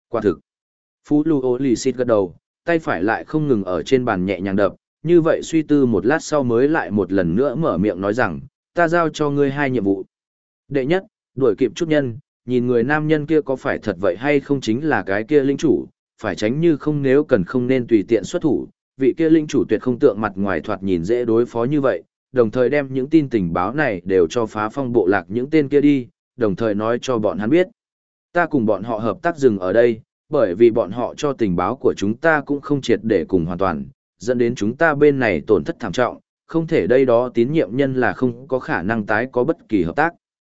Quả thực. Phú Lưu Ô Lì Xịt gật đầu, tay phải lại không ngừng ở trên bàn nhẹ nhàng đập, như vậy suy tư một lát sau mới lại một lần nữa mở miệng nói rằng, ta giao cho ngươi hai nhiệm vụ. Đệ nhất, đuổi kịp chút nhân, nhìn người nam nhân kia có phải thật vậy hay không chính là cái kia linh chủ, phải tránh như không nếu cần không nên tùy tiện xuất thủ, vị kia linh chủ tuyệt không tượng mặt ngoài thoạt nhìn dễ đối phó như vậy, đồng thời đem những tin tình báo này đều cho Phá Phong bộ lạc những tên kia đi, đồng thời nói cho bọn hắn biết. Ta cùng bọn họ hợp tác dừng ở đây, bởi vì bọn họ cho tình báo của chúng ta cũng không triệt để cùng hoàn toàn, dẫn đến chúng ta bên này tổn thất thảm trọng, không thể đây đó tín nhiệm nhân là không có khả năng tái có bất kỳ hợp tác.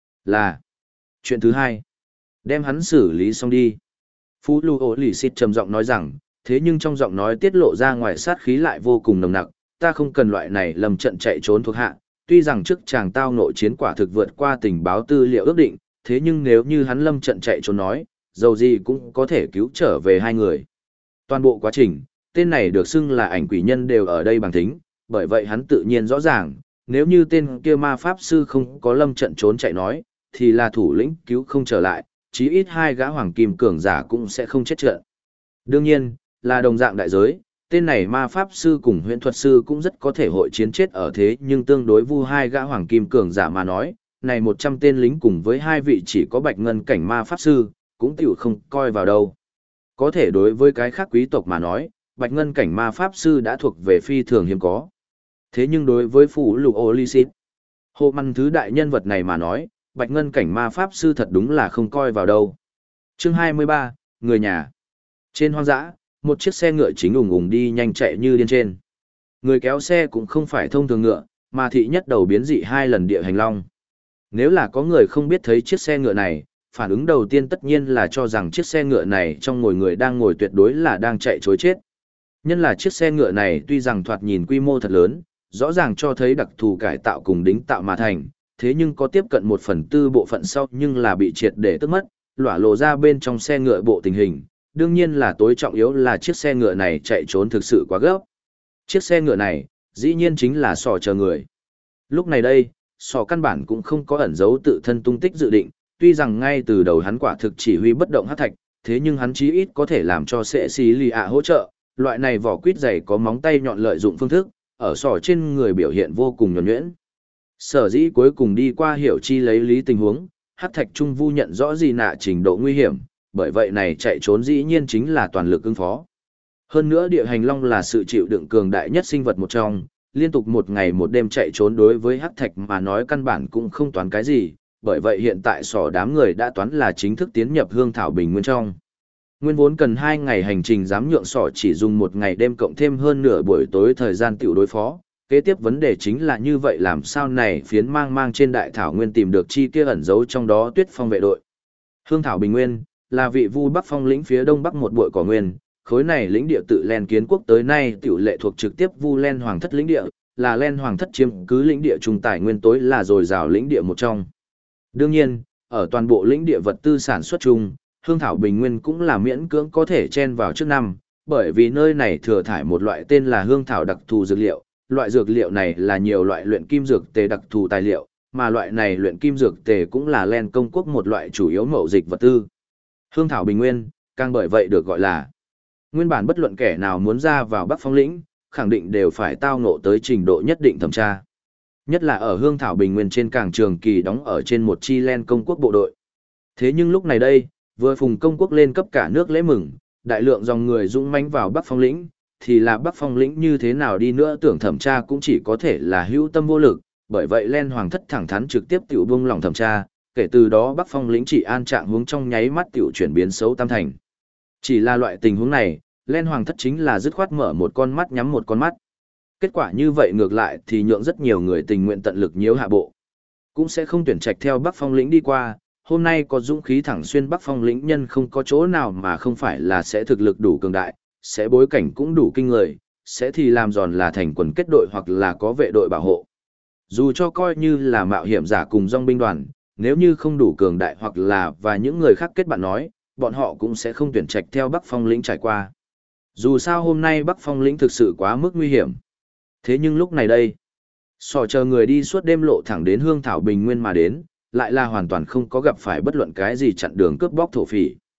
Là chuyện thứ hai, đem hắn xử lý xong đi. Phú Lưu Ô Lì Xịt trầm giọng nói rằng, thế nhưng trong giọng nói tiết lộ ra ngoài sát khí lại vô cùng nồng nặc, ta không cần loại này lầm trận chạy trốn thuộc hạ, tuy rằng trước chàng tao nội chiến quả thực vượt qua tình báo tư liệu ước định, thế nhưng nếu như hắn lâm trận chạy trốn nói, dầu gì cũng có thể cứu trở về hai người. Toàn bộ quá trình, tên này được xưng là ảnh quỷ nhân đều ở đây bằng thính, bởi vậy hắn tự nhiên rõ ràng, nếu như tên kia ma pháp sư không có lâm trận trốn chạy nói, thì là thủ lĩnh cứu không trở lại, chí ít hai gã hoàng kim cường giả cũng sẽ không chết trận. Đương nhiên, là đồng dạng đại giới, tên này ma pháp sư cùng huyễn thuật sư cũng rất có thể hội chiến chết ở thế nhưng tương đối vu hai gã hoàng kim cường giả mà nói, này 100 tên lính cùng với hai vị chỉ có bạch ngân cảnh ma pháp sư, cũng tiểu không coi vào đâu. Có thể đối với cái khác quý tộc mà nói, bạch ngân cảnh ma pháp sư đã thuộc về phi thường hiếm có. Thế nhưng đối với Phú Lục Ô Lì Xịt, hộ măn thứ đại nhân vật này mà nói, bạch ngân cảnh ma pháp sư thật đúng là không coi vào đâu. Chương 23, người nhà. Trên hoang dã, một chiếc xe ngựa chính ùng ùng đi nhanh chạy như điên trên. Người kéo xe cũng không phải thông thường ngựa, mà thị nhất đầu biến dị 2 lần địa hành long. Nếu là có người không biết thấy chiếc xe ngựa này, phản ứng đầu tiên tất nhiên là cho rằng chiếc xe ngựa này trong ngồi người đang ngồi tuyệt đối là đang chạy chối chết. Nhân là chiếc xe ngựa này tuy rằng thoạt nhìn quy mô thật lớn, rõ ràng cho thấy đặc thù cải tạo cùng đính tạo mà thành, thế nhưng có tiếp cận 1/4 bộ phận sau nhưng là bị triệt để tức mất, lỏa lộ ra bên trong xe ngựa bộ tình hình. Đương nhiên là tối trọng yếu là chiếc xe ngựa này chạy trốn thực sự quá gấp. Chiếc xe ngựa này, dĩ nhiên chính là sò chờ người. Lúc này đây, sò căn bản cũng không có ẩn giấu tự thân tung tích dự định, tuy rằng ngay từ đầu hắn quả thực chỉ huy bất động hắc thạch, thế nhưng hắn chí ít có thể làm cho sẽ xí lì ạ hỗ trợ, loại này vỏ quýt dày có móng tay nhọn lợi dụng phương thức, ở sò trên người biểu hiện vô cùng nhuần nhuyễn. Sở dĩ cuối cùng đi qua hiểu chi lấy lý tình huống, hắc thạch trung vu nhận rõ gì nạ trình độ nguy hiểm, bởi vậy này chạy trốn dĩ nhiên chính là toàn lực ứng phó. Hơn nữa địa hành long là sự chịu đựng cường đại nhất sinh vật một trong, liên tục một ngày một đêm chạy trốn đối với hắc thạch mà nói căn bản cũng không toán cái gì, bởi vậy hiện tại sỏ đám người đã toán là chính thức tiến nhập hương thảo bình nguyên trong. Nguyên vốn cần 2 ngày hành trình dám nhượng sỏ chỉ dùng một ngày đêm cộng thêm hơn nửa buổi tối thời gian tiểu đối phó. Kế tiếp vấn đề chính là như vậy làm sao này phiến mang trên đại thảo nguyên tìm được chi kia ẩn giấu trong đó tuyết phong vệ đội. Hương thảo bình nguyên là vị vu bắc phong lĩnh phía đông bắc một bội cỏ nguyên, khối này lĩnh địa tự Len kiến quốc tới nay tiểu lệ thuộc trực tiếp vu Len hoàng thất lĩnh địa, là Len hoàng thất chiếm cứ lĩnh địa trung tài nguyên tối là dồi dào lĩnh địa một trong. Đương nhiên, ở toàn bộ lĩnh địa vật tư sản xuất chung, hương thảo bình nguyên cũng là miễn cưỡng có thể chen vào trước năm, bởi vì nơi này thừa thải một loại tên là hương thảo đặc thù dược liệu, loại dược liệu này là nhiều loại luyện kim dược tề đặc thù tài liệu, mà loại này luyện kim dược tề cũng là Len công quốc một loại chủ yếu mậu dịch vật tư. Hương thảo bình nguyên, càng bởi vậy được gọi là nguyên bản bất luận kẻ nào muốn ra vào Bắc Phong lĩnh, khẳng định đều phải tao ngộ tới trình độ nhất định thẩm tra. Nhất là ở hương thảo bình nguyên trên càng trường kỳ đóng ở trên một chi Len công quốc bộ đội. Thế nhưng lúc này đây, vừa phùng công quốc lên cấp cả nước lễ mừng, đại lượng dòng người dũng mãnh vào Bắc Phong lĩnh, thì là Bắc Phong lĩnh như thế nào đi nữa tưởng thẩm tra cũng chỉ có thể là hữu tâm vô lực, bởi vậy Len hoàng thất thẳng thắn trực tiếp tiểu buông lòng thẩm tra, kể từ đó Bắc Phong lĩnh chỉ an trạng hướng trong nháy mắt tiểu chuyển biến xấu tam thành. Chỉ là loại tình huống này, Len hoàng thất chính là dứt khoát mở một con mắt nhắm một con mắt. Kết quả như vậy ngược lại thì nhượng rất nhiều người tình nguyện tận lực nhiễu hạ bộ. Cũng sẽ không tuyển trạch theo Bắc Phong lĩnh đi qua, hôm nay có dũng khí thẳng xuyên Bắc Phong lĩnh nhân không có chỗ nào mà không phải là sẽ thực lực đủ cường đại, sẽ bối cảnh cũng đủ kinh người, sẽ thì làm giòn là thành quần kết đội hoặc là có vệ đội bảo hộ. Dù cho coi như là mạo hiểm giả cùng dòng binh đoàn, nếu như không đủ cường đại hoặc là và những người khác kết bạn nói, bọn họ cũng sẽ không tuyển trạch theo Bắc Phong lĩnh trải qua. Dù sao hôm nay Bắc Phong lĩnh thực sự quá mức nguy hiểm. Thế nhưng lúc này đây, sò chờ người đi suốt đêm lộ thẳng đến hương thảo bình nguyên mà đến, lại là hoàn toàn không có gặp phải bất luận cái gì chặn đường cướp bóc thổ phỉ.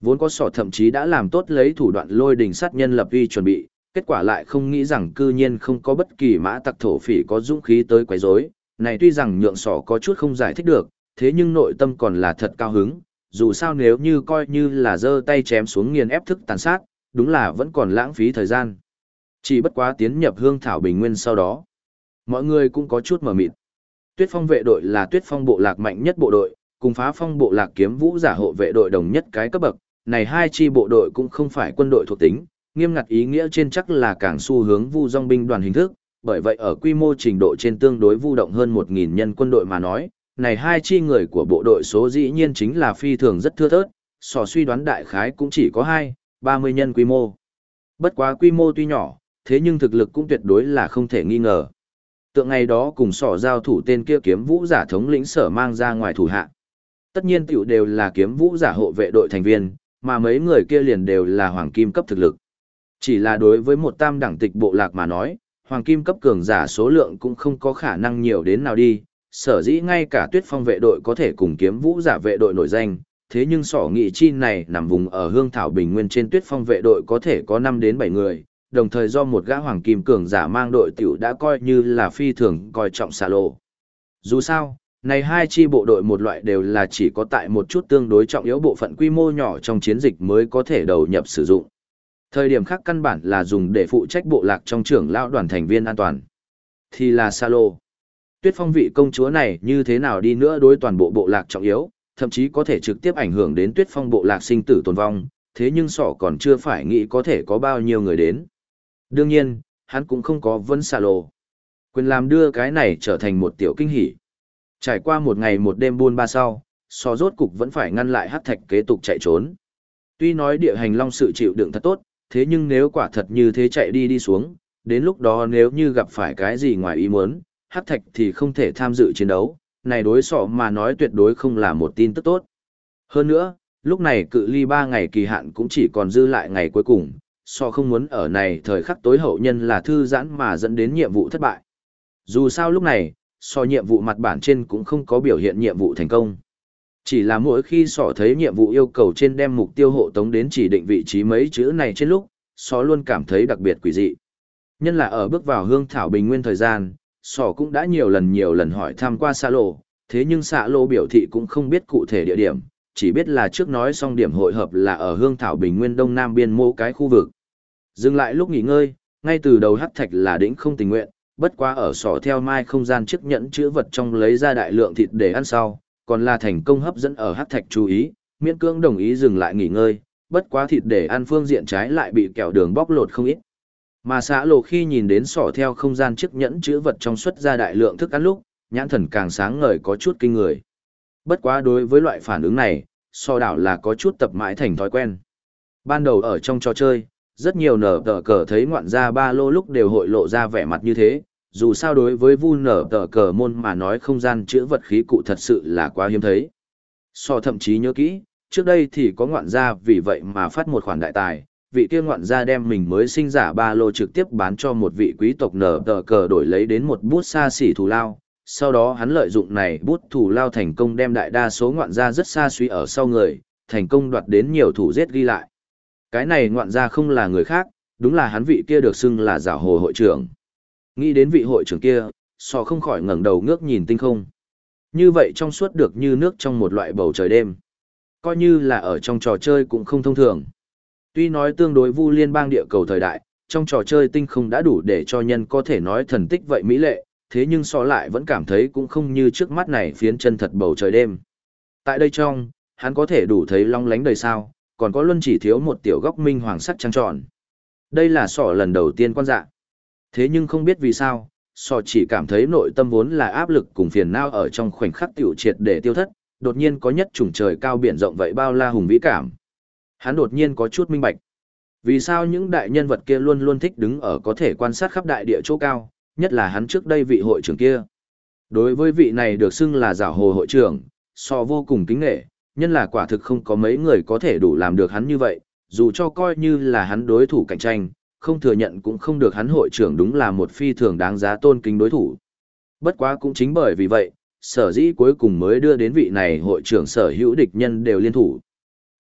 Vốn có sỏ thậm chí đã làm tốt lấy thủ đoạn lôi đình sát nhân lập uy chuẩn bị, kết quả lại không nghĩ rằng cư nhiên không có bất kỳ mã tặc thổ phỉ có dũng khí tới quấy rối. Này tuy rằng nhượng sỏ có chút không giải thích được, thế nhưng nội tâm còn là thật cao hứng, dù sao nếu như coi như là giơ tay chém xuống nghiền ép thức tàn sát, đúng là vẫn còn lãng phí thời gian. Chỉ bất quá tiến nhập hương thảo bình nguyên sau đó, mọi người cũng có chút mờ mịt. Tuyết Phong vệ đội là Tuyết Phong bộ lạc mạnh nhất bộ đội, cùng Phá Phong bộ lạc kiếm vũ giả hộ vệ đội đồng nhất cái cấp bậc, này hai chi bộ đội cũng không phải quân đội thuộc tính, nghiêm ngặt ý nghĩa trên chắc là càng xu hướng vu dòng binh đoàn hình thức, bởi vậy ở quy mô trình độ trên tương đối vu động hơn 1000 nhân quân đội mà nói, này hai chi người của bộ đội số dĩ nhiên chính là phi thường rất thưa thớt, suy đoán đại khái cũng chỉ có 30 nhân quy mô. Bất quá quy mô tuy nhỏ, thế nhưng thực lực cũng tuyệt đối là không thể nghi ngờ. Tượng ngày đó cùng giao thủ tên kia kiếm vũ giả thống lĩnh sở mang ra ngoài thủ hạ. Tất nhiên tiểu đều là kiếm vũ giả hộ vệ đội thành viên, mà mấy người kia liền đều là hoàng kim cấp thực lực. Chỉ là đối với một tam đẳng tịch bộ lạc mà nói, hoàng kim cấp cường giả số lượng cũng không có khả năng nhiều đến nào đi, sở dĩ ngay cả Tuyết Phong vệ đội có thể cùng kiếm vũ giả vệ đội nổi danh, thế nhưng sỏ nghị chi này nằm vùng ở hương thảo bình nguyên trên Tuyết Phong vệ đội có thể có 5 đến 7 người, đồng thời do một gã hoàng kim cường giả mang đội tiểu đã coi như là phi thường coi trọng xà lộ. Dù sao, này hai chi bộ đội một loại đều là chỉ có tại một chút tương đối trọng yếu bộ phận quy mô nhỏ trong chiến dịch mới có thể đầu nhập sử dụng. Thời điểm khác căn bản là dùng để phụ trách bộ lạc trong trưởng lão đoàn thành viên an toàn. Thì là Sa Lô. Tuyết Phong vị công chúa này như thế nào đi nữa đối toàn bộ bộ lạc trọng yếu, thậm chí có thể trực tiếp ảnh hưởng đến Tuyết Phong bộ lạc sinh tử tồn vong, thế nhưng sỏ còn chưa phải nghĩ có thể có bao nhiêu người đến. Đương nhiên, hắn cũng không có vấn Sa Lô. Quyền làm đưa cái này trở thành một tiểu kinh hỉ. Trải qua một ngày một đêm buôn ba sau, sỏ rốt cục vẫn phải ngăn lại Hắc Thạch kế tục chạy trốn. Tuy nói địa hành long sự chịu đựng thật tốt, thế nhưng nếu quả thật như thế chạy đi xuống, đến lúc đó nếu như gặp phải cái gì ngoài ý muốn, Hắc Thạch thì không thể tham dự chiến đấu, này đối sọ mà nói tuyệt đối không là một tin tức tốt. Hơn nữa, lúc này cự ly 3 ngày kỳ hạn cũng chỉ còn dư lại ngày cuối cùng, sọ không muốn ở này thời khắc tối hậu nhân là thư giãn mà dẫn đến nhiệm vụ thất bại. Dù sao lúc này, sọ nhiệm vụ mặt bản trên cũng không có biểu hiện nhiệm vụ thành công. Chỉ là mỗi khi sọ thấy nhiệm vụ yêu cầu trên đem mục tiêu hộ tống đến chỉ định vị trí mấy chữ này trên lúc, sọ luôn cảm thấy đặc biệt quỷ dị. Nhân là ở bước vào hương thảo bình nguyên thời gian, sọ cũng đã nhiều lần hỏi thăm qua Sa Lô, thế nhưng Sa Lô biểu thị cũng không biết cụ thể địa điểm, chỉ biết là trước nói xong điểm hội hợp là ở hương thảo bình nguyên đông nam biên mô cái khu vực. Dừng lại lúc nghỉ ngơi, ngay từ đầu Hắc Thạch là đĩnh không tình nguyện, bất quá ở sọ theo mai không gian chiếc nhẫn chữ vật trong lấy ra đại lượng thịt để ăn sau, còn là thành công hấp dẫn ở Hắc Thạch chú ý, miễn cưỡng đồng ý dừng lại nghỉ ngơi, bất quá thịt để ăn phương diện trái lại bị kẹo đường bóc lột không ít. Mà Sa Lô khi nhìn đến sọ theo không gian chiếc nhẫn chữ vật trong xuất ra đại lượng thức ăn lúc, nhãn thần càng sáng ngời có chút kinh người. Bất quá đối với loại phản ứng này, sọ đảo là có chút tập mãi thành thói quen. Ban đầu ở trong trò chơi, rất nhiều nở tờ cờ thấy ngoạn gia ba lô lúc đều hội lộ ra vẻ mặt như thế, dù sao đối với vu nở tờ cờ môn mà nói không gian chữ vật khí cụ thật sự là quá hiếm thấy. Sọ thậm chí nhớ kỹ, trước đây thì có ngoạn gia vì vậy mà phát một khoản đại tài, vị kia ngoạn gia đem mình mới sinh giả ba lô trực tiếp bán cho một vị quý tộc nở tờ cờ đổi lấy đến một bút xa xỉ thù lao. Sau đó hắn lợi dụng này bút thù lao thành công đem đại đa số ngoạn gia rất xa suy ở sau người, thành công đoạt đến nhiều thủ giết ghi lại. Cái này ngoạn gia không là người khác, đúng là hắn vị kia được xưng là giảo hồ hội trưởng. Nghĩ đến vị hội trưởng kia, sọ không khỏi ngẩng đầu ngước nhìn tinh không. Như vậy trong suốt được như nước trong một loại bầu trời đêm. Coi như là ở trong trò chơi cũng không thông thường. Tuy nói tương đối vu liên bang địa cầu thời đại, trong trò chơi tinh không đã đủ để cho nhân có thể nói thần tích vậy mỹ lệ, thế nhưng so lại vẫn cảm thấy cũng không như trước mắt này phiến chân thật bầu trời đêm. Tại đây trong, hắn có thể đủ thấy long lánh đời sao, còn có luân chỉ thiếu một tiểu góc minh hoàng sắc trăng tròn. Đây là sọ lần đầu tiên quan dạ. Thế nhưng không biết vì sao, sọ chỉ cảm thấy nội tâm vốn là áp lực cùng phiền não ở trong khoảnh khắc tiểu triệt để tiêu thất, đột nhiên có nhất trùng trời cao biển rộng vậy bao la hùng vĩ cảm. Hắn đột nhiên có chút minh bạch. Vì sao những đại nhân vật kia luôn luôn thích đứng ở có thể quan sát khắp đại địa chỗ cao, nhất là hắn trước đây vị hội trưởng kia. Đối với vị này được xưng là giảo hồ hội trưởng, sọ vô cùng kính nghệ, nhân là quả thực không có mấy người có thể đủ làm được hắn như vậy, dù cho coi như là hắn đối thủ cạnh tranh, không thừa nhận cũng không được hắn hội trưởng đúng là một phi thường đáng giá tôn kính đối thủ. Bất quá cũng chính bởi vì vậy, sở dĩ cuối cùng mới đưa đến vị này hội trưởng sở hữu địch nhân đều liên thủ.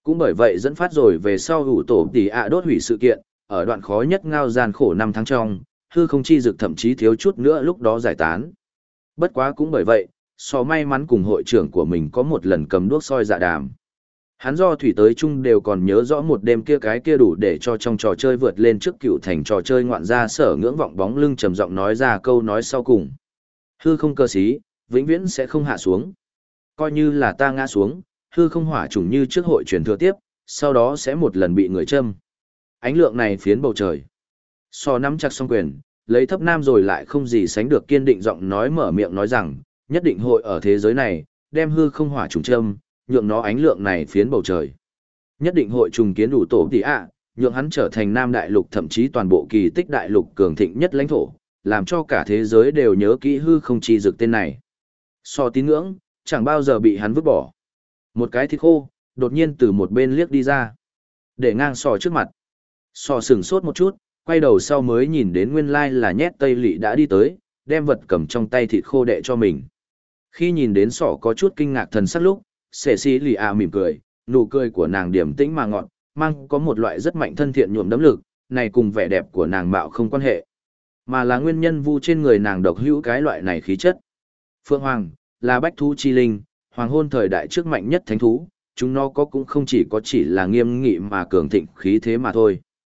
Cũng bởi vậy dẫn phát rồi về sau ủ tổ tỷ ạ đốt hủy sự kiện, ở đoạn khó nhất ngao gian khổ 5 tháng trong, hư không chi dực thậm chí thiếu chút nữa lúc đó giải tán. Bất quá cũng bởi vậy, so may mắn cùng hội trưởng của mình có một lần cầm đuốc soi dạ đàm. Hắn do thủy tới chung đều còn nhớ rõ một đêm kia cái kia đủ để cho trong trò chơi vượt lên trước cựu thành trò chơi ngoạn gia sở ngưỡng vọng bóng lưng trầm giọng nói ra câu nói sau cùng. Hư không cơ sĩ, vĩnh viễn sẽ không hạ xuống. Coi như là ta ngã xuống, hư không hỏa chủng như trước hội truyền thừa tiếp, sau đó sẽ một lần bị người châm. Ánh lượng này phiến bầu trời. So nắm chặt song quyền, lấy thấp nam rồi lại không gì sánh được kiên định giọng nói mở miệng nói rằng, nhất định hội ở thế giới này, đem hư không hỏa trùng châm, nhượng nó ánh lượng này phiến bầu trời. Nhất định hội trùng kiến đủ tổ tỷ ạ, nhượng hắn trở thành Nam Đại Lục thậm chí toàn bộ kỳ tích đại lục cường thịnh nhất lãnh thổ, làm cho cả thế giới đều nhớ kỹ hư không chi dực tên này. So tín ngưỡng, chẳng bao giờ bị hắn vứt bỏ. Một cái thịt khô, đột nhiên từ một bên liếc đi ra. Để ngang sò trước mặt. Sò sửng sốt một chút, quay đầu sau mới nhìn đến nguyên lai là nhét Tây Lị đã đi tới, đem vật cầm trong tay thịt khô đệ cho mình. Khi nhìn đến sò có chút kinh ngạc thần sắc lúc, Sẻ xí lì ạ mỉm cười, nụ cười của nàng điềm tĩnh mà ngọt, mang có một loại rất mạnh thân thiện nhuộm đấm lực, này cùng vẻ đẹp của nàng mạo không quan hệ, mà là nguyên nhân vu trên người nàng độc hữu cái loại này khí chất. Phượng Hoàng là bách thú chi linh, hoàng hôn thời đại trước mạnh nhất thánh thú, chúng nó có cũng không chỉ là nghiêm nghị mà cường thịnh khí thế mà thôi.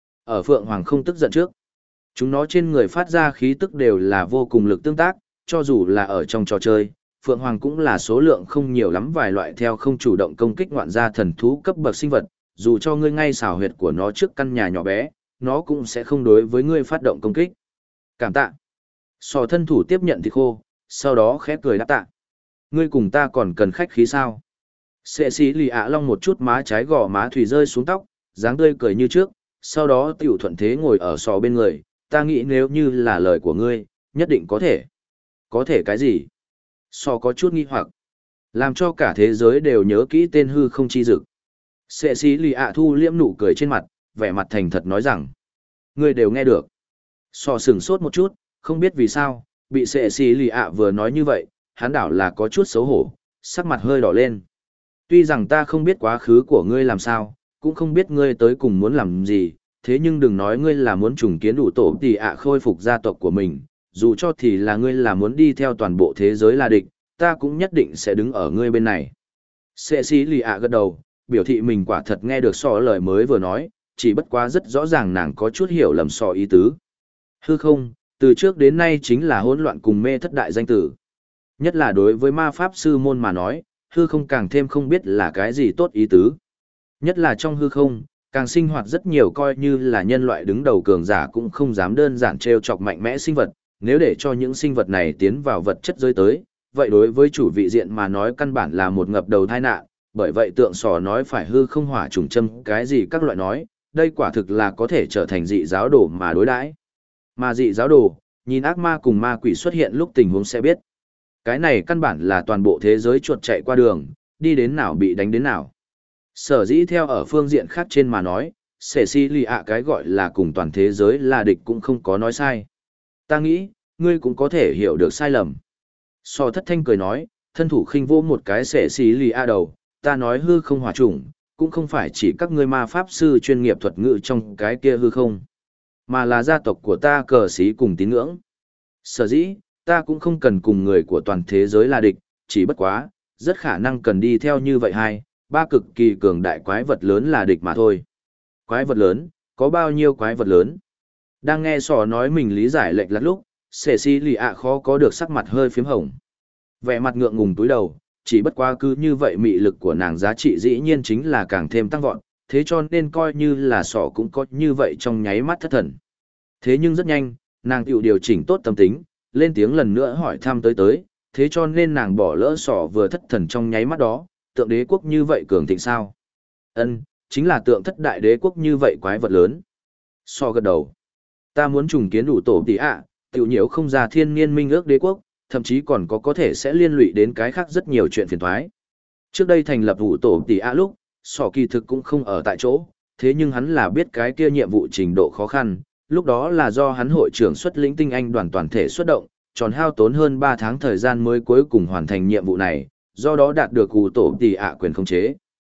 Ở Phượng Hoàng không tức giận trước, chúng nó trên người phát ra khí tức đều là vô cùng lực tương tác, cho dù là ở trong trò chơi, Phượng Hoàng cũng là số lượng không nhiều lắm vài loại theo không chủ động công kích ngoạn gia thần thú cấp bậc sinh vật, dù cho ngươi ngay xào huyệt của nó trước căn nhà nhỏ bé, nó cũng sẽ không đối với ngươi phát động công kích. Cảm tạ. Sò thân thủ tiếp nhận thịt khô, sau đó khẽ cười đáp tạ. Ngươi cùng ta còn cần khách khí sao? Sệ xí lì ạ long một chút má trái gò má thủy rơi xuống tóc, dáng tươi cười như trước, sau đó tiểu thuận thế ngồi ở sò bên người, ta nghĩ nếu như là lời của ngươi, nhất định có thể. Có thể cái gì? Sò có chút nghi hoặc. Làm cho cả thế giới đều nhớ kỹ tên hư không chi dực. Sệ xí lì ạ thu liễm nụ cười trên mặt, vẻ mặt thành thật nói rằng. Ngươi đều nghe được. Sò sửng sốt một chút, không biết vì sao, bị sệ xí lì ạ vừa nói như vậy, hắn đảo là có chút xấu hổ, sắc mặt hơi đỏ lên. Tuy rằng ta không biết quá khứ của ngươi làm sao, cũng không biết ngươi tới cùng muốn làm gì, thế nhưng đừng nói ngươi là muốn trùng kiến đủ tổ tỷ ạ khôi phục gia tộc của mình, dù cho thì là ngươi là muốn đi theo toàn bộ thế giới là địch, ta cũng nhất định sẽ đứng ở ngươi bên này. Sệ xí lì ạ gật đầu, biểu thị mình quả thật nghe được so lời mới vừa nói, chỉ bất quá rất rõ ràng nàng có chút hiểu lầm so ý tứ. Hư không, từ trước đến nay chính là hỗn loạn cùng mê thất đại danh tử. Nhất là đối với ma pháp sư môn mà nói, hư không càng thêm không biết là cái gì tốt ý tứ. Nhất là trong hư không, càng sinh hoạt rất nhiều coi như là nhân loại đứng đầu cường giả cũng không dám đơn giản trêu chọc mạnh mẽ sinh vật, nếu để cho những sinh vật này tiến vào vật chất giới tới, vậy đối với chủ vị diện mà nói căn bản là một ngập đầu tai nạn, bởi vậy tượng sò nói phải hư không hỏa trùng châm cái gì các loại nói, đây quả thực là có thể trở thành dị giáo đồ mà đối đãi. Mà dị giáo đồ, nhìn ác ma cùng ma quỷ xuất hiện lúc tình huống sẽ biết. Cái này căn bản là toàn bộ thế giới chuột chạy qua đường, đi đến nào bị đánh đến nào. Sở dĩ theo ở phương diện khác trên mà nói, Cecilia cái gọi là cùng toàn thế giới là địch cũng không có nói sai. Ta nghĩ, ngươi cũng có thể hiểu được sai lầm. So thất thanh cười nói, thân thủ khinh vô một cái Cecilia đầu, ta nói hư không hòa chủng, cũng không phải chỉ các ngươi ma pháp sư chuyên nghiệp thuật ngữ trong cái kia hư không, mà là gia tộc của ta cờ sĩ cùng tín ngưỡng. Sở dĩ, ta cũng không cần cùng người của toàn thế giới là địch, chỉ bất quá, rất khả năng cần đi theo như vậy ba cực kỳ cường đại quái vật lớn là địch mà thôi. Quái vật lớn, có bao nhiêu quái vật lớn? Đang nghe sò nói mình lý giải lệch lắt lúc, Cecilia khó có được sắc mặt hơi phím hồng. Vẻ mặt ngượng ngùng túi đầu, chỉ bất quá cứ như vậy mị lực của nàng giá trị dĩ nhiên chính là càng thêm tăng vọt, thế cho nên coi như là sò cũng có như vậy trong nháy mắt thất thần. Thế nhưng rất nhanh, nàng tự điều chỉnh tốt tâm tính, lên tiếng lần nữa hỏi thăm tới, thế cho nên nàng bỏ lỡ sò vừa thất thần trong nháy mắt đó, tượng đế quốc như vậy cường thịnh sao? Ân, chính là tượng thất đại đế quốc như vậy quái vật lớn. Sò gật đầu. Ta muốn trùng kiến đủ tổ tỷ ạ, tiểu nhiễu không ra thiên niên minh ước đế quốc, thậm chí còn có thể sẽ liên lụy đến cái khác rất nhiều chuyện phiền toái. Trước đây thành lập đủ tổ tỷ ạ lúc, sò kỳ thực cũng không ở tại chỗ, thế nhưng hắn là biết cái kia nhiệm vụ trình độ khó khăn, lúc đó là do hắn hội trưởng xuất lĩnh tinh anh đoàn toàn thể xuất động, tròn hao tốn hơn 3 tháng thời gian mới cuối cùng hoàn thành nhiệm vụ này, do đó đạt được cụ tổ tỷ ạ quyền khống chế.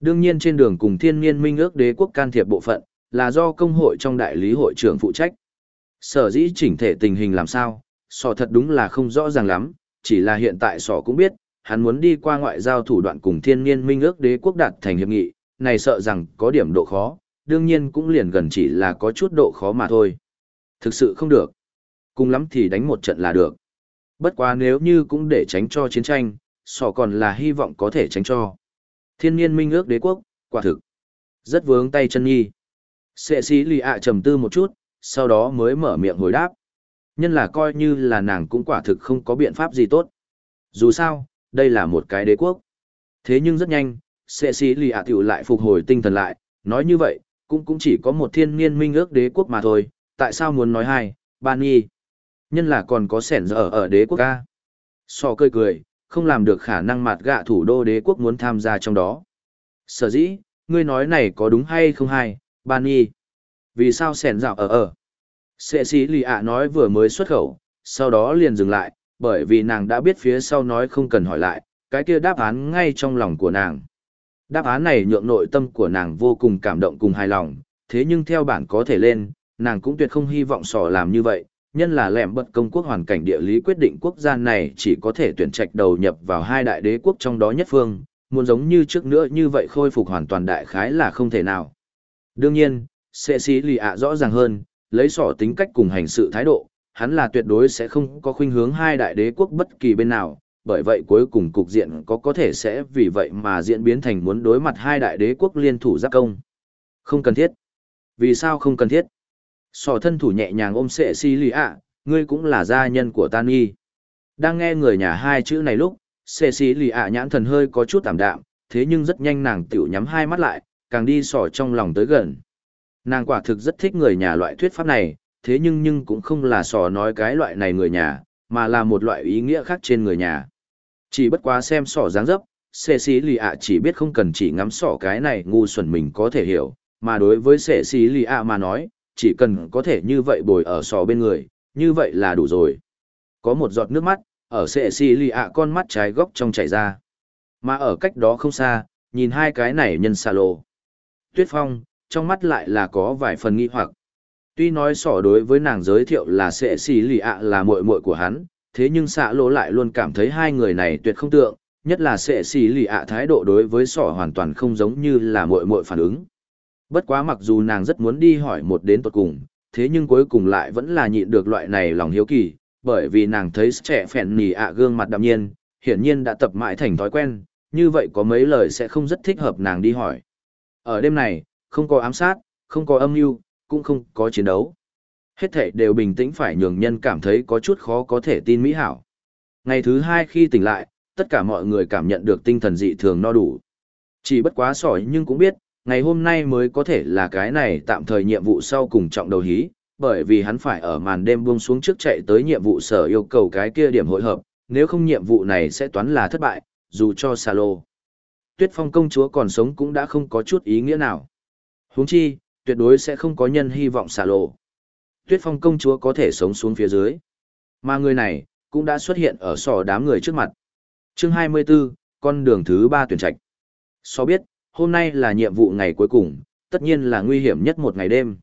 Đương nhiên trên đường cùng Thiên Niên Minh ước đế quốc can thiệp bộ phận, là do công hội trong đại lý hội trưởng phụ trách. Sở dĩ chỉnh thể tình hình làm sao, sọ thật đúng là không rõ ràng lắm, chỉ là hiện tại sọ cũng biết, hắn muốn đi qua ngoại giao thủ đoạn cùng Thiên Niên Minh ước đế quốc đạt thành hiệp nghị, này sợ rằng có điểm độ khó, đương nhiên cũng liền gần chỉ là có chút độ khó mà thôi. Thực sự không được. Cùng lắm thì đánh một trận là được. Bất quá nếu như cũng để tránh cho chiến tranh, sọ còn là hy vọng có thể tránh cho. Thiên Niên Minh ước đế quốc, quả thực rất vướng tay chân nhi. Sệ sĩ lì ạ trầm tư một chút, sau đó mới mở miệng hồi đáp. Nhân là coi như là nàng cũng quả thực không có biện pháp gì tốt. Dù sao, đây là một cái đế quốc. Thế nhưng rất nhanh, sệ sĩ lì ạ tiểu lại phục hồi tinh thần lại, nói như vậy, cũng chỉ có một Thiên Niên Minh ước đế quốc mà thôi, tại sao muốn nói hai, ba nghi. Nhân là còn có sẻn giờ ở đế quốc ca. So cười, không làm được khả năng mặt gạ thủ đô đế quốc muốn tham gia trong đó. Sở dĩ, ngươi nói này có đúng hay không hay, ban y. Vì sao sẻn dạo ở? Sệ sĩ lì ạ nói vừa mới xuất khẩu, sau đó liền dừng lại, bởi vì nàng đã biết phía sau nói không cần hỏi lại, cái kia đáp án ngay trong lòng của nàng. Đáp án này nhượng nội tâm của nàng vô cùng cảm động cùng hài lòng, thế nhưng theo bản có thể lên, nàng cũng tuyệt không hy vọng sỏ làm như vậy, nhân là lẻm bật công quốc hoàn cảnh địa lý quyết định quốc gia này chỉ có thể tuyển trạch đầu nhập vào hai đại đế quốc trong đó nhất phương, muốn giống như trước nữa như vậy khôi phục hoàn toàn đại khái là không thể nào. Đương nhiên, sệ sĩ lì ạ rõ ràng hơn, lấy sỏ tính cách cùng hành sự thái độ, hắn là tuyệt đối sẽ không có khuynh hướng hai đại đế quốc bất kỳ bên nào, bởi vậy cuối cùng cục diện có thể sẽ vì vậy mà diễn biến thành muốn đối mặt hai đại đế quốc liên thủ giáp công. Không cần thiết. Vì sao không cần thiết? Sỏ thân thủ nhẹ nhàng ôm sệ sĩ lì ạ, ngươi cũng là gia nhân của Tan Nhi. Đang nghe người nhà hai chữ này lúc, sệ sĩ lì ạ nhãn thần hơi có chút tạm đạm, thế nhưng rất nhanh nàng tiểu nhắm hai mắt lại, càng đi sỏ trong lòng tới gần. Nàng quả thực rất thích người nhà loại thuyết pháp này, thế nhưng cũng không là sỏ nói cái loại này người nhà, mà là một loại ý nghĩa khác trên người nhà. Chỉ bất quá xem sỏ dáng dấp, sệ sĩ lì ạ chỉ biết không cần chỉ ngắm sỏ cái này ngu xuẩn mình có thể hiểu, mà đối với sệ sĩ lì ạ mà nói, chỉ cần có thể như vậy bồi ở sỏ bên người, như vậy là đủ rồi. Có một giọt nước mắt, ở sệ sĩ lì ạ con mắt trái góc trong chảy ra. Mà ở cách đó không xa, nhìn hai cái này nhân xà lồ. Tuyết Phong, trong mắt lại là có vài phần nghi hoặc. Tuy nói sỏ đối với nàng giới thiệu là sệ sĩ lì ạ là muội muội của hắn, thế nhưng xạ lỗ lại luôn cảm thấy hai người này tuyệt không tượng, nhất là sệ sĩ lì ạ thái độ đối với sỏ hoàn toàn không giống như là muội muội phản ứng. Bất quá mặc dù nàng rất muốn đi hỏi một đến tuột cùng, thế nhưng cuối cùng lại vẫn là nhịn được loại này lòng hiếu kỳ, bởi vì nàng thấy trẻ phèn nì ạ gương mặt đạm nhiên, hiển nhiên đã tập mãi thành thói quen, như vậy có mấy lời sẽ không rất thích hợp nàng đi hỏi. Ở đêm này, không có ám sát, không có âm mưu, cũng không có chiến đấu. Hết thảy đều bình tĩnh phải nhường nhân cảm thấy có chút khó có thể tin mỹ hảo. Ngày thứ hai khi tỉnh lại, tất cả mọi người cảm nhận được tinh thần dị thường no đủ. Chỉ bất quá sỏi nhưng cũng biết, ngày hôm nay mới có thể là cái này tạm thời nhiệm vụ sau cùng trọng đầu hí, bởi vì hắn phải ở màn đêm buông xuống trước chạy tới nhiệm vụ sở yêu cầu cái kia điểm hội hợp, nếu không nhiệm vụ này sẽ toán là thất bại, dù cho xà lô. Tuyết Phong công chúa còn sống cũng đã không có chút ý nghĩa nào. Huống chi, tuyệt đối sẽ không có nhân hy vọng xà lô. Tuyết Phong công chúa có thể sống xuống phía dưới. Mà người này, cũng đã xuất hiện ở sò đám người trước mặt. Chương 24, con đường thứ 3 tuyển trạch. So biết, hôm nay là nhiệm vụ ngày cuối cùng, tất nhiên là nguy hiểm nhất một ngày đêm.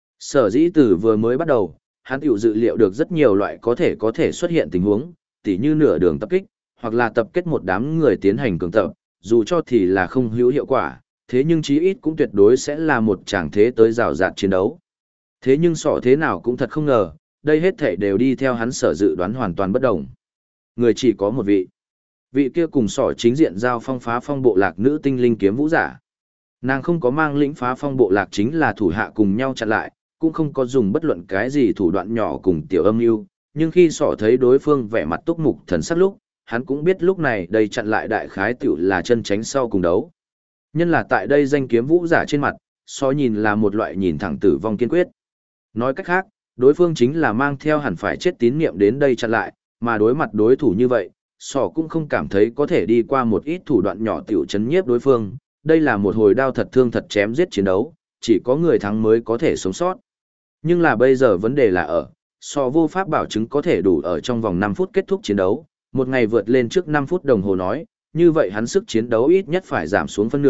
Sở dĩ từ vừa mới bắt đầu, hắn tiểu dự liệu được rất nhiều loại có thể xuất hiện tình huống, tỉ như nửa đường tập kích, hoặc là tập kết một đám người tiến hành cường tập, dù cho thì là không hữu hiệu quả, thế nhưng chí ít cũng tuyệt đối sẽ là một tràng thế tới rào rạt chiến đấu. Thế nhưng sọ thế nào cũng thật không ngờ, đây hết thể đều đi theo hắn sở dự đoán hoàn toàn bất đồng. Người chỉ có một vị. Vị kia cùng sọ chính diện giao phong phá phong bộ lạc nữ tinh linh kiếm vũ giả. Nàng không có mang lĩnh phá phong bộ lạc chính là thủ hạ cùng nhau chặn lại, cũng không có dùng bất luận cái gì thủ đoạn nhỏ cùng tiểu âm mưu, nhưng khi sọ thấy đối phương vẻ mặt túc mục thần sắc lúc, hắn cũng biết lúc này đây chặn lại đại khái tiểu là chân tránh sau cùng đấu. Nhân là tại đây danh kiếm vũ giả trên mặt, sọ nhìn là một loại nhìn thẳng tử vong kiên quyết. Nói cách khác, đối phương chính là mang theo hẳn phải chết tín niệm đến đây chặn lại, mà đối mặt đối thủ như vậy, sọ cũng không cảm thấy có thể đi qua một ít thủ đoạn nhỏ tiểu chấn nhiếp đối phương. Đây là một hồi đao thật thương thật chém giết chiến đấu, chỉ có người thắng mới có thể sống sót. Nhưng là bây giờ vấn đề là ở, sọ vô pháp bảo chứng có thể đủ ở trong vòng 5 phút kết thúc chiến đấu, một ngày vượt lên trước 5 phút đồng hồ nói, như vậy hắn sức chiến đấu ít nhất phải giảm xuống phân nửa,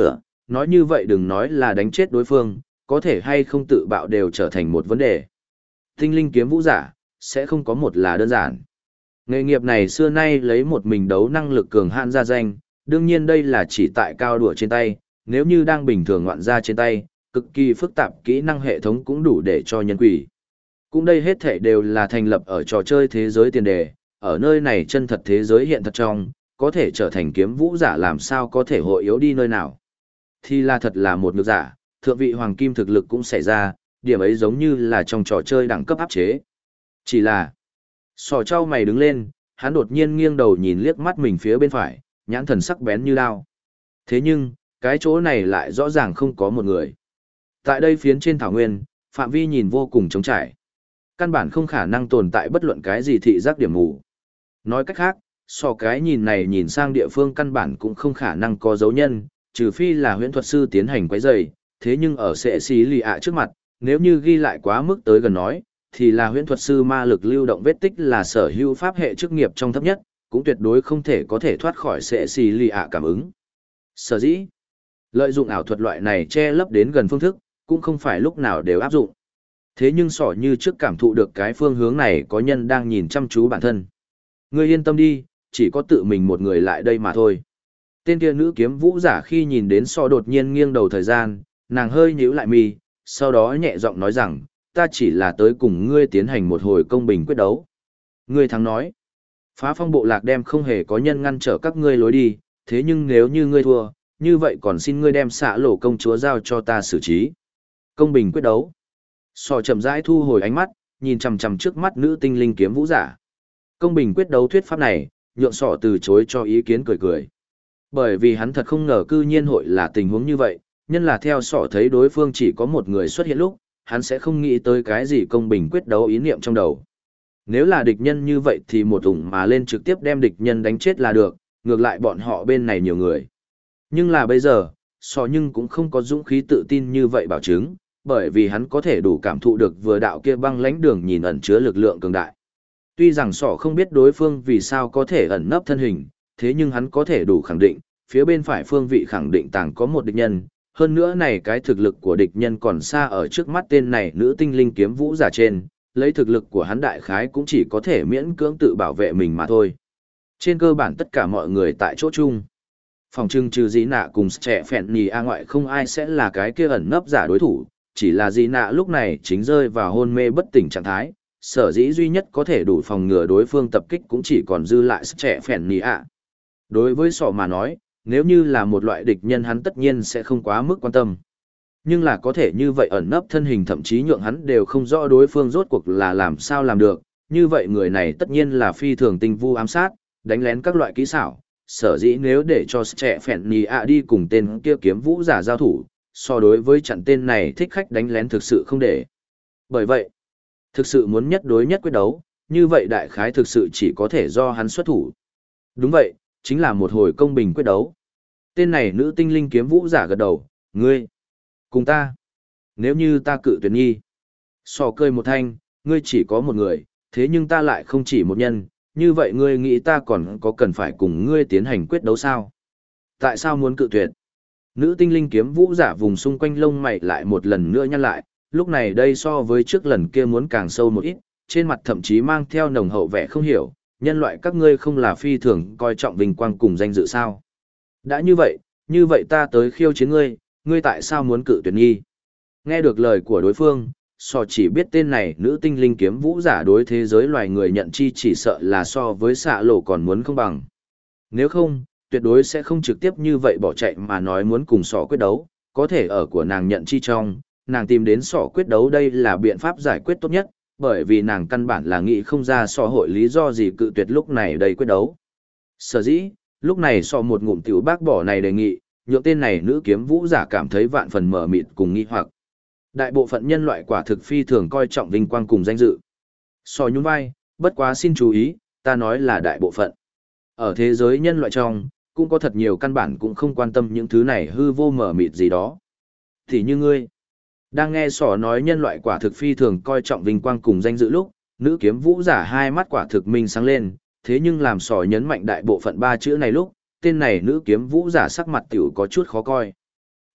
nói như vậy đừng nói là đánh chết đối phương, có thể hay không tự bạo đều trở thành một vấn đề. Tinh linh kiếm vũ giả, sẽ không có một là đơn giản. Nghề nghiệp này xưa nay lấy một mình đấu năng lực cường hãn ra danh, đương nhiên đây là chỉ tại cao đùa trên tay, nếu như đang bình thường ngoạn ra trên tay, cực kỳ phức tạp kỹ năng hệ thống cũng đủ để cho nhân quỷ. Cũng đây hết thể đều là thành lập ở trò chơi thế giới tiền đề, ở nơi này chân thật thế giới hiện thật trong, có thể trở thành kiếm vũ giả làm sao có thể hội yếu đi nơi nào. Thì là thật là một ngược giả, thượng vị hoàng kim thực lực cũng xảy ra, điểm ấy giống như là trong trò chơi đẳng cấp áp chế. Chỉ là, sò trao mày đứng lên, hắn đột nhiên nghiêng đầu nhìn liếc mắt mình phía bên phải, nhãn thần sắc bén như đao. Thế nhưng, cái chỗ này lại rõ ràng không có một người. Tại đây phiến trên thảo nguyên, phạm vi nhìn vô cùng trống trải. Căn bản không khả năng tồn tại bất luận cái gì thị giác điểm mù. Nói cách khác, so cái nhìn này nhìn sang địa phương căn bản cũng không khả năng có dấu nhân, trừ phi là huyễn thuật sư tiến hành quấy rầy. Thế nhưng ở sệ xí lì ạ trước mặt, nếu như ghi lại quá mức tới gần nói, thì là huyễn thuật sư ma lực lưu động vết tích là sở hữu pháp hệ chức nghiệp trong thấp nhất, cũng tuyệt đối không thể có thể thoát khỏi sệ xí lì ạ cảm ứng. Sở dĩ, lợi dụng ảo thuật loại này che lấp đến gần phương thức, cũng không phải lúc nào đều áp dụng. Thế nhưng sỏ như trước cảm thụ được cái phương hướng này có nhân đang nhìn chăm chú bản thân. Ngươi yên tâm đi, chỉ có tự mình một người lại đây mà thôi. Tên kia nữ kiếm vũ giả khi nhìn đến sọ đột nhiên nghiêng đầu thời gian, nàng hơi nhíu lại mi, sau đó nhẹ giọng nói rằng, ta chỉ là tới cùng ngươi tiến hành một hồi công bình quyết đấu. Ngươi thắng nói, phá phong bộ lạc đem không hề có nhân ngăn trở các ngươi lối đi, thế nhưng nếu như ngươi thua, như vậy còn xin ngươi đem xạ lỗ công chúa giao cho ta xử trí. Công bình quyết đấu. Sò chậm rãi thu hồi ánh mắt, nhìn chằm chằm trước mắt nữ tinh linh kiếm vũ giả. Công bình quyết đấu thuyết pháp này, nhượng sọ từ chối cho ý kiến cười cười. Bởi vì hắn thật không ngờ cư nhiên hội là tình huống như vậy, nhân là theo sọ thấy đối phương chỉ có một người xuất hiện lúc, hắn sẽ không nghĩ tới cái gì công bình quyết đấu ý niệm trong đầu. Nếu là địch nhân như vậy thì một ủng mà lên trực tiếp đem địch nhân đánh chết là được, ngược lại bọn họ bên này nhiều người. Nhưng là bây giờ, sọ nhưng cũng không có dũng khí tự tin như vậy bảo chứng, bởi vì hắn có thể đủ cảm thụ được vừa đạo kia băng lãnh đường nhìn ẩn chứa lực lượng cường đại. Tuy rằng sọ không biết đối phương vì sao có thể ẩn nấp thân hình, thế nhưng hắn có thể đủ khẳng định, phía bên phải phương vị khẳng định tàng có một địch nhân, hơn nữa này cái thực lực của địch nhân còn xa ở trước mắt tên này nữ tinh linh kiếm vũ giả trên, lấy thực lực của hắn đại khái cũng chỉ có thể miễn cưỡng tự bảo vệ mình mà thôi. Trên cơ bản tất cả mọi người tại chỗ chung. Phòng trưng trừ dĩ nạ cùng trẻ phèn nhì a ngoại không ai sẽ là cái kia ẩn nấp giả đối thủ, chỉ là dĩ nạ lúc này chính rơi vào hôn mê bất tỉnh trạng thái, sở dĩ duy nhất có thể đủ phòng ngừa đối phương tập kích cũng chỉ còn dư lại trẻ phèn nhì a. Đối với sọ mà nói, nếu như là một loại địch nhân hắn tất nhiên sẽ không quá mức quan tâm. Nhưng là có thể như vậy ẩn nấp thân hình thậm chí nhượng hắn đều không rõ đối phương rốt cuộc là làm sao làm được, như vậy người này tất nhiên là phi thường tinh vu ám sát, đánh lén các loại kỹ xảo, sở dĩ nếu để cho trẻ phèn nhì ạ đi cùng tên kia kiếm vũ giả giao thủ, so đối với chặn tên này thích khách đánh lén thực sự không để. Bởi vậy, thực sự muốn nhất đối nhất quyết đấu, như vậy đại khái thực sự chỉ có thể do hắn xuất thủ. Đúng vậy, chính là một hồi công bình quyết đấu. Tên này nữ tinh linh kiếm vũ giả gật đầu, ngươi, cùng ta. Nếu như ta cự tuyệt nghi. Sò cười một thanh, ngươi chỉ có một người, thế nhưng ta lại không chỉ một nhân, như vậy ngươi nghĩ ta còn có cần phải cùng ngươi tiến hành quyết đấu sao? Tại sao muốn cự tuyệt? Nữ tinh linh kiếm vũ giả vùng xung quanh lông mày lại một lần nữa nhăn lại, lúc này đây so với trước lần kia muốn càng sâu một ít, trên mặt thậm chí mang theo nồng hậu vẻ không hiểu, nhân loại các ngươi không là phi thường coi trọng vinh quang cùng danh dự sao? Đã như vậy ta tới khiêu chiến ngươi, ngươi tại sao muốn cự tuyệt nghi? Nghe được lời của đối phương, sò chỉ biết tên này nữ tinh linh kiếm vũ giả đối thế giới loài người nhận chi chỉ sợ là so với xạ lộ còn muốn không bằng. Nếu không, tuyệt đối sẽ không trực tiếp như vậy bỏ chạy mà nói muốn cùng sò quyết đấu, có thể ở của nàng nhận chi trong, nàng tìm đến sò quyết đấu đây là biện pháp giải quyết tốt nhất, bởi vì nàng căn bản là nghĩ không ra sò hội lý do gì cự tuyệt lúc này đây quyết đấu. Sở dĩ, lúc này sò một ngụm tiểu bác bỏ này đề nghị, nhượng tên này nữ kiếm vũ giả cảm thấy vạn phần mở mịt cùng nghi hoặc. Đại bộ phận nhân loại quả thực phi thường coi trọng vinh quang cùng danh dự. Sò nhún vai, bất quá xin chú ý, ta nói là đại bộ phận. Ở thế giới nhân loại trong, cũng có thật nhiều căn bản cũng không quan tâm những thứ này hư vô mở mịt gì đó. Thì như ngươi, đang nghe sò nói nhân loại quả thực phi thường coi trọng vinh quang cùng danh dự lúc, nữ kiếm vũ giả hai mắt quả thực minh sáng lên, thế nhưng làm sò nhấn mạnh đại bộ phận ba chữ này lúc, tên này nữ kiếm vũ giả sắc mặt tiểu có chút khó coi.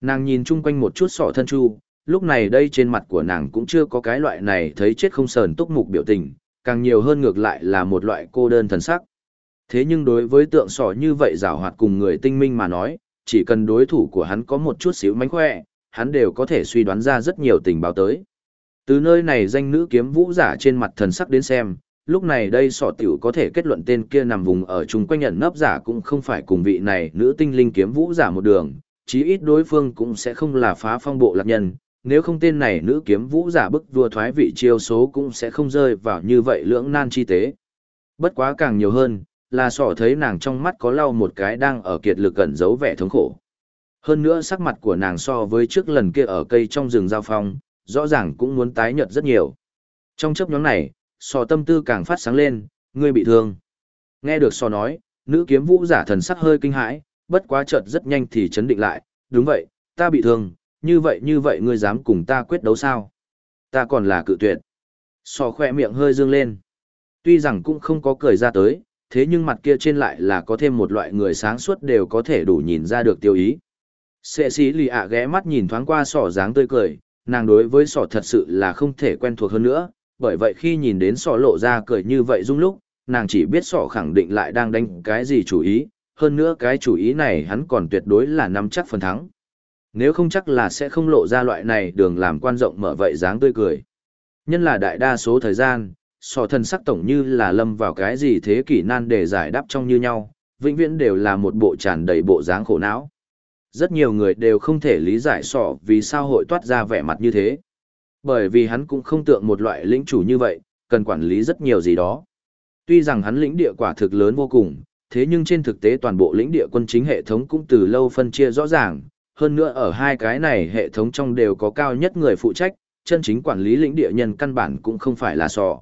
Nàng nhìn chung quanh một chút sọ thân chu, lúc này đây trên mặt của nàng cũng chưa có cái loại này thấy chết không sờn túc mục biểu tình, càng nhiều hơn ngược lại là một loại cô đơn thần sắc. Thế nhưng đối với tượng sọ như vậy giảo hoạt cùng người tinh minh mà nói, chỉ cần đối thủ của hắn có một chút xíu mánh khỏe, hắn đều có thể suy đoán ra rất nhiều tình báo tới. Từ nơi này danh nữ kiếm vũ giả trên mặt thần sắc đến xem, lúc này đây sọ tiểu có thể kết luận tên kia nằm vùng ở chung quanh nhận nấp giả cũng không phải cùng vị này nữ tinh linh kiếm vũ giả một đường, chí ít đối phương cũng sẽ không là phá phong bộ lạc nhân, nếu không tên này nữ kiếm vũ giả bức vua thoái vị chiêu số cũng sẽ không rơi vào như vậy lưỡng nan chi tế. Bất quá càng nhiều hơn, là sọ thấy nàng trong mắt có lau một cái đang ở kiệt lực gần giấu vẻ thống khổ. Hơn nữa sắc mặt của nàng so với trước lần kia ở cây trong rừng giao phong, rõ ràng cũng muốn tái nhợt rất nhiều. Trong chấp nhóm này, sọ tâm tư càng phát sáng lên, ngươi bị thương. Nghe được sọ nói, nữ kiếm vũ giả thần sắc hơi kinh hãi, bất quá chợt rất nhanh thì chấn định lại, đúng vậy, ta bị thương, như vậy ngươi dám cùng ta quyết đấu sao? Ta còn là cự tuyệt. Sọ khoe miệng hơi dương lên. Tuy rằng cũng không có cười ra tới, thế nhưng mặt kia trên lại là có thêm một loại người sáng suốt đều có thể đủ nhìn ra được tiêu ý. Sệ sĩ lì ạ ghé mắt nhìn thoáng qua sọ dáng tươi cười, nàng đối với sọ thật sự là không thể quen thuộc hơn nữa, bởi vậy khi nhìn đến sọ lộ ra cười như vậy dung lúc, nàng chỉ biết sọ khẳng định lại đang đánh cái gì chủ ý, hơn nữa cái chủ ý này hắn còn tuyệt đối là nắm chắc phần thắng. Nếu không chắc là sẽ không lộ ra loại này đường làm quan rộng mở vậy dáng tươi cười. Nhân là đại đa số thời gian, sọ thần sắc tổng như là lâm vào cái gì thế kỷ nan để giải đáp trong như nhau, vĩnh viễn đều là một bộ tràn đầy bộ dáng khổ não. Rất nhiều người đều không thể lý giải sọ vì sao hội toát ra vẻ mặt như thế. Bởi vì hắn cũng không tượng một loại lĩnh chủ như vậy, cần quản lý rất nhiều gì đó. Tuy rằng hắn lĩnh địa quả thực lớn vô cùng, thế nhưng trên thực tế toàn bộ lĩnh địa quân chính hệ thống cũng từ lâu phân chia rõ ràng, hơn nữa ở hai cái này hệ thống trong đều có cao nhất người phụ trách, chân chính quản lý lĩnh địa nhân căn bản cũng không phải là sọ.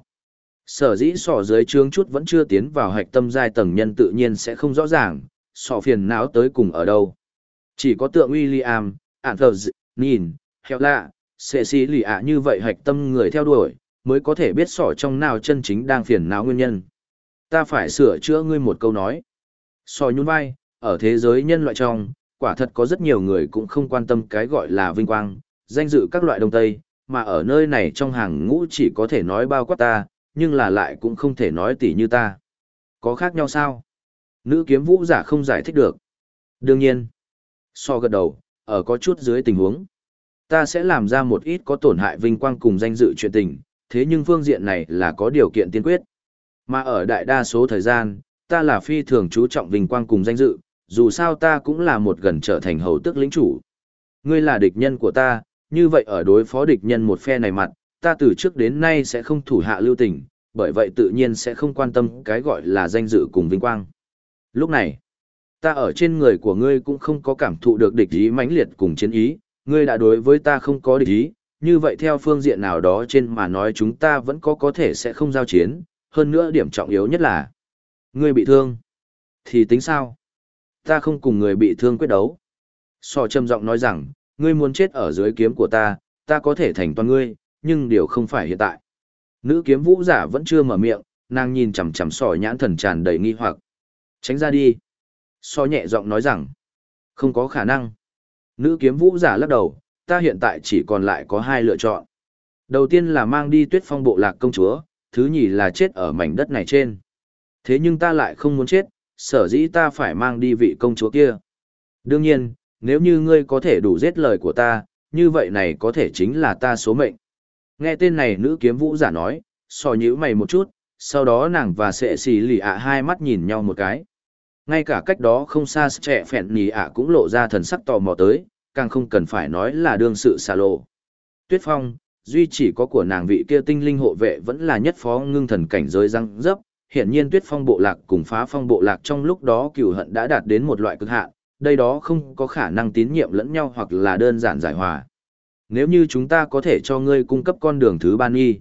Sở dĩ sọ dưới trướng chút vẫn chưa tiến vào hạch tâm giai tầng nhân tự nhiên sẽ không rõ ràng, sọ phiền não tới cùng ở đâu. Chỉ có tượng William, Anthers, Nin, Hela, Cecilia như vậy hạch tâm người theo đuổi, mới có thể biết sọ trong nào chân chính đang phiền não nguyên nhân. Ta phải sửa chữa ngươi một câu nói. Sọ nhún vai, ở thế giới nhân loại trong, quả thật có rất nhiều người cũng không quan tâm cái gọi là vinh quang, danh dự các loại đông tây, mà ở nơi này trong hàng ngũ chỉ có thể nói bao quát ta, nhưng là lại cũng không thể nói tỉ như ta. Có khác nhau sao? Nữ kiếm vũ giả không giải thích được. Đương nhiên. So gật đầu, ở có chút dưới tình huống. Ta sẽ làm ra một ít có tổn hại vinh quang cùng danh dự chuyện tình, thế nhưng phương diện này là có điều kiện tiên quyết. Mà ở đại đa số thời gian, ta là phi thường chú trọng vinh quang cùng danh dự, dù sao ta cũng là một gần trở thành hầu tước lĩnh chủ. Ngươi là địch nhân của ta, như vậy ở đối phó địch nhân một phe này mặt, ta từ trước đến nay sẽ không thủ hạ lưu tình, bởi vậy tự nhiên sẽ không quan tâm cái gọi là danh dự cùng vinh quang. Lúc này, ta ở trên người của ngươi cũng không có cảm thụ được địch ý mãnh liệt cùng chiến ý, ngươi đã đối với ta không có địch ý, như vậy theo phương diện nào đó trên mà nói chúng ta vẫn có thể sẽ không giao chiến, hơn nữa điểm trọng yếu nhất là ngươi bị thương. Thì tính sao? Ta không cùng người bị thương quyết đấu. Sọ trầm giọng nói rằng, ngươi muốn chết ở dưới kiếm của ta, ta có thể thành toàn ngươi, nhưng điều không phải hiện tại. Nữ kiếm vũ giả vẫn chưa mở miệng, nàng nhìn chằm chằm sọ nhãn thần tràn đầy nghi hoặc. Tránh ra đi. Sọ nhẹ giọng nói rằng, không có khả năng. Nữ kiếm vũ giả lắc đầu, ta hiện tại chỉ còn lại có hai lựa chọn. Đầu tiên là mang đi Tuyết Phong bộ lạc công chúa, thứ nhì là chết ở mảnh đất này trên. Thế nhưng ta lại không muốn chết, sở dĩ ta phải mang đi vị công chúa kia. Đương nhiên, nếu như ngươi có thể đủ giết lời của ta, như vậy này có thể chính là ta số mệnh. Nghe tên này nữ kiếm vũ giả nói, sò nhíu mày một chút, sau đó nàng và sệ xì lì ạ hai mắt nhìn nhau một cái. Ngay cả cách đó không xa trẻ phèn nì ạ cũng lộ ra thần sắc tò mò tới, càng không cần phải nói là đương sự xà lộ. Tuyết Phong, duy chỉ có của nàng vị kia tinh linh hộ vệ vẫn là nhất phó ngưng thần cảnh giới răng dấp, hiển nhiên Tuyết Phong bộ lạc cùng Phá Phong bộ lạc trong lúc đó cừu hận đã đạt đến một loại cực hạn, đây đó không có khả năng tín nhiệm lẫn nhau hoặc là đơn giản giải hòa. Nếu như chúng ta có thể cho ngươi cung cấp con đường thứ ba nghi.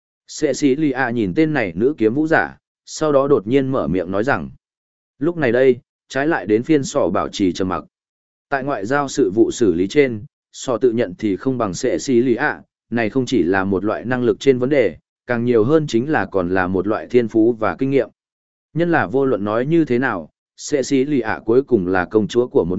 Cecilia nhìn tên này nữ kiếm vũ giả, sau đó đột nhiên mở miệng nói rằng. Lúc này đây, trái lại đến phiên sọ bảo trì trầm mặc. Tại ngoại giao sự vụ xử lý trên, sọ tự nhận thì không bằng Cecilia, này không chỉ là một loại năng lực trên vấn đề, càng nhiều hơn chính là còn là một loại thiên phú và kinh nghiệm. Nhân là vô luận nói như thế nào, Cecilia cuối cùng là công chúa của một nước,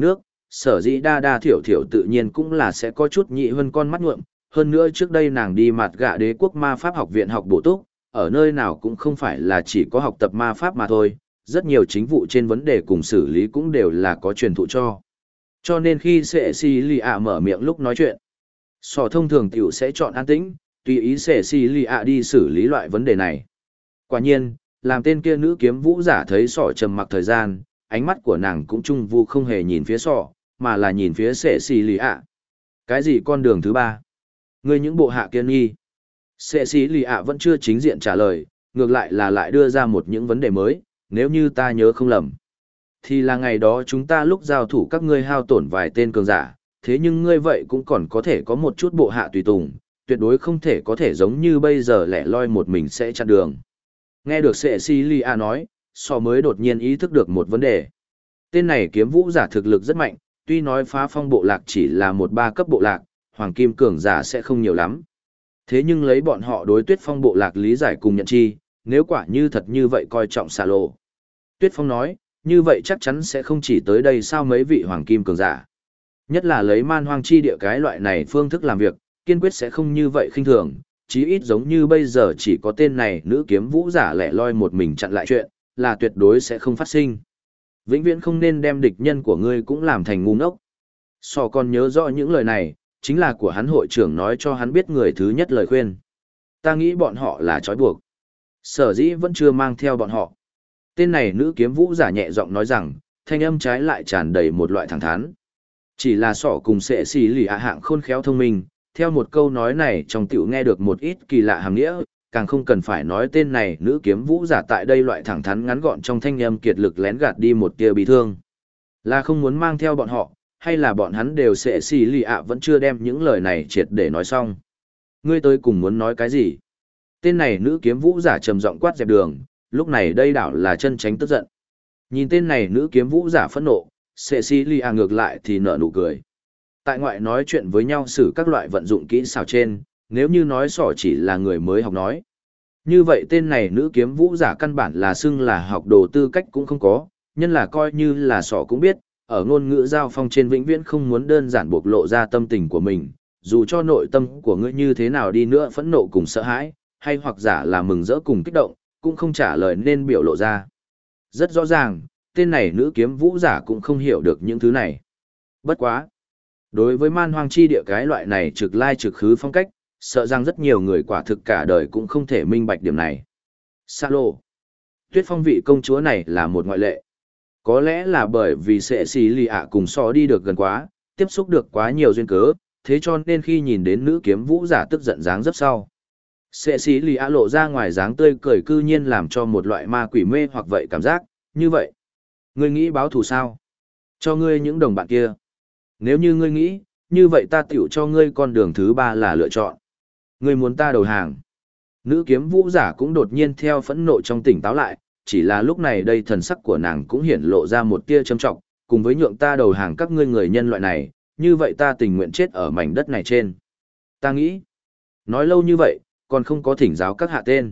sở dĩ đa đa thiểu thiểu tự nhiên cũng là sẽ có chút nhị hơn con mắt nhuộm, hơn nữa trước đây nàng đi mặt gạ đế quốc ma pháp học viện học bổ túc, ở nơi nào cũng không phải là chỉ có học tập ma pháp mà thôi, rất nhiều chính vụ trên vấn đề cùng xử lý cũng đều là có truyền thụ cho. Cho nên khi sệ xì lì ạ mở miệng lúc nói chuyện, sò thông thường tiểu sẽ chọn an tĩnh, tùy ý sệ xì lì ạ đi xử lý loại vấn đề này. Quả nhiên, làm tên kia nữ kiếm vũ giả thấy sọ trầm mặc thời gian, ánh mắt của nàng cũng trung vu không hề nhìn phía sọ, mà là nhìn phía sệ xì lì ạ. Cái gì con đường thứ ba? Ngươi những bộ hạ kiên nghi. Sệ xì lì ạ vẫn chưa chính diện trả lời, ngược lại là lại đưa ra một những vấn đề mới, nếu như ta nhớ không lầm. Thì là ngày đó chúng ta lúc giao thủ các ngươi hao tổn vài tên cường giả, thế nhưng ngươi vậy cũng còn có thể có một chút bộ hạ tùy tùng, tuyệt đối không thể có thể giống như bây giờ lẻ loi một mình sẽ chặn đường. Nghe được Cecilia nói, Sọ mới đột nhiên ý thức được một vấn đề. Tên này kiếm vũ giả thực lực rất mạnh, tuy nói phá phong bộ lạc chỉ là một ba cấp bộ lạc, hoàng kim cường giả sẽ không nhiều lắm. Thế nhưng lấy bọn họ đối tuyết phong bộ lạc lý giải cùng nhận chi, nếu quả như thật như vậy coi trọng xà lộ. Tuyết phong nói, như vậy chắc chắn sẽ không chỉ tới đây sao mấy vị hoàng kim cường giả. Nhất là lấy man hoang chi địa cái loại này phương thức làm việc, kiên quyết sẽ không như vậy khinh thường, chí ít giống như bây giờ chỉ có tên này nữ kiếm vũ giả lẻ loi một mình chặn lại chuyện, là tuyệt đối sẽ không phát sinh. Vĩnh viễn không nên đem địch nhân của ngươi cũng làm thành ngu ngốc. Sò còn nhớ rõ những lời này, chính là của hắn hội trưởng nói cho hắn biết người thứ nhất lời khuyên. Ta nghĩ bọn họ là trói buộc. Sở dĩ vẫn chưa mang theo bọn họ. Tên này nữ kiếm vũ giả nhẹ giọng nói rằng, thanh âm trái lại tràn đầy một loại thẳng thắn. Chỉ là sỏ cùng sệ xì lì ạ hạng khôn khéo thông minh, theo một câu nói này trong tiểu nghe được một ít kỳ lạ hàm nghĩa, càng không cần phải nói tên này nữ kiếm vũ giả tại đây loại thẳng thắn ngắn gọn trong thanh âm kiệt lực lén gạt đi một tia bị thương. Là không muốn mang theo bọn họ, hay là bọn hắn đều sệ xì lì ạ vẫn chưa đem những lời này triệt để nói xong. Ngươi tới cùng muốn nói cái gì? Tên này nữ kiếm vũ giả trầm giọng quát dẹp đường, lúc này đây đảo là chân tránh tức giận. Nhìn tên này nữ kiếm vũ giả phẫn nộ, Cecilia ngược lại thì nở nụ cười. Tại ngoại nói chuyện với nhau xử các loại vận dụng kỹ xảo trên, nếu như nói sỏ chỉ là người mới học nói. Như vậy tên này nữ kiếm vũ giả căn bản là xưng là học đồ tư cách cũng không có, nhân là coi như là sỏ cũng biết, ở ngôn ngữ giao phong trên vĩnh viễn không muốn đơn giản bộc lộ ra tâm tình của mình, dù cho nội tâm của ngươi như thế nào đi nữa phẫn nộ cùng sợ hãi, hay hoặc giả là mừng rỡ cùng kích động, cũng không trả lời nên biểu lộ ra. Rất rõ ràng, tên này nữ kiếm vũ giả cũng không hiểu được những thứ này. Bất quá. Đối với man hoang chi địa cái loại này trực lai trực khứ phong cách, sợ rằng rất nhiều người quả thực cả đời cũng không thể minh bạch điểm này. Sa lô. Tuyết phong vị công chúa này là một ngoại lệ. Có lẽ là bởi vì sệ xì lì ạ cùng so đi được gần quá, tiếp xúc được quá nhiều duyên cớ, thế cho nên khi nhìn đến nữ kiếm vũ giả tức giận dáng rất sau. Sệ xì lì ạ lộ ra ngoài dáng tươi cười cư nhiên làm cho một loại ma quỷ mê hoặc vậy cảm giác, như vậy. Ngươi nghĩ báo thù sao? Cho ngươi những đồng bạn kia. Nếu như ngươi nghĩ, như vậy ta tiểu cho ngươi con đường thứ ba là lựa chọn. Ngươi muốn ta đầu hàng. Nữ kiếm vũ giả cũng đột nhiên theo phẫn nộ trong tỉnh táo lại, chỉ là lúc này đây thần sắc của nàng cũng hiển lộ ra một tia châm trọng, cùng với nhượng ta đầu hàng các ngươi người nhân loại này, như vậy ta tình nguyện chết ở mảnh đất này trên. Ta nghĩ, nói lâu như vậy, còn không có thỉnh giáo các hạ tên.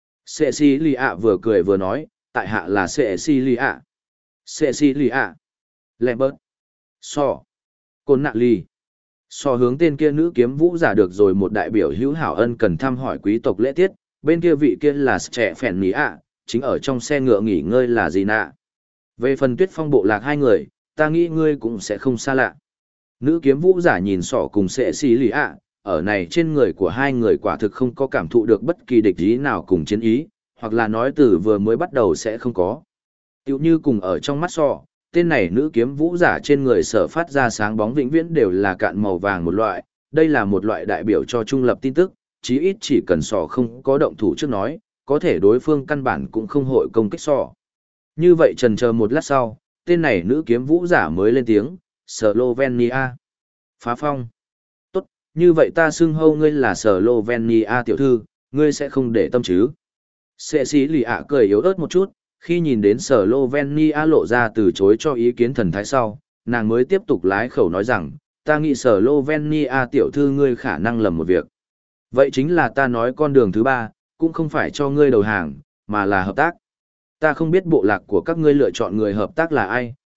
Cecilia vừa cười vừa nói, tại hạ là Cecilia. Cecilia. Lambert. So. Côn nạ ly. So hướng tên kia nữ kiếm vũ giả được rồi một đại biểu hữu hảo ân cần thăm hỏi quý tộc lễ tiết, bên kia vị kia là trẻ phèn ní ạ, chính ở trong xe ngựa nghỉ ngơi là gì nạ. Về phần tuyết phong bộ lạc hai người, ta nghĩ ngươi cũng sẽ không xa lạ. Nữ kiếm vũ giả nhìn sỏ cùng sẽ xì lì ạ, ở này trên người của hai người quả thực không có cảm thụ được bất kỳ địch ý nào cùng chiến ý, hoặc là nói từ vừa mới bắt đầu sẽ không có. Tiểu như cùng ở trong mắt sọ, tên này nữ kiếm vũ giả trên người sở phát ra sáng bóng vĩnh viễn đều là cạn màu vàng một loại, đây là một loại đại biểu cho trung lập tin tức, chí ít chỉ cần sọ không có động thủ trước nói, có thể đối phương căn bản cũng không hội công kích sọ. Như vậy trần chờ một lát sau, tên này nữ kiếm vũ giả mới lên tiếng, Slovenia. Phá phong. Tốt, như vậy ta xưng hâu ngươi là Slovenia tiểu thư, ngươi sẽ không để tâm chứ. Sệ sĩ lì ạ cười yếu ớt một chút, khi nhìn đến Slovenia lộ ra từ chối cho ý kiến thần thái sau, nàng mới tiếp tục lái khẩu nói rằng, ta nghĩ Slovenia tiểu thư ngươi khả năng lầm một việc. Vậy chính là ta nói con đường thứ ba, cũng không phải cho ngươi đầu hàng, mà là hợp tác. Ta không biết bộ lạc của các ngươi lựa chọn người hợp tác là ai,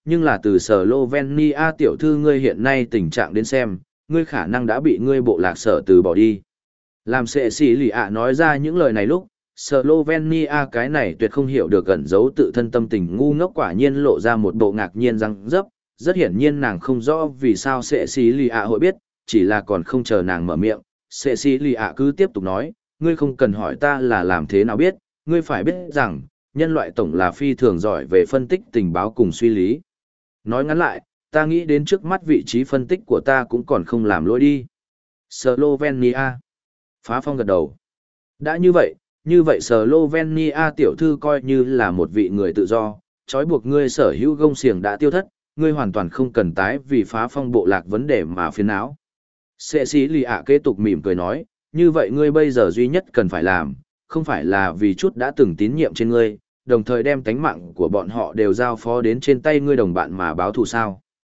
nhưng là từ Slovenia tiểu thư ngươi hiện nay tình trạng đến xem, ngươi khả năng đã bị ngươi bộ lạc sở từ bỏ đi. Làm sệ xì lì ạ nói ra những lời này lúc, Slovenia cái này tuyệt không hiểu được gần giấu tự thân tâm tình ngu ngốc quả nhiên lộ ra một bộ ngạc nhiên răng dấp, rất hiển nhiên nàng không rõ vì sao sệ xì lì ạ hội biết, chỉ là còn không chờ nàng mở miệng, sệ xì lì ạ cứ tiếp tục nói, ngươi không cần hỏi ta là làm thế nào biết, ngươi phải biết rằng, nhân loại tổng là phi thường giỏi về phân tích tình báo cùng suy lý. Nói ngắn lại, ta nghĩ đến trước mắt vị trí phân tích của ta cũng còn không làm lỗi đi. Slovenia. Phá Phong gật đầu. Đã như vậy Slovenia tiểu thư coi như là một vị người tự do, trói buộc ngươi sở hữu gông xiềng đã tiêu thất, ngươi hoàn toàn không cần tái vì Phá Phong bộ lạc vấn đề mà phiền não. Cecilia kế tục mỉm cười nói, như vậy ngươi bây giờ duy nhất cần phải làm, không phải là vì chút đã từng tín nhiệm trên ngươi, đồng thời đem tánh mạng của bọn họ đều giao phó đến trên tay ngươi đồng bạn mà báo thù sao.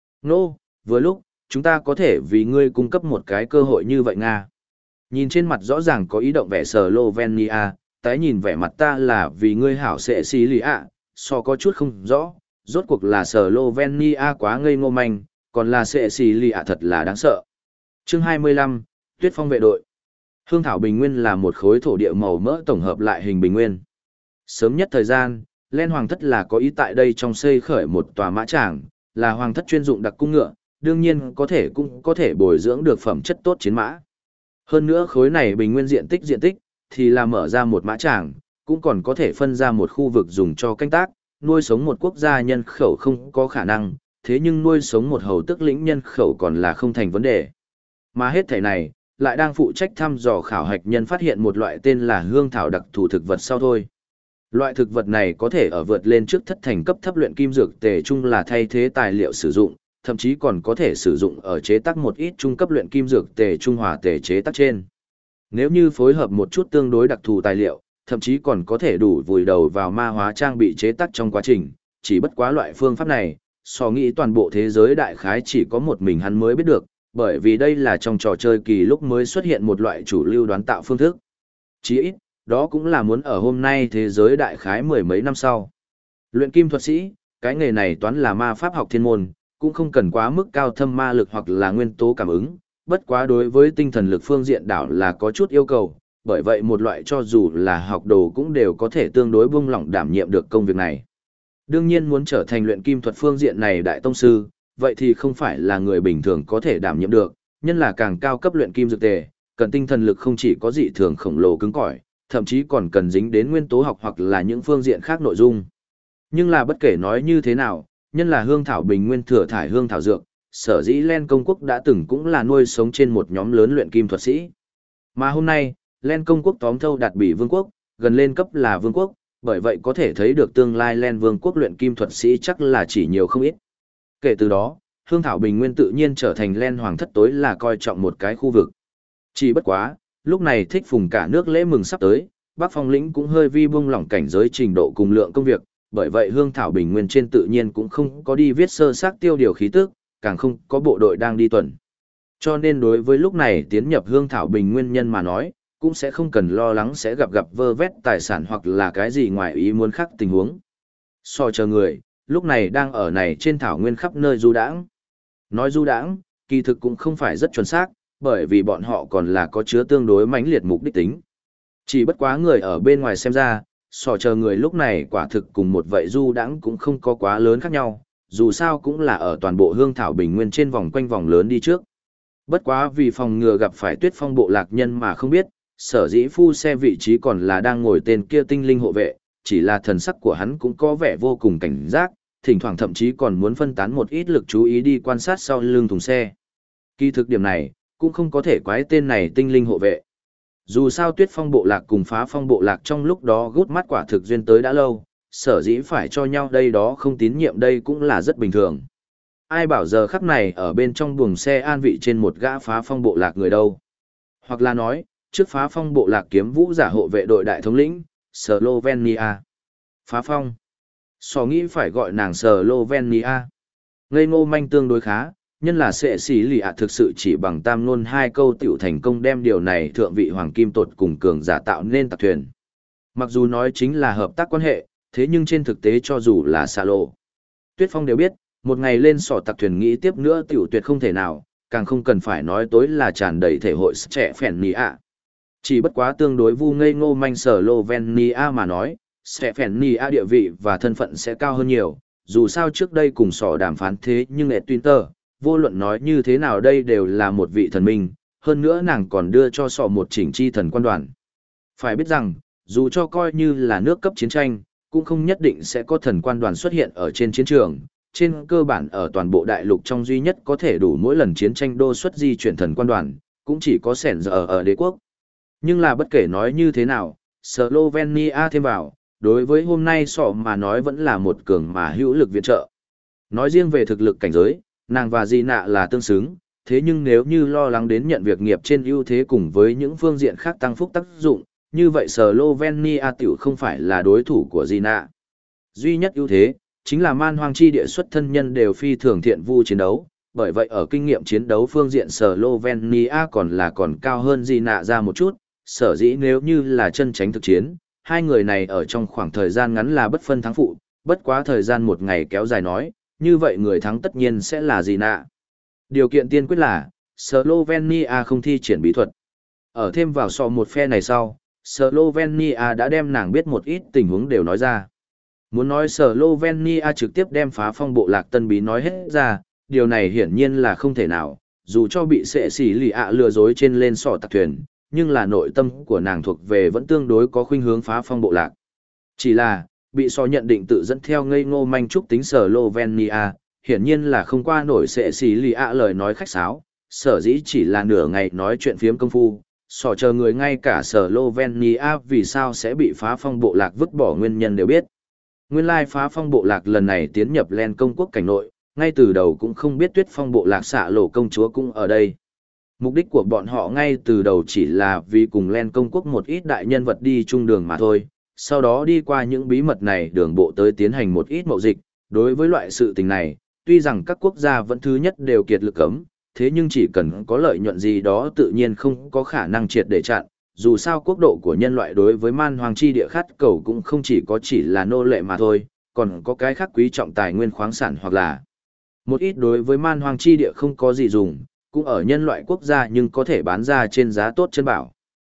Vừa lúc, chúng ta có thể vì ngươi cung cấp một cái cơ hội như vậy Nga. Nhìn trên mặt rõ ràng có ý động vẻ Slovenia, tái nhìn vẻ mặt ta là vì ngươi hảo sẽ xí lì ạ, so có chút không rõ, rốt cuộc là Slovenia quá ngây ngô manh, còn là sẽ xí lì ạ thật là đáng sợ. Chương 25, Tuyết Phong vệ đội. Hương thảo bình nguyên là một khối thổ địa màu mỡ tổng hợp lại hình bình nguyên. Sớm nhất thời gian, Len Hoàng thất là có ý tại đây trong xây khởi một tòa mã tràng, là hoàng thất chuyên dụng đặc cung ngựa, đương nhiên cũng có thể bồi dưỡng được phẩm chất tốt chiến mã. Hơn nữa khối này bình nguyên diện tích thì là mở ra một mã tràng, cũng còn có thể phân ra một khu vực dùng cho canh tác, nuôi sống một quốc gia nhân khẩu không có khả năng, thế nhưng nuôi sống một hầu tước lĩnh nhân khẩu còn là không thành vấn đề. Mà hết thảy này, lại đang phụ trách thăm dò khảo hạch nhân phát hiện một loại tên là hương thảo đặc thù thực vật sau thôi. Loại thực vật này có thể ở vượt lên trước thất thành cấp thấp luyện kim dược tề chung là thay thế tài liệu sử dụng, thậm chí còn có thể sử dụng ở chế tác một ít trung cấp luyện kim dược tề trung hòa tề chế tác trên. Nếu như phối hợp một chút tương đối đặc thù tài liệu, thậm chí còn có thể đủ vùi đầu vào ma hóa trang bị chế tác trong quá trình, chỉ bất quá loại phương pháp này, so nghĩ toàn bộ thế giới đại khái chỉ có một mình hắn mới biết được, bởi vì đây là trong trò chơi kỳ lúc mới xuất hiện một loại chủ lưu đoán tạo phương thức. Chỉ ít, đó cũng là muốn ở hôm nay thế giới đại khái mười mấy năm sau. Luyện kim thuật sĩ, cái nghề này toán là ma pháp học thiên môn, cũng không cần quá mức cao thâm ma lực hoặc là nguyên tố cảm ứng, bất quá đối với tinh thần lực phương diện đảo là có chút yêu cầu, bởi vậy một loại cho dù là học đồ cũng đều có thể tương đối buông lỏng đảm nhiệm được công việc này. Đương nhiên muốn trở thành luyện kim thuật phương diện này đại tông sư, vậy thì không phải là người bình thường có thể đảm nhiệm được, nhân là càng cao cấp luyện kim dược tề, cần tinh thần lực không chỉ có dị thường khổng lồ cứng cỏi, thậm chí còn cần dính đến nguyên tố học hoặc là những phương diện khác nội dung. Nhưng là bất kể nói như thế nào, nhân là hương thảo bình nguyên thừa thải hương thảo dược, sở dĩ Len công quốc đã từng cũng là nuôi sống trên một nhóm lớn luyện kim thuật sĩ. Mà hôm nay, Len công quốc tóm thâu đạt bị vương quốc, gần lên cấp là vương quốc, bởi vậy có thể thấy được tương lai Len vương quốc luyện kim thuật sĩ chắc là chỉ nhiều không ít. Kể từ đó, hương thảo bình nguyên tự nhiên trở thành Len hoàng thất tối là coi trọng một cái khu vực. Chỉ bất quá, lúc này thích phùng cả nước lễ mừng sắp tới, Bắc Phong lĩnh cũng hơi vi buông lỏng cảnh giới trình độ cùng lượng công việc, bởi vậy hương thảo bình nguyên trên tự nhiên cũng không có đi viết sơ xác tiêu điều khí tức, càng không có bộ đội đang đi tuần. Cho nên đối với lúc này tiến nhập hương thảo bình nguyên nhân mà nói, cũng sẽ không cần lo lắng sẽ gặp vơ vét tài sản hoặc là cái gì ngoài ý muốn khác tình huống. So chờ người, lúc này đang ở này trên thảo nguyên khắp nơi du đãng. Nói du đãng, kỳ thực cũng không phải rất chuẩn xác, bởi vì bọn họ còn là có chứa tương đối mãnh liệt mục đích tính. Chỉ bất quá người ở bên ngoài xem ra, so chờ người lúc này quả thực cùng một vậy du đãng cũng không có quá lớn khác nhau, dù sao cũng là ở toàn bộ hương thảo bình nguyên trên vòng quanh vòng lớn đi trước. Bất quá vì phòng ngừa gặp phải Tuyết Phong bộ lạc nhân mà không biết, sở dĩ phu xe vị trí còn là đang ngồi tên kia tinh linh hộ vệ, chỉ là thần sắc của hắn cũng có vẻ vô cùng cảnh giác, thỉnh thoảng thậm chí còn muốn phân tán một ít lực chú ý đi quan sát sau lưng thùng xe. Kỳ thực điểm này, cũng không có thể quái tên này tinh linh hộ vệ. Dù sao Tuyết Phong bộ lạc cùng Phá Phong bộ lạc trong lúc đó gút mắt quả thực duyên tới đã lâu, sở dĩ phải cho nhau đây đó không tín nhiệm đây cũng là rất bình thường. Ai bảo giờ khắc này ở bên trong buồng xe an vị trên một gã Phá Phong bộ lạc người đâu. Hoặc là nói, trước Phá Phong bộ lạc kiếm vũ giả hộ vệ đội đại thống lĩnh, Slovenia. Phá Phong. So nghĩ phải gọi nàng Slovenia. Ngây ngô manh tương đối khá, nhân là sẽ xỉ lì ạ thực sự chỉ bằng tam ngôn hai câu tiểu thành công đem điều này thượng vị hoàng kim tột cùng cường giả tạo nên tạc thuyền. Mặc dù nói chính là hợp tác quan hệ, thế nhưng trên thực tế cho dù là xa lộ. Tuyết Phong đều biết, Một ngày lên sọ tặc thuyền nghĩ tiếp nữa tiểu tuyệt không thể nào, càng không cần phải nói tối là tràn đầy thể hội trẻ phèn nì ạ. Chỉ bất quá tương đối vu ngây ngô manh Slovenia mà nói, sẽ phèn nì ạ địa vị và thân phận sẽ cao hơn nhiều, dù sao trước đây cùng sọ đàm phán thế nhưng ẹ Twitter, vô luận nói như thế nào đây đều là một vị thần minh, hơn nữa nàng còn đưa cho sọ một chỉnh chi thần quan đoàn. Phải biết rằng, dù cho coi như là nước cấp chiến tranh, cũng không nhất định sẽ có thần quan đoàn xuất hiện ở trên chiến trường. Trên cơ bản ở toàn bộ đại lục trong duy nhất có thể đủ mỗi lần chiến tranh đô xuất di chuyển thần quan đoàn, cũng chỉ có sẻn giờ ở đế quốc. Nhưng là bất kể nói như thế nào, Slovenia thêm vào, đối với hôm nay sọ mà nói vẫn là một cường mà hữu lực viện trợ. Nói riêng về thực lực cảnh giới, nàng và Di Nạ là tương xứng, thế nhưng nếu như lo lắng đến nhận việc nghiệp trên ưu thế cùng với những phương diện khác tăng phúc tác dụng, như vậy Slovenia tiểu không phải là đối thủ của Di Nạ. Duy nhất ưu thế, chính là man hoang chi địa xuất thân nhân đều phi thường thiện vu chiến đấu, bởi vậy ở kinh nghiệm chiến đấu phương diện Slovenia còn cao hơn Di Nạ ra một chút, sở dĩ nếu như là chân tránh thực chiến, hai người này ở trong khoảng thời gian ngắn là bất phân thắng phụ, bất quá thời gian một ngày kéo dài nói, như vậy người thắng tất nhiên sẽ là Di Nạ. Điều kiện tiên quyết là, Slovenia không thi triển bí thuật. Ở thêm vào so một phe này sau, Slovenia đã đem nàng biết một ít tình huống đều nói ra. Muốn nói Slovenia trực tiếp đem phá phong bộ lạc tân bí nói hết ra, điều này hiển nhiên là không thể nào, dù cho bị sệ xỉ lì ạ lừa dối trên lên sọ tặc thuyền, nhưng là nội tâm của nàng thuộc về vẫn tương đối có khuynh hướng phá phong bộ lạc. Chỉ là, bị sọ nhận định tự dẫn theo ngây ngô manh trúc tính Slovenia, hiển nhiên là không qua nổi sệ xỉ lì ạ lời nói khách sáo, sở dĩ chỉ là nửa ngày nói chuyện phiếm công phu. Sọ chờ người ngay cả Slovenia vì sao sẽ bị phá phong bộ lạc vứt bỏ nguyên nhân đều biết. Nguyên lai phá phong bộ lạc lần này tiến nhập Len công quốc cảnh nội, ngay từ đầu cũng không biết tuyết phong bộ lạc xạ lộ công chúa cũng ở đây. Mục đích của bọn họ ngay từ đầu chỉ là vì cùng Len công quốc một ít đại nhân vật đi chung đường mà thôi, sau đó đi qua những bí mật này đường bộ tới tiến hành một ít mậu dịch. Đối với loại sự tình này, tuy rằng các quốc gia vẫn thứ nhất đều kiệt lực cấm, thế nhưng chỉ cần có lợi nhuận gì đó tự nhiên không có khả năng triệt để chặn, dù sao quốc độ của nhân loại đối với man hoang chi địa khát cầu cũng không chỉ là nô lệ mà thôi, còn có cái khác quý trọng tài nguyên khoáng sản hoặc là một ít đối với man hoang chi địa không có gì dùng, cũng ở nhân loại quốc gia nhưng có thể bán ra trên giá tốt chân bảo.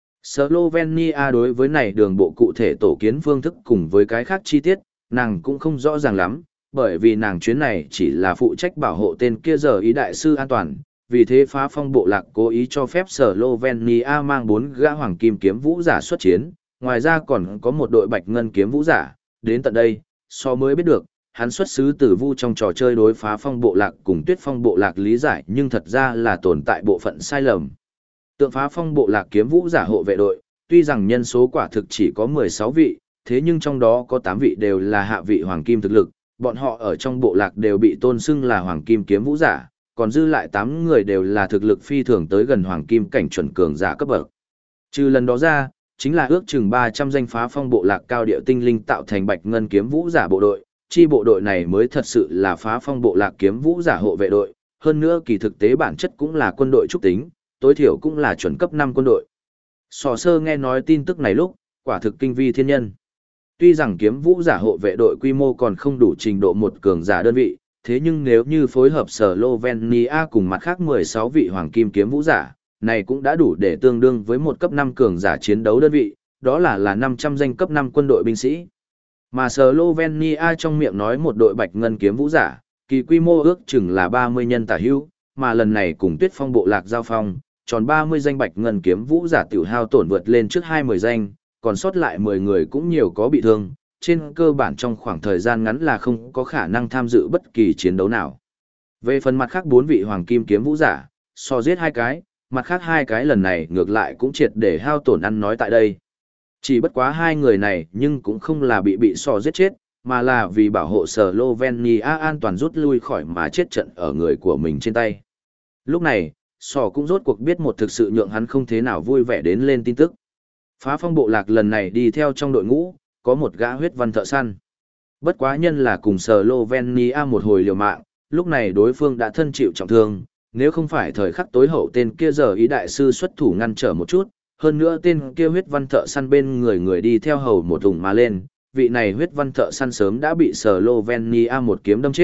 Slovenia đối với này đường bộ cụ thể tổ kiến phương thức cùng với cái khác chi tiết, nàng cũng không rõ ràng lắm, bởi vì nàng chuyến này chỉ là phụ trách bảo hộ tên kia giờ ý đại sư an toàn, vì thế phá phong bộ lạc cố ý cho phép Slovenia mang 4 gã hoàng kim kiếm vũ giả xuất chiến, ngoài ra còn có một đội bạch ngân kiếm vũ giả, đến tận đây, so mới biết được, hắn xuất xứ từ vu trong trò chơi đối phá phong bộ lạc cùng tuyết phong bộ lạc lý giải nhưng thật ra là tồn tại bộ phận sai lầm. Tượng phá phong bộ lạc kiếm vũ giả hộ vệ đội, tuy rằng nhân số quả thực chỉ có 16 vị, thế nhưng trong đó có 8 vị đều là hạ vị hoàng kim thực lực, bọn họ ở trong bộ lạc đều bị tôn xưng là hoàng kim kiếm vũ giả, còn dư lại 8 người đều là thực lực phi thường tới gần hoàng kim cảnh chuẩn cường giả cấp bậc. Trừ lần đó ra, chính là ước chừng 300 danh phá phong bộ lạc cao điệu tinh linh tạo thành bạch ngân kiếm vũ giả bộ đội, chi bộ đội này mới thật sự là phá phong bộ lạc kiếm vũ giả hộ vệ đội, hơn nữa kỳ thực tế bản chất cũng là quân đội trúc tính, tối thiểu cũng là chuẩn cấp 5 quân đội. Sò sơ nghe nói tin tức này lúc, quả thực kinh vi thiên nhân. Tuy rằng kiếm vũ giả hộ vệ đội quy mô còn không đủ trình độ một cường giả đơn vị, thế nhưng nếu như phối hợp Slovenia cùng mặt khác 16 vị hoàng kim kiếm vũ giả, này cũng đã đủ để tương đương với một cấp 5 cường giả chiến đấu đơn vị, đó là 500 danh cấp 5 quân đội binh sĩ. Mà Slovenia trong miệng nói một đội bạch ngân kiếm vũ giả, kỳ quy mô ước chừng là 30 nhân tả hữu, mà lần này cùng tuyết phong bộ lạc giao phong, tròn 30 danh bạch ngân kiếm vũ giả tiểu hao tổn vượt lên trước 20 danh, còn sót lại 10 người cũng nhiều có bị thương, trên cơ bản trong khoảng thời gian ngắn là không có khả năng tham dự bất kỳ chiến đấu nào. Về phần mặt khác 4 vị hoàng kim kiếm vũ giả, so giết 2 cái, mặt khác 2 cái lần này ngược lại cũng triệt để hao tổn ăn nói tại đây. Chỉ bất quá 2 người này nhưng cũng không là bị so giết chết, mà là vì bảo hộ Slovenia an toàn rút lui khỏi mà chết trận ở người của mình trên tay. Lúc này, Sò cũng rốt cuộc biết một thực sự nhượng hắn không thế nào vui vẻ đến lên tin tức. Phá phong bộ lạc lần này đi theo trong đội ngũ, có một gã huyết văn thợ săn. Bất quá nhân là cùng Slovenia một hồi liều mạng, lúc này đối phương đã thân chịu trọng thương, nếu không phải thời khắc tối hậu tên kia giờ ý đại sư xuất thủ ngăn trở một chút, hơn nữa tên kia huyết văn thợ săn bên người đi theo hầu một thùng mà lên, vị này huyết văn thợ săn sớm đã bị Slovenia một kiếm đâm chết,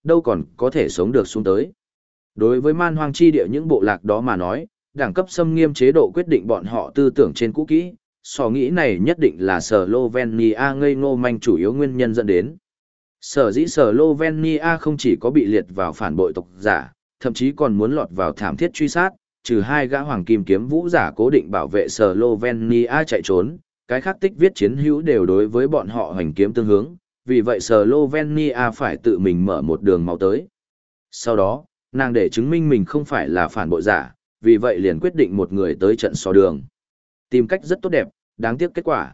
đâu còn có thể sống được xuống tới. Đối với man hoang chi địa những bộ lạc đó mà nói, đẳng cấp xâm nghiêm chế độ quyết định bọn họ tư tưởng trên cũ kỹ, so nghĩ này nhất định là Slovenia ngây ngô manh chủ yếu nguyên nhân dẫn đến. Sở dĩ Slovenia không chỉ có bị liệt vào phản bội tộc giả, thậm chí còn muốn lọt vào thảm thiết truy sát, trừ hai gã hoàng kim kiếm vũ giả cố định bảo vệ Slovenia chạy trốn, cái khác tích viết chiến hữu đều đối với bọn họ hoành kiếm tương hướng, vì vậy Slovenia phải tự mình mở một đường máu tới. Sau đó, nàng để chứng minh mình không phải là phản bội giả, vì vậy liền quyết định một người tới trận so đường. Tìm cách rất tốt đẹp, đáng tiếc kết quả.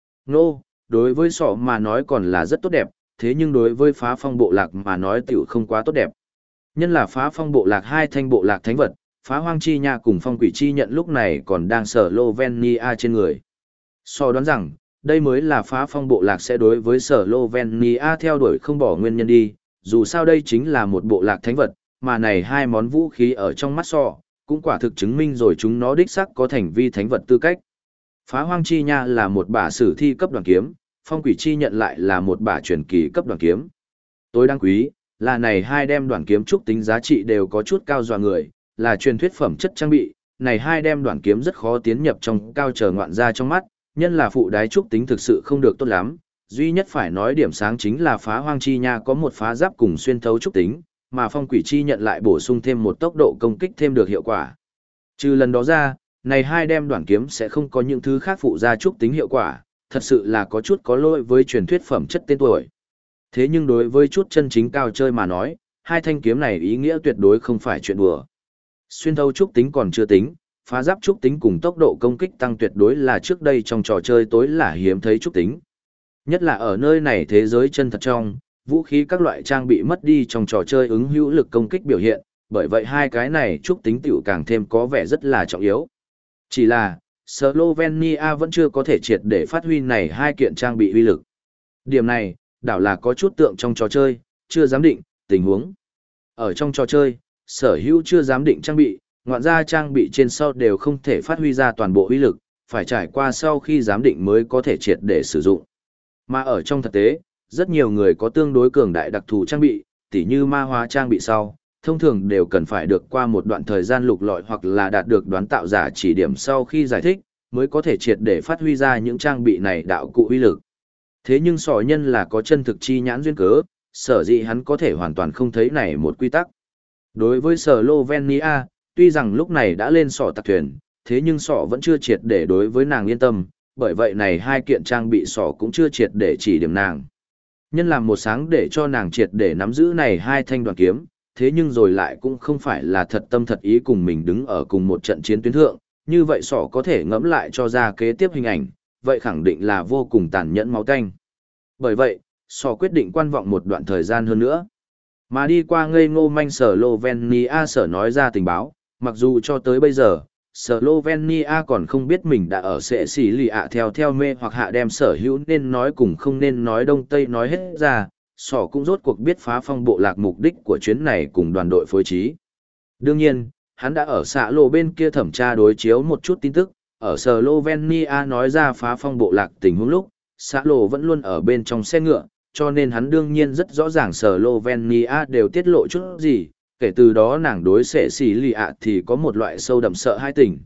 Đối với sọ mà nói còn là rất tốt đẹp, thế nhưng đối với phá phong bộ lạc mà nói tiểu không quá tốt đẹp. Nhân là phá phong bộ lạc hai thanh bộ lạc thánh vật, phá hoang chi nha cùng phong quỷ chi nhận lúc này còn đang Slovenia trên người. So đoán rằng, đây mới là phá phong bộ lạc sẽ đối với Slovenia theo đuổi không bỏ nguyên nhân đi, dù sao đây chính là một bộ lạc thánh vật, mà này hai món vũ khí ở trong mắt so, cũng quả thực chứng minh rồi chúng nó đích xác có thành vi thánh vật tư cách. Phá hoang chi nha là một bả sử thi cấp đoàn kiếm, phong quỷ chi nhận lại là một bả truyền kỳ cấp đoàn kiếm. Tối đáng quý, là này hai đem đoàn kiếm trúc tính giá trị đều có chút cao dọa người, là truyền thuyết phẩm chất trang bị, này hai đem đoàn kiếm rất khó tiến nhập trong cao chờ ngoạn ra trong mắt, nhân là phụ đái trúc tính thực sự không được tốt lắm, duy nhất phải nói điểm sáng chính là phá hoang chi nha có một phá giáp cùng xuyên thấu trúc tính, mà phong quỷ chi nhận lại bổ sung thêm một tốc độ công kích thêm được hiệu quả. Trừ lần đó ra, này hai đem đoàn kiếm sẽ không có những thứ khác phụ ra trúc tính hiệu quả, thật sự là có chút có lỗi với truyền thuyết phẩm chất tên tuổi. Thế nhưng đối với chút chân chính cao chơi mà nói, hai thanh kiếm này ý nghĩa tuyệt đối không phải chuyện đùa. Xuyên thấu trúc tính còn chưa tính, phá giáp trúc tính cùng tốc độ công kích tăng tuyệt đối là trước đây trong trò chơi tối là hiếm thấy trúc tính. Nhất là ở nơi này thế giới chân thật trong, vũ khí các loại trang bị mất đi trong trò chơi ứng hữu lực công kích biểu hiện, bởi vậy hai cái này trúc tính tiểu càng thêm có vẻ rất là trọng yếu. Chỉ là, Slovenia vẫn chưa có thể triệt để phát huy này hai kiện trang bị uy lực. Điểm này, đảo là có chút tượng trong trò chơi, chưa giám định, tình huống. Ở trong trò chơi, sở hữu chưa giám định trang bị, ngoạn ra trang bị trên sau đều không thể phát huy ra toàn bộ uy lực, phải trải qua sau khi giám định mới có thể triệt để sử dụng. Mà ở trong thực tế, rất nhiều người có tương đối cường đại đặc thù trang bị, tỉ như ma hóa trang bị sau, thông thường đều cần phải được qua một đoạn thời gian lục lọi hoặc là đạt được đoán tạo giả chỉ điểm sau khi giải thích, mới có thể triệt để phát huy ra những trang bị này đạo cụ uy lực. Thế nhưng sỏ nhân là có chân thực chi nhãn duyên cớ, sở dĩ hắn có thể hoàn toàn không thấy này một quy tắc. Đối với Slovenia, tuy rằng lúc này đã lên sỏ tạc thuyền, thế nhưng sỏ vẫn chưa triệt để đối với nàng yên tâm, bởi vậy này hai kiện trang bị sỏ cũng chưa triệt để chỉ điểm nàng. Nhân làm một sáng để cho nàng triệt để nắm giữ này hai thanh đoàn kiếm, thế nhưng rồi lại cũng không phải là thật tâm thật ý cùng mình đứng ở cùng một trận chiến tuyến thượng, như vậy sỏ có thể ngẫm lại cho ra kế tiếp hình ảnh, vậy khẳng định là vô cùng tàn nhẫn máu tanh. Bởi vậy, sỏ quyết định quan vọng một đoạn thời gian hơn nữa. Mà đi qua ngây ngô manh Slovenia sở nói ra tình báo, mặc dù cho tới bây giờ, Slovenia còn không biết mình đã ở sệ xỉ lì ạ theo mê hoặc hạ đem sở hữu nên nói cùng không nên nói đông tây nói hết ra, sỏ cũng rốt cuộc biết phá phong bộ lạc mục đích của chuyến này cùng đoàn đội phối trí. Đương nhiên, hắn đã ở xã lộ bên kia thẩm tra đối chiếu một chút tin tức, ở Slovenia nói ra phá phong bộ lạc tình huống lúc, xã lộ vẫn luôn ở bên trong xe ngựa, cho nên hắn đương nhiên rất rõ ràng Slovenia đều tiết lộ chút gì, kể từ đó nàng đối sệ xỉ lì ạ thì có một loại sâu đậm sợ hai tình.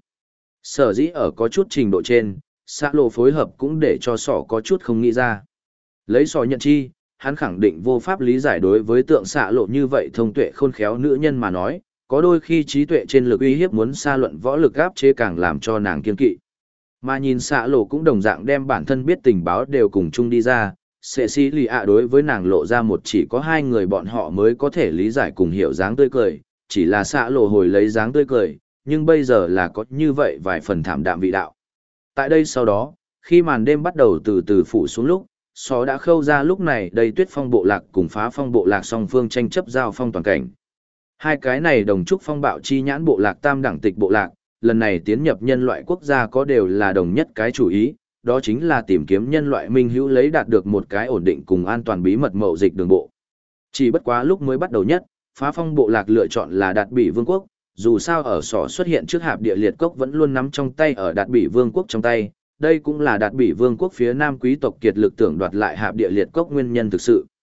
Sở dĩ ở có chút trình độ trên, xã lộ phối hợp cũng để cho sỏ có chút không nghĩ ra. Lấy sỏ nhận chi, hắn khẳng định vô pháp lý giải đối với tượng xã lộ như vậy thông tuệ khôn khéo nữ nhân mà nói, có đôi khi trí tuệ trên lực uy hiếp muốn xa luận võ lực áp chế càng làm cho nàng kiên kỵ. Mà nhìn xã lộ cũng đồng dạng đem bản thân biết tình báo đều cùng chung đi ra, sệ xỉ lì ạ đối với nàng lộ ra một chỉ có hai người bọn họ mới có thể lý giải cùng hiểu dáng tươi cười, chỉ là xã lộ hồi lấy dáng tươi cười, nhưng bây giờ là có như vậy vài phần thảm đạm vị đạo. Tại đây sau đó, khi màn đêm bắt đầu từ từ phủ xuống lúc, Só đã khâu ra lúc này đây Tuyết Phong bộ lạc cùng Phá Phong bộ lạc song phương tranh chấp giao phong toàn cảnh. Hai cái này đồng trúc phong bạo chi nhãn bộ lạc tam đẳng tịch bộ lạc, lần này tiến nhập nhân loại quốc gia có đều là đồng nhất cái chủ ý, đó chính là tìm kiếm nhân loại minh hữu lấy đạt được một cái ổn định cùng an toàn bí mật mậu dịch đường bộ. Chỉ bất quá lúc mới bắt đầu nhất, Phá Phong bộ lạc lựa chọn là Đạt Bỉ Vương quốc, dù sao ở sỏ xuất hiện trước Hạp Địa Liệt Cốc vẫn luôn nắm trong tay ở Đạt Bỉ Vương quốc trong tay, đây cũng là Đạt Bỉ Vương quốc phía Nam quý tộc kiệt lực tưởng đoạt lại Hạp Địa Liệt Cốc nguyên nhân thực sự.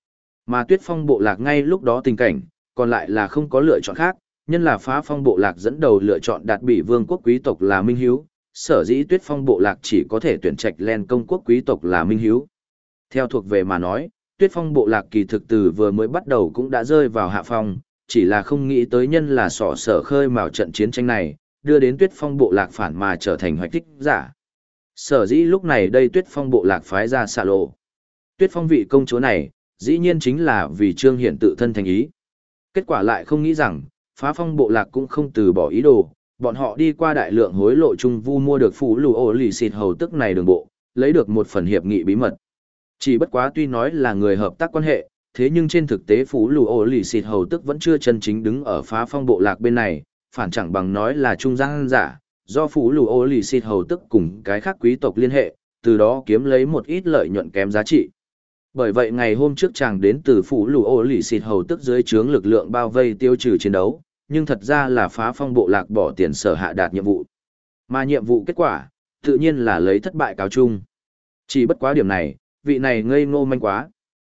Mà Tuyết Phong bộ lạc ngay lúc đó tình cảnh, còn lại là không có lựa chọn khác, nhân là Phá Phong bộ lạc dẫn đầu lựa chọn Đạt Bỉ vương quốc quý tộc là Minh Hiếu, sở dĩ Tuyết Phong bộ lạc chỉ có thể tuyển trạch len công quốc quý tộc là Minh Hiếu. Theo thuộc về mà nói, Tuyết Phong bộ lạc kỳ thực từ vừa mới bắt đầu cũng đã rơi vào hạ phong, chỉ là không nghĩ tới nhân là sỏ sở khơi mào trận chiến tranh này, đưa đến Tuyết Phong bộ lạc phản mà trở thành hoạch thích giả. Sở dĩ lúc này đây Tuyết Phong bộ lạc phái ra xạ lộ. Tuyết Phong vị công chúa này, dĩ nhiên chính là vì Trương Hiển tự thân thành ý. Kết quả lại không nghĩ rằng, Phá Phong bộ lạc cũng không từ bỏ ý đồ, bọn họ đi qua đại lượng hối lộ trung vu mua được Phú Lù Ô Lì Xịt hầu tức này đường bộ, lấy được một phần hiệp nghị bí mật. Chỉ bất quá tuy nói là người hợp tác quan hệ, thế nhưng trên thực tế Phú Lù Ô Lì Xịt hầu tức vẫn chưa chân chính đứng ở Phá Phong bộ lạc bên này, phản chẳng bằng nói là trung gian giả, do Phú Lù Ô Lì Xịt hầu tức cùng cái khác quý tộc liên hệ, từ đó kiếm lấy một ít lợi nhuận kém giá trị. Bởi vậy ngày hôm trước chàng đến từ Phú Lù Ô Lì Xịt hầu tức dưới trướng lực lượng bao vây tiêu trừ chiến đấu, nhưng thật ra là Phá Phong bộ lạc bỏ tiền sở hạ đạt nhiệm vụ. Mà nhiệm vụ kết quả, tự nhiên là lấy thất bại cáo chung. Chỉ bất quá điểm này, vị này ngây ngô manh quá.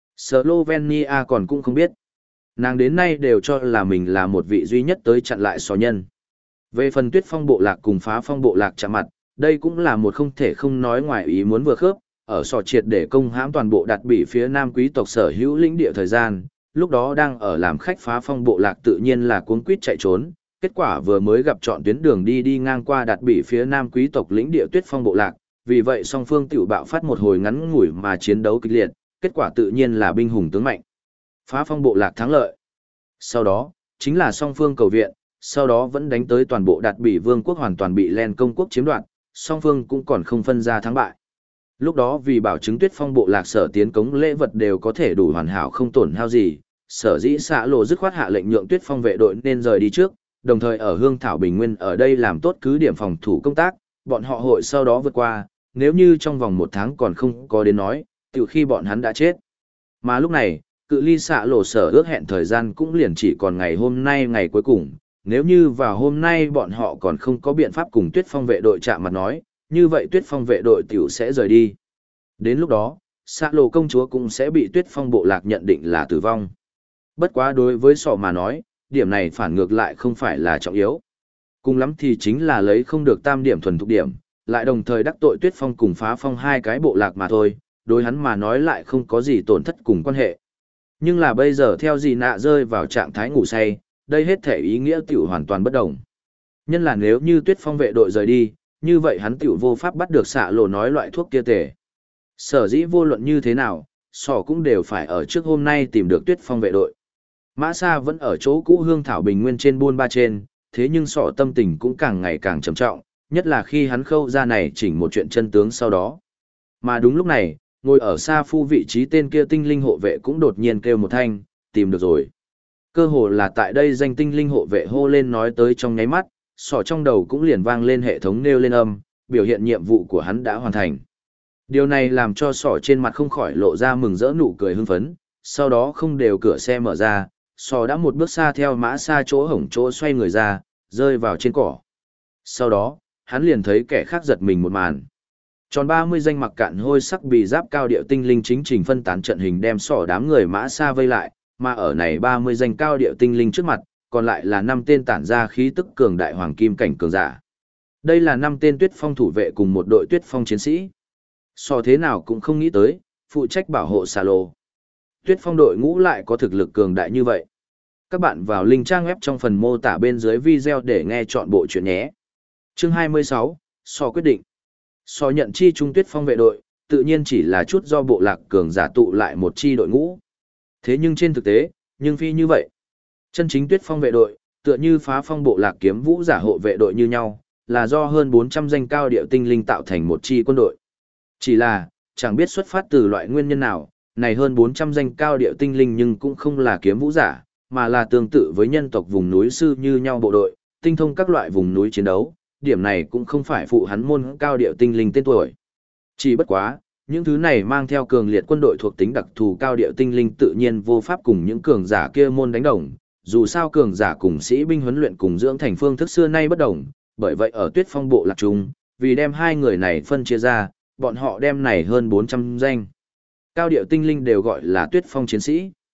Slovenia còn cũng không biết. Nàng đến nay đều cho là mình là một vị duy nhất tới chặn lại sò nhân. Về phần Tuyết Phong bộ lạc cùng Phá Phong bộ lạc chạm mặt, đây cũng là một không thể không nói ngoài ý muốn vừa khớp, ở sò triệt để công hãm toàn bộ Đạt Bỉ phía nam quý tộc sở hữu lĩnh địa thời gian, lúc đó đang ở làm khách Phá Phong bộ lạc tự nhiên là cuống quýt chạy trốn, kết quả vừa mới gặp chọn tuyến đường đi ngang qua Đạt Bỉ phía nam quý tộc lĩnh địa Tuyết Phong bộ lạc, vì vậy song phương tiểu bạo phát một hồi ngắn ngủi mà chiến đấu kịch liệt, kết quả tự nhiên là binh hùng tướng mạnh. Phá Phong bộ lạc thắng lợi. Sau đó, chính là song phương cầu viện, sau đó vẫn đánh tới toàn bộ Đạt Bỉ vương quốc hoàn toàn bị Len công quốc chiếm đoạt, song phương cũng còn không phân ra thắng bại. Lúc đó vì bảo chứng Tuyết Phong bộ lạc sở tiến cống lễ vật đều có thể đủ hoàn hảo không tổn hao gì, sở dĩ xạ lộ dứt khoát hạ lệnh nhượng Tuyết Phong vệ đội nên rời đi trước, đồng thời ở Hương Thảo Bình Nguyên ở đây làm tốt cứ điểm phòng thủ công tác, bọn họ hội sau đó vượt qua, nếu như trong vòng 1 tháng còn không có đến nói, từ khi bọn hắn đã chết. Mà lúc này, cự ly xạ lộ sở ước hẹn thời gian cũng liền chỉ còn ngày hôm nay ngày cuối cùng, nếu như vào hôm nay bọn họ còn không có biện pháp cùng Tuyết Phong vệ đội chạm mặt nói, như vậy Tuyết Phong vệ đội tiểu sẽ rời đi. Đến lúc đó, xạ lộ công chúa cũng sẽ bị Tuyết Phong bộ lạc nhận định là tử vong. Bất quá đối với sọ mà nói, điểm này phản ngược lại không phải là trọng yếu. Cùng lắm thì chính là lấy không được tam điểm thuần thục điểm, lại đồng thời đắc tội Tuyết Phong cùng Phá Phong hai cái bộ lạc mà thôi, đối hắn mà nói lại không có gì tổn thất cùng quan hệ. Nhưng là bây giờ theo gì nạ rơi vào trạng thái ngủ say, đây hết thể ý nghĩa tiểu hoàn toàn bất đồng. Nhân là nếu như Tuyết Phong vệ đội rời đi, như vậy hắn tiểu vô pháp bắt được xạ lộ nói loại thuốc kia tề. Sở dĩ vô luận như thế nào, sỏ cũng đều phải ở trước hôm nay tìm được Tuyết Phong vệ đội. Mã Sa vẫn ở chỗ cũ Hương Thảo Bình Nguyên trên buôn ba trên, thế nhưng sỏ tâm tình cũng càng ngày càng trầm trọng, nhất là khi hắn khâu ra này chỉnh một chuyện chân tướng sau đó. Mà đúng lúc này, ngồi ở xa phu vị trí tên kia tinh linh hộ vệ cũng đột nhiên kêu một thanh, tìm được rồi. Cơ hồ là tại đây danh tinh linh hộ vệ hô lên nói tới trong nháy mắt, sỏ trong đầu cũng liền vang lên hệ thống nêu lên âm, biểu hiện nhiệm vụ của hắn đã hoàn thành. Điều này làm cho sỏ trên mặt không khỏi lộ ra mừng rỡ nụ cười hưng phấn, sau đó không đều cửa xe mở ra, sỏ đã một bước xa theo Mã Sa chỗ hổng chỗ xoay người ra, rơi vào trên cỏ. Sau đó, hắn liền thấy kẻ khác giật mình một màn. Tròn 30 danh mặc cạn hôi sắc bì giáp cao điệu tinh linh chính trình phân tán trận hình đem sỏ đám người Mã Sa vây lại, mà ở này 30 danh cao điệu tinh linh trước mặt, còn lại là 5 tên tản ra khí tức cường đại hoàng kim cảnh cường giả. Đây là 5 tên Tuyết Phong thủ vệ cùng một đội Tuyết Phong chiến sĩ. So thế nào cũng không nghĩ tới, phụ trách bảo hộ xà lô. Tuyết Phong đội ngũ lại có thực lực cường đại như vậy. Các bạn vào link trang web trong phần mô tả bên dưới video để nghe chọn bộ chuyện nhé. Chương 26, So quyết định. So nhận chi trung Tuyết Phong vệ đội, tự nhiên chỉ là chút do bộ lạc cường giả tụ lại một chi đội ngũ. Thế nhưng trên thực tế, nhưng phi như vậy. Chân chính Tuyết Phong vệ đội, tựa như Phá Phong bộ lạc kiếm vũ giả hộ vệ đội như nhau, là do hơn 400 danh cao điệu tinh linh tạo thành một chi quân đội. Chỉ là, chẳng biết xuất phát từ loại nguyên nhân nào, này hơn 400 danh cao điệu tinh linh nhưng cũng không là kiếm vũ giả, mà là tương tự với nhân tộc vùng núi sư như nhau bộ đội, tinh thông các loại vùng núi chiến đấu, điểm này cũng không phải phụ hắn môn cao điệu tinh linh tên tuổi. Chỉ bất quá, những thứ này mang theo cường liệt quân đội thuộc tính đặc thù cao điệu tinh linh tự nhiên vô pháp cùng những cường giả kia môn đánh đồng, dù sao cường giả cùng sĩ binh huấn luyện cùng dưỡng thành phương thức xưa nay bất đồng, bởi vậy ở Tuyết Phong bộ lạc chúng, vì đem hai người này phân chia ra, bọn họ đem này hơn 400 danh. Cao điệu tinh linh đều gọi là Tuyết Phong chiến sĩ.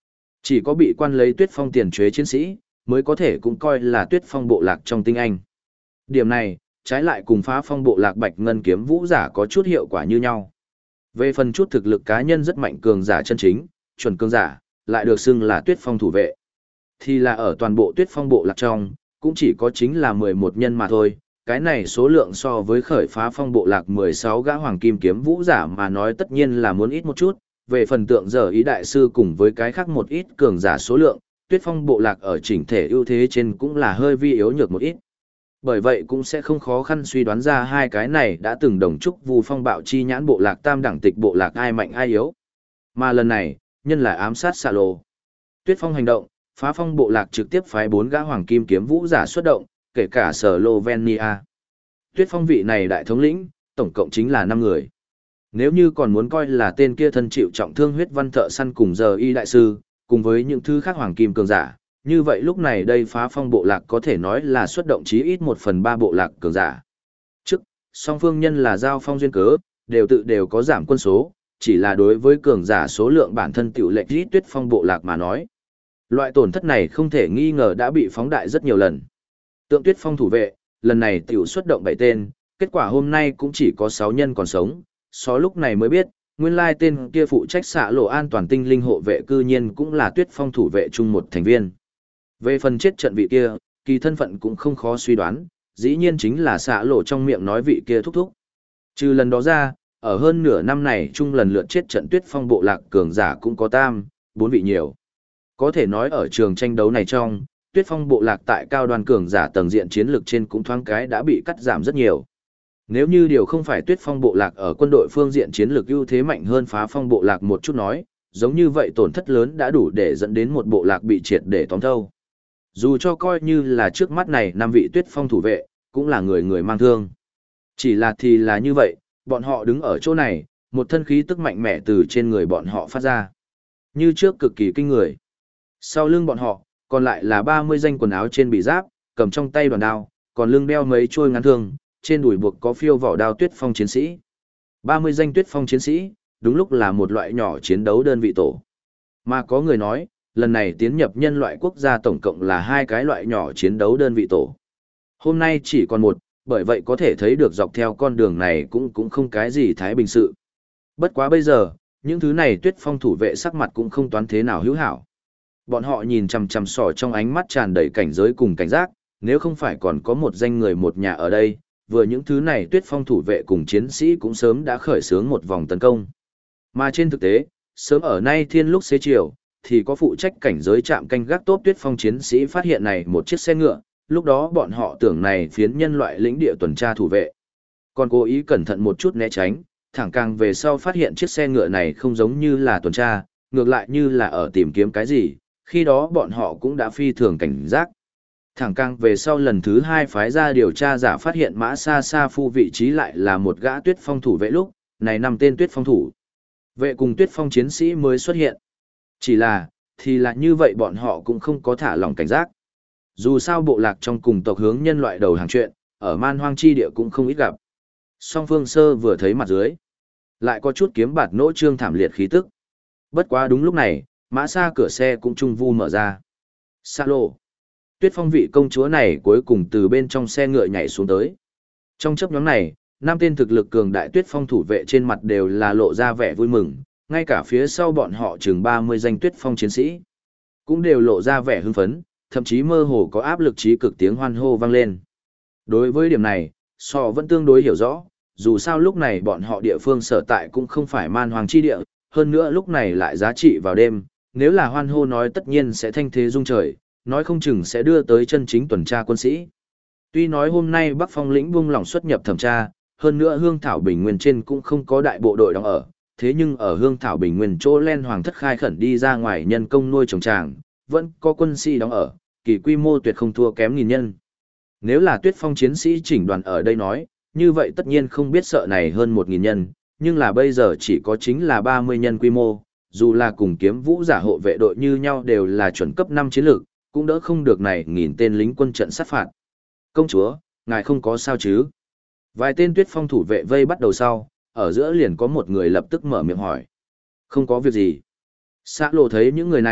Chỉ có bị quan lấy Tuyết Phong tiền chế chiến sĩ, mới có thể cũng coi là Tuyết Phong bộ lạc trong tinh anh. Điểm này, trái lại cùng Phá Phong bộ lạc Bạch Ngân kiếm vũ giả có chút hiệu quả như nhau. Về phần chút thực lực cá nhân rất mạnh cường giả chân chính, chuẩn cường giả, lại được xưng là Tuyết Phong thủ vệ. Thì là ở toàn bộ Tuyết Phong bộ lạc trong, cũng chỉ có chính là 11 nhân mà thôi. Cái này số lượng so với khởi Phá Phong bộ lạc 16 gã hoàng kim kiếm vũ giả mà nói tất nhiên là muốn ít một chút. Về phần tượng giờ ý đại sư cùng với cái khác một ít cường giả số lượng, Tuyết Phong bộ lạc ở chỉnh thể ưu thế trên cũng là hơi vi yếu nhược một ít. Bởi vậy cũng sẽ không khó khăn suy đoán ra hai cái này đã từng đồng chúc Vu Phong bạo chi nhãn bộ lạc tam đẳng tịch bộ lạc ai mạnh ai yếu. Mà lần này, nhân là ám sát xạ lô. Tuyết Phong hành động, Phá Phong bộ lạc trực tiếp phái 4 gã hoàng kim kiếm vũ giả xuất động, kể cả Slovenia. Tuyết Phong vị này đại thống lĩnh, tổng cộng chính là 5 người. Nếu như còn muốn coi là tên kia thân chịu trọng thương huyết văn thợ săn cùng giờ y đại sư, cùng với những thứ khác hoàng kim cường giả, như vậy lúc này đây Phá Phong bộ lạc có thể nói là xuất động chí ít 1/3 bộ lạc cường giả. Trước, song phương nhân là giao phong duyên cớ, đều có giảm quân số, chỉ là đối với cường giả số lượng bản thân tiểu lệch ít Tuyết Phong bộ lạc mà nói. Loại tổn thất này không thể nghi ngờ đã bị phóng đại rất nhiều lần. Tượng Tuyết Phong thủ vệ, lần này tiểu xuất động 7 tên, kết quả hôm nay cũng chỉ có 6 nhân còn sống, số lúc này mới biết, nguyên lai tên kia phụ trách xạ lộ an toàn tinh linh hộ vệ cư nhiên cũng là Tuyết Phong thủ vệ chung một thành viên. Về phần chết trận vị kia, kỳ thân phận cũng không khó suy đoán, dĩ nhiên chính là xạ lộ trong miệng nói vị kia thúc thúc. Trừ lần đó ra, ở hơn nửa năm này chung lần lượt chết trận Tuyết Phong bộ lạc cường giả cũng có 4 vị nhiều. Có thể nói ở trường tranh đấu này trong, Tuyết Phong bộ lạc tại cao đoàn cường giả tầng diện chiến lược trên cũng thoáng cái đã bị cắt giảm rất nhiều. Nếu như điều không phải Tuyết Phong bộ lạc ở quân đội phương diện chiến lược ưu thế mạnh hơn Phá Phong bộ lạc một chút nói, giống như vậy tổn thất lớn đã đủ để dẫn đến một bộ lạc bị triệt để tóm thâu. Dù cho coi như là trước mắt này 5 vị Tuyết Phong thủ vệ, cũng là người mang thương. Chỉ là thì là như vậy, bọn họ đứng ở chỗ này, một thân khí tức mạnh mẽ từ trên người bọn họ phát ra. Như trước cực kỳ kinh người. Sau lưng bọn họ, còn lại là 30 danh quần áo trên bị giáp, cầm trong tay đoàn đao, còn lưng đeo mấy chuôi ngắn thương, trên đùi buộc có phiêu vỏ đao Tuyết Phong chiến sĩ. 30 danh Tuyết Phong chiến sĩ, đúng lúc là một loại nhỏ chiến đấu đơn vị tổ. Mà có người nói, lần này tiến nhập nhân loại quốc gia tổng cộng là 2 cái loại nhỏ chiến đấu đơn vị tổ. Hôm nay chỉ còn một, bởi vậy có thể thấy được dọc theo con đường này cũng không cái gì thái bình sự. Bất quá bây giờ, những thứ này Tuyết Phong thủ vệ sắc mặt cũng không toán thế nào hữu hảo. Bọn họ nhìn chằm chằm sỏ trong ánh mắt tràn đầy cảnh giới cùng cảnh giác, nếu không phải còn có một danh người một nhà ở đây, vừa những thứ này Tuyết Phong thủ vệ cùng chiến sĩ cũng sớm đã khởi xướng một vòng tấn công. Mà trên thực tế, sớm ở nay thiên lúc xế chiều, thì có phụ trách cảnh giới trạm canh gác tốt Tuyết Phong chiến sĩ phát hiện này một chiếc xe ngựa, lúc đó bọn họ tưởng này phiến nhân loại lĩnh địa tuần tra thủ vệ. Còn cố ý cẩn thận một chút né tránh, thẳng càng về sau phát hiện chiếc xe ngựa này không giống như là tuần tra, ngược lại như là ở tìm kiếm cái gì, khi đó bọn họ cũng đã phi thường cảnh giác. Thẳng càng về sau lần thứ 2 phái ra điều tra giả phát hiện Mã Sa Sa Phu vị trí lại là một gã Tuyết Phong thủ vệ lúc, này 5 tên Tuyết Phong thủ vệ cùng Tuyết Phong chiến sĩ mới xuất hiện. Chỉ là, thì là như vậy bọn họ cũng không có thả lòng cảnh giác. Dù sao bộ lạc trong cùng tộc hướng nhân loại đầu hàng chuyện, ở man hoang chi địa cũng không ít gặp. Song Phương Sơ vừa thấy mặt dưới, lại có chút kiếm bạt nỗ trương thảm liệt khí tức. Bất quá đúng lúc này, Mã Sa cửa xe cũng trung vu mở ra. Sa lô. Tuyết Phong vị công chúa này cuối cùng từ bên trong xe ngựa nhảy xuống tới. Trong chấp nhóm này, 5 tên thực lực cường đại Tuyết Phong thủ vệ trên mặt đều là lộ ra vẻ vui mừng, ngay cả phía sau bọn họ chừng 30 danh Tuyết Phong chiến sĩ cũng đều lộ ra vẻ hưng phấn, thậm chí mơ hồ có áp lực trí cực tiếng hoan hô vang lên. Đối với điểm này, Sọ vẫn tương đối hiểu rõ, dù sao lúc này bọn họ địa phương sở tại cũng không phải man hoàng chi địa, hơn nữa lúc này lại giá trị vào đêm, nếu là hoan hô nói tất nhiên sẽ thanh thế rung trời, nói không chừng sẽ đưa tới chân chính tuần tra quân sĩ. Tuy nói hôm nay Bắc Phong lĩnh buông lỏng xuất nhập thẩm tra, hơn nữa Hương Thảo Bình Nguyên trên cũng không có đại bộ đội đóng ở, thế nhưng ở Hương Thảo Bình Nguyên chỗ Len Hoàng thất khai khẩn đi ra ngoài nhân công nuôi trồng tràng, vẫn có quân sĩ đóng ở, kỳ quy mô tuyệt không thua kém nghìn nhân. Nếu là Tuyết Phong chiến sĩ chỉnh đoàn ở đây nói, như vậy tất nhiên không biết sợ này hơn 1.000 nhân, nhưng là bây giờ chỉ có chính là 30 nhân quy mô, dù là cùng kiếm vũ giả hộ vệ đội như nhau đều là chuẩn cấp 5 chiến lược, cũng đỡ không được này nghìn tên lính quân trận sát phạt. Công chúa, ngài không có sao chứ? Vài tên Tuyết Phong thủ vệ vây bắt đầu sau, ở giữa liền có một người lập tức mở miệng hỏi. Không có việc gì. Xã lộ thấy những người này,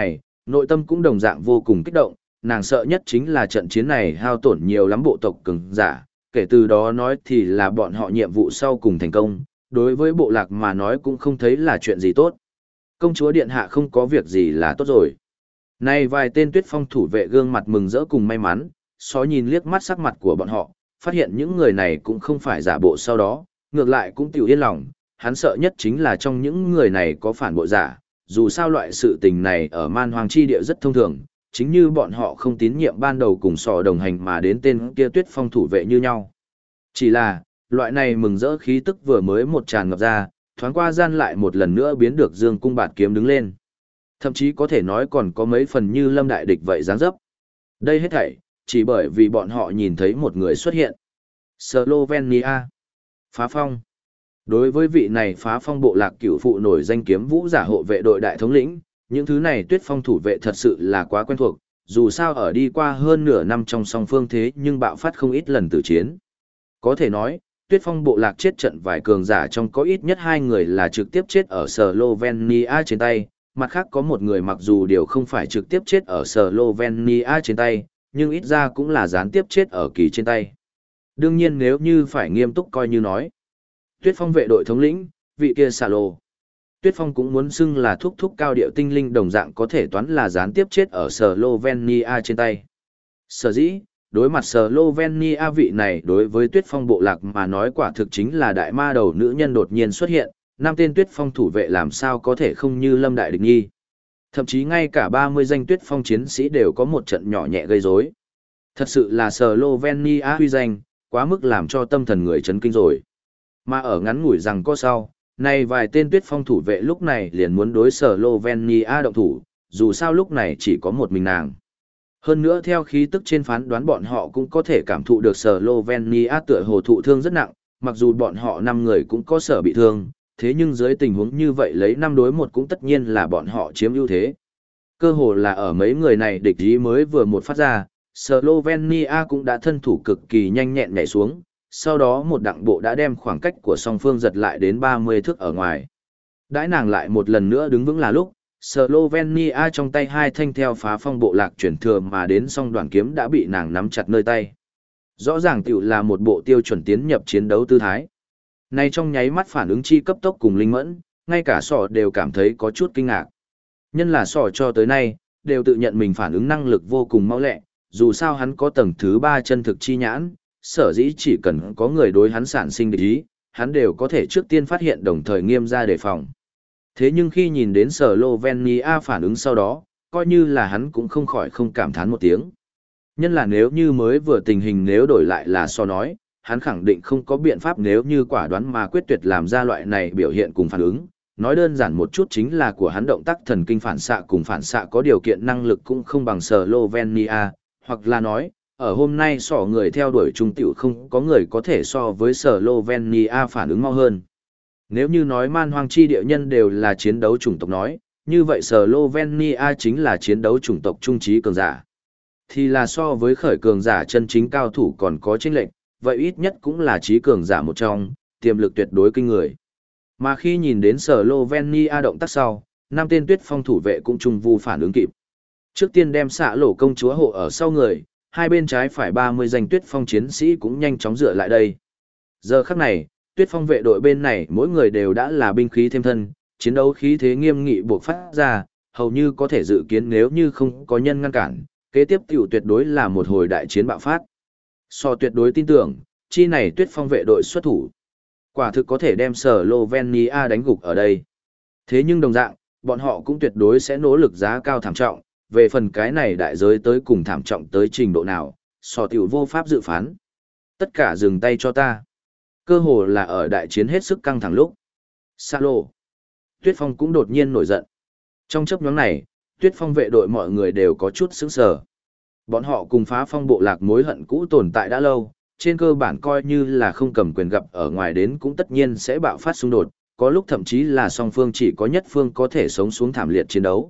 Nội tâm cũng đồng dạng vô cùng kích động, nàng sợ nhất chính là trận chiến này hao tổn nhiều lắm bộ tộc cường giả, kể từ đó nói thì là bọn họ nhiệm vụ sau cùng thành công, đối với bộ lạc mà nói cũng không thấy là chuyện gì tốt. Công chúa điện hạ không có việc gì là tốt rồi. Này vài tên Tuyết Phong thủ vệ gương mặt mừng rỡ cùng may mắn, xó nhìn liếc mắt sắc mặt của bọn họ, phát hiện những người này cũng không phải giả bộ sau đó, ngược lại cũng tiểu yên lòng, hắn sợ nhất chính là trong những người này có phản bội giả, dù sao loại sự tình này ở man hoang chi địa rất thông thường, chính như bọn họ không tín nhiệm ban đầu cùng sò đồng hành mà đến tên kia Tuyết Phong thủ vệ như nhau. Chỉ là, loại này mừng rỡ khí tức vừa mới một tràn ngập ra, thoáng qua gian lại một lần nữa biến được Dương cung bạt kiếm đứng lên. Thậm chí có thể nói còn có mấy phần như lâm đại địch vậy dáng dấp. Đây hết thảy, chỉ bởi vì bọn họ nhìn thấy một người xuất hiện. Slovenia. Phá phong. Đối với vị này phá phong bộ lạc cửu phụ nổi danh kiếm vũ giả hộ vệ đội đại thống lĩnh, những thứ này Tuyết Phong thủ vệ thật sự là quá quen thuộc, dù sao ở đi qua hơn nửa năm trong song phương thế nhưng bạo phát không ít lần tử chiến. Có thể nói, Tuyết Phong bộ lạc chết trận vài cường giả trong có ít nhất 2 người là trực tiếp chết ở Slovenia trên tay, mặt khác có một người mặc dù điều không phải trực tiếp chết ở Slovenia trên tay, nhưng ít ra cũng là gián tiếp chết ở Kỳ trên tay. Đương nhiên nếu như phải nghiêm túc coi như nói, Tuyết Phong vệ đội thống lĩnh, vị kia xà lô. Tuyết Phong cũng muốn xưng là thúc thúc cao điệu tinh linh đồng dạng có thể toán là gián tiếp chết ở Slovenia trên tay. Sở dĩ, đối mặt Slovenia vị này đối với Tuyết Phong bộ lạc mà nói quả thực chính là đại ma đầu nữ nhân đột nhiên xuất hiện, 5 tên Tuyết Phong thủ vệ làm sao có thể không như lâm đại địch nhi. Thậm chí ngay cả 30 danh Tuyết Phong chiến sĩ đều có một trận nhỏ nhẹ gây rối. Thật sự là Slovenia huy danh, quá mức làm cho tâm thần người chấn kinh rồi. Mà ở ngắn ngủi rằng có sau, này vài tên Tuyết Phong thủ vệ lúc này liền muốn đối Slovenia động thủ, dù sao lúc này chỉ có một mình nàng. Hơn nữa theo khí tức trên phán đoán bọn họ cũng có thể cảm thụ được Slovenia tựa hồ thụ thương rất nặng, mặc dù bọn họ 5 người cũng có sở bị thương, thế nhưng dưới tình huống như vậy lấy 5 đối 1 cũng tất nhiên là bọn họ chiếm ưu thế. Cơ hồ là ở mấy người này địch ý mới vừa một phát ra, Slovenia cũng đã thân thủ cực kỳ nhanh nhẹn nhảy xuống, sau đó một đặng bộ đã đem khoảng cách của song phương giật lại đến 30 thước ở ngoài. Đãi nàng lại một lần nữa đứng vững là lúc, Slovenia trong tay 2 thanh theo phá phong bộ lạc chuyển thừa mà đến song đoạn kiếm đã bị nàng nắm chặt nơi tay. Rõ ràng tiểu là một bộ tiêu chuẩn tiến nhập chiến đấu tư thái. Này trong nháy mắt phản ứng chi cấp tốc cùng linh mẫn, ngay cả sỏ đều cảm thấy có chút kinh ngạc. Nhân là sỏ cho tới nay, đều tự nhận mình phản ứng năng lực vô cùng mau lẹ, dù sao hắn có tầng thứ 3 chân thực chi nhãn, sở dĩ chỉ cần có người đối hắn sản sinh địch ý, hắn đều có thể trước tiên phát hiện đồng thời nghiêm ra đề phòng. Thế nhưng khi nhìn đến Slovenia phản ứng sau đó, coi như là hắn cũng không khỏi không cảm thán một tiếng. Nhân là nếu như mới vừa tình hình nếu đổi lại là so nói, hắn khẳng định không có biện pháp nếu như quả đoán mà quyết tuyệt làm ra loại này biểu hiện cùng phản ứng. Nói đơn giản một chút chính là của hắn động tác thần kinh phản xạ cùng phản xạ có điều kiện năng lực cũng không bằng Slovenia, hoặc là nói, ở hôm nay sỏ người theo đuổi trung tiểu không có người có thể so với Slovenia phản ứng mau hơn. Nếu như nói man hoang chi địa nhân đều là chiến đấu chủng tộc nói, như vậy Slovenia chính là chiến đấu chủng tộc trung trí cường giả. Thì là so với khởi cường giả chân chính cao thủ còn có chênh lệch, vậy ít nhất cũng là trí cường giả một trong, tiềm lực tuyệt đối kinh người. Mà khi nhìn đến Slovenia động tác sau, 5 tên Tuyết Phong thủ vệ cũng trung vu phản ứng kịp. Trước tiên đem xạ lỗ công chúa hộ ở sau người, hai bên trái phải 30 danh Tuyết Phong chiến sĩ cũng nhanh chóng dựa lại đây. Giờ khắc này, Tuyết Phong vệ đội bên này mỗi người đều đã là binh khí thêm thân, chiến đấu khí thế nghiêm nghị buộc phát ra, hầu như có thể dự kiến nếu như không có nhân ngăn cản, kế tiếp tiểu tuyệt đối là một hồi đại chiến bạo phát. So tuyệt đối tin tưởng, chi này Tuyết Phong vệ đội xuất thủ. Quả thực có thể đem Slovenia đánh gục ở đây. Thế nhưng đồng dạng, bọn họ cũng tuyệt đối sẽ nỗ lực giá cao thảm trọng, về phần cái này đại giới tới cùng thảm trọng tới trình độ nào, so tiểu vô pháp dự phán. Tất cả dừng tay cho ta. Cơ hồ là ở đại chiến hết sức căng thẳng lúc. Sa lô. Tuyết Phong cũng đột nhiên nổi giận. Trong chấp nhóm này, Tuyết Phong vệ đội mọi người đều có chút sững sờ. Bọn họ cùng phá phong bộ lạc mối hận cũ tồn tại đã lâu, trên cơ bản coi như là không cầm quyền gặp ở ngoài đến cũng tất nhiên sẽ bạo phát xung đột, có lúc thậm chí là song phương chỉ có nhất phương có thể sống xuống thảm liệt chiến đấu.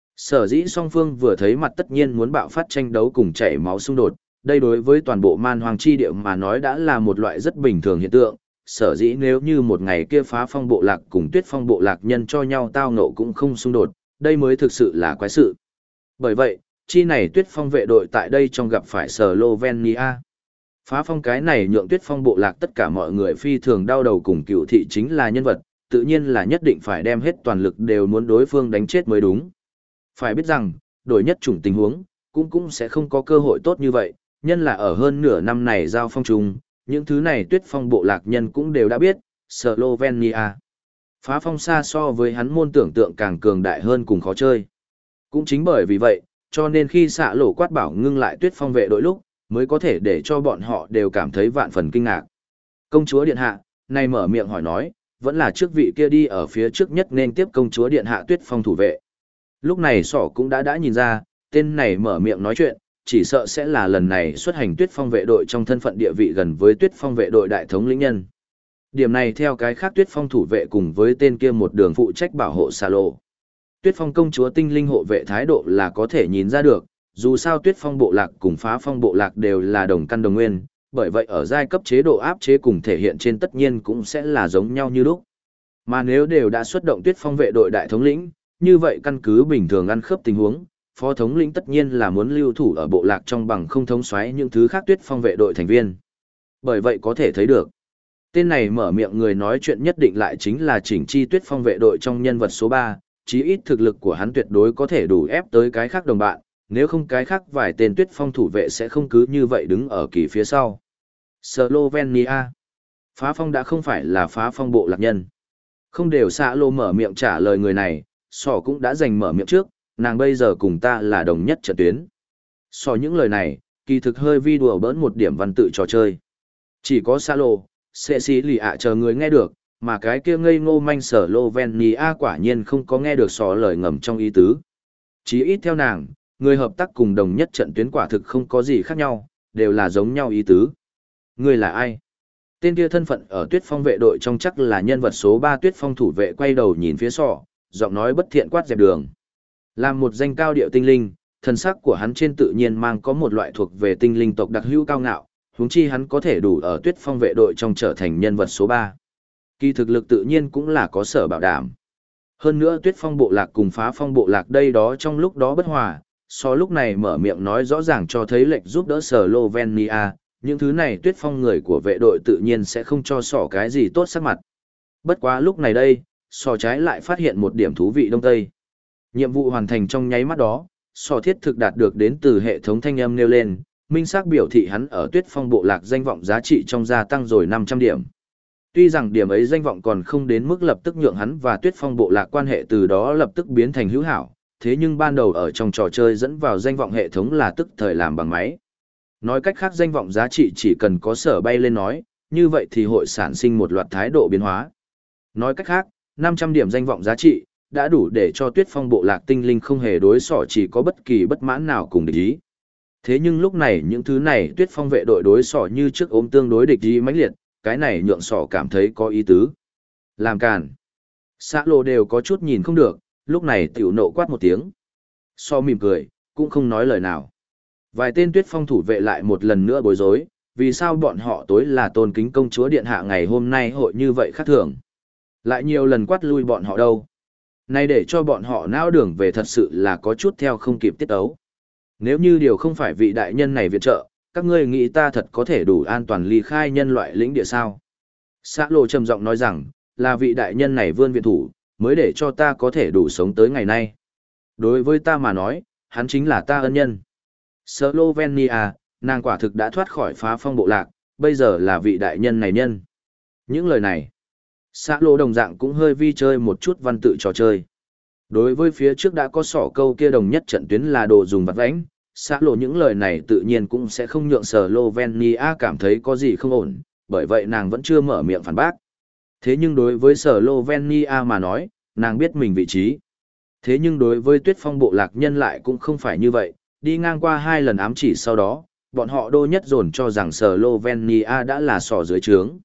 Sở dĩ song phương vừa thấy mặt tất nhiên muốn bạo phát tranh đấu cùng chảy máu xung đột, đây đối với toàn bộ man hoàng chi địa mà nói đã là một loại rất bình thường hiện tượng. Sở dĩ nếu như một ngày kia phá phong bộ lạc cùng Tuyết Phong bộ lạc nhân cho nhau tao ngộ cũng không xung đột, đây mới thực sự là quái sự. Bởi vậy, chi này Tuyết Phong vệ đội tại đây trong gặp phải Slovenia. Phá phong cái này nhượng Tuyết Phong bộ lạc tất cả mọi người phi thường đau đầu cùng cựu thị chính là nhân vật, tự nhiên là nhất định phải đem hết toàn lực đều muốn đối phương đánh chết mới đúng. Phải biết rằng, đổi nhất chủng tình huống, cũng sẽ không có cơ hội tốt như vậy, nhân là ở hơn nửa năm này giao phong trùng, những thứ này Tuyết Phong bộ lạc nhân cũng đều đã biết, Slovenia. Phá phong xa so với hắn môn tưởng tượng càng cường đại hơn cùng khó chơi. Cũng chính bởi vì vậy, cho nên khi xạ lộ quát bảo ngưng lại Tuyết Phong vệ đội lúc, mới có thể để cho bọn họ đều cảm thấy vạn phần kinh ngạc. Công chúa điện hạ, này mở miệng hỏi nói, vẫn là trước vị kia đi ở phía trước nhất nên tiếp công chúa điện hạ Tuyết Phong thủ vệ. Lúc này sỏ cũng đã nhìn ra, tên này mở miệng nói chuyện, chỉ sợ sẽ là lần này xuất hành Tuyết Phong vệ đội trong thân phận địa vị gần với Tuyết Phong vệ đội đại thống lĩnh nhân. Điểm này theo cái khác Tuyết Phong thủ vệ cùng với tên kia một đường phụ trách bảo hộ xà lộ. Tuyết Phong công chúa tinh linh hộ vệ thái độ là có thể nhìn ra được, dù sao Tuyết Phong bộ lạc cùng Phá Phong bộ lạc đều là đồng căn đồng nguyên, bởi vậy ở giai cấp chế độ áp chế cùng thể hiện trên tất nhiên cũng sẽ là giống nhau như lúc. Mà nếu đều đã xuất động Tuyết Phong vệ đội đại thống lĩnh, như vậy căn cứ bình thường ăn khớp tình huống, phó thống lĩnh tất nhiên là muốn lưu thủ ở bộ lạc trong bằng không thống soái những thứ khác Tuyết Phong vệ đội thành viên. Bởi vậy có thể thấy được, tên này mở miệng người nói chuyện nhất định lại chính là chỉnh chi Tuyết Phong vệ đội trong nhân vật số 3, chí ít thực lực của hắn tuyệt đối có thể đủ ép tới cái khác đồng bạn, nếu không cái khác vài tên Tuyết Phong thủ vệ sẽ không cứ như vậy đứng ở kỳ phía sau. Slovenia. Phá Phong đã không phải là Phá Phong bộ lạc nhân. Không đều xạ lô mở miệng trả lời người này, sỏ cũng đã giành mở miệng trước, nàng bây giờ cùng ta là đồng nhất trận tuyến. Sỏ những lời này, kỳ thực hơi vi đùa bỡn một điểm văn tự trò chơi. Chỉ có xạ lô, sẽ xí lì ạ chờ người nghe được, mà cái kia ngây ngô manh sở Slovenia quả nhiên không có nghe được sỏ lời ngầm trong ý tứ. Chí ít theo nàng, người hợp tác cùng đồng nhất trận tuyến quả thực không có gì khác nhau, đều là giống nhau ý tứ. Người là ai? Tên kia thân phận ở Tuyết Phong vệ đội trong chắc là nhân vật số 3 Tuyết Phong thủ vệ quay đầu nhìn phía sọ, giọng nói bất thiện quát dẹp đường. Làm một danh cao điệu tinh linh, thần sắc của hắn trên tự nhiên mang có một loại thuộc về tinh linh tộc đặc hữu cao ngạo, huống chi hắn có thể đủ ở Tuyết Phong vệ đội trong trở thành nhân vật số 3. Kỳ thực lực tự nhiên cũng là có sở bảo đảm. Hơn nữa Tuyết Phong bộ lạc cùng Phá Phong bộ lạc đây đó trong lúc đó bất hòa, so lúc này mở miệng nói rõ ràng cho thấy lệnh giúp đỡ Slovenia, những thứ này Tuyết Phong người của vệ đội tự nhiên sẽ không cho sỏ cái gì tốt sắc mặt. Bất quá lúc này đây, sỏ trái lại phát hiện một điểm thú vị đông tây. Nhiệm vụ hoàn thành trong nháy mắt đó, sỏ thiết thực đạt được đến từ hệ thống thanh âm nêu lên, minh xác biểu thị hắn ở Tuyết Phong bộ lạc danh vọng giá trị trong gia tăng rồi 500 điểm. Tuy rằng điểm ấy danh vọng còn không đến mức lập tức nhượng hắn và Tuyết Phong bộ lạc quan hệ từ đó lập tức biến thành hữu hảo, thế nhưng ban đầu ở trong trò chơi dẫn vào danh vọng hệ thống là tức thời làm bằng máy. Nói cách khác danh vọng giá trị chỉ cần có sở bay lên nói, như vậy thì hội sản sinh một loạt thái độ biến hóa. Nói cách khác, 500 điểm danh vọng giá trị, đã đủ để cho Tuyết Phong bộ lạc tinh linh không hề đối sỏ chỉ có bất kỳ bất mãn nào cùng địch ý. Thế nhưng lúc này những thứ này Tuyết Phong vệ đội đối sỏ như trước ốm tương đối địch ý mãnh liệt, cái này nhượng sỏ cảm thấy có ý tứ. Làm càn. Xã lộ đều có chút nhìn không được, lúc này tiểu nộ quát một tiếng. Sỏ mỉm cười, cũng không nói lời nào. Vài tên Tuyết Phong thủ vệ lại một lần nữa bối rối, vì sao bọn họ tối là tôn kính công chúa điện hạ ngày hôm nay hội như vậy khác thường. Lại nhiều lần quát lui bọn họ đâu. Nay để cho bọn họ não đường về thật sự là có chút theo không kịp tiết ấu. Nếu như điều không phải vị đại nhân này viện trợ, các ngươi nghĩ ta thật có thể đủ an toàn ly khai nhân loại lĩnh địa sao. Xã lộ trầm giọng nói rằng, là vị đại nhân này vươn viện thủ, mới để cho ta có thể đủ sống tới ngày nay. Đối với ta mà nói, hắn chính là ta ân nhân. Slovenia, nàng quả thực đã thoát khỏi Phá Phong bộ lạc, bây giờ là vị đại nhân này nhân. Những lời này, xã lộ đồng dạng cũng hơi vi chơi một chút văn tự trò chơi. Đối với phía trước đã có sỏ câu kia đồng nhất trận tuyến là đồ dùng vặt vãnh, xã lộ những lời này tự nhiên cũng sẽ không nhượng Slovenia cảm thấy có gì không ổn, bởi vậy nàng vẫn chưa mở miệng phản bác. Thế nhưng đối với Slovenia mà nói, nàng biết mình vị trí. Thế nhưng đối với Tuyết Phong bộ lạc nhân lại cũng không phải như vậy, đi ngang qua 2 lần ám chỉ sau đó, bọn họ đô nhất dồn cho rằng Slovenia đã là sỏ dưới trướng.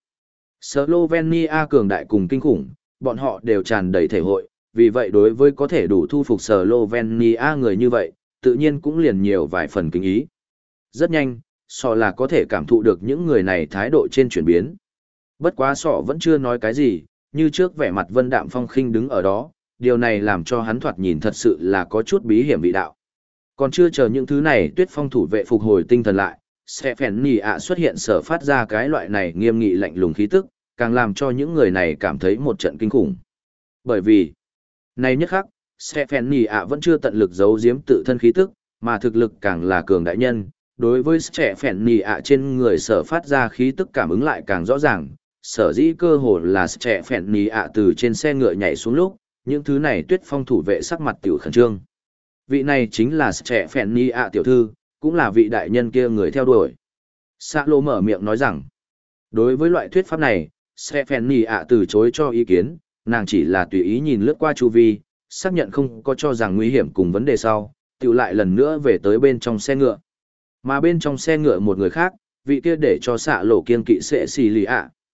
Slovenia cường đại cùng kinh khủng, bọn họ đều tràn đầy thể hội, vì vậy đối với có thể đủ thu phục Slovenia người như vậy, tự nhiên cũng liền nhiều vài phần kính ý. Rất nhanh, sọ là có thể cảm thụ được những người này thái độ trên chuyển biến. Bất quá sọ vẫn chưa nói cái gì, như trước vẻ mặt vân đạm phong khinh đứng ở đó, điều này làm cho hắn thoạt nhìn thật sự là có chút bí hiểm vị đạo. Còn chưa chờ những thứ này Tuyết Phong thủ vệ phục hồi tinh thần lại, Stephanie xuất hiện sở phát ra cái loại này nghiêm nghị lạnh lùng khí tức, càng làm cho những người này cảm thấy một trận kinh khủng. Bởi vì, này nhất khắc, Stephanie vẫn chưa tận lực giấu giếm tự thân khí tức, mà thực lực càng là cường đại nhân. Đối với Stephanie trên người sở phát ra khí tức cảm ứng lại càng rõ ràng, sở dĩ cơ hồ là Stephanie từ trên xe ngựa nhảy xuống lúc, những thứ này Tuyết Phong thủ vệ sắc mặt tiểu khẩn trương. Vị này chính là Stephanie tiểu thư, cũng là vị đại nhân kia người theo đuổi. Sa lô mở miệng nói rằng, đối với loại thuyết pháp này, Stephanie từ chối cho ý kiến, nàng chỉ là tùy ý nhìn lướt qua chu vi, xác nhận không có cho rằng nguy hiểm cùng vấn đề sau, tiểu lại lần nữa về tới bên trong xe ngựa. Mà bên trong xe ngựa một người khác, vị kia để cho xạ lộ kiên kỵ sẽ xì lì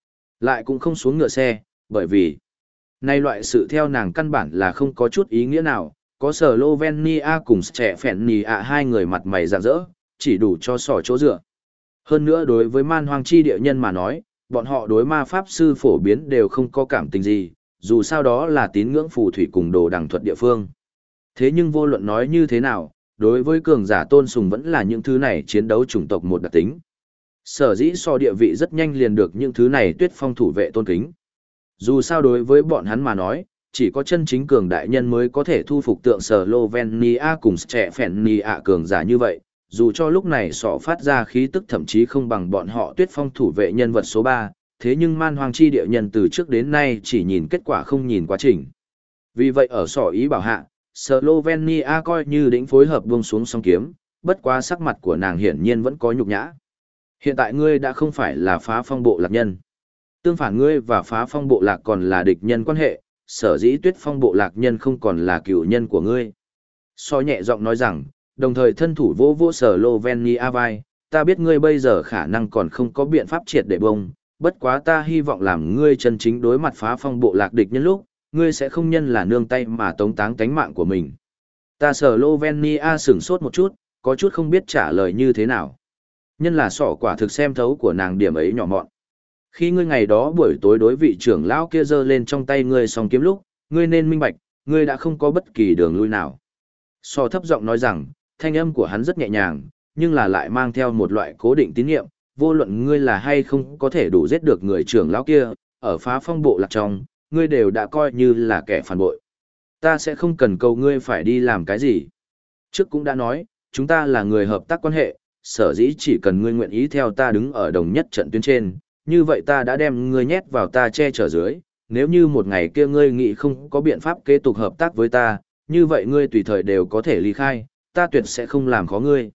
lại cũng không xuống ngựa xe, bởi vì nay loại sự theo nàng căn bản là không có chút ý nghĩa nào, có Slovenia cùng Stephanie hai người mặt mày rạng rỡ, chỉ đủ cho sỏ chỗ dựa. Hơn nữa đối với man hoang chi địa nhân mà nói, bọn họ đối ma pháp sư phổ biến đều không có cảm tình gì, dù sao đó là tín ngưỡng phù thủy cùng đồ đằng thuật địa phương. Thế nhưng vô luận nói như thế nào, đối với cường giả tôn sùng vẫn là những thứ này chiến đấu chủng tộc một đặc tính. Sở dĩ so địa vị rất nhanh liền được những thứ này Tuyết Phong thủ vệ tôn kính. Dù sao đối với bọn hắn mà nói, chỉ có chân chính cường đại nhân mới có thể thu phục tượng Slovenia cùng Stephanie cường giả như vậy, dù cho lúc này sọ phát ra khí tức thậm chí không bằng bọn họ Tuyết Phong thủ vệ nhân vật số 3, thế nhưng man hoang chi địa nhân từ trước đến nay chỉ nhìn kết quả không nhìn quá trình. Vì vậy ở sọ ý bảo hạ, Slovenia coi như đỉnh phối hợp buông xuống song kiếm, bất quá sắc mặt của nàng hiển nhiên vẫn có nhục nhã. Hiện tại ngươi đã không phải là Phá Phong bộ lạc nhân. Tương phản ngươi và Phá Phong bộ lạc còn là địch nhân quan hệ, sở dĩ Tuyết Phong bộ lạc nhân không còn là cựu nhân của ngươi. So nhẹ giọng nói rằng, đồng thời thân thủ vỗ vỗ Slovenia vai, ta biết ngươi bây giờ khả năng còn không có biện pháp triệt để bông, bất quá ta hy vọng làm ngươi chân chính đối mặt Phá Phong bộ lạc địch nhân lúc, ngươi sẽ không nhân là nương tay mà tống táng tánh mạng của mình. Ta Slovenia sửng sốt một chút, có chút không biết trả lời như thế nào. Nhân là sỏ quả thực xem thấu của nàng điểm ấy nhỏ mọn. Khi ngươi ngày đó buổi tối đối vị trưởng lão kia giơ lên trong tay ngươi song kiếm lúc, ngươi nên minh bạch, ngươi đã không có bất kỳ đường lui nào. So thấp giọng nói rằng, thanh âm của hắn rất nhẹ nhàng, nhưng là lại mang theo một loại cố định tín nhiệm, vô luận ngươi là hay không có thể đủ giết được người trưởng lão kia, ở Phá Phong bộ lạc trong, ngươi đều đã coi như là kẻ phản bội. Ta sẽ không cần cầu ngươi phải đi làm cái gì. Trước cũng đã nói, chúng ta là người hợp tác quan hệ, sở dĩ chỉ cần ngươi nguyện ý theo ta đứng ở đồng nhất trận tuyến trên, như vậy ta đã đem ngươi nhét vào ta che chở dưới, nếu như một ngày kia ngươi nghĩ không có biện pháp kế tục hợp tác với ta, như vậy ngươi tùy thời đều có thể ly khai, ta tuyệt sẽ không làm khó ngươi.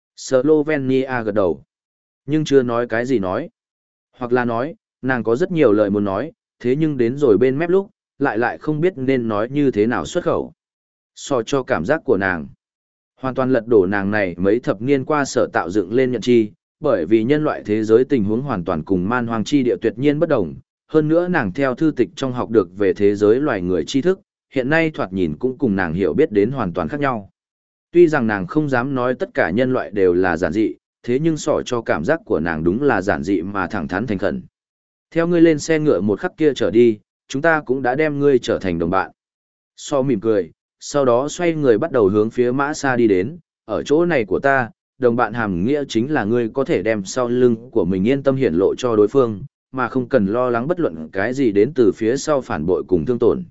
Slovenia gật đầu, nhưng chưa nói cái gì nói. Hoặc là nói, nàng có rất nhiều lời muốn nói, thế nhưng đến rồi bên mép lúc, lại không biết nên nói như thế nào xuất khẩu. So cho cảm giác của nàng, hoàn toàn lật đổ nàng này mấy thập niên qua sở tạo dựng lên nhận chi, bởi vì nhân loại thế giới tình huống hoàn toàn cùng man hoang chi địa tuyệt nhiên bất đồng, hơn nữa nàng theo thư tịch trong học được về thế giới loài người tri thức, hiện nay thoạt nhìn cũng cùng nàng hiểu biết đến hoàn toàn khác nhau. Tuy rằng nàng không dám nói tất cả nhân loại đều là giản dị, thế nhưng sỏ cho cảm giác của nàng đúng là giản dị mà thẳng thắn thành khẩn. Theo ngươi lên xe ngựa một khắc kia trở đi, chúng ta cũng đã đem ngươi trở thành đồng bạn. So mỉm cười, sau đó xoay người bắt đầu hướng phía mã xa đi đến, ở chỗ này của ta, đồng bạn hàm nghĩa chính là ngươi có thể đem sau lưng của mình yên tâm hiển lộ cho đối phương, mà không cần lo lắng bất luận cái gì đến từ phía sau phản bội cùng thương tổn.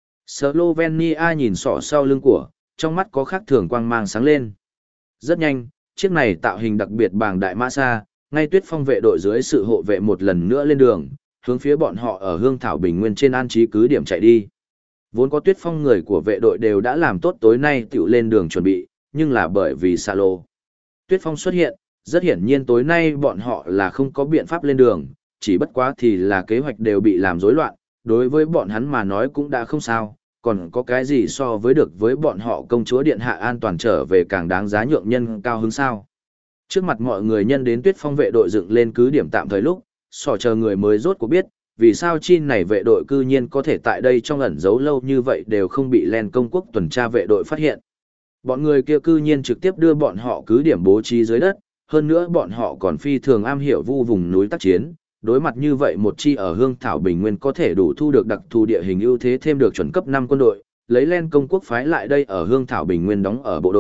Slovenia nhìn sọ sau lưng của, trong mắt có khác thường quang mang sáng lên. Rất nhanh, chiếc này tạo hình đặc biệt bàng đại mã xa, ngay Tuyết Phong vệ đội dưới sự hộ vệ một lần nữa lên đường, hướng phía bọn họ ở Hương Thảo Bình Nguyên trên an trí cứ điểm chạy đi. Vốn có Tuyết Phong người của vệ đội đều đã làm tốt tối nay tiểu lên đường chuẩn bị, nhưng là bởi vì xa lô. Tuyết Phong xuất hiện, rất hiển nhiên tối nay bọn họ là không có biện pháp lên đường, chỉ bất quá thì là kế hoạch đều bị làm rối loạn, đối với bọn hắn mà nói cũng đã không sao, còn có cái gì so với được với bọn họ công chúa điện hạ an toàn trở về càng đáng giá nhượng nhân cao hứng sao. Trước mặt mọi người nhân đến Tuyết Phong vệ đội dựng lên cứ điểm tạm thời lúc, sỏ chờ người mới rốt cuộc biết, vì sao chi này vệ đội cư nhiên có thể tại đây trong ẩn giấu lâu như vậy đều không bị Len công quốc tuần tra vệ đội phát hiện. Bọn người kia cư nhiên trực tiếp đưa bọn họ cứ điểm bố trí dưới đất, hơn nữa bọn họ còn phi thường am hiểu vu vùng núi tác chiến, đối mặt như vậy một chi ở Hương Thảo Bình Nguyên có thể đủ thu được đặc thù địa hình ưu thế thêm được chuẩn cấp 5 quân đội, lấy Len công quốc phái lại đây ở Hương Thảo Bình Nguyên đóng ở bộ đội,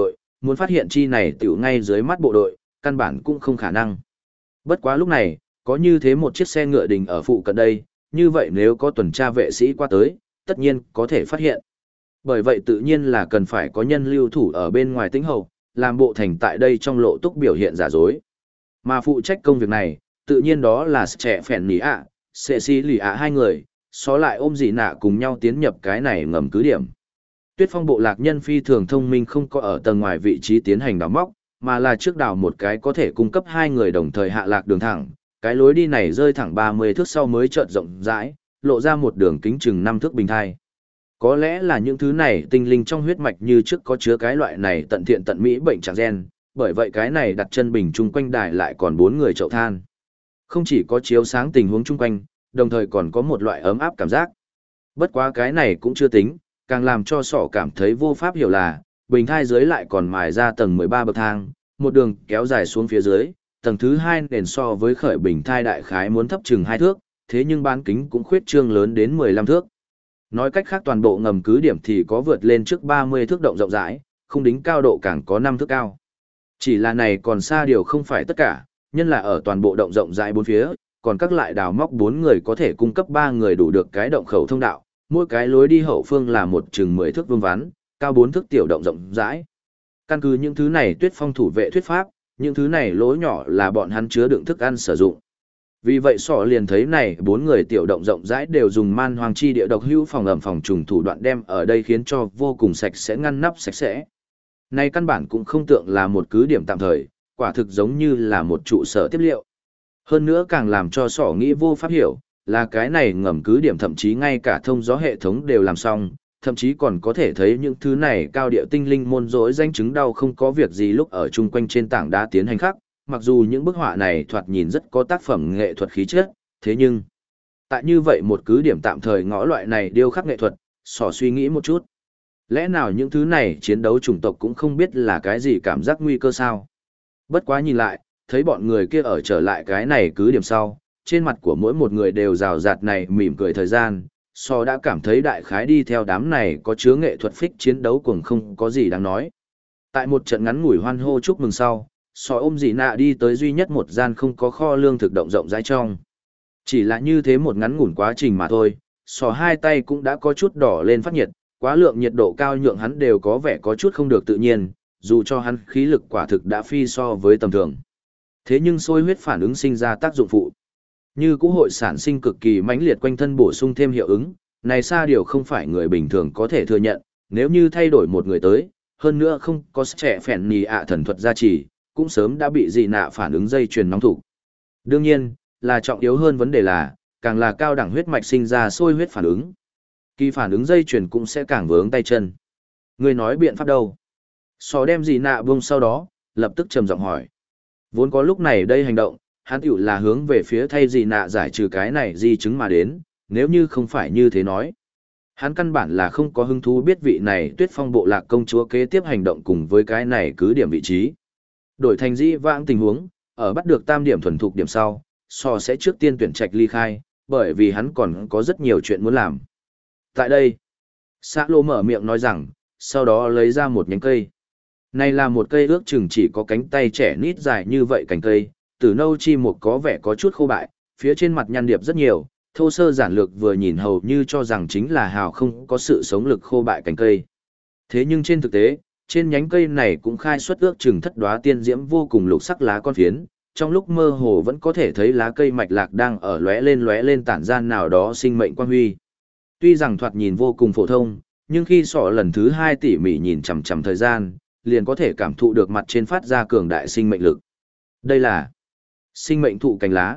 muốn phát hiện chi này tiểu ngay dưới mắt bộ đội, căn bản cũng không khả năng. Bất quá lúc này, có như thế một chiếc xe ngựa đình ở phụ cận đây, như vậy nếu có tuần tra vệ sĩ qua tới, tất nhiên có thể phát hiện. Bởi vậy tự nhiên là cần phải có nhân lưu thủ ở bên ngoài tĩnh hậu, làm bộ thành tại đây trong lộ túc biểu hiện giả dối. Mà phụ trách công việc này, tự nhiên đó là trẻ phèn nỉ ạ, sẽ xí lì ạ hai người, xó lại ôm dị nạ cùng nhau tiến nhập cái này ngầm cứ điểm. Tuyết Phong bộ lạc nhân phi thường thông minh không có ở tầng ngoài vị trí tiến hành đào móc, mà là trước đào một cái có thể cung cấp hai người đồng thời hạ lạc đường thẳng, cái lối đi này rơi thẳng 30 thước sau mới chợt rộng rãi, lộ ra một đường kính chừng 5 thước bình thai. Có lẽ là những thứ này tinh linh trong huyết mạch như trước có chứa cái loại này tận thiện tận mỹ bệnh trạng gen, bởi vậy cái này đặt chân bình chung quanh đài lại còn 4 người chậu than. Không chỉ có chiếu sáng tình huống chung quanh, đồng thời còn có một loại ấm áp cảm giác. Bất quá cái này cũng chưa tính, càng làm cho sỏ cảm thấy vô pháp hiểu là, bình thai dưới lại còn mài ra tầng 13 bậc thang, một đường kéo dài xuống phía dưới, tầng thứ 2 nền so với khởi bình thai đại khái muốn thấp chừng 2 thước, thế nhưng bán kính cũng khuyết trương lớn đến 15 thước. Nói cách khác toàn bộ ngầm cứ điểm thì có vượt lên trước 30 thước động rộng rãi, không đính cao độ càng có 5 thước cao. Chỉ là này còn xa điều không phải tất cả, nhân là ở toàn bộ động rộng rãi bốn phía, còn các lại đào móc 4 người có thể cung cấp 3 người đủ được cái động khẩu thông đạo, mỗi cái lối đi hậu phương là một chừng 10 thước vuông vắn, cao 4 thước tiểu động rộng rãi. Căn cứ những thứ này Tuyết Phong thủ vệ thuyết pháp, những thứ này lỗ nhỏ là bọn hắn chứa đựng thức ăn sử dụng. Vì vậy sọ liền thấy này 4 người tiểu động rộng rãi đều dùng man hoang chi địa độc hữu phòng ẩm phòng trùng thủ đoạn đem ở đây khiến cho vô cùng sạch sẽ ngăn nắp sạch sẽ. Này căn bản cũng không tượng là một cứ điểm tạm thời, quả thực giống như là một trụ sở tiếp liệu. Hơn nữa càng làm cho sọ nghĩ vô pháp hiểu, là cái này ngầm cứ điểm thậm chí ngay cả thông gió hệ thống đều làm xong, thậm chí còn có thể thấy những thứ này cao điệu tinh linh môn rỗi danh chứng đau không có việc gì lúc ở chung quanh trên tảng đá tiến hành khắc, mặc dù những bức họa này thoạt nhìn rất có tác phẩm nghệ thuật khí chất, thế nhưng tại như vậy một cứ điểm tạm thời ngõ loại này điêu khắc nghệ thuật, sỏ suy nghĩ một chút. Lẽ nào những thứ này chiến đấu chủng tộc cũng không biết là cái gì cảm giác nguy cơ sao? Bất quá nhìn lại, thấy bọn người kia ở trở lại cái này cứ điểm sau, trên mặt của mỗi một người đều rào rạt này mỉm cười thời gian, so đã cảm thấy đại khái đi theo đám này có chứa nghệ thuật phích chiến đấu cùng không có gì đáng nói. Tại một trận ngắn ngủi hoan hô chúc mừng sau, so ôm dị nạ đi tới duy nhất một gian không có kho lương thực động rộng rãi trong. Chỉ là như thế một ngắn ngủn quá trình mà thôi, so hai tay cũng đã có chút đỏ lên phát nhiệt, quá lượng nhiệt độ cao nhượng hắn đều có vẻ có chút không được tự nhiên, dù cho hắn khí lực quả thực đã phi so với tầm thường. Thế nhưng sôi huyết phản ứng sinh ra tác dụng phụ. Như cũ hội sản sinh cực kỳ mãnh liệt quanh thân bổ sung thêm hiệu ứng, này xa điều không phải người bình thường có thể thừa nhận, nếu như thay đổi một người tới, hơn nữa không có trẻ phèn nì ạ thần thuật gia trì, cũng sớm đã bị dị nạ phản ứng dây chuyền nóng thủ. Đương nhiên, là trọng yếu hơn vấn đề là, càng là cao đẳng huyết mạch sinh ra sôi huyết phản ứng. Kỳ phản ứng dây chuyền cũng sẽ càng vướng tay chân. Người nói biện pháp đâu? Sò đem dị nạ buông sau đó, lập tức trầm giọng hỏi. Vốn có lúc này đây hành động, hắn tiểu là hướng về phía thay dị nạ giải trừ cái này di chứng mà đến, nếu như không phải như thế nói. Hắn căn bản là không có hứng thú biết vị này Tuyết Phong bộ lạc công chúa kế tiếp hành động cùng với cái này cứ điểm vị trí. Đổi thành dĩ vãng tình huống, ở bắt được tam điểm thuần thục điểm sau, so sẽ trước tiên tuyển trạch ly khai, bởi vì hắn còn có rất nhiều chuyện muốn làm. Tại đây, Sạ Lô mở miệng nói rằng, sau đó lấy ra một nhánh cây. Này là một cây ước chừng chỉ có cánh tay trẻ nít dài như vậy cành cây, từ nâu chi mục có vẻ có chút khô bại, phía trên mặt nhăn điệp rất nhiều, thô sơ giản lược vừa nhìn hầu như cho rằng chính là hào không có sự sống lực khô bại cành cây. Thế nhưng trên thực tế, trên nhánh cây này cũng khai xuất ước chừng thất đóa tiên diễm vô cùng lục sắc lá con phiến, trong lúc mơ hồ vẫn có thể thấy lá cây mạch lạc đang ở lóe lên tản ra nào đó sinh mệnh quang huy. Tuy rằng thoạt nhìn vô cùng phổ thông, nhưng khi sọ lần thứ 2 tỉ mỉ nhìn chằm chằm thời gian, liền có thể cảm thụ được mặt trên phát ra cường đại sinh mệnh lực. Đây là sinh mệnh thụ cành lá.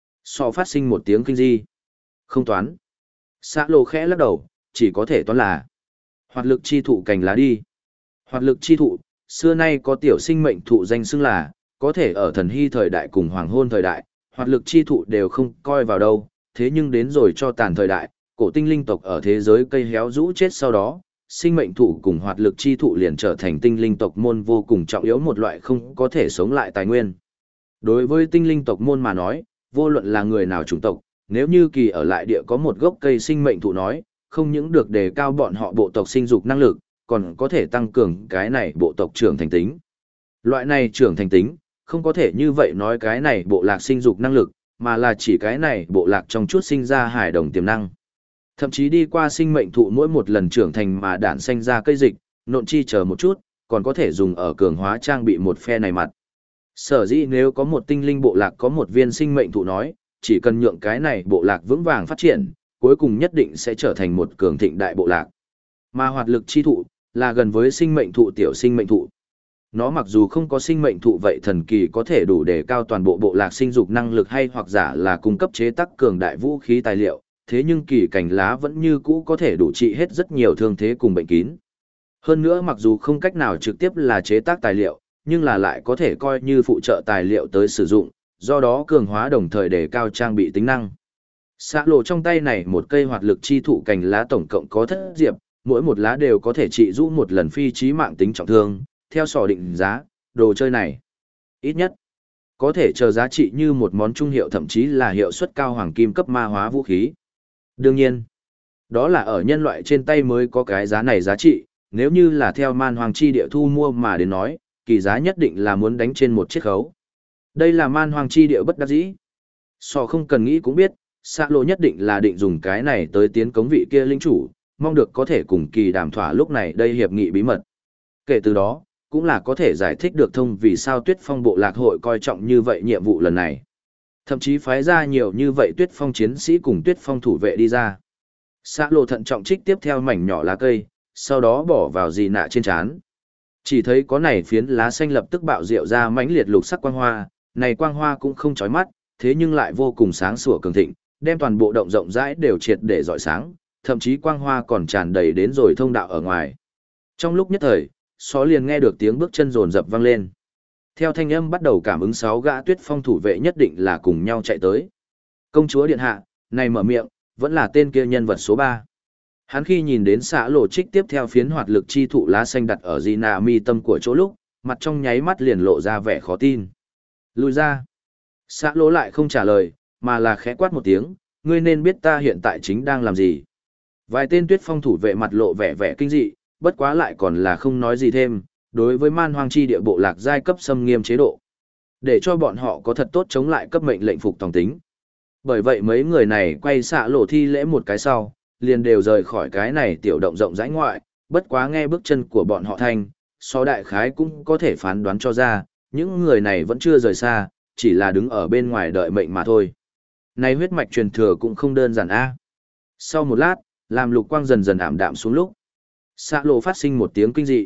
Sọ phát sinh một tiếng kinh di. Không toán. Sạ Lô khẽ lắc đầu, chỉ có thể toán là hoạt lực chi thụ cành lá đi. Hoạt lực chi thụ, xưa nay có tiểu sinh mệnh thụ danh xưng là, có thể ở thần hy thời đại cùng hoàng hôn thời đại, hoạt lực chi thụ đều không coi vào đâu, thế nhưng đến rồi cho tàn thời đại, cổ tinh linh tộc ở thế giới cây héo rũ chết sau đó, sinh mệnh thụ cùng hoạt lực chi thụ liền trở thành tinh linh tộc môn vô cùng trọng yếu một loại không có thể sống lại tài nguyên. Đối với tinh linh tộc môn mà nói, vô luận là người nào chủng tộc, nếu như kỳ ở lại địa có một gốc cây sinh mệnh thụ nói, không những được đề cao bọn họ bộ tộc sinh dục năng lực, còn có thể tăng cường cái này bộ tộc trưởng thành tính. Loại này trưởng thành tính, không có thể như vậy nói cái này bộ lạc sinh dục năng lực, mà là chỉ cái này bộ lạc trong chút sinh ra hài đồng tiềm năng. Thậm chí đi qua sinh mệnh thụ mỗi một lần trưởng thành mà đản sinh ra cây dịch, nộn chi chờ một chút, còn có thể dùng ở cường hóa trang bị một phe này mặt. Sở dĩ nếu có một tinh linh bộ lạc có một viên sinh mệnh thụ nói, chỉ cần nhượng cái này bộ lạc vững vàng phát triển, cuối cùng nhất định sẽ trở thành một cường thịnh đại bộ lạc. Mà hoạt lực chi thụ, là gần với sinh mệnh thụ tiểu sinh mệnh thụ. Nó mặc dù không có sinh mệnh thụ vậy thần kỳ có thể đủ để cao toàn bộ bộ lạc sinh dục năng lực hay hoặc giả là cung cấp chế tác cường đại vũ khí tài liệu, thế nhưng kỳ cành lá vẫn như cũ có thể đủ trị hết rất nhiều thương thế cùng bệnh kín. Hơn nữa mặc dù không cách nào trực tiếp là chế tác tài liệu, nhưng là lại có thể coi như phụ trợ tài liệu tới sử dụng, do đó cường hóa đồng thời đề cao trang bị tính năng. Xạ lộ trong tay này một cây hoạt lực chi thụ cành lá tổng cộng có thất diệp, mỗi một lá đều có thể trị rũ một lần phi chí mạng tính trọng thương, theo sò định giá, đồ chơi này. Ít nhất, có thể chờ giá trị như một món trung hiệu thậm chí là hiệu suất cao hoàng kim cấp ma hóa vũ khí. Đương nhiên, đó là ở nhân loại trên tay mới có cái giá này giá trị, nếu như là theo man hoàng chi địa thu mua mà đến nói, kỳ giá nhất định là muốn đánh trên một chiếc khấu. Đây là man hoàng chi địa bất đắc dĩ. Sò không cần nghĩ cũng biết, xạ lộ nhất định là định dùng cái này tới tiến cống vị kia linh chủ, mong được có thể cùng kỳ đàm thỏa lúc này đây hiệp nghị bí mật. Kể từ đó, cũng là có thể giải thích được thông vì sao Tuyết Phong bộ lạc hội coi trọng như vậy nhiệm vụ lần này. Thậm chí phái ra nhiều như vậy Tuyết Phong chiến sĩ cùng Tuyết Phong thủ vệ đi ra. Xạ lộ thận trọng trích tiếp theo mảnh nhỏ lá cây, sau đó bỏ vào dì nạ trên trán. Chỉ thấy có này phiến lá xanh lập tức bạo rượu ra mãnh liệt lục sắc quang hoa, này quang hoa cũng không chói mắt, thế nhưng lại vô cùng sáng sủa cường thịnh, đem toàn bộ động rộng rãi đều triệt để rọi sáng, thậm chí quang hoa còn tràn đầy đến rồi thông đạo ở ngoài. Trong lúc nhất thời, Só liền nghe được tiếng bước chân rồn rập vang lên. Theo thanh âm bắt đầu cảm ứng 6 gã Tuyết Phong thủ vệ nhất định là cùng nhau chạy tới. Công chúa điện hạ, này mở miệng, vẫn là tên kia nhân vật số 3. Hắn khi nhìn đến xạ lộ trích tiếp theo phiến hoạt lực chi thụ lá xanh đặt ở Gina mi tâm của chỗ lúc, mặt trong nháy mắt liền lộ ra vẻ khó tin. Lùi ra. Xạ lộ lại không trả lời, mà là khẽ quát một tiếng, ngươi nên biết ta hiện tại chính đang làm gì. Vài tên Tuyết Phong thủ vệ mặt lộ vẻ vẻ kinh dị, bất quá lại còn là không nói gì thêm, đối với man hoang chi địa bộ lạc giai cấp xâm nghiêm chế độ. Để cho bọn họ có thật tốt chống lại cấp mệnh lệnh phục tòng tính. Bởi vậy mấy người này quay xạ lộ thi lễ một cái sau, liền đều rời khỏi cái này tiểu động rộng rãi ngoại, bất quá nghe bước chân của bọn họ thanh, so đại khái cũng có thể phán đoán cho ra, những người này vẫn chưa rời xa, chỉ là đứng ở bên ngoài đợi mệnh mà thôi. Này huyết mạch truyền thừa cũng không đơn giản a. Sau một lát, làm lục quang dần dần ảm đạm xuống lúc, xạ lộ phát sinh một tiếng kinh dị.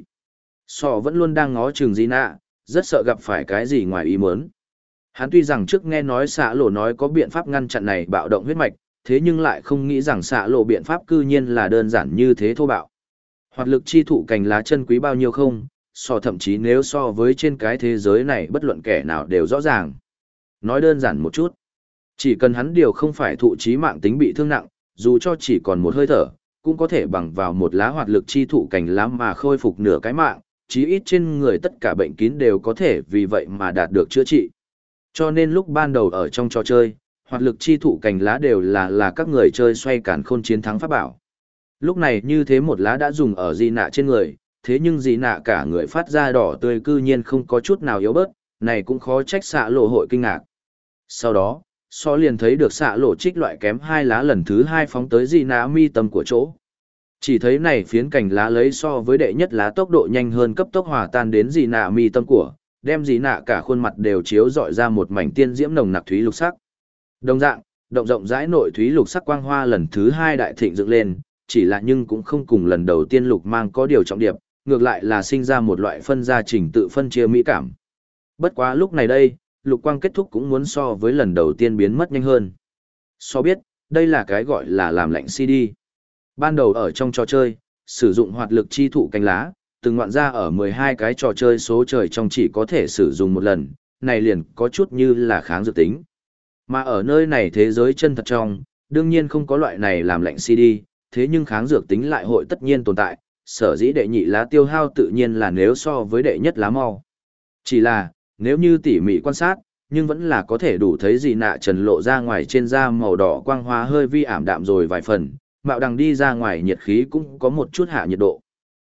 Sọ vẫn luôn đang ngó chừng Gina, rất sợ gặp phải cái gì ngoài ý muốn. Hắn tuy rằng trước nghe nói xạ lộ nói có biện pháp ngăn chặn này bạo động huyết mạch, thế nhưng lại không nghĩ rằng xạ lộ biện pháp cư nhiên là đơn giản như thế thô bạo. Hoạt lực chi thụ cành lá chân quý bao nhiêu không, thậm chí nếu so với trên cái thế giới này bất luận kẻ nào đều rõ ràng. Nói đơn giản một chút, chỉ cần hắn điều không phải thụ chí mạng tính bị thương nặng, dù cho chỉ còn một hơi thở, cũng có thể bằng vào một lá hoạt lực chi thụ cành lá mà khôi phục nửa cái mạng, chí ít trên người tất cả bệnh kín đều có thể vì vậy mà đạt được chữa trị. Cho nên lúc ban đầu ở trong trò chơi, hoạt lực chi thụ cành lá đều là các người chơi xoay càn khôn chiến thắng pháp bảo. Lúc này như thế một lá đã dùng ở dị nạ trên người, thế nhưng dị nạ cả người phát ra đỏ tươi cư nhiên không có chút nào yếu bớt, này cũng khó trách xạ lộ hội kinh ngạc. Sau đó, liền thấy được xạ lộ trích loại kém 2 lá lần thứ 2 phóng tới dị nạ mi tâm của chỗ. Chỉ thấy này phiến cành lá lấy so với đệ nhất lá tốc độ nhanh hơn cấp tốc hòa tan đến dị nạ mi tâm của, đem dị nạ cả khuôn mặt đều chiếu rọi ra một mảnh tiên diễm nồng nặc thúy lục sắc. Đồng dạng, động rộng rãi nội thúy lục sắc quang hoa lần thứ 2 đại thịnh dựng lên, chỉ là nhưng cũng không cùng lần đầu tiên lục mang có điều trọng điệp, ngược lại là sinh ra một loại phân gia trình tự phân chia mỹ cảm. Bất quá lúc này đây, lục quang kết thúc cũng muốn so với lần đầu tiên biến mất nhanh hơn. Biết, đây là cái gọi là làm lạnh CD. Ban đầu ở trong trò chơi, sử dụng hoạt lực chi thụ cánh lá, từng ngoạn ra ở 12 cái trò chơi số trời trong chỉ có thể sử dụng một lần, này liền có chút như là kháng dược tính. Mà ở nơi này thế giới chân thật trong, đương nhiên không có loại này làm lạnh CD, thế nhưng kháng dược tính lại hội tất nhiên tồn tại, sở dĩ đệ nhị lá tiêu hao tự nhiên là nếu so với đệ nhất lá mau. Chỉ là, nếu như tỉ mỉ quan sát, nhưng vẫn là có thể đủ thấy gì nạ trần lộ ra ngoài trên da màu đỏ quang hóa hơi vi ảm đạm rồi vài phần, mạo đằng đi ra ngoài nhiệt khí cũng có một chút hạ nhiệt độ.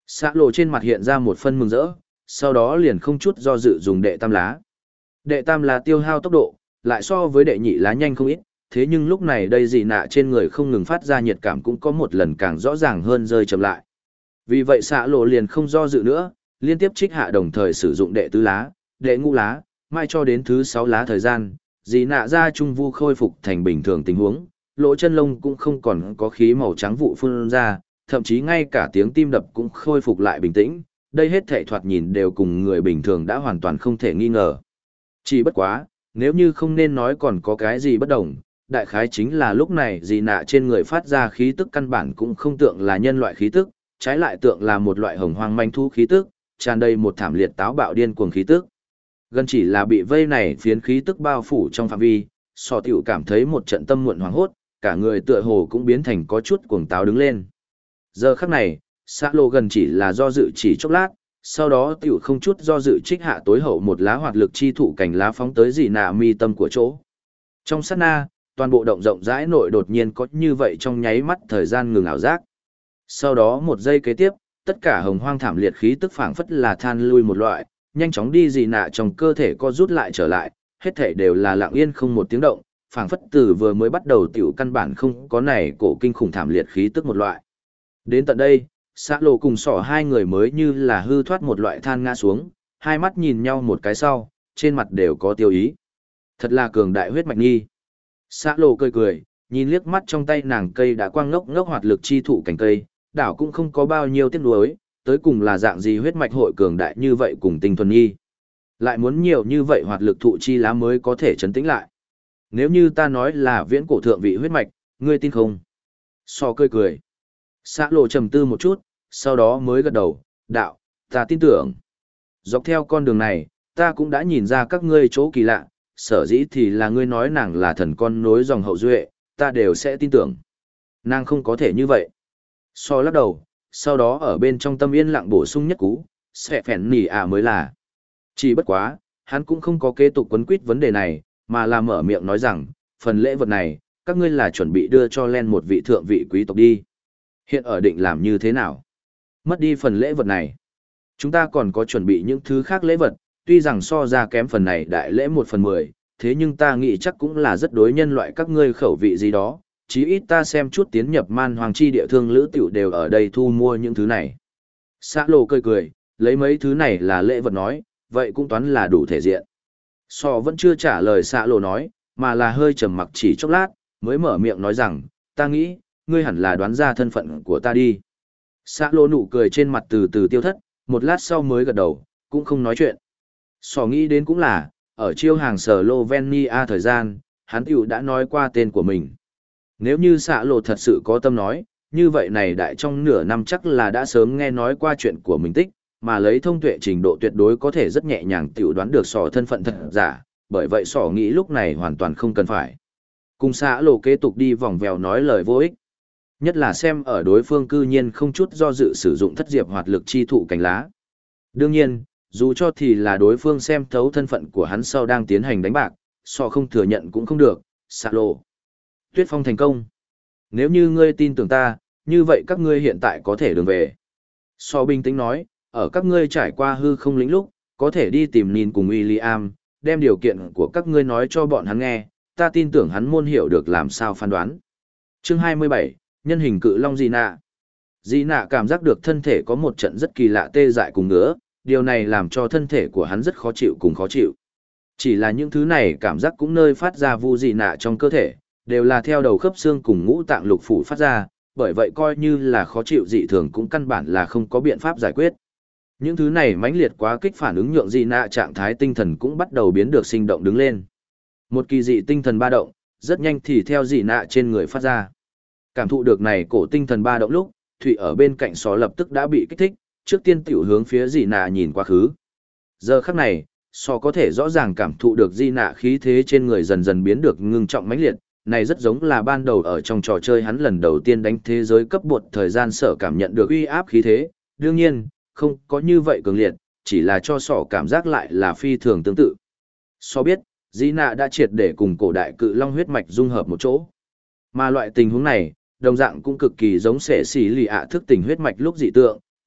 Xã lộ trên mặt hiện ra một phân mừng rỡ, sau đó liền không chút do dự dùng đệ tam lá. Đệ tam lá tiêu hao tốc độ, lại so với đệ nhị lá nhanh không ít, thế nhưng lúc này đây dị nạ trên người không ngừng phát ra nhiệt cảm cũng có một lần càng rõ ràng hơn rơi chậm lại. Vì vậy xã lộ liền không do dự nữa, liên tiếp trích hạ đồng thời sử dụng đệ tứ lá, đệ ngũ lá, mai cho đến thứ 6 lá thời gian, dị nạ ra trung vu khôi phục thành bình thường tình huống, lỗ chân lông cũng không còn có khí màu trắng vụ phun ra, thậm chí ngay cả tiếng tim đập cũng khôi phục lại bình tĩnh, đây hết thảy thoạt nhìn đều cùng người bình thường đã hoàn toàn không thể nghi ngờ. Chỉ bất quá, nếu như không nên nói còn có cái gì bất đồng, đại khái chính là lúc này dị nạ trên người phát ra khí tức căn bản cũng không tượng là nhân loại khí tức, trái lại tượng là một loại hồng hoang manh thu khí tức, tràn đầy một thảm liệt táo bạo điên cuồng khí tức. Gần chỉ là bị vây này phiến khí tức bao phủ trong phạm vi, sò tiểu cảm thấy một trận tâm muộn hoảng hốt, cả người tựa hồ cũng biến thành có chút cuồng táo đứng lên. Giờ khắc này, xã lộ gần chỉ là do dự chỉ chốc lát, sau đó tiểu không chút do dự trích hạ tối hậu một lá hoạt lực chi thụ cành lá phóng tới dị nạ mi tâm của chỗ. Trong sát na, toàn bộ động rộng rãi nội đột nhiên có như vậy trong nháy mắt thời gian ngừng ảo giác. Sau đó một giây kế tiếp, tất cả hồng hoang thảm liệt khí tức phảng phất là than lui một loại, nhanh chóng đi dị nạ trong cơ thể co rút lại trở lại, hết thể đều là lặng yên không một tiếng động, phảng phất từ vừa mới bắt đầu tiểu căn bản không có này cổ kinh khủng thảm liệt khí tức một loại. Đến tận đây, xã lộ cùng sỏ hai người mới như là hư thoát một loại than ngã xuống, hai mắt nhìn nhau một cái sau, trên mặt đều có tiêu ý. Thật là cường đại huyết mạch nghi. Xã lộ cười cười, nhìn liếc mắt trong tay nàng cây đã quang ngốc ngốc hoạt lực chi thụ cành cây, đảo cũng không có bao nhiêu tiếc nuối, tới cùng là dạng gì huyết mạch hội cường đại như vậy cùng tinh thuần nghi. Lại muốn nhiều như vậy hoạt lực thụ chi lá mới có thể trấn tĩnh lại. Nếu như ta nói là viễn cổ thượng vị huyết mạch, ngươi tin không? So cười cười. Xã lộ trầm tư một chút, sau đó mới gật đầu, đạo, ta tin tưởng. Dọc theo con đường này, ta cũng đã nhìn ra các ngươi chỗ kỳ lạ, sở dĩ thì là ngươi nói nàng là thần con nối dòng hậu duệ, ta đều sẽ tin tưởng. Nàng không có thể như vậy. So lắc đầu, sau đó ở bên trong tâm yên lặng bổ sung nhất cú, sẽ phèn nỉ mới là. Chỉ bất quá, hắn cũng không có kế tục quấn quýt vấn đề này, mà là mở miệng nói rằng, phần lễ vật này, các ngươi là chuẩn bị đưa cho Len một vị thượng vị quý tộc đi. Hiện ở định làm như thế nào? Mất đi phần lễ vật này. Chúng ta còn có chuẩn bị những thứ khác lễ vật, tuy rằng so ra kém phần này đại lễ 1/10, thế nhưng ta nghĩ chắc cũng là rất đối nhân loại các ngươi khẩu vị gì đó, chí ít ta xem chút tiến nhập man hoàng chi địa thương lữ tiểu đều ở đây thu mua những thứ này. Xã lộ cười cười, lấy mấy thứ này là lễ vật nói, vậy cũng toán là đủ thể diện. So vẫn chưa trả lời xã lộ nói, mà là hơi trầm mặc chỉ chốc lát, mới mở miệng nói rằng, ta nghĩ, ngươi hẳn là đoán ra thân phận của ta đi. Xã lộ nụ cười trên mặt từ từ tiêu thất, một lát sau mới gật đầu, cũng không nói chuyện. So nghĩ đến cũng là, ở chiêu hàng Slovenia thời gian, hắn tiểu đã nói qua tên của mình. Nếu như xã lộ thật sự có tâm nói, như vậy này đại trong nửa năm chắc là đã sớm nghe nói qua chuyện của mình tích, mà lấy thông tuệ trình độ tuyệt đối có thể rất nhẹ nhàng tiểu đoán được sỏ thân phận thật giả, bởi vậy sỏ nghĩ lúc này hoàn toàn không cần phải. Cùng xã lộ kế tục đi vòng vèo nói lời vô ích. Nhất là xem ở đối phương cư nhiên không chút do dự sử dụng thất diệp hoạt lực chi thụ cành lá. Đương nhiên, dù cho thì là đối phương xem thấu thân phận của hắn sau đang tiến hành đánh bạc, sỏ không thừa nhận cũng không được, xã lộ. Tuyết Phong thành công. Nếu như ngươi tin tưởng ta, như vậy các ngươi hiện tại có thể đường về. So bình tĩnh nói, ở các ngươi trải qua hư không lĩnh lúc, có thể đi tìm Nin cùng William, đem điều kiện của các ngươi nói cho bọn hắn nghe, ta tin tưởng hắn môn hiểu được làm sao phán đoán. Chương 27, nhân hình cự long Dị nạ. Dị nạ cảm giác được thân thể có một trận rất kỳ lạ tê dại cùng ngứa, điều này làm cho thân thể của hắn rất khó chịu cùng khó chịu. Chỉ là những thứ này cảm giác cũng nơi phát ra vu dị nạ trong cơ thể, đều là theo đầu khớp xương cùng ngũ tạng lục phủ phát ra, bởi vậy coi như là khó chịu dị thường cũng căn bản là không có biện pháp giải quyết. Những thứ này mãnh liệt quá kích phản ứng nhượng dị nạ trạng thái tinh thần cũng bắt đầu biến được sinh động đứng lên. Một kỳ dị tinh thần ba động, rất nhanh thì theo dị nạ trên người phát ra. Cảm thụ được này cổ tinh thần ba động lúc, Thụy ở bên cạnh só lập tức đã bị kích thích, trước tiên tiểu hướng phía dị nạ nhìn quá khứ. Giờ khắc này, só có thể rõ ràng cảm thụ được dị nạ khí thế trên người dần dần biến được ngưng trọng mãnh liệt, này rất giống là ban đầu ở trong trò chơi hắn lần đầu tiên đánh thế giới cấp bột thời gian sở cảm nhận được uy áp khí thế, đương nhiên, không có như vậy cường liệt, chỉ là cho sỏ cảm giác lại là phi thường tương tự. So biết, Dị nạ đã triệt để cùng cổ đại cự long huyết mạch dung hợp một chỗ. Mà loại tình huống này, đồng dạng cũng cực kỳ giống xẻ xỉ lì ạ thức tỉnh huyết mạch lúc dị tượng,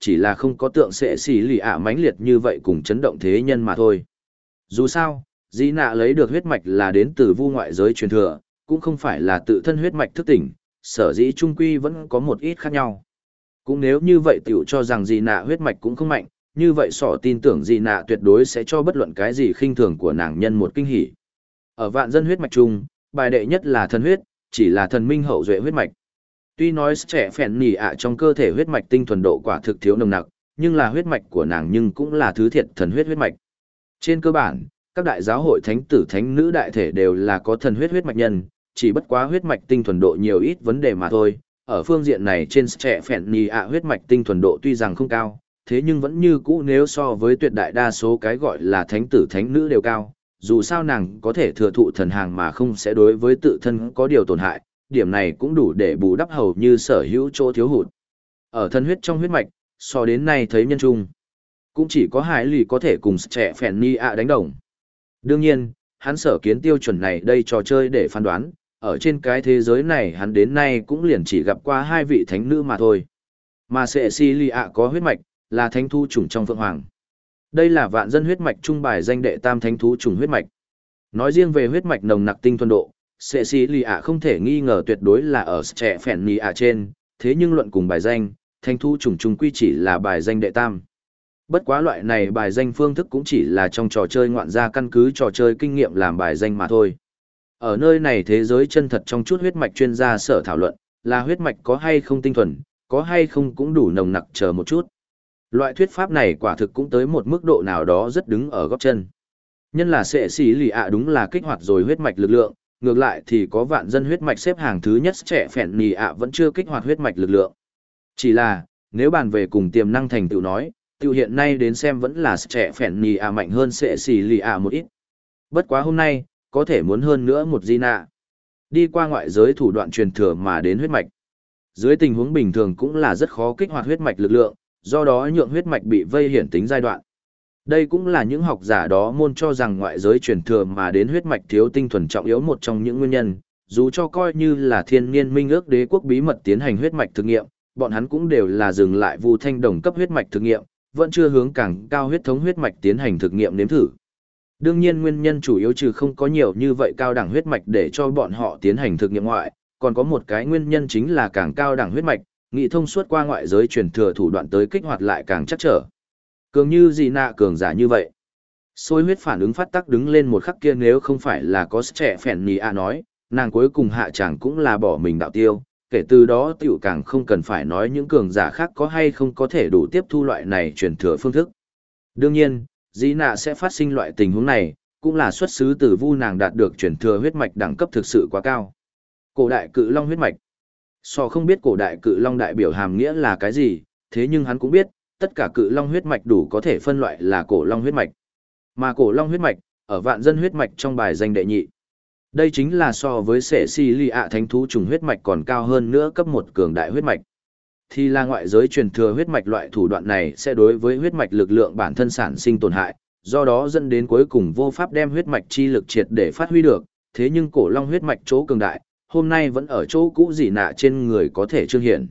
chỉ là không có tượng sẽ xì lì ạ mãnh liệt như vậy cùng chấn động thế nhân mà thôi. Dù sao, Di Nạ lấy được huyết mạch là đến từ vu ngoại giới truyền thừa, cũng không phải là tự thân huyết mạch thức tỉnh, sở dĩ trung quy vẫn có một ít khác nhau. Cũng nếu như vậy tiểu cho rằng Di Nạ huyết mạch cũng không mạnh, như vậy sỏ tin tưởng Di Nạ tuyệt đối sẽ cho bất luận cái gì khinh thường của nàng nhân một kinh hỉ. Ở vạn dân huyết mạch chung, bài đệ nhất là thần huyết, chỉ là thần minh hậu duệ huyết mạch. Tuy nói trẻ phèn nỉ ạ trong cơ thể huyết mạch tinh thuần độ quả thực thiếu nồng nặc, nhưng là huyết mạch của nàng nhưng cũng là thứ thiệt thần huyết huyết mạch. Trên cơ bản, các đại giáo hội thánh tử thánh nữ đại thể đều là có thần huyết huyết mạch nhân, chỉ bất quá huyết mạch tinh thuần độ nhiều ít vấn đề mà thôi. Ở phương diện này trên trẻ phèn nỉ ạ huyết mạch tinh thuần độ tuy rằng không cao, thế nhưng vẫn như cũ nếu so với tuyệt đại đa số cái gọi là thánh tử thánh nữ đều cao. Dù sao nàng có thể thừa thụ thần hàng mà không sẽ đối với tự thân có điều tổn hại, điểm này cũng đủ để bù đắp hầu như sở hữu chỗ thiếu hụt. Ở thân huyết trong huyết mạch, so đến nay thấy nhân trung, cũng chỉ có Hải Lì có thể cùng trẻ phèn ni ạ đánh đồng. Đương nhiên, hắn sở kiến tiêu chuẩn này đây trò chơi để phán đoán, ở trên cái thế giới này hắn đến nay cũng liền chỉ gặp qua 2 vị thánh nữ mà thôi. Mà sẽ si lì ạ có huyết mạch, là thánh thu chủng trong Phượng Hoàng. Đây là vạn dân huyết mạch trung bài danh đệ tam thánh thú chủng huyết mạch. Nói riêng về huyết mạch nồng nặc tinh thuần độ, sẽ xì lì ạ không thể nghi ngờ tuyệt đối là ở trẻ phèn nì ạ trên, thế nhưng luận cùng bài danh, thánh thú chủng trung quy chỉ là bài danh đệ tam. Bất quá loại này bài danh phương thức cũng chỉ là trong trò chơi ngoạn ra căn cứ trò chơi kinh nghiệm làm bài danh mà thôi. Ở nơi này thế giới chân thật trong chút huyết mạch chuyên gia sở thảo luận, là huyết mạch có hay không tinh thuần, có hay không cũng đủ nồng nặc chờ một chút. Loại thuyết pháp này quả thực cũng tới một mức độ nào đó rất đứng ở góc chân. Nhân là sẽ xì lì ạ đúng là kích hoạt rồi huyết mạch lực lượng, ngược lại thì có vạn dân huyết mạch xếp hàng thứ nhất trẻ phèn nì ạ vẫn chưa kích hoạt huyết mạch lực lượng. Chỉ là, nếu bàn về cùng tiềm năng thành tựu nói, tựu hiện nay đến xem vẫn là trẻ phèn nì ạ mạnh hơn sẽ xì lì ạ một ít. Bất quá hôm nay, có thể muốn hơn nữa một Di Nạ. Đi qua ngoại giới thủ đoạn truyền thừa mà đến huyết mạch. Dưới tình huống bình thường cũng là rất khó kích hoạt huyết mạch lực lượng, do đó nhượng huyết mạch bị vây hiển tính giai đoạn. Đây cũng là những học giả đó môn cho rằng ngoại giới truyền thừa mà đến huyết mạch thiếu tinh thuần trọng yếu một trong những nguyên nhân, dù cho coi như là thiên niên minh ước đế quốc bí mật tiến hành huyết mạch thực nghiệm, bọn hắn cũng đều là dừng lại Vu Thanh Đồng cấp huyết mạch thực nghiệm, vẫn chưa hướng càng cao huyết thống huyết mạch tiến hành thực nghiệm nếm thử. Đương nhiên nguyên nhân chủ yếu trừ không có nhiều như vậy cao đẳng huyết mạch để cho bọn họ tiến hành thực nghiệm ngoại, còn có một cái nguyên nhân chính là càng cao đẳng huyết mạch, nghị thông suốt qua ngoại giới truyền thừa thủ đoạn tới kích hoạt lại càng chắc trở. Cường như Di Nạ cường giả như vậy. Sôi huyết phản ứng phát tác đứng lên một khắc kia nếu không phải là có trẻ phèn nì ạ nói, nàng cuối cùng hạ chẳng cũng là bỏ mình đạo tiêu, kể từ đó tiểu càng không cần phải nói những cường giả khác có hay không có thể đủ tiếp thu loại này truyền thừa phương thức. Đương nhiên, Di Nạ sẽ phát sinh loại tình huống này, cũng là xuất xứ từ vu nàng đạt được truyền thừa huyết mạch đẳng cấp thực sự quá cao. Cổ đại cự long huyết mạch. So không biết cổ đại cự long đại biểu hàm nghĩa là cái gì, thế nhưng hắn cũng biết, tất cả cự long huyết mạch đủ có thể phân loại là cổ long huyết mạch. Mà cổ long huyết mạch, ở vạn dân huyết mạch trong bài danh đệ nhị. Đây chính là so với sẻ si ly ạ thánh thú trùng huyết mạch còn cao hơn nữa cấp một cường đại huyết mạch. Thì là ngoại giới truyền thừa huyết mạch loại thủ đoạn này sẽ đối với huyết mạch lực lượng bản thân sản sinh tổn hại, do đó dẫn đến cuối cùng vô pháp đem huyết mạch chi lực triệt để phát huy được, thế nhưng cổ long huyết mạch chỗ cường đại, hôm nay vẫn ở chỗ cũ Di Nạ trên người có thể trương hiện.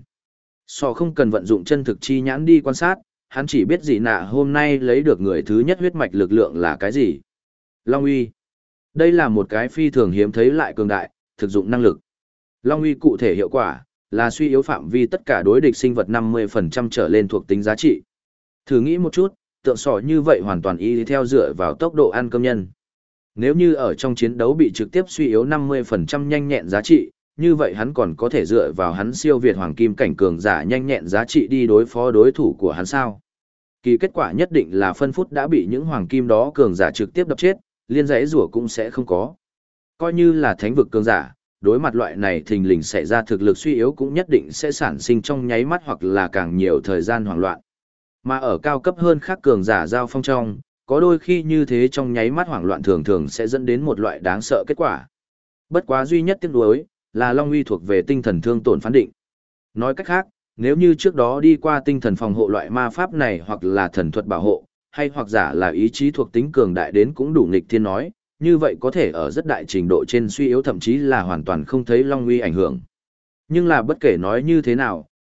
So không cần vận dụng chân thực chi nhãn đi quan sát, hắn chỉ biết Di Nạ hôm nay lấy được người thứ nhất huyết mạch lực lượng là cái gì. Long uy. Đây là một cái phi thường hiếm thấy lại cường đại, thực dụng năng lực. Long uy cụ thể hiệu quả, là suy yếu phạm vi tất cả đối địch sinh vật 50% trở lên thuộc tính giá trị. Thử nghĩ một chút, tượng sỏ như vậy hoàn toàn y theo dựa vào tốc độ ăn cơm nhân. Nếu như ở trong chiến đấu bị trực tiếp suy yếu 50% nhanh nhẹn giá trị, như vậy hắn còn có thể dựa vào hắn siêu việt hoàng kim cảnh cường giả nhanh nhẹn giá trị đi đối phó đối thủ của hắn sao. Kỳ kết quả nhất định là phân phút đã bị những hoàng kim đó cường giả trực tiếp đập chết, liên dãy rủa cũng sẽ không có. Coi như là thánh vực cường giả, đối mặt loại này thình lình xảy ra thực lực suy yếu cũng nhất định sẽ sản sinh trong nháy mắt hoặc là càng nhiều thời gian hoảng loạn. Mà ở cao cấp hơn khác cường giả giao phong trong, có đôi khi như thế trong nháy mắt hoảng loạn thường thường sẽ dẫn đến một loại đáng sợ kết quả. Bất quá duy nhất tiếc nuối là Long uy thuộc về tinh thần thương tổn phán định. Nói cách khác, nếu như trước đó đi qua tinh thần phòng hộ loại ma pháp này hoặc là thần thuật bảo hộ, hay hoặc giả là ý chí thuộc tính cường đại đến cũng đủ nghịch thiên nói, như vậy có thể ở rất đại trình độ trên suy yếu thậm chí là hoàn toàn không thấy Long uy ảnh hưởng. Nhưng là bất kể nói như thế nào,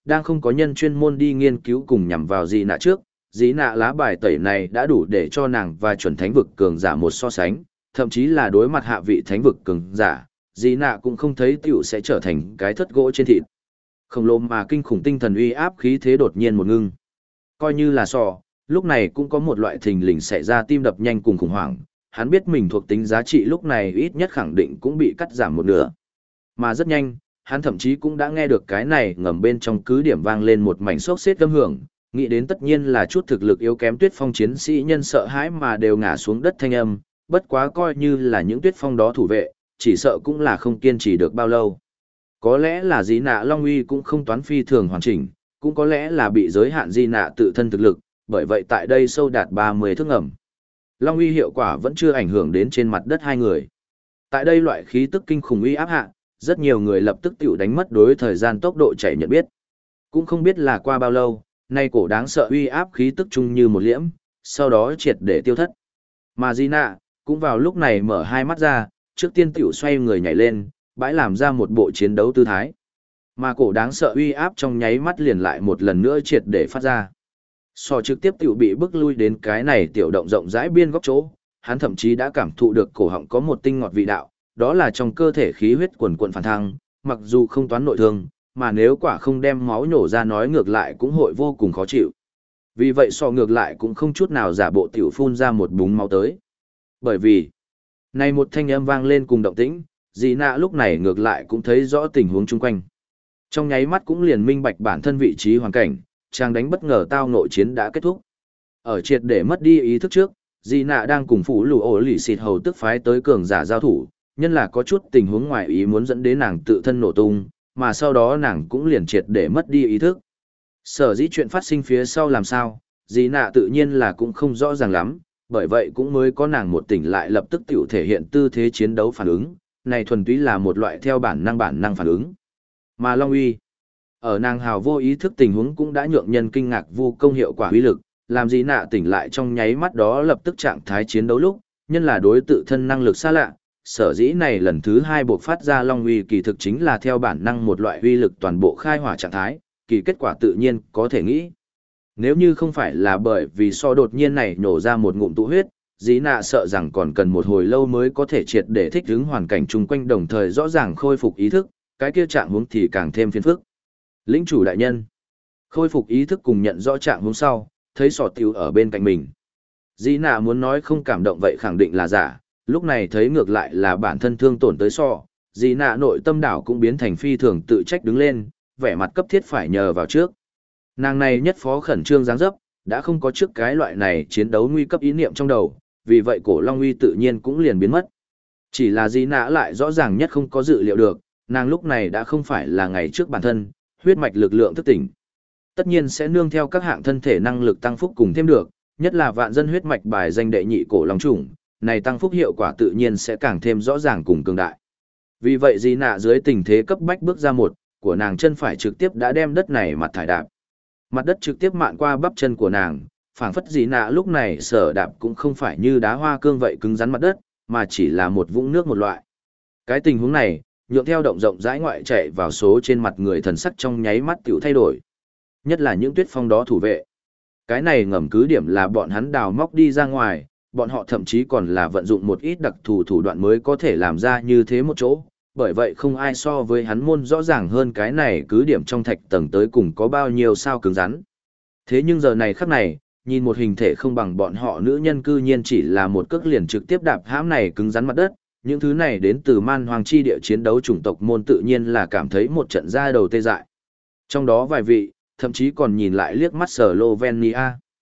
đang không có nhân chuyên môn đi nghiên cứu cùng nhằm vào dị nạ trước, dị nạ lá bài tẩy này đã đủ để cho nàng và chuẩn thánh vực cường giả một so sánh, thậm chí là đối mặt hạ vị thánh vực cường giả, dị nạ cũng không thấy tiểu sẽ trở thành cái thất gỗ trên thịt. Khổng lồ mà kinh khủng tinh thần uy áp khí thế đột nhiên một ngưng. Coi như là lúc này cũng có một loại thình lình xảy ra tim đập nhanh cùng khủng hoảng, hắn biết mình thuộc tính giá trị lúc này ít nhất khẳng định cũng bị cắt giảm một nửa. Mà rất nhanh, hắn thậm chí cũng đã nghe được cái này ngầm bên trong cứ điểm vang lên một mảnh sốc xếp âm hưởng, nghĩ đến tất nhiên là chút thực lực yếu kém Tuyết Phong chiến sĩ nhân sợ hãi mà đều ngã xuống đất thanh âm, bất quá coi như là những Tuyết Phong đó thủ vệ, chỉ sợ cũng là không kiên trì được bao lâu. Có lẽ là Dị Nạ Long Uy cũng không toán phi thường hoàn chỉnh, cũng có lẽ là bị giới hạn Dị Nạ tự thân thực lực, bởi vậy tại đây sâu đạt 30 thước ngầm. Long Uy hiệu quả vẫn chưa ảnh hưởng đến trên mặt đất hai người. Tại đây loại khí tức kinh khủng uy áp hạ, rất nhiều người lập tức tiểu đánh mất đối thời gian tốc độ chạy nhận biết. Cũng không biết là qua bao lâu, nay cổ đáng sợ uy áp khí tức chung như một liễm, sau đó triệt để tiêu thất. Mà Dị Nạ cũng vào lúc này mở hai mắt ra, trước tiên tiểu xoay người nhảy lên, bãi làm ra một bộ chiến đấu tư thái. Mà cổ đáng sợ uy áp trong nháy mắt liền lại một lần nữa triệt để phát ra. Trực tiếp tiểu bị bức lui đến cái này tiểu động rộng rãi biên góc chỗ, hắn thậm chí đã cảm thụ được cổ họng có một tinh ngọt vị đạo, đó là trong cơ thể khí huyết quần quần phản thăng, mặc dù không toán nội thương, mà nếu quả không đem máu nhổ ra nói ngược lại cũng hội vô cùng khó chịu. Vì vậy ngược lại cũng không chút nào giả bộ tiểu phun ra một búng máu tới. Bởi vì, này một thanh âm vang lên cùng động tĩnh, Dị Nạ lúc này ngược lại cũng thấy rõ tình huống chung quanh. Trong nháy mắt cũng liền minh bạch bản thân vị trí hoàn cảnh, chàng đánh bất ngờ tao nội chiến đã kết thúc. Ở triệt để mất đi ý thức trước, Dị Nạ đang cùng phủ lù ổ lì xịt hầu tức phái tới cường giả giao thủ, nhân là có chút tình huống ngoài ý muốn dẫn đến nàng tự thân nổ tung, mà sau đó nàng cũng liền triệt để mất đi ý thức. Sở dĩ chuyện phát sinh phía sau làm sao, Dị Nạ tự nhiên là cũng không rõ ràng lắm, bởi vậy cũng mới có nàng một tỉnh lại lập tức tiểu thể hiện tư thế chiến đấu phản ứng, này thuần túy là một loại theo bản năng phản ứng. Mà Long Uy, ở nàng hào vô ý thức tình huống cũng đã nhượng nhân kinh ngạc vô công hiệu quả uy lực, làm Dị Nạ tỉnh lại trong nháy mắt đó lập tức trạng thái chiến đấu lúc, nhân là đối tự thân năng lực xa lạ, sở dĩ này lần thứ hai buộc phát ra Long Uy kỳ thực chính là theo bản năng một loại uy lực toàn bộ khai hỏa trạng thái, kỳ kết quả tự nhiên có thể nghĩ. Nếu như không phải là bởi vì đột nhiên này nổ ra một ngụm tụ huyết, Dị Nạ sợ rằng còn cần một hồi lâu mới có thể triệt để thích ứng hoàn cảnh chung quanh đồng thời rõ ràng khôi phục ý thức, cái kia trạng huống thì càng thêm phiền phức. Lĩnh chủ đại nhân, khôi phục ý thức cùng nhận rõ trạng huống sau, thấy tiểu ở bên cạnh mình. Dị Nạ muốn nói không cảm động vậy khẳng định là giả, lúc này thấy ngược lại là bản thân thương tổn tới Dị Nạ nội tâm đảo cũng biến thành phi thường tự trách đứng lên, vẻ mặt cấp thiết phải nhờ vào trước. Nàng này nhất phó khẩn trương dáng dấp, đã không có trước cái loại này chiến đấu nguy cấp ý niệm trong đầu, vì vậy cổ Long Uy tự nhiên cũng liền biến mất. Chỉ là Dị Nạ lại rõ ràng nhất không có dự liệu được, nàng lúc này đã không phải là ngày trước bản thân, huyết mạch lực lượng thức tỉnh. Tất nhiên sẽ nương theo các hạng thân thể năng lực tăng phúc cùng thêm được, nhất là vạn dân huyết mạch bài danh đệ nhị cổ long chủng, này tăng phúc hiệu quả tự nhiên sẽ càng thêm rõ ràng cùng cường đại. Vì vậy Dị Nạ dưới tình thế cấp bách bước ra một, của nàng chân phải trực tiếp đã đem đất này mặt thải đạp. Mặt đất trực tiếp mạn qua bắp chân của nàng, phảng phất Dị Nạ lúc này sở đạp cũng không phải như đá hoa cương vậy cứng rắn mặt đất, mà chỉ là một vũng nước một loại. Cái tình huống này, nhượng theo động rộng rãi ngoại chạy vào số trên mặt người thần sắc trong nháy mắt tiểu thay đổi. Nhất là những Tuyết Phong đó thủ vệ. Cái này ngầm cứ điểm là bọn hắn đào móc đi ra ngoài, bọn họ thậm chí còn là vận dụng một ít đặc thù thủ đoạn mới có thể làm ra như thế một chỗ, bởi vậy không ai so với hắn môn rõ ràng hơn cái này cứ điểm trong thạch tầng tới cùng có bao nhiêu sao cứng rắn. Thế nhưng giờ này khắc này, nhìn một hình thể không bằng bọn họ nữ nhân cư nhiên chỉ là một cước liền trực tiếp đạp hãm này cứng rắn mặt đất, những thứ này đến từ man hoàng chi địa chiến đấu chủng tộc môn tự nhiên là cảm thấy một trận ra đầu tê dại. Trong đó vài vị, thậm chí còn nhìn lại liếc mắt Slovenia.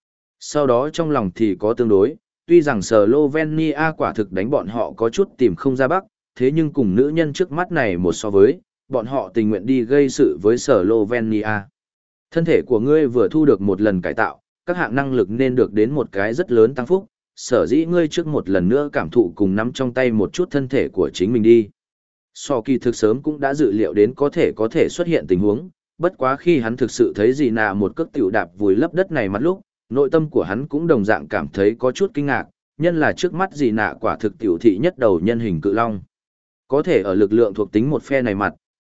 Sau đó trong lòng thì có tương đối, tuy rằng Slovenia quả thực đánh bọn họ có chút tìm không ra bắc, thế nhưng cùng nữ nhân trước mắt này một so với, bọn họ tình nguyện đi gây sự với Slovenia. Thân thể của ngươi vừa thu được một lần cải tạo, các hạng năng lực nên được đến một cái rất lớn tăng phúc, sở dĩ ngươi trước một lần nữa cảm thụ cùng nắm trong tay một chút thân thể của chính mình đi. Kỳ thực sớm cũng đã dự liệu đến có thể xuất hiện tình huống, bất quá khi hắn thực sự thấy Dị Nạ một cước tiểu đạp vùi lấp đất này mặt lúc, nội tâm của hắn cũng đồng dạng cảm thấy có chút kinh ngạc, nhân là trước mắt Dị Nạ quả thực tiểu thị nhất đầu nhân hình cự long. Có thể ở lực lượng thuộc tính một phe này mặt,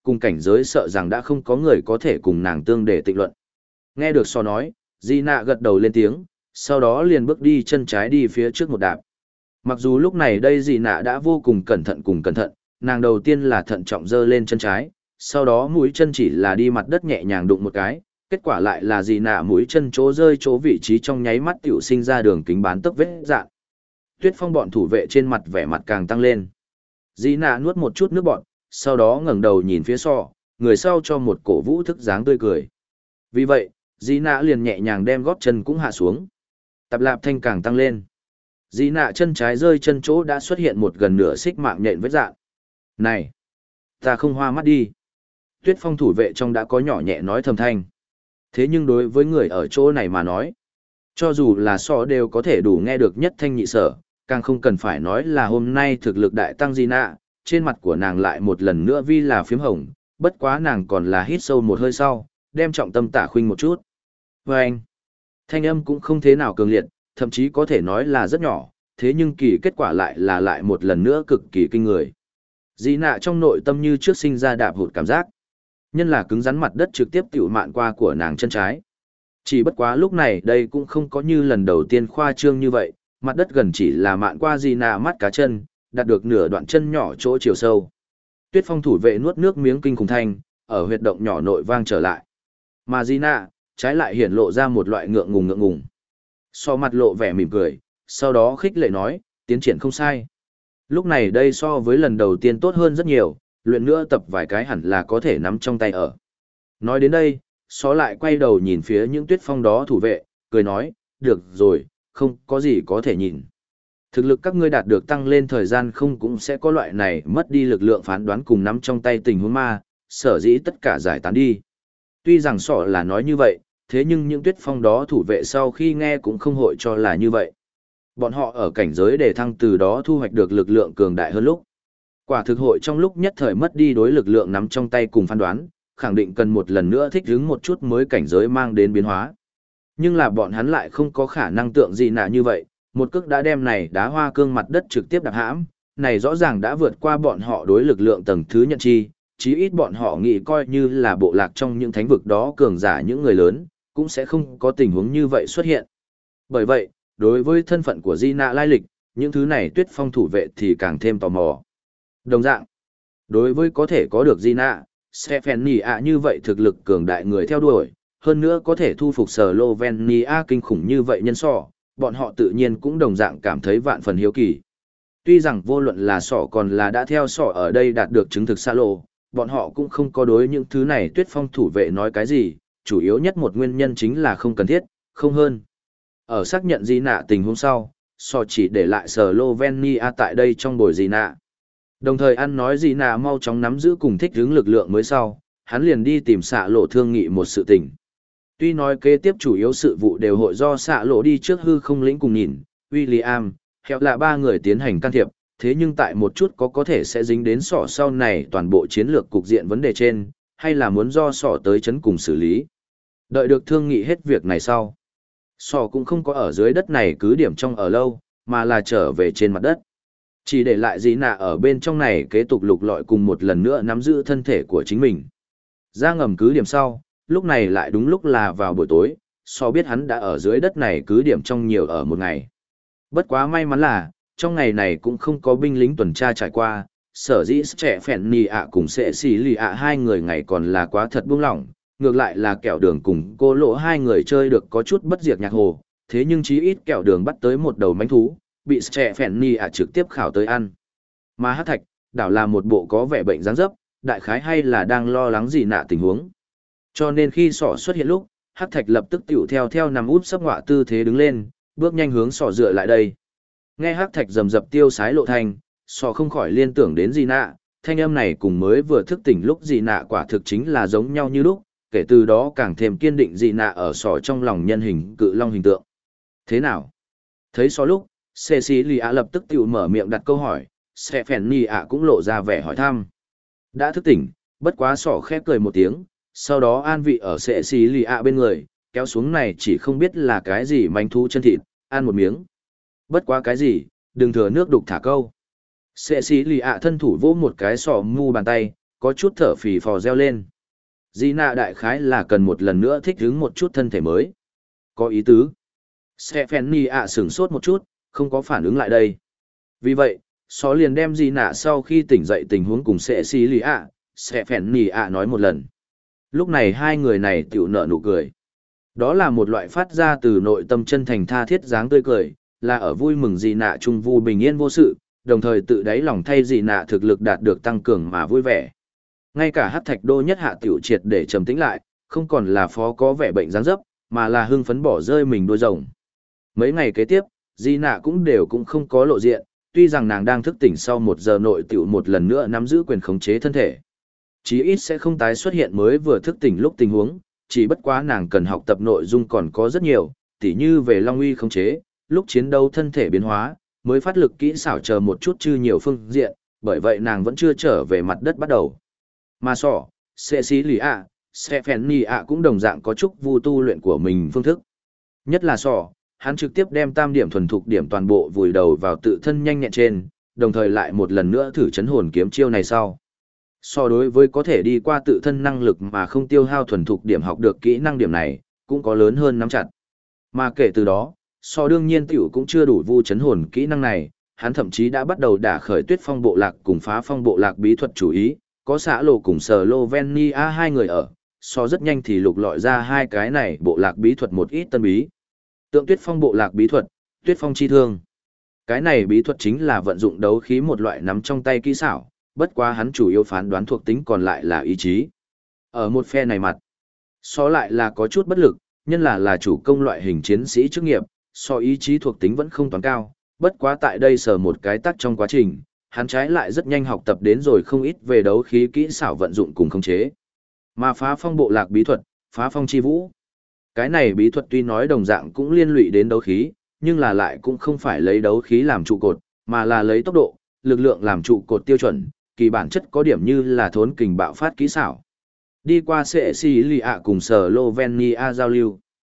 cùng cảnh giới sợ rằng đã không có người có thể cùng nàng tương để tịnh luận. Nghe được sò nói, Di nạ gật đầu lên tiếng, sau đó liền bước đi chân trái đi phía trước một đạp. Mặc dù lúc này đây Di nạ đã vô cùng cẩn thận, nàng đầu tiên là thận trọng giơ lên chân trái, sau đó mũi chân chỉ là đi mặt đất nhẹ nhàng đụng một cái, kết quả lại là Di nạ mũi chân chỗ rơi chỗ vị trí trong nháy mắt tiểu sinh ra đường kính bán tấc vết dạn. Tuyết Phong bọn thủ vệ trên mặt vẻ mặt càng tăng lên. Di nạ nuốt một chút nước bọt, sau đó ngẩng đầu nhìn phía sọ, người sau cho một cổ vũ thức dáng tươi cười. Vì vậy, Di nạ liền nhẹ nhàng đem gót chân cũng hạ xuống. Tạp lạp thanh càng tăng lên. Di nạ chân trái rơi chân chỗ đã xuất hiện một gần nửa xích mạng nhện vết dạn. Này! Ta không hoa mắt đi. Tuyết Phong thủ vệ trong đã có nhỏ nhẹ nói thầm thanh. Thế nhưng đối với người ở chỗ này mà nói, cho dù là sọ đều có thể đủ nghe được nhất thanh nhị sở, càng không cần phải nói là hôm nay thực lực đại tăng Di nạ, trên mặt của nàng lại một lần nữa vi là phím hồng, bất quá nàng còn là hít sâu một hơi sau, đem trọng tâm tả khuynh một chút. Và anh, thanh âm cũng không thế nào cường liệt, thậm chí có thể nói là rất nhỏ, thế nhưng kỳ kết quả lại một lần nữa cực kỳ kinh người. Di nạ trong nội tâm như trước sinh ra đạp hụt cảm giác. Nhân là cứng rắn mặt đất trực tiếp tiểu mạn qua của nàng chân trái. Chỉ bất quá lúc này đây cũng không có như lần đầu tiên khoa trương như vậy, mặt đất gần chỉ là mạn qua Di nạ mắt cá chân, đạt được nửa đoạn chân nhỏ chỗ chiều sâu. Tuyết Phong thủ vệ nuốt nước miếng kinh khủng thanh, ở huyệt động nhỏ nội vang trở lại. Mà Di nạ, trái lại hiển lộ ra một loại ngượng ngùng. So mặt lộ vẻ mỉm cười, sau đó khích lệ nói, tiến triển không sai. Lúc này đây so với lần đầu tiên tốt hơn rất nhiều, luyện nữa tập vài cái hẳn là có thể nắm trong tay ở. Nói đến đây, so lại quay đầu nhìn phía những Tuyết Phong đó thủ vệ, cười nói, được rồi, không có gì có thể nhìn. Thực lực các ngươi đạt được tăng lên thời gian không cũng sẽ có loại này mất đi lực lượng phán đoán cùng nắm trong tay tình huống ma, sở dĩ tất cả giải tán đi. Tuy rằng sọ là nói như vậy, thế nhưng những Tuyết Phong đó thủ vệ sau khi nghe cũng không hội cho là như vậy. Bọn họ ở cảnh giới để thăng từ đó thu hoạch được lực lượng cường đại hơn lúc. Quả thực hội trong lúc nhất thời mất đi đối lực lượng nắm trong tay cùng phán đoán, khẳng định cần một lần nữa thích ứng một chút mới cảnh giới mang đến biến hóa. Nhưng là bọn hắn lại không có khả năng tượng gì nạ như vậy, một cước đã đem này đá hoa cương mặt đất trực tiếp đạp hãm, này rõ ràng đã vượt qua bọn họ đối lực lượng tầng thứ nhận chi, chí ít bọn họ nghĩ coi như là bộ lạc trong những thánh vực đó cường giả những người lớn, cũng sẽ không có tình huống như vậy xuất hiện. Bởi vậy, đối với thân phận của Di nạ lai lịch, những thứ này Tuyết Phong thủ vệ thì càng thêm tò mò. Đồng dạng, đối với có thể có được Di nạ, Stephanie như vậy thực lực cường đại người theo đuổi, hơn nữa có thể thu phục Slovenia kinh khủng như vậy nhân sọ, bọn họ tự nhiên cũng đồng dạng cảm thấy vạn phần hiếu kỳ. Tuy rằng vô luận là sọ còn là đã theo sọ ở đây đạt được chứng thực xa lộ, bọn họ cũng không có đối những thứ này Tuyết Phong thủ vệ nói cái gì, chủ yếu nhất một nguyên nhân chính là không cần thiết, không hơn. Ở xác nhận Di nạ tình huống sau, sọ chỉ để lại Slovenia tại đây trong bồi Di nạ. Đồng thời ăn nói Di nạ mau chóng nắm giữ cùng thích ứng lực lượng mới sau, hắn liền đi tìm xạ lộ thương nghị một sự tình. Tuy nói kế tiếp chủ yếu sự vụ đều hội do xạ lộ đi trước hư không lĩnh cùng nhìn, William, Hẹo là ba người tiến hành can thiệp, thế nhưng tại một chút có thể sẽ dính đến sọ sau này toàn bộ chiến lược cục diện vấn đề trên, hay là muốn do sọ tới chấn cùng xử lý. Đợi được thương nghị hết việc này sau. Sọ cũng không có ở dưới đất này cứ điểm trong ở lâu, mà là trở về trên mặt đất. Chỉ để lại Di nạ ở bên trong này kế tục lục lọi cùng một lần nữa nắm giữ thân thể của chính mình. Ra ngầm cứ điểm sau, lúc này lại đúng lúc là vào buổi tối, so biết hắn đã ở dưới đất này cứ điểm trong nhiều ở một ngày. Bất quá may mắn là, trong ngày này cũng không có binh lính tuần tra trải qua, sở dĩ trẻ phèn nì ạ cùng sẽ xì lì ạ hai người ngày còn là quá thật buông lỏng, ngược lại là kẹo đường cùng cô lỗ hai người chơi được có chút bất diệt nhạc hồ, thế nhưng chí ít kẹo đường bắt tới một đầu mánh thú, bị trẻ phèn nì ạ trực tiếp khảo tới ăn. Mà hát thạch, đảo là một bộ có vẻ bệnh dáng dấp, đại khái hay là đang lo lắng gì nạ tình huống. Cho nên khi sọ xuất hiện lúc, hắc thạch lập tức tiểu theo nằm úp sấp ngọa tư thế đứng lên, bước nhanh hướng sọ dựa lại đây. Nghe hắc thạch rầm rập tiêu sái lộ thanh, sọ không khỏi liên tưởng đến gì nạ, thanh âm này cùng mới vừa thức tỉnh lúc gì nạ quả thực chính là giống nhau như lúc, kể từ đó càng thêm kiên định gì nạ ở sọ trong lòng nhân hình cự long hình tượng. Thế nào? Thấy sọ lúc, Cecilia lập tức tiểu mở miệng đặt câu hỏi, Stephanie cũng lộ ra vẻ hỏi thăm. Đã thức tỉnh, bất quá sọ khép cười một tiếng, sau đó an vị ở Cecilia bên người, kéo xuống này chỉ không biết là cái gì manh thú chân thịt, ăn một miếng. Bất quá cái gì, đừng thừa nước đục thả câu. Cecilia thân thủ vỗ một cái sọ mu bàn tay, có chút thở phì phò reo lên. Di nạ đại khái là cần một lần nữa thích ứng một chút thân thể mới. Có ý tứ. Stephanie sửng sốt một chút, không có phản ứng lại đây. Vì vậy, Só liền đem Di nạ sau khi tỉnh dậy tình huống cùng Stephanie nói một lần. Lúc này hai người này tiểu nở nụ cười. Đó là một loại phát ra từ nội tâm chân thành tha thiết dáng tươi cười, là ở vui mừng Di nạ trung vu bình yên vô sự, đồng thời tự đáy lòng thay Di nạ thực lực đạt được tăng cường mà vui vẻ. Ngay cả Hắc Thạch Đô nhất hạ tiểu triệt để trầm tĩnh lại, không còn là phó có vẻ bệnh dáng dấp, mà là hưng phấn bỏ rơi mình đuôi rồng. Mấy ngày kế tiếp, Di nạ cũng không có lộ diện, tuy rằng nàng đang thức tỉnh sau 1 giờ nội tiểu một lần nữa nắm giữ quyền khống chế thân thể. Chí ít sẽ không tái xuất hiện mới vừa thức tỉnh lúc tình huống, chỉ bất quá nàng cần học tập nội dung còn có rất nhiều, tỉ như về Long Uy khống chế, lúc chiến đấu thân thể biến hóa, mới phát lực kỹ xảo chờ một chút chưa nhiều phương diện, bởi vậy nàng vẫn chưa trở về mặt đất bắt đầu. Mà Cecilia, Stephanie cũng đồng dạng có chút vu tu luyện của mình phương thức. Nhất là hắn trực tiếp đem tam điểm thuần thục điểm toàn bộ vùi đầu vào tự thân nhanh nhẹn trên, đồng thời lại một lần nữa thử chấn hồn kiếm chiêu này sau. Đối với có thể đi qua tự thân năng lực mà không tiêu hao thuần thục điểm học được kỹ năng điểm này, cũng có lớn hơn nắm chặt. Mà kể từ đó, đương nhiên tiểu cũng chưa đủ vu chấn hồn kỹ năng này, hắn thậm chí đã bắt đầu đả khởi Tuyết Phong bộ lạc cùng Phá Phong bộ lạc bí thuật chủ ý, có xã lộ cùng Slovenia hai người ở, rất nhanh thì lục lọi ra hai cái này bộ lạc bí thuật một ít tân bí. Tượng Tuyết Phong bộ lạc bí thuật, Tuyết Phong chi thương. Cái này bí thuật chính là vận dụng đấu khí một loại nắm trong tay kỹ xảo, bất quá hắn chủ yếu phán đoán thuộc tính còn lại là ý chí. Ở một phe này mặt, lại là có chút bất lực, nhân là chủ công loại hình chiến sĩ chức nghiệp, ý chí thuộc tính vẫn không toán cao, bất quá tại đây sở một cái tắc trong quá trình, hắn trái lại rất nhanh học tập đến rồi không ít về đấu khí kỹ xảo vận dụng cùng khống chế. Mà Phá Phong bộ lạc bí thuật, Phá Phong chi vũ. Cái này bí thuật tuy nói đồng dạng cũng liên lụy đến đấu khí, nhưng là lại cũng không phải lấy đấu khí làm trụ cột, mà là lấy tốc độ, lực lượng làm trụ cột tiêu chuẩn, kỳ bản chất có điểm như là thốn kình bạo phát kỹ xảo. Đi qua Cecilia cùng Slovenia giao lưu.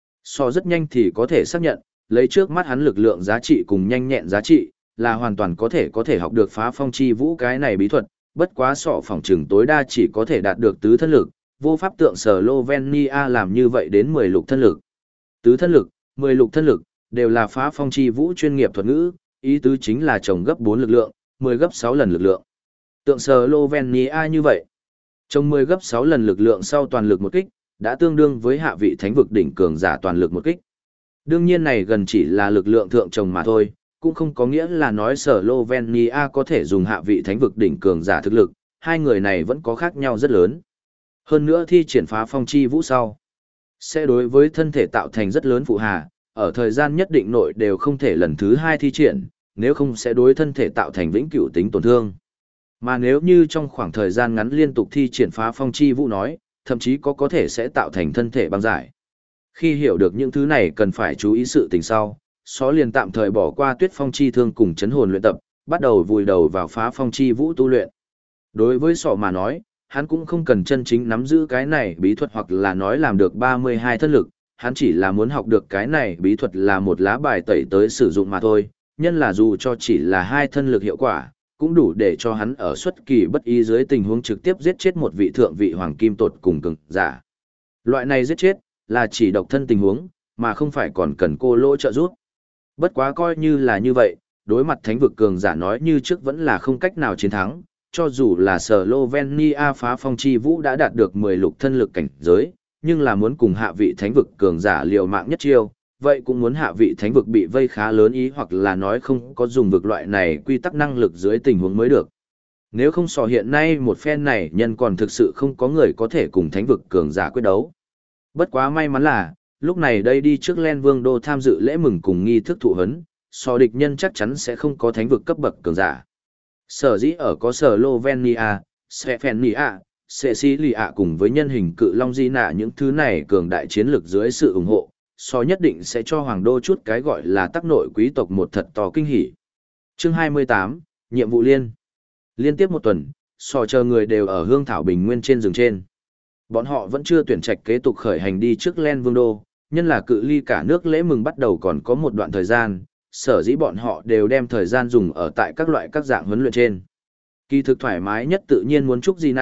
Rất nhanh thì có thể xác nhận, lấy trước mắt hắn lực lượng giá trị cùng nhanh nhẹn giá trị, là hoàn toàn có thể học được Phá Phong chi vũ cái này bí thuật, bất quá phòng trừng tối đa chỉ có thể đạt được tứ thân lực, vô pháp tượng Slovenia làm như vậy đến 10 lục thân lực. Tứ thân lực, 10 lục thân lực, đều là Phá Phong chi vũ chuyên nghiệp thuật ngữ, ý tứ chính là trồng gấp 4 lực lượng, 10 gấp 6 lần lực lượng. Tượng Slovenia như vậy, trồng 10 gấp 6 lần lực lượng sau toàn lực một kích, đã tương đương với hạ vị thánh vực đỉnh cường giả toàn lực một kích. Đương nhiên này gần chỉ là lực lượng thượng trồng mà thôi, cũng không có nghĩa là nói Slovenia có thể dùng hạ vị thánh vực đỉnh cường giả thực lực, hai người này vẫn có khác nhau rất lớn. Hơn nữa thi triển Phá Phong chi vũ sau, sẽ đối với thân thể tạo thành rất lớn phụ hà, ở thời gian nhất định nội đều không thể lần thứ hai thi triển, nếu không sẽ đối thân thể tạo thành vĩnh cửu tính tổn thương. Mà nếu như trong khoảng thời gian ngắn liên tục thi triển Phá Phong chi vũ nói, thậm chí có thể sẽ tạo thành thân thể băng giải. Khi hiểu được những thứ này cần phải chú ý sự tình sau, liền tạm thời bỏ qua Tuyết Phong chi thương cùng chấn hồn luyện tập, bắt đầu vùi đầu vào Phá Phong chi vũ tu luyện. Đối với mà nói, hắn cũng không cần chân chính nắm giữ cái này bí thuật hoặc là nói làm được 32 thân lực, hắn chỉ là muốn học được cái này bí thuật là một lá bài tẩy tới sử dụng mà thôi, nhân là dù cho chỉ là 2 thân lực hiệu quả, cũng đủ để cho hắn ở xuất kỳ bất ý dưới tình huống trực tiếp giết chết một vị thượng vị hoàng kim tột cùng cường giả. Loại này giết chết, là chỉ độc thân tình huống, mà không phải còn cần cô lỗ trợ giúp. Bất quá coi như là như vậy, đối mặt thánh vực cường giả nói như trước vẫn là không cách nào chiến thắng, cho dù là Slovenia Phá Phong chi vũ đã đạt được 10 lục thân lực cảnh giới, nhưng là muốn cùng hạ vị thánh vực cường giả liều mạng nhất chiêu, vậy cũng muốn hạ vị thánh vực bị vây khá lớn ý hoặc là nói không có dùng vực loại này quy tắc năng lực dưới tình huống mới được. Nếu không hiện nay một phen này nhân còn thực sự không có người có thể cùng thánh vực cường giả quyết đấu. Bất quá may mắn là, lúc này đây đi trước Len Vương Đô tham dự lễ mừng cùng nghi thức thụ hấn, địch nhân chắc chắn sẽ không có thánh vực cấp bậc cường giả. Sở dĩ ở có Slovenia, Stephania, Cecilia cùng với nhân hình cự long di nạ những thứ này cường đại chiến lực dưới sự ủng hộ, nhất định sẽ cho Hoàng Đô chút cái gọi là tác nội quý tộc một thật to kinh hỉ. Chương 28, nhiệm vụ liên tiếp một tuần, chờ người đều ở Hương Thảo Bình Nguyên trên rừng trên. Bọn họ vẫn chưa tuyển trạch kế tục khởi hành đi trước Len Vương Đô, nhân là cự ly cả nước lễ mừng bắt đầu còn có một đoạn thời gian, sở dĩ bọn họ đều đem thời gian dùng ở tại các loại các dạng huấn luyện trên. Kỳ thực thoải mái nhất tự nhiên muốn chúc Gina,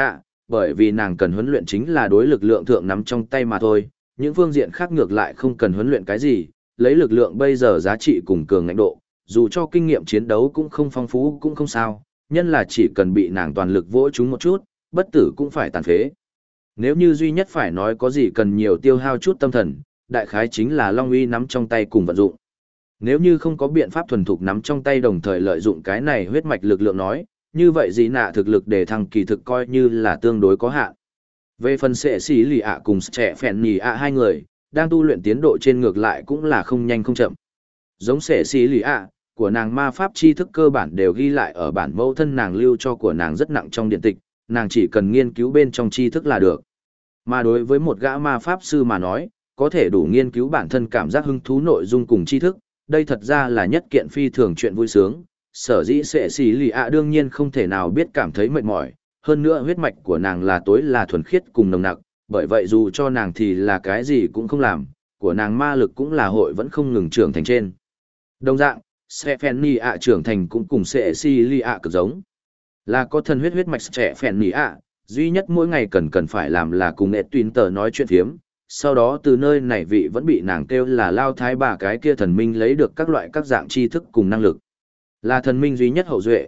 bởi vì nàng cần huấn luyện chính là đối lực lượng thượng nắm trong tay mà thôi, những phương diện khác ngược lại không cần huấn luyện cái gì, lấy lực lượng bây giờ giá trị cùng cường ngạnh độ, dù cho kinh nghiệm chiến đấu cũng không phong phú cũng không sao, nhân là chỉ cần bị nàng toàn lực vỗ chúng một chút, bất tử cũng phải tàn phế. Nếu như duy nhất phải nói có gì cần nhiều tiêu hao chút tâm thần, đại khái chính là Long Uy nắm trong tay cùng vận dụng. Nếu như không có biện pháp thuần thục nắm trong tay đồng thời lợi dụng cái này huyết mạch lực lượng nói, như vậy dị nạ thực lực để thăng kỳ thực coi như là tương đối có hạn. Về phần sệ xí lì ạ cùng trẻ phèn nhì ạ hai người, đang tu luyện tiến độ trên ngược lại cũng là không nhanh không chậm. Giống sệ xí lì ạ, của nàng ma pháp tri thức cơ bản đều ghi lại ở bản mẫu thân nàng lưu cho của nàng rất nặng trong điện tịch, nàng chỉ cần nghiên cứu bên trong tri thức là được. Mà đối với một gã ma pháp sư mà nói, có thể đủ nghiên cứu bản thân cảm giác hứng thú nội dung cùng tri thức, đây thật ra là nhất kiện phi thường chuyện vui sướng. Sở dĩ sệ xì lì ạ đương nhiên không thể nào biết cảm thấy mệt mỏi, hơn nữa huyết mạch của nàng là tối là thuần khiết cùng nồng nặc, bởi vậy dù cho nàng thì là cái gì cũng không làm, của nàng ma lực cũng là hội vẫn không ngừng trưởng thành trên. Đồng dạng, sệ phèn nì ạ trưởng thành cũng cùng sệ xì lì ạ cực giống. Là có thân huyết mạch trẻ phèn nì ạ, duy nhất mỗi ngày cần phải làm là cùng nệ tuyên tờ nói chuyện phiếm, sau đó từ nơi này vị vẫn bị nàng kêu là lao thái bà cái kia thần minh lấy được các loại các dạng tri thức cùng năng lực. Là thần minh duy nhất hậu duệ.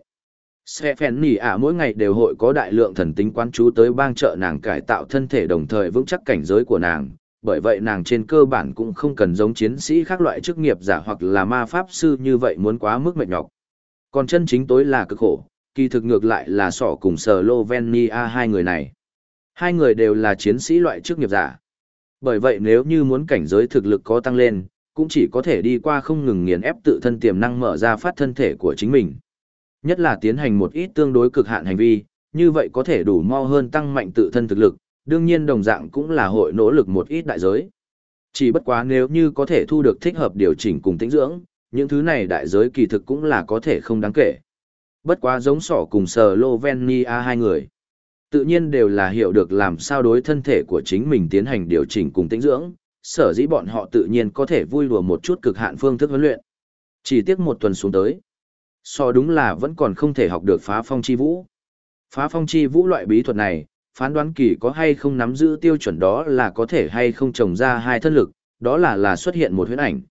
Sẽ phèn nỉ ạ mỗi ngày đều hội có đại lượng thần tính quán chú tới bang trợ nàng cải tạo thân thể đồng thời vững chắc cảnh giới của nàng, bởi vậy nàng trên cơ bản cũng không cần giống chiến sĩ khác loại chức nghiệp giả hoặc là ma pháp sư như vậy muốn quá mức mệt nhọc. Còn chân chính tối là cực khổ, kỳ thực ngược lại là sỏ cùng Slovenia hai người này. Hai người đều là chiến sĩ loại chức nghiệp giả. Bởi vậy nếu như muốn cảnh giới thực lực có tăng lên, cũng chỉ có thể đi qua không ngừng nghiền ép tự thân tiềm năng mở ra phát thân thể của chính mình. Nhất là tiến hành một ít tương đối cực hạn hành vi, như vậy có thể đủ mau hơn tăng mạnh tự thân thực lực, đương nhiên đồng dạng cũng là hội nỗ lực một ít đại giới. Chỉ bất quá nếu như có thể thu được thích hợp điều chỉnh cùng tĩnh dưỡng, những thứ này đại giới kỳ thực cũng là có thể không đáng kể. Bất quá giống sỏ cùng Slovenia hai người, tự nhiên đều là hiểu được làm sao đối thân thể của chính mình tiến hành điều chỉnh cùng tĩnh dưỡng, sở dĩ bọn họ tự nhiên có thể vui đùa một chút cực hạn phương thức huấn luyện. Chỉ tiếc một tuần xuống tới, đúng là vẫn còn không thể học được phá phong chi vũ. Phá phong chi vũ loại bí thuật này, phán đoán kỳ có hay không nắm giữ tiêu chuẩn đó là có thể hay không trồng ra hai thân lực, đó là xuất hiện một huyễn ảnh.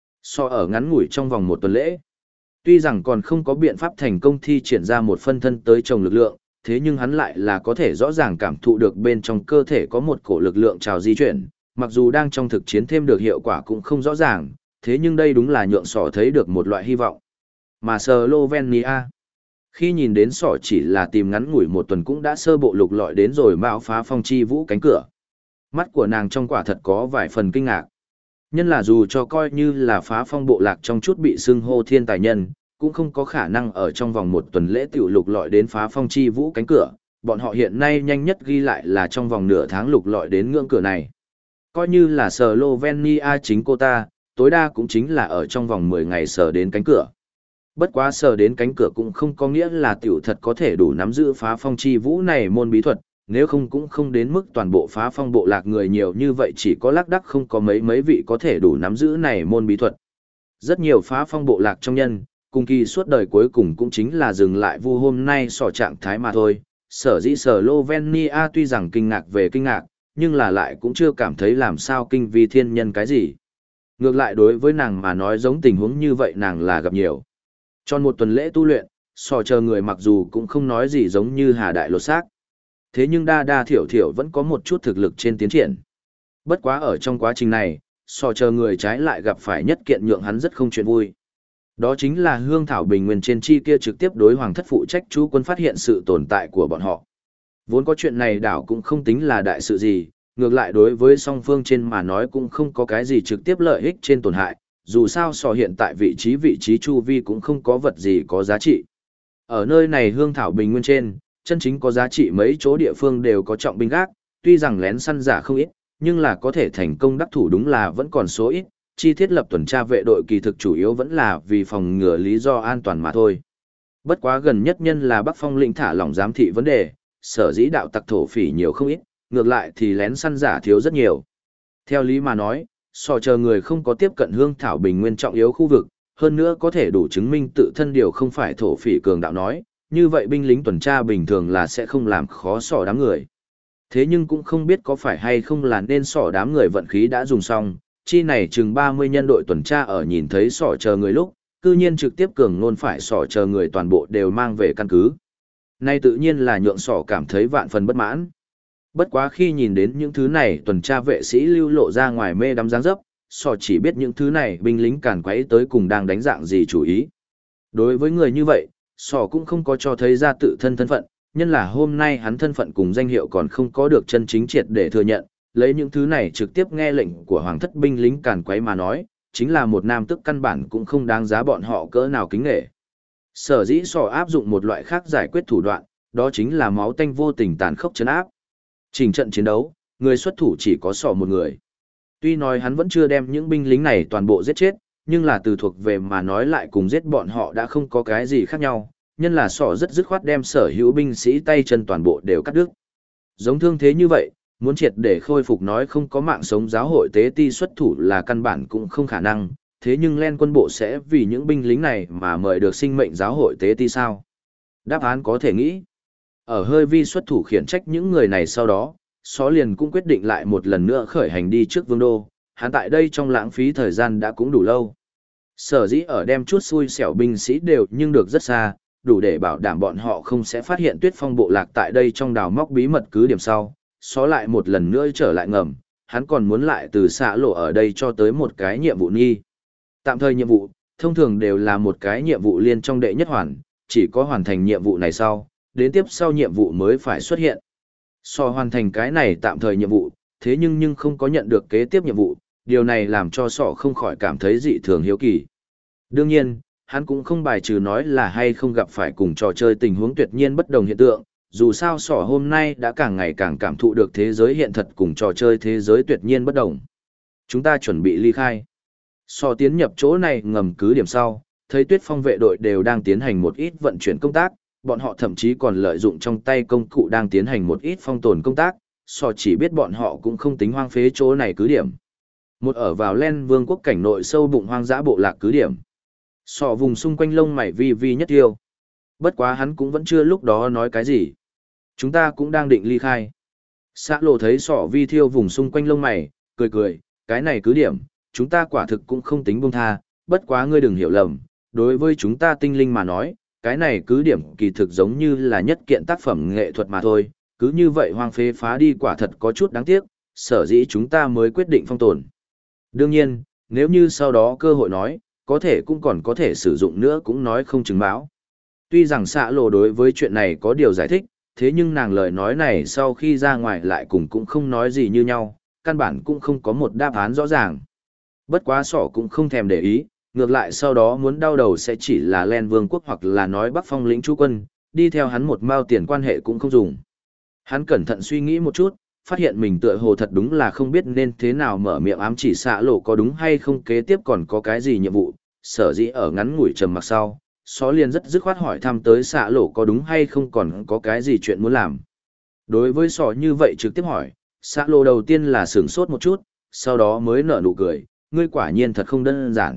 Ở ngắn ngủi trong vòng một tuần lễ, tuy rằng còn không có biện pháp thành công thi triển ra một phân thân tới trồng lực lượng, thế nhưng hắn lại là có thể rõ ràng cảm thụ được bên trong cơ thể có một cổ lực lượng trào di chuyển, mặc dù đang trong thực chiến thêm được hiệu quả cũng không rõ ràng, thế nhưng đây đúng là nhượng sỏ thấy được một loại hy vọng. Mà Slovenia, khi nhìn đến sỏ chỉ là tìm ngắn ngủi một tuần cũng đã sơ bộ lục lọi đến rồi mạo phá phong chi vũ cánh cửa. Mắt của nàng trong quả thật có vài phần kinh ngạc. Nhân là dù cho coi như là phá phong bộ lạc trong chút bị xưng hô thiên tài nhân, cũng không có khả năng ở trong vòng một tuần lễ tiểu lục lọi đến phá phong chi vũ cánh cửa, bọn họ hiện nay nhanh nhất ghi lại là trong vòng nửa tháng lục lọi đến ngưỡng cửa này. Coi như là Slovenia chính cô ta, tối đa cũng chính là ở trong vòng 10 ngày sờ đến cánh cửa. Bất quá sờ đến cánh cửa cũng không có nghĩa là tiểu thật có thể đủ nắm giữ phá phong chi vũ này môn bí thuật, nếu không cũng không đến mức toàn bộ phá phong bộ lạc người nhiều như vậy chỉ có lác đác không có mấy vị có thể đủ nắm giữ này môn bí thuật. Rất nhiều phá phong bộ lạc trong nhân, cùng kỳ suốt đời cuối cùng cũng chính là dừng lại vu hôm nay sỏ trạng thái mà thôi. Sở dĩ Slovenia tuy rằng kinh ngạc về kinh ngạc, nhưng là lại cũng chưa cảm thấy làm sao kinh vi thiên nhân cái gì. Ngược lại đối với nàng mà nói giống tình huống như vậy nàng là gặp nhiều. Tròn một tuần lễ tu luyện, chờ người mặc dù cũng không nói gì giống như hà đại lột xác. Thế nhưng đa thiểu vẫn có một chút thực lực trên tiến triển. Bất quá ở trong quá trình này, chờ người trái lại gặp phải nhất kiện nhượng hắn rất không chuyện vui. Đó chính là Hương Thảo Bình Nguyên trên chi kia trực tiếp đối hoàng thất phụ trách chú quân phát hiện sự tồn tại của bọn họ. Vốn có chuyện này đảo cũng không tính là đại sự gì, ngược lại đối với song phương trên mà nói cũng không có cái gì trực tiếp lợi ích trên tổn hại, dù sao hiện tại vị trí chu vi cũng không có vật gì có giá trị. Ở nơi này Hương Thảo Bình Nguyên trên, chân chính có giá trị mấy chỗ địa phương đều có trọng binh gác, tuy rằng lén săn giả không ít, nhưng là có thể thành công đắc thủ đúng là vẫn còn số ít, chi thiết lập tuần tra vệ đội kỳ thực chủ yếu vẫn là vì phòng ngừa lý do an toàn mà thôi. Bất quá gần nhất nhân là Bắc Phong lĩnh thả lỏng giám thị vấn đề, sở dĩ đạo tặc thổ phỉ nhiều không ít, ngược lại thì lén săn giả thiếu rất nhiều. Theo lý mà nói, chờ người không có tiếp cận Hương Thảo Bình Nguyên trọng yếu khu vực, hơn nữa có thể đủ chứng minh tự thân điều không phải thổ phỉ cường đạo nói, như vậy binh lính tuần tra bình thường là sẽ không làm khó đám người. Thế nhưng cũng không biết có phải hay không là nên sỏ đám người vận khí đã dùng xong, chi này chừng 30 nhân đội tuần tra ở nhìn thấy sỏ chờ người lúc, cư nhiên trực tiếp cường nôn phải sỏ chờ người toàn bộ đều mang về căn cứ. Nay tự nhiên là nhượng sỏ cảm thấy vạn phần bất mãn. Bất quá khi nhìn đến những thứ này tuần tra vệ sĩ lưu lộ ra ngoài mê đắm dáng dấp, sỏ chỉ biết những thứ này binh lính càn quấy tới cùng đang đánh dạng gì chủ ý. Đối với người như vậy, sỏ cũng không có cho thấy ra tự thân thân phận, nhân là hôm nay hắn thân phận cùng danh hiệu còn không có được chân chính triệt để thừa nhận, lấy những thứ này trực tiếp nghe lệnh của hoàng thất binh lính càn quấy mà nói, chính là một nam tức căn bản cũng không đáng giá bọn họ cỡ nào kính nghệ. Sở dĩ sỏ áp dụng một loại khác giải quyết thủ đoạn, đó chính là máu tanh vô tình tàn khốc trấn áp. Trình trận chiến đấu, người xuất thủ chỉ có sỏ một người. Tuy nói hắn vẫn chưa đem những binh lính này toàn bộ giết chết, nhưng là từ thuộc về mà nói lại cùng giết bọn họ đã không có cái gì khác nhau, nhân là sỏ rất dứt khoát đem sở hữu binh sĩ tay chân toàn bộ đều cắt đứt. Giống thương thế như vậy, muốn triệt để khôi phục nói không có mạng sống giáo hội tế ti xuất thủ là căn bản cũng không khả năng, thế nhưng Len quân bộ sẽ vì những binh lính này mà mời được sinh mệnh giáo hội tế ti sao? Đáp án có thể nghĩ. Ở hơi vi xuất thủ khiển trách những người này sau đó, Xó liền cũng quyết định lại một lần nữa khởi hành đi trước vương đô, hắn tại đây trong lãng phí thời gian đã cũng đủ lâu. Sở dĩ ở đem chút xui xẻo binh sĩ đều nhưng được rất xa, đủ để bảo đảm bọn họ không sẽ phát hiện Tuyết Phong bộ lạc tại đây trong đào móc bí mật cứ điểm sau. Xó lại một lần nữa trở lại ngầm, hắn còn muốn lại từ xã lộ ở đây cho tới một cái nhiệm vụ nghi. Tạm thời nhiệm vụ, thông thường đều là một cái nhiệm vụ liên trong đệ nhất hoàn, chỉ có hoàn thành nhiệm vụ này sau, đến tiếp sau nhiệm vụ mới phải xuất hiện. So hoàn thành cái này tạm thời nhiệm vụ, thế nhưng không có nhận được kế tiếp nhiệm vụ, điều này làm cho sọ không khỏi cảm thấy dị thường hiếu kỳ. Đương nhiên, hắn cũng không bài trừ nói là hay không gặp phải cùng trò chơi tình huống tuyệt nhiên bất đồng hiện tượng, dù sao sọ hôm nay đã càng ngày càng cảm thụ được thế giới hiện thật cùng trò chơi thế giới tuyệt nhiên bất đồng. Chúng ta chuẩn bị ly khai. Sọ tiến nhập chỗ này ngầm cứ điểm sau, thấy Tuyết Phong vệ đội đều đang tiến hành một ít vận chuyển công tác, bọn họ thậm chí còn lợi dụng trong tay công cụ đang tiến hành một ít phong tồn công tác, sọ chỉ biết bọn họ cũng không tính hoang phế chỗ này cứ điểm. Một ở vào Len Vương quốc cảnh nội sâu bụng hoang dã bộ lạc cứ điểm. Sọ vùng xung quanh lông mày vi vi nhất tiêu. Bất quá hắn cũng vẫn chưa lúc đó nói cái gì. Chúng ta cũng đang định ly khai. Xã lộ thấy sọ vi thiêu vùng xung quanh lông mày, cười cười, cái này cứ điểm, chúng ta quả thực cũng không tính buông tha, bất quá ngươi đừng hiểu lầm, đối với chúng ta tinh linh mà nói, cái này cứ điểm kỳ thực giống như là nhất kiện tác phẩm nghệ thuật mà thôi, cứ như vậy hoang phế phá đi quả thật có chút đáng tiếc, sở dĩ chúng ta mới quyết định phong tồn. Đương nhiên, nếu như sau đó cơ hội nói, có thể cũng còn có thể sử dụng nữa cũng nói không chứng báo. Tuy rằng xạ lộ đối với chuyện này có điều giải thích, thế nhưng nàng lời nói này sau khi ra ngoài lại cùng cũng không nói gì như nhau, căn bản cũng không có một đáp án rõ ràng. Bất quá sỏ cũng không thèm để ý, ngược lại sau đó muốn đau đầu sẽ chỉ là Len Vương quốc hoặc là nói Bắc Phong lĩnh chú quân, đi theo hắn một mao tiền quan hệ cũng không dùng. Hắn cẩn thận suy nghĩ một chút, phát hiện mình tựa hồ thật đúng là không biết nên thế nào mở miệng ám chỉ xạ lộ có đúng hay không kế tiếp còn có cái gì nhiệm vụ, sở dĩ ở ngắn ngủi trầm mặc sau, xó liền rất dứt khoát hỏi thăm tới xạ lộ có đúng hay không còn có cái gì chuyện muốn làm. Đối với sỏ như vậy trực tiếp hỏi, xạ lộ đầu tiên là sửng sốt một chút, sau đó mới nở nụ cười, ngươi quả nhiên thật không đơn giản.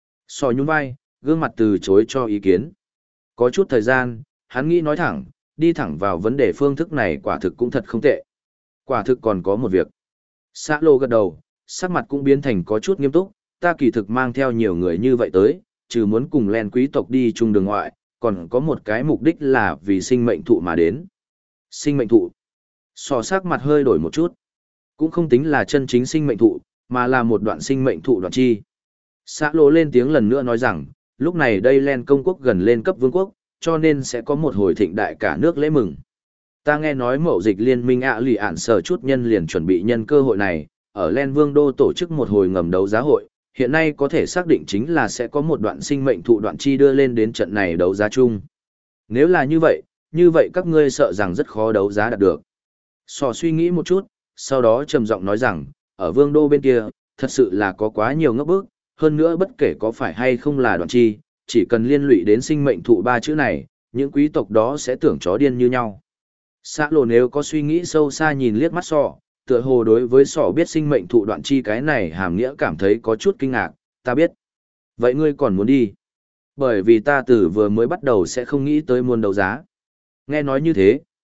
Sỏ nhún vai, gương mặt từ chối cho ý kiến. Có chút thời gian, hắn nghĩ nói thẳng, đi thẳng vào vấn đề phương thức này quả thực cũng thật không tệ. Quả thực còn có một việc. Xã lô gật đầu, sắc mặt cũng biến thành có chút nghiêm túc, ta kỳ thực mang theo nhiều người như vậy tới, trừ muốn cùng Len quý tộc đi chung đường ngoại, còn có một cái mục đích là vì sinh mệnh thụ mà đến. Sinh mệnh thụ. Sò sắc mặt hơi đổi một chút. Cũng không tính là chân chính sinh mệnh thụ, mà là một đoạn sinh mệnh thụ đoạn chi. Xã lô lên tiếng lần nữa nói rằng, lúc này đây Len công quốc gần lên cấp vương quốc, cho nên sẽ có một hồi thịnh đại cả nước lễ mừng. Ta nghe nói mậu dịch liên minh lì ạn sở chút nhân liền chuẩn bị nhân cơ hội này, ở Len Vương Đô tổ chức một hồi ngầm đấu giá hội, hiện nay có thể xác định chính là sẽ có một đoạn sinh mệnh thụ đoạn chi đưa lên đến trận này đấu giá chung. Nếu là như vậy các ngươi sợ rằng rất khó đấu giá đạt được. Sò suy nghĩ một chút, sau đó trầm giọng nói rằng, ở Vương Đô bên kia, thật sự là có quá nhiều ngốc bức, hơn nữa bất kể có phải hay không là đoạn chi, chỉ cần liên lụy đến sinh mệnh thụ ba chữ này, những quý tộc đó sẽ tưởng chó điên như nhau. Xã lộ nếu có suy nghĩ sâu xa nhìn liếc mắt sọ, tựa hồ đối với sọ biết sinh mệnh thụ đoạn chi cái này hàm nghĩa cảm thấy có chút kinh ngạc, ta biết. Vậy ngươi còn muốn đi? Bởi vì ta từ vừa mới bắt đầu sẽ không nghĩ tới muôn đấu giá. Nghe nói như thế,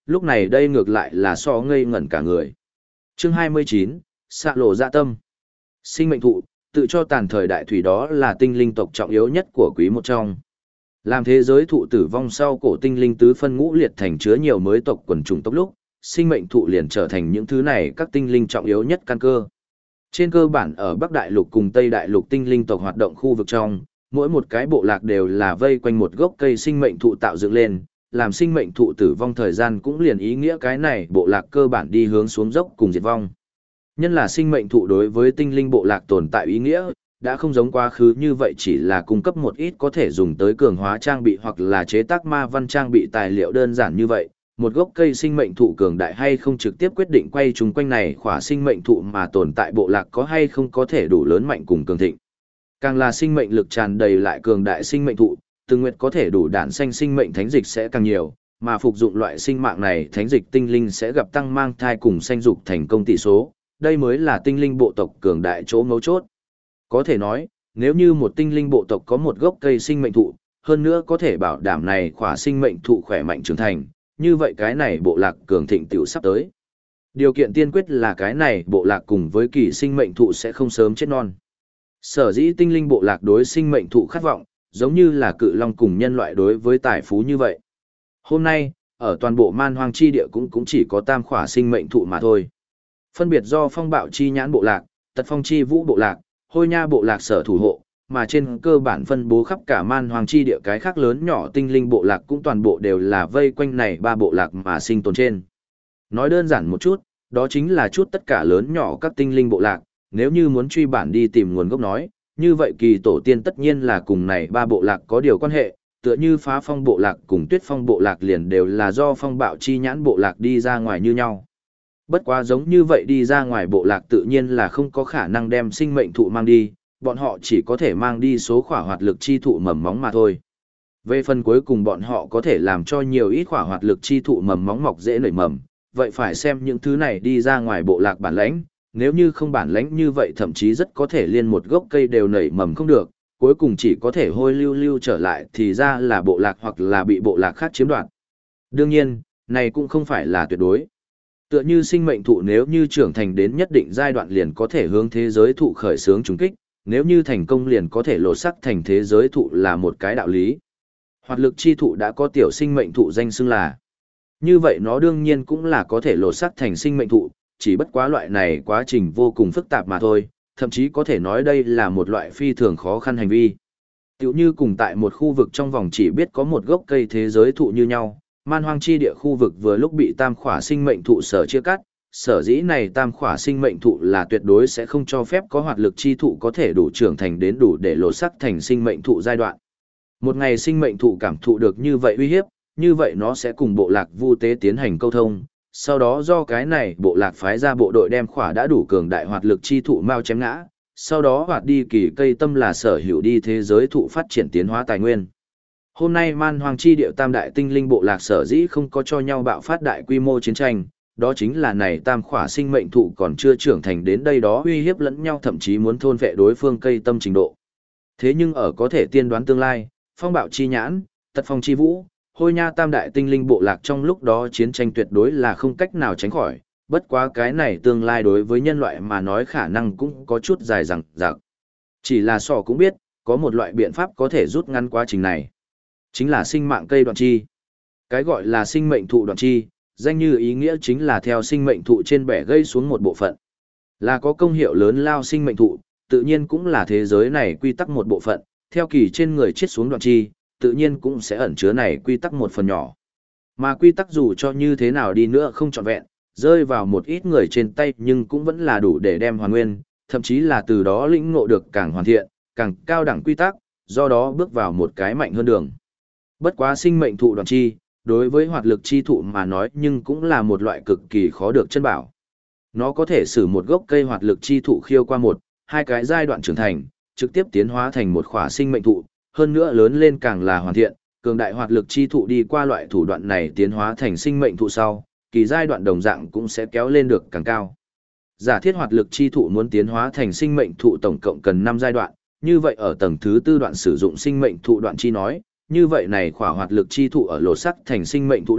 lúc này đây ngược lại là so ngây ngẩn cả người. Chương 29, xạ lộ dạ tâm. Sinh mệnh thụ, tự cho tàn thời đại thủy đó là tinh linh tộc trọng yếu nhất của quý một trong. Làm thế giới thụ tử vong sau cổ tinh linh tứ phân ngũ liệt thành chứa nhiều mới tộc quần chủng tộc lúc, sinh mệnh thụ liền trở thành những thứ này các tinh linh trọng yếu nhất căn cơ. Trên cơ bản ở Bắc Đại Lục cùng Tây Đại Lục tinh linh tộc hoạt động khu vực trong, mỗi một cái bộ lạc đều là vây quanh một gốc cây sinh mệnh thụ tạo dựng lên, làm sinh mệnh thụ tử vong thời gian cũng liền ý nghĩa cái này bộ lạc cơ bản đi hướng xuống dốc cùng diệt vong. Nhân là sinh mệnh thụ đối với tinh linh bộ lạc tồn tại ý nghĩa, đã không giống quá khứ như vậy chỉ là cung cấp một ít có thể dùng tới cường hóa trang bị hoặc là chế tác ma văn trang bị tài liệu đơn giản như vậy. Một gốc cây sinh mệnh thụ cường đại hay không trực tiếp quyết định quay chung quanh này khỏa sinh mệnh thụ mà tồn tại bộ lạc có hay không có thể đủ lớn mạnh cùng cường thịnh. Càng là sinh mệnh lực tràn đầy lại cường đại sinh mệnh thụ, từng nguyệt có thể đủ đản sanh sinh mệnh thánh dịch sẽ càng nhiều, mà phục dụng loại sinh mạng này thánh dịch tinh linh sẽ gặp tăng mang thai cùng sanh dục thành công tỷ số, đây mới là tinh linh bộ tộc cường đại chỗ mấu chốt. Có thể nói, nếu như một tinh linh bộ tộc có một gốc cây sinh mệnh thụ, hơn nữa có thể bảo đảm này khỏa sinh mệnh thụ khỏe mạnh trưởng thành, như vậy cái này bộ lạc cường thịnh tiểu sắp tới. Điều kiện tiên quyết là cái này bộ lạc cùng với kỳ sinh mệnh thụ sẽ không sớm chết non. Sở dĩ tinh linh bộ lạc đối sinh mệnh thụ khát vọng, giống như là cự long cùng nhân loại đối với tài phú như vậy. Hôm nay, ở toàn bộ man hoang chi địa cũng chỉ có tam khỏa sinh mệnh thụ mà thôi. Phân biệt do phong bạo chi nhãn bộ lạc, tật phong chi vũ bộ lạc, hôi nha bộ lạc sở thủ hộ, mà trên cơ bản phân bố khắp cả man hoang chi địa cái khác lớn nhỏ tinh linh bộ lạc cũng toàn bộ đều là vây quanh này ba bộ lạc mà sinh tồn trên. Nói đơn giản một chút, đó chính là chút tất cả lớn nhỏ các tinh linh bộ lạc, nếu như muốn truy bản đi tìm nguồn gốc nói, như vậy kỳ tổ tiên tất nhiên là cùng này ba bộ lạc có điều quan hệ, tựa như phá phong bộ lạc cùng tuyết phong bộ lạc liền đều là do phong bạo chi nhãn bộ lạc đi ra ngoài như nhau. Bất quá giống như vậy đi ra ngoài bộ lạc tự nhiên là không có khả năng đem sinh mệnh thụ mang đi, bọn họ chỉ có thể mang đi số khỏa hoạt lực chi thụ mầm móng mà thôi. Về phần cuối cùng bọn họ có thể làm cho nhiều ít khỏa hoạt lực chi thụ mầm móng mọc dễ nảy mầm, vậy phải xem những thứ này đi ra ngoài bộ lạc bản lãnh, nếu như không bản lãnh như vậy thậm chí rất có thể liên một gốc cây đều nảy mầm không được, cuối cùng chỉ có thể hôi lưu lưu trở lại thì ra là bộ lạc hoặc là bị bộ lạc khác chiếm đoạt. Đương nhiên, này cũng không phải là tuyệt đối. Tựa như sinh mệnh thụ nếu như trưởng thành đến nhất định giai đoạn liền có thể hướng thế giới thụ khởi xướng trùng kích, nếu như thành công liền có thể lột sắc thành thế giới thụ là một cái đạo lý. Hoạt lực chi thụ đã có tiểu sinh mệnh thụ danh xưng là. Như vậy nó đương nhiên cũng là có thể lột sắc thành sinh mệnh thụ, chỉ bất quá loại này quá trình vô cùng phức tạp mà thôi, thậm chí có thể nói đây là một loại phi thường khó khăn hành vi. Tiểu như cùng tại một khu vực trong vòng chỉ biết có một gốc cây thế giới thụ như nhau, man hoang chi địa khu vực vừa lúc bị tam khỏa sinh mệnh thụ sở chia cắt, sở dĩ này tam khỏa sinh mệnh thụ là tuyệt đối sẽ không cho phép có hoạt lực chi thụ có thể đủ trưởng thành đến đủ để lột sắc thành sinh mệnh thụ giai đoạn. Một ngày sinh mệnh thụ cảm thụ được như vậy uy hiếp, như vậy nó sẽ cùng bộ lạc vu tế tiến hành câu thông, sau đó do cái này bộ lạc phái ra bộ đội đem khỏa đã đủ cường đại hoạt lực chi thụ mau chém ngã, sau đó hoạt đi kỳ cây tâm là sở hữu đi thế giới thụ phát triển tiến hóa tài nguyên. Hôm nay man hoang chi điệu tam đại tinh linh bộ lạc sở dĩ không có cho nhau bạo phát đại quy mô chiến tranh, đó chính là này tam khỏa sinh mệnh thụ còn chưa trưởng thành đến đây đó uy hiếp lẫn nhau thậm chí muốn thôn vệ đối phương cây tâm trình độ. Thế nhưng ở có thể tiên đoán tương lai, phong bạo chi nhãn, tật phong chi vũ, hôi nha tam đại tinh linh bộ lạc trong lúc đó chiến tranh tuyệt đối là không cách nào tránh khỏi, bất quá cái này tương lai đối với nhân loại mà nói khả năng cũng có chút dài dằng dặc. Chỉ là sò cũng biết, có một loại biện pháp có thể rút ngắn quá trình này. Chính là sinh mạng cây đoạn chi. Cái gọi là sinh mệnh thụ đoạn chi, danh như ý nghĩa chính là theo sinh mệnh thụ trên bẻ gây xuống một bộ phận. Là có công hiệu lớn lao sinh mệnh thụ, tự nhiên cũng là thế giới này quy tắc một bộ phận, theo kỳ trên người chết xuống đoạn chi, tự nhiên cũng sẽ ẩn chứa này quy tắc một phần nhỏ. Mà quy tắc dù cho như thế nào đi nữa không trọn vẹn, rơi vào một ít người trên tay nhưng cũng vẫn là đủ để đem hoàn nguyên, thậm chí là từ đó lĩnh ngộ được càng hoàn thiện, càng cao đẳng quy tắc, do đó bước vào một cái mạnh hơn đường. Bất quá sinh mệnh thụ đoạn chi, đối với hoạt lực chi thụ mà nói nhưng cũng là một loại cực kỳ khó được chân bảo. Nó có thể sử một gốc cây hoạt lực chi thụ khiêu qua một, hai cái giai đoạn trưởng thành, trực tiếp tiến hóa thành một khỏa sinh mệnh thụ, hơn nữa lớn lên càng là hoàn thiện, cường đại hoạt lực chi thụ đi qua loại thủ đoạn này tiến hóa thành sinh mệnh thụ sau, kỳ giai đoạn đồng dạng cũng sẽ kéo lên được càng cao. Giả thiết hoạt lực chi thụ muốn tiến hóa thành sinh mệnh thụ tổng cộng cần 5 giai đoạn, như vậy ở tầng thứ 4 đoạn sử dụng sinh mệnh thụ đoạn chi nói, như vậy này khỏa hoạt lực chi thụ ở lột sắc thành sinh mệnh thụ lúc,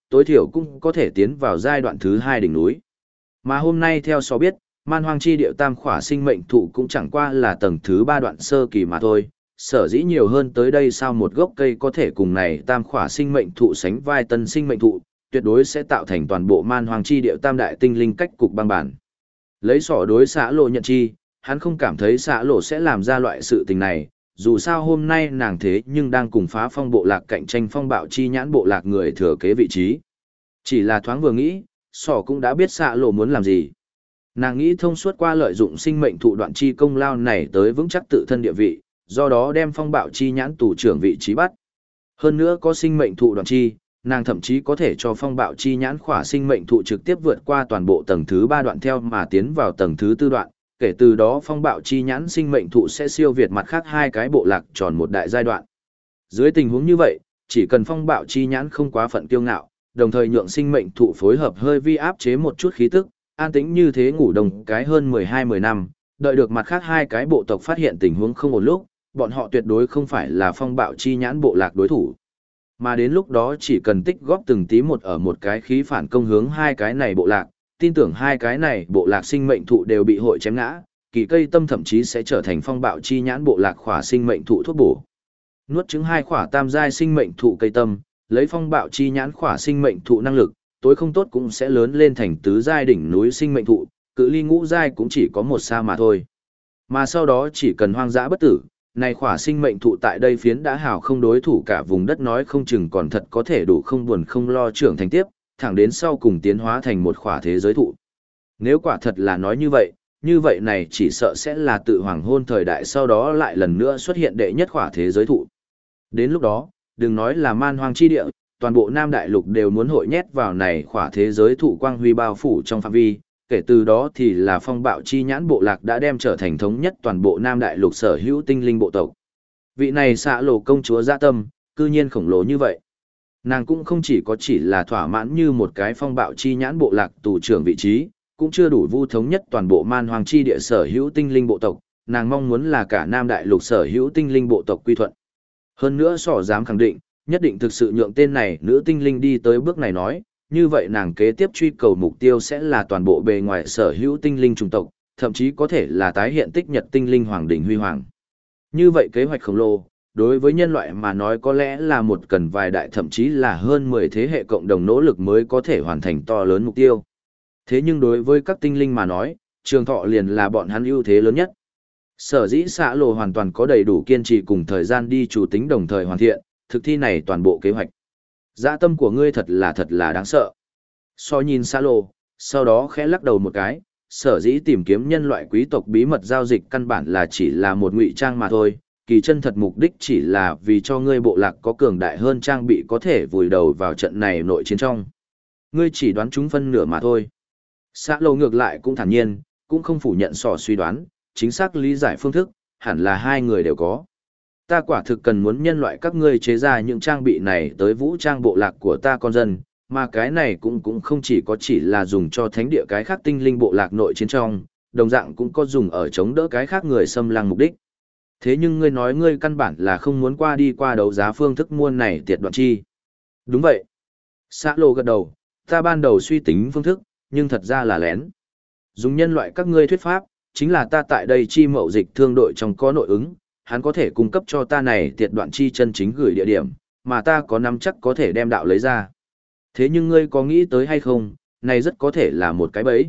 tối thiểu cũng có thể tiến vào giai đoạn thứ 2 đỉnh núi. Mà hôm nay theo so biết, man hoang chi điệu tam khỏa sinh mệnh thụ cũng chẳng qua là tầng thứ 3 đoạn sơ kỳ mà thôi, sở dĩ nhiều hơn tới đây sao một gốc cây có thể cùng này tam khỏa sinh mệnh thụ sánh vai tân sinh mệnh thụ, tuyệt đối sẽ tạo thành toàn bộ man hoang chi điệu tam đại tinh linh cách cục băng bản. Lấy sỏ đối xã lộ nhận chi, hắn không cảm thấy xã lộ sẽ làm ra loại sự tình này, dù sao hôm nay nàng thế nhưng đang cùng phá phong bộ lạc cạnh tranh phong bạo chi nhãn bộ lạc người thừa kế vị trí. Chỉ là thoáng vừa nghĩ, sỏ cũng đã biết xã lộ muốn làm gì. Nàng nghĩ thông suốt qua lợi dụng sinh mệnh thụ đoạn chi công lao này tới vững chắc tự thân địa vị, do đó đem phong bạo chi nhãn tù trưởng vị trí bắt. Hơn nữa có sinh mệnh thụ đoạn chi, nàng thậm chí có thể cho phong bạo chi nhãn khỏa sinh mệnh thụ trực tiếp vượt qua toàn bộ tầng thứ 3 đoạn theo mà tiến vào tầng thứ 4 đoạn, kể từ đó phong bạo chi nhãn sinh mệnh thụ sẽ siêu việt mặt khác hai cái bộ lạc tròn một đại giai đoạn. Dưới tình huống như vậy, chỉ cần phong bạo chi nhãn không quá phận kiêu ngạo, đồng thời nhượng sinh mệnh thụ phối hợp hơi vi áp chế một chút khí tức, an tĩnh như thế ngủ đồng cái hơn 12-10 năm, đợi được mặt khác hai cái bộ tộc phát hiện tình huống không ổn lúc, bọn họ tuyệt đối không phải là phong bạo chi nhãn bộ lạc đối thủ. Mà đến lúc đó chỉ cần tích góp từng tí một ở một cái khí phản công hướng hai cái này bộ lạc, tin tưởng hai cái này bộ lạc sinh mệnh thụ đều bị hội chém ngã, kỳ cây tâm thậm chí sẽ trở thành phong bạo chi nhãn bộ lạc khỏa sinh mệnh thụ thuốc bổ. Nuốt trứng hai khỏa tam giai sinh mệnh thụ cây tâm, lấy phong bạo chi nhãn khỏa sinh mệnh thụ năng lực, tối không tốt cũng sẽ lớn lên thành tứ giai đỉnh núi sinh mệnh thụ, cự ly ngũ giai cũng chỉ có một xa mà thôi. Mà sau đó chỉ cần hoang dã bất tử, này khỏa sinh mệnh thụ tại đây phiến đã hào không đối thủ cả vùng đất nói không chừng còn thật có thể đủ không buồn không lo trưởng thành tiếp, thẳng đến sau cùng tiến hóa thành một khỏa thế giới thụ. Nếu quả thật là nói như vậy này chỉ sợ sẽ là tự hoàng hôn thời đại sau đó lại lần nữa xuất hiện đệ nhất khỏa thế giới thụ. Đến lúc đó, đừng nói là man hoang chi địa, toàn bộ Nam Đại Lục đều muốn hội nhét vào này khỏa thế giới thụ quang huy bao phủ trong phạm vi, kể từ đó thì là phong bạo chi nhãn bộ lạc đã đem trở thành thống nhất toàn bộ Nam Đại Lục sở hữu tinh linh bộ tộc. Vị này xạ lộ công chúa dạ tâm, cư nhiên khổng lồ như vậy. Nàng cũng không chỉ là thỏa mãn như một cái phong bạo chi nhãn bộ lạc tù trưởng vị trí, cũng chưa đủ vu thống nhất toàn bộ man hoàng chi địa sở hữu tinh linh bộ tộc, nàng mong muốn là cả Nam Đại Lục sở hữu tinh linh bộ tộc quy thuận. Hơn nữa sỏ dám khẳng định, nhất định thực sự nhượng tên này nữ tinh linh đi tới bước này nói, như vậy nàng kế tiếp truy cầu mục tiêu sẽ là toàn bộ bề ngoài sở hữu tinh linh chủng tộc, thậm chí có thể là tái hiện tích nhật tinh linh hoàng đỉnh huy hoàng. Như vậy kế hoạch khổng lồ, đối với nhân loại mà nói có lẽ là một cần vài đại thậm chí là hơn 10 thế hệ cộng đồng nỗ lực mới có thể hoàn thành to lớn mục tiêu. Thế nhưng đối với các tinh linh mà nói, trường thọ liền là bọn hắn ưu thế lớn nhất. Sở dĩ xã lộ hoàn toàn có đầy đủ kiên trì cùng thời gian đi chủ tính đồng thời hoàn thiện, thực thi này toàn bộ kế hoạch. Dạ tâm của ngươi thật là đáng sợ. So nhìn xã lộ, sau đó khẽ lắc đầu một cái, sở dĩ tìm kiếm nhân loại quý tộc bí mật giao dịch căn bản là chỉ là một ngụy trang mà thôi, kỳ chân thật mục đích chỉ là vì cho ngươi bộ lạc có cường đại hơn trang bị có thể vùi đầu vào trận này nội chiến trong. Ngươi chỉ đoán chúng phân nửa mà thôi. Xã lộ ngược lại cũng thản nhiên, cũng không phủ nhận sỏ suy đoán, chính xác lý giải phương thức, hẳn là hai người đều có. Ta quả thực cần muốn nhân loại các ngươi chế ra những trang bị này tới vũ trang bộ lạc của ta con dân, mà cái này cũng không chỉ là dùng cho thánh địa cái khác tinh linh bộ lạc nội chiến trong, đồng dạng cũng có dùng ở chống đỡ cái khác người xâm lăng mục đích. Thế nhưng ngươi nói ngươi căn bản là không muốn qua đấu giá phương thức mua này tiệt đoạn chi. Đúng vậy. Xã lộ gật đầu, ta ban đầu suy tính phương thức, nhưng thật ra là lén. Dùng nhân loại các ngươi thuyết pháp, chính là ta tại đây chi mậu dịch thương đội trong có nội ứng, hắn có thể cung cấp cho ta này tiệt đoạn chi chân chính gửi địa điểm, mà ta có nắm chắc có thể đem đạo lấy ra. Thế nhưng ngươi có nghĩ tới hay không, này rất có thể là một cái bẫy.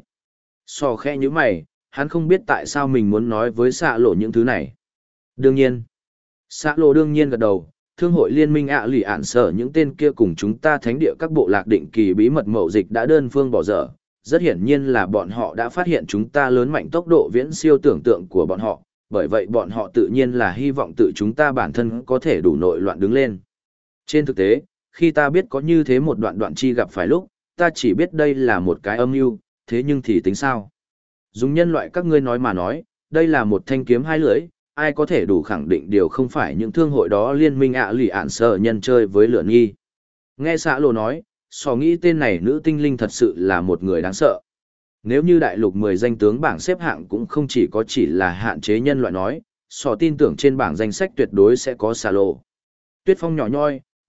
So khẽ như mày, hắn không biết tại sao mình muốn nói với xạ lộ những thứ này. Đương nhiên, xạ lộ đương nhiên gật đầu, thương hội liên minh ạ lì ản sở những tên kia cùng chúng ta thánh địa các bộ lạc định kỳ bí mật mậu dịch đã đơn phương bỏ dở. Rất hiển nhiên là bọn họ đã phát hiện chúng ta lớn mạnh tốc độ viễn siêu tưởng tượng của bọn họ, bởi vậy bọn họ tự nhiên là hy vọng tự chúng ta bản thân có thể đủ nội loạn đứng lên. Trên thực tế, khi ta biết có như thế một đoạn chi gặp phải lúc, ta chỉ biết đây là một cái âm mưu, thế nhưng thì tính sao? Dùng nhân loại các ngươi nói mà nói, đây là một thanh kiếm hai lưỡi, ai có thể đủ khẳng định điều không phải những thương hội đó liên minh ạ lì ạn sợ nhân chơi với lửa nghi. Nghe xã lộ nói, sò nghĩ tên này nữ tinh linh thật sự là một người đáng sợ. Nếu như đại lục 10 danh tướng bảng xếp hạng cũng không chỉ là hạn chế nhân loại nói, sò tin tưởng trên bảng danh sách tuyệt đối sẽ có xà lộ. Tuyết phong nhỏ nhoi,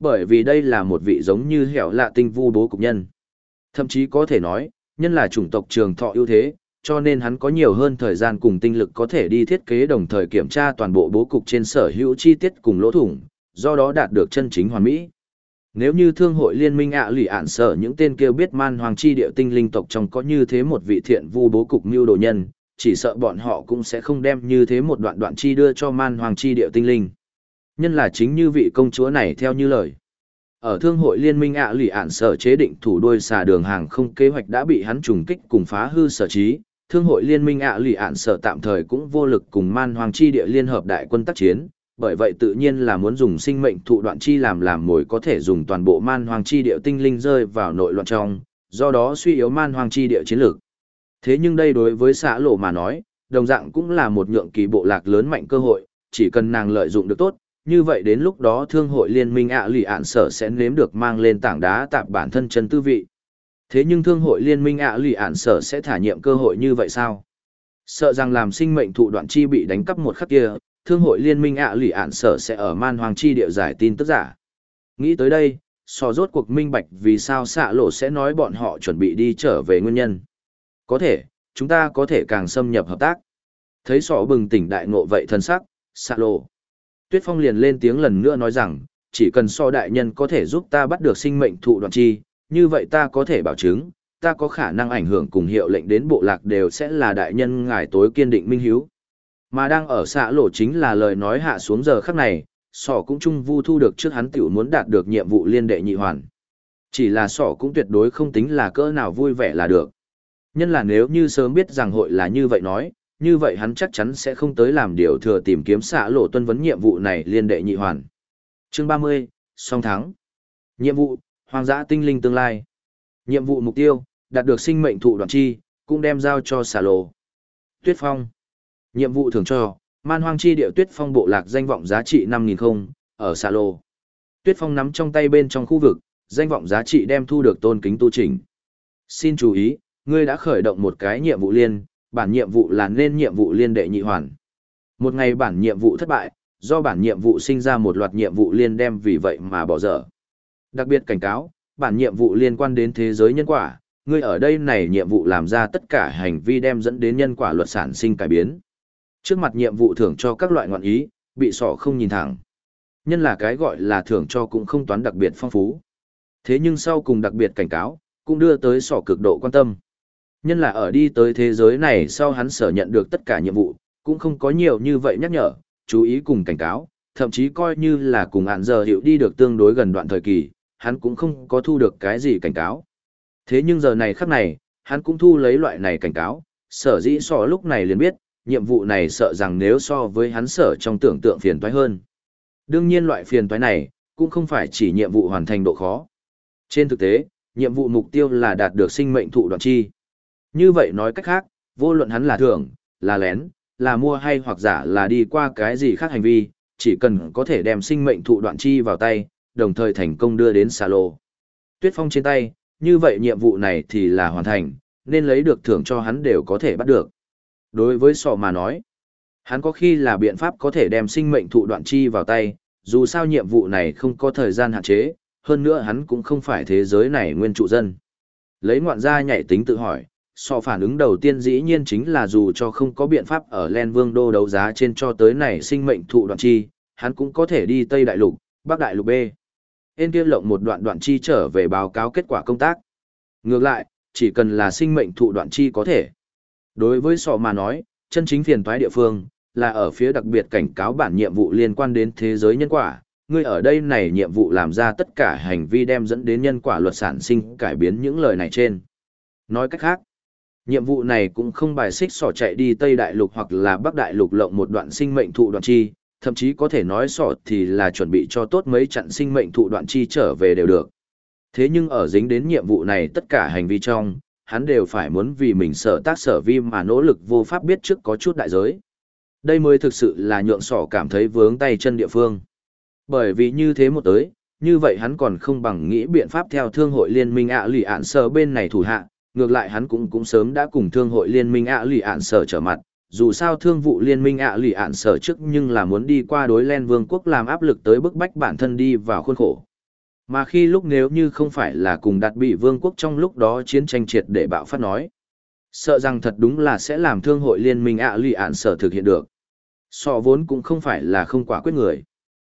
Bởi vì đây là một vị giống như hẻo lạ tinh vu bố cục nhân. Thậm chí có thể nói, nhân là chủng tộc trường thọ ưu thế, cho nên hắn có nhiều hơn thời gian cùng tinh lực có thể đi thiết kế đồng thời kiểm tra toàn bộ bố cục trên sở hữu chi tiết cùng lỗ thủng, do đó đạt được chân chính hoàn mỹ. Nếu như thương hội liên minh lì ạn sở những tên kêu biết man hoàng chi địa tinh linh tộc trong có như thế một vị thiện vu bố cục mưu đồ nhân, chỉ sợ bọn họ cũng sẽ không đem như thế một đoạn đoạn chi đưa cho man hoàng chi địa tinh linh. Nhân là chính như vị công chúa này theo như lời. Ở thương hội liên minh lì ạn sở chế định thủ đuôi xà đường hàng không kế hoạch đã bị hắn trùng kích cùng phá hư sở trí, thương hội liên minh lì ạn sở tạm thời cũng vô lực cùng man hoàng chi địa liên hợp đại quân tác chiến, bởi vậy tự nhiên là muốn dùng sinh mệnh thụ đoạn chi làm mồi có thể dùng toàn bộ man hoàng chi địa tinh linh rơi vào nội loạn trong, do đó suy yếu man hoàng chi địa chiến lược. Thế nhưng đây đối với xã lộ mà nói, đồng dạng cũng là một nhượng kỳ bộ lạc lớn mạnh cơ hội, chỉ cần nàng lợi dụng được tốt, như vậy đến lúc đó thương hội liên minh lì ạn sở sẽ nếm được mang lên tảng đá tạp bản thân chân tư vị. Thế nhưng thương hội liên minh lì ạn sở sẽ thả nhiệm cơ hội như vậy sao? Sợ rằng làm sinh mệnh thụ đoạn chi bị đánh cắp một khắc kia, thương hội liên minh lì ạn sở sẽ ở man hoàng chi địa giải tin tức giả. Nghĩ tới đây, rốt cuộc minh bạch vì sao xạ lộ sẽ nói bọn họ chuẩn bị đi trở về nguyên nhân. Có thể, chúng ta có thể càng xâm nhập hợp tác. Thấy bừng tỉnh đại ngộ vậy thân sắc, xạ lộ. Tuyết Phong liền lên tiếng lần nữa nói rằng, chỉ cần đại nhân có thể giúp ta bắt được sinh mệnh thụ đoạn chi, như vậy ta có thể bảo chứng, ta có khả năng ảnh hưởng cùng hiệu lệnh đến bộ lạc đều sẽ là đại nhân ngài tối kiên định minh hiếu. Mà đang ở xạ lộ chính là lời nói hạ xuống giờ khắc này, cũng chung vu thu được trước hắn tiểu muốn đạt được nhiệm vụ liên đệ nhị hoàn. Chỉ là cũng tuyệt đối không tính là cỡ nào vui vẻ là được. Nhân là nếu như sớm biết rằng hội là như vậy nói, như vậy hắn chắc chắn sẽ không tới làm điều thừa tìm kiếm xạ lộ tuân vấn nhiệm vụ này liên đệ nhị hoàn. Chương 30, song thắng. Nhiệm vụ, hoang dã tinh linh tương lai. Nhiệm vụ mục tiêu, đạt được sinh mệnh thụ đoạn chi, cũng đem giao cho xạ lộ. Tuyết Phong. Nhiệm vụ thưởng cho, man hoang chi địa Tuyết Phong bộ lạc danh vọng giá trị 5.000 không, ở xạ lộ. Tuyết Phong nắm trong tay bên trong khu vực, danh vọng giá trị đem thu được tôn kính tu chỉnh. Xin chú ý, ngươi đã khởi động một cái nhiệm vụ liên, bản nhiệm vụ là nên nhiệm vụ liên đệ nhị hoàn. Một ngày bản nhiệm vụ thất bại, do bản nhiệm vụ sinh ra một loạt nhiệm vụ liên đem vì vậy mà bỏ dở. Đặc biệt cảnh cáo, bản nhiệm vụ liên quan đến thế giới nhân quả, ngươi ở đây này nhiệm vụ làm ra tất cả hành vi đem dẫn đến nhân quả luật sản sinh cải biến. Trước mặt nhiệm vụ thưởng cho các loại ngọn ý, bị không nhìn thẳng. Nhân là cái gọi là thưởng cho cũng không toán đặc biệt phong phú. Thế nhưng sau cùng đặc biệt cảnh cáo, cũng đưa tới cực độ quan tâm. Nhân là ở đi tới thế giới này sau hắn sở nhận được tất cả nhiệm vụ, cũng không có nhiều như vậy nhắc nhở, chú ý cùng cảnh cáo, thậm chí coi như là cùng hạn giờ hiệu đi được tương đối gần đoạn thời kỳ, hắn cũng không có thu được cái gì cảnh cáo. Thế nhưng giờ này khắc này, hắn cũng thu lấy loại này cảnh cáo, sở dĩ lúc này liền biết, nhiệm vụ này sợ rằng nếu so với hắn sở trong tưởng tượng phiền toái hơn. Đương nhiên loại phiền toái này, cũng không phải chỉ nhiệm vụ hoàn thành độ khó. Trên thực tế, nhiệm vụ mục tiêu là đạt được sinh mệnh thụ đoạn chi. Như vậy nói cách khác, vô luận hắn là thưởng, là lén, là mua hay hoặc giả là đi qua cái gì khác hành vi, chỉ cần có thể đem sinh mệnh thụ đoạn chi vào tay, đồng thời thành công đưa đến xà lô. Tuyết Phong trên tay, như vậy nhiệm vụ này thì là hoàn thành, nên lấy được thưởng cho hắn đều có thể bắt được. Đối với mà nói, hắn có khi là biện pháp có thể đem sinh mệnh thụ đoạn chi vào tay, dù sao nhiệm vụ này không có thời gian hạn chế, hơn nữa hắn cũng không phải thế giới này nguyên trụ dân. Lấy ngoạn gia nhảy tính tự hỏi, phản ứng đầu tiên dĩ nhiên chính là dù cho không có biện pháp ở Len Vương đô đấu giá trên cho tới này sinh mệnh thụ đoạn chi, hắn cũng có thể đi Tây Đại Lục, Bắc Đại Lục B. Bên kia lộng một đoạn chi trở về báo cáo kết quả công tác. Ngược lại, chỉ cần là sinh mệnh thụ đoạn chi có thể. Đối với mà nói, chân chính phiền toái địa phương, là ở phía đặc biệt cảnh cáo bản nhiệm vụ liên quan đến thế giới nhân quả. Ngươi ở đây này nhiệm vụ làm ra tất cả hành vi đem dẫn đến nhân quả luật sản sinh cải biến những lời này trên. Nói cách khác, nhiệm vụ này cũng không bài xích chạy đi Tây Đại Lục hoặc là Bắc Đại Lục lộng một đoạn sinh mệnh thụ đoạn chi, thậm chí có thể nói thì là chuẩn bị cho tốt mấy trận sinh mệnh thụ đoạn chi trở về đều được. Thế nhưng ở dính đến nhiệm vụ này tất cả hành vi trong, hắn đều phải muốn vì mình sở tác sở vi mà nỗ lực vô pháp biết trước có chút đại giới. Đây mới thực sự là nhượng cảm thấy vướng tay chân địa phương. Bởi vì như thế một tới, như vậy hắn còn không bằng nghĩ biện pháp theo thương hội liên minh lì ạn sở bên này thủ hạ, ngược lại hắn cũng sớm đã cùng thương hội liên minh lì ạn sở trở mặt, dù sao thương vụ liên minh lì ạn sở trước nhưng là muốn đi qua đối Len Vương quốc làm áp lực tới bức bách bản thân đi vào khuôn khổ. Mà khi lúc nếu như không phải là cùng đạt bị vương quốc trong lúc đó chiến tranh triệt để bạo phát nói. Sợ rằng thật đúng là sẽ làm thương hội liên minh ạ lì ạn sở thực hiện được. Sọ vốn cũng không phải là không quả quyết người.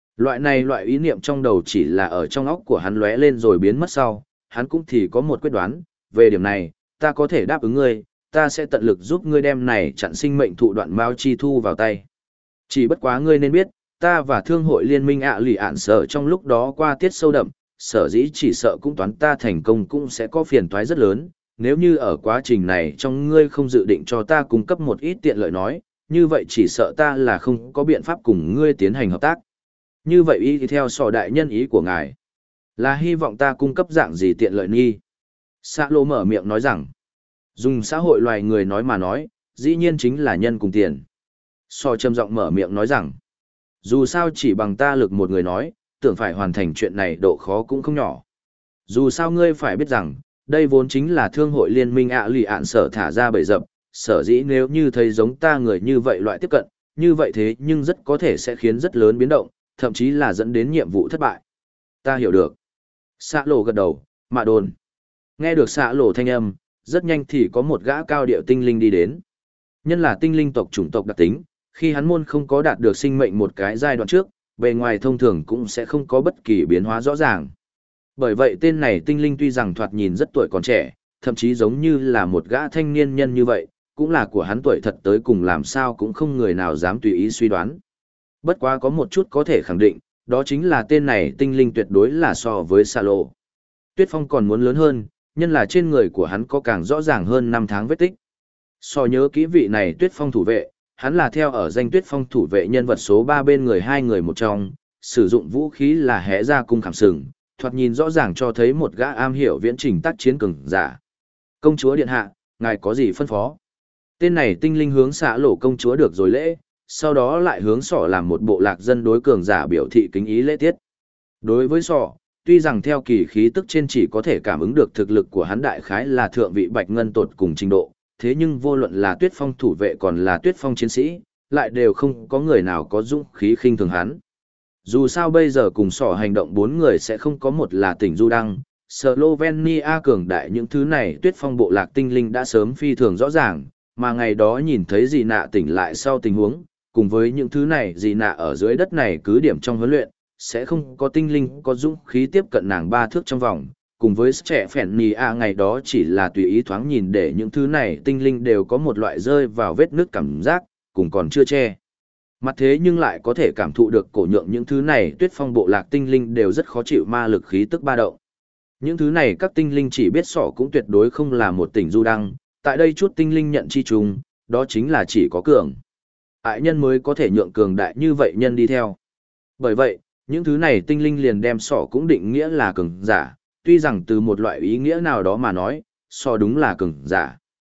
Loại ý niệm trong đầu chỉ là ở trong óc của hắn lóe lên rồi biến mất sau, hắn cũng thì có một quyết đoán, về điểm này, ta có thể đáp ứng ngươi, ta sẽ tận lực giúp ngươi đem này chặn sinh mệnh thụ đoạn Mao Chi thu vào tay. Chỉ bất quá ngươi nên biết, ta và thương hội liên minh ạ lì ạn sở trong lúc đó qua tiết sâu đậm, sở dĩ chỉ sợ cũng toán ta thành công cũng sẽ có phiền toái rất lớn, nếu như ở quá trình này trong ngươi không dự định cho ta cung cấp một ít tiện lợi nói, như vậy chỉ sợ ta là không có biện pháp cùng ngươi tiến hành hợp tác. Như vậy ý thì theo sò đại nhân ý của ngài, là hy vọng ta cung cấp dạng gì tiện lợi nghi. Sạ lô mở miệng nói rằng, dùng xã hội loài người nói mà nói, dĩ nhiên chính là nhân cùng tiền. Sò trầm giọng mở miệng nói rằng, dù sao chỉ bằng ta lực một người nói, tưởng phải hoàn thành chuyện này độ khó cũng không nhỏ. Dù sao ngươi phải biết rằng, đây vốn chính là thương hội liên minh ạ lì ạn sở thả ra bầy dập, sở dĩ nếu như thấy giống ta người như vậy loại tiếp cận, như vậy thế nhưng rất có thể sẽ khiến rất lớn biến động, thậm chí là dẫn đến nhiệm vụ thất bại. Ta hiểu được. Xạ lộ gật đầu, mạ đồn. Nghe được xạ lộ thanh âm, rất nhanh thì có một gã cao điệu tinh linh đi đến. Nhân là tinh linh tộc chủng tộc đặc tính, khi hắn môn không có đạt được sinh mệnh một cái giai đoạn trước, bề ngoài thông thường cũng sẽ không có bất kỳ biến hóa rõ ràng. Bởi vậy tên này tinh linh tuy rằng thoạt nhìn rất tuổi còn trẻ, thậm chí giống như là một gã thanh niên nhân như vậy, cũng là của hắn tuổi thật tới cùng làm sao cũng không người nào dám tùy ý suy đoán. Bất quá có một chút có thể khẳng định, đó chính là tên này tinh linh tuyệt đối là so với Sa Lộ. Tuyết Phong còn muốn lớn hơn, nhân là trên người của hắn có càng rõ ràng hơn 5 tháng vết tích. So nhớ kỹ vị này Tuyết Phong thủ vệ, hắn là theo ở danh Tuyết Phong thủ vệ nhân vật số 3 bên người hai người một trong, sử dụng vũ khí là hẽ ra cung khảm sừng, thoạt nhìn rõ ràng cho thấy một gã am hiểu viễn trình tác chiến cường giả. Công chúa điện hạ, ngài có gì phân phó? Tên này tinh linh hướng Xạ Lộ công chúa được rồi lễ, sau đó lại hướng Sỏ làm một bộ lạc dân đối cường giả biểu thị kính ý lễ tiết. Đối với Sỏ, tuy rằng theo kỳ khí tức trên chỉ có thể cảm ứng được thực lực của hắn đại khái là thượng vị bạch ngân tột cùng trình độ, thế nhưng vô luận là Tuyết Phong thủ vệ còn là Tuyết Phong chiến sĩ, lại đều không có người nào có dũng khí khinh thường hắn. Dù sao bây giờ cùng Sỏ hành động 4 người sẽ không có một là tỉnh Du Đăng, Slovenia cường đại những thứ này Tuyết Phong bộ lạc tinh linh đã sớm phi thường rõ ràng, mà ngày đó nhìn thấy dị nạ tỉnh lại sau tình huống, cùng với những thứ này dị nạ ở dưới đất này cứ điểm trong huấn luyện, sẽ không có tinh linh có dũng khí tiếp cận nàng 3 thước trong vòng, cùng với trẻ phèn nì a ngày đó chỉ là tùy ý thoáng nhìn để những thứ này tinh linh đều có một loại rơi vào vết nước cảm giác, cùng còn chưa che. Mặt thế nhưng lại có thể cảm thụ được cổ nhượng những thứ này Tuyết Phong bộ lạc tinh linh đều rất khó chịu ma lực khí tức ba động. Những thứ này các tinh linh chỉ biết Sỏ cũng tuyệt đối không là một tỉnh Du Đăng, tại đây chút tinh linh nhận chi chung, đó chính là chỉ có cường ải nhân mới có thể nhượng cường đại như vậy nhân đi theo. Bởi vậy, những thứ này tinh linh liền đem Sỏ cũng định nghĩa là cường giả, tuy rằng từ một loại ý nghĩa nào đó mà nói, Sỏ đúng là cường giả.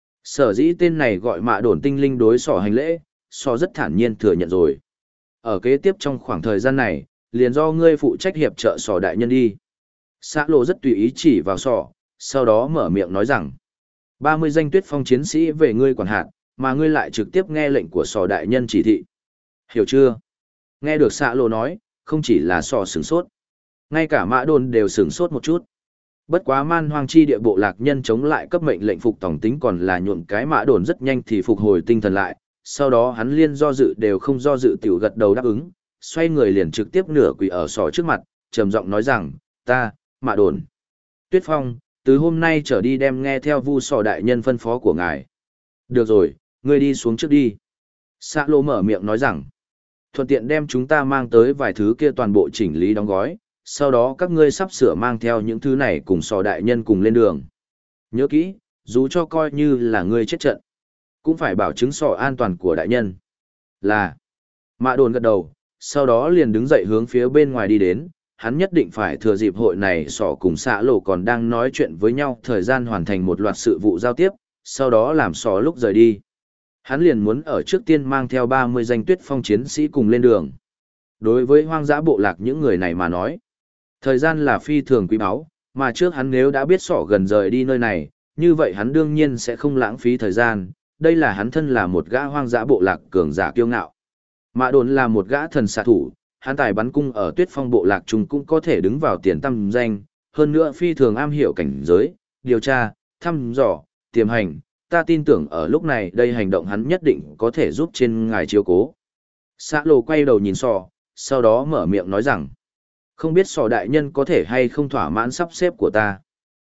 Sở dĩ tên này gọi mạ đồn tinh linh đối Sỏ hành lễ, Sỏ rất thản nhiên thừa nhận rồi. Ở kế tiếp trong khoảng thời gian này, liền do ngươi phụ trách hiệp trợ Sỏ đại nhân đi. Xã Lộ rất tùy ý chỉ vào Sỏ, sau đó mở miệng nói rằng, 30 danh Tuyết Phong chiến sĩ về ngươi quản hạt, mà ngươi lại trực tiếp nghe lệnh của Sỏ đại nhân chỉ thị. Hiểu chưa? Nghe được Xã Lộ nói, không chỉ là Sỏ sửng sốt, ngay cả Mã Đồn đều sửng sốt một chút. Bất quá Man Hoang chi địa bộ lạc nhân chống lại cấp mệnh lệnh phục tòng tính còn là nhuộm cái Mã Đồn rất nhanh thì phục hồi tinh thần lại, sau đó hắn liên do dự đều không do dự tiểu gật đầu đáp ứng, xoay người liền trực tiếp nửa quỳ ở Sỏ trước mặt, trầm giọng nói rằng, ta, Mã Đồn, Tuyết Phong, từ hôm nay trở đi đem nghe theo Vu Sỏ đại nhân phân phó của ngài. Được rồi, ngươi đi xuống trước đi. Xã Lô mở miệng nói rằng, thuận tiện đem chúng ta mang tới vài thứ kia toàn bộ chỉnh lý đóng gói, sau đó các ngươi sắp sửa mang theo những thứ này cùng Sỏ đại nhân cùng lên đường. Nhớ kỹ, dù cho coi như là ngươi chết trận, cũng phải bảo chứng Sỏ an toàn của đại nhân. Là, Mã Đồn gật đầu, sau đó liền đứng dậy hướng phía bên ngoài đi đến, hắn nhất định phải thừa dịp hội này Sỏ cùng Xã Lộ còn đang nói chuyện với nhau thời gian hoàn thành một loạt sự vụ giao tiếp, sau đó làm Sỏ lúc rời đi. Hắn liền muốn ở trước tiên mang theo 30 danh Tuyết Phong chiến sĩ cùng lên đường. Đối với hoang dã bộ lạc những người này mà nói, thời gian là phi thường quý báu, mà trước hắn nếu đã biết Sỏ gần rời đi nơi này, như vậy hắn đương nhiên sẽ không lãng phí thời gian, đây là hắn thân là một gã hoang dã bộ lạc cường giả kiêu ngạo. Mã Đồn là một gã thần xạ thủ, hắn tài bắn cung ở Tuyết Phong bộ lạc chúng cũng có thể đứng vào tiền tam danh, hơn nữa phi thường am hiểu cảnh giới, điều tra, thăm dò, tiềm hành, ta tin tưởng ở lúc này đây hành động hắn nhất định có thể giúp trên ngài chiếu cố. Xã Lộ quay đầu nhìn Sọ, sau đó mở miệng nói rằng, không biết Sọ đại nhân có thể hay không thỏa mãn sắp xếp của ta.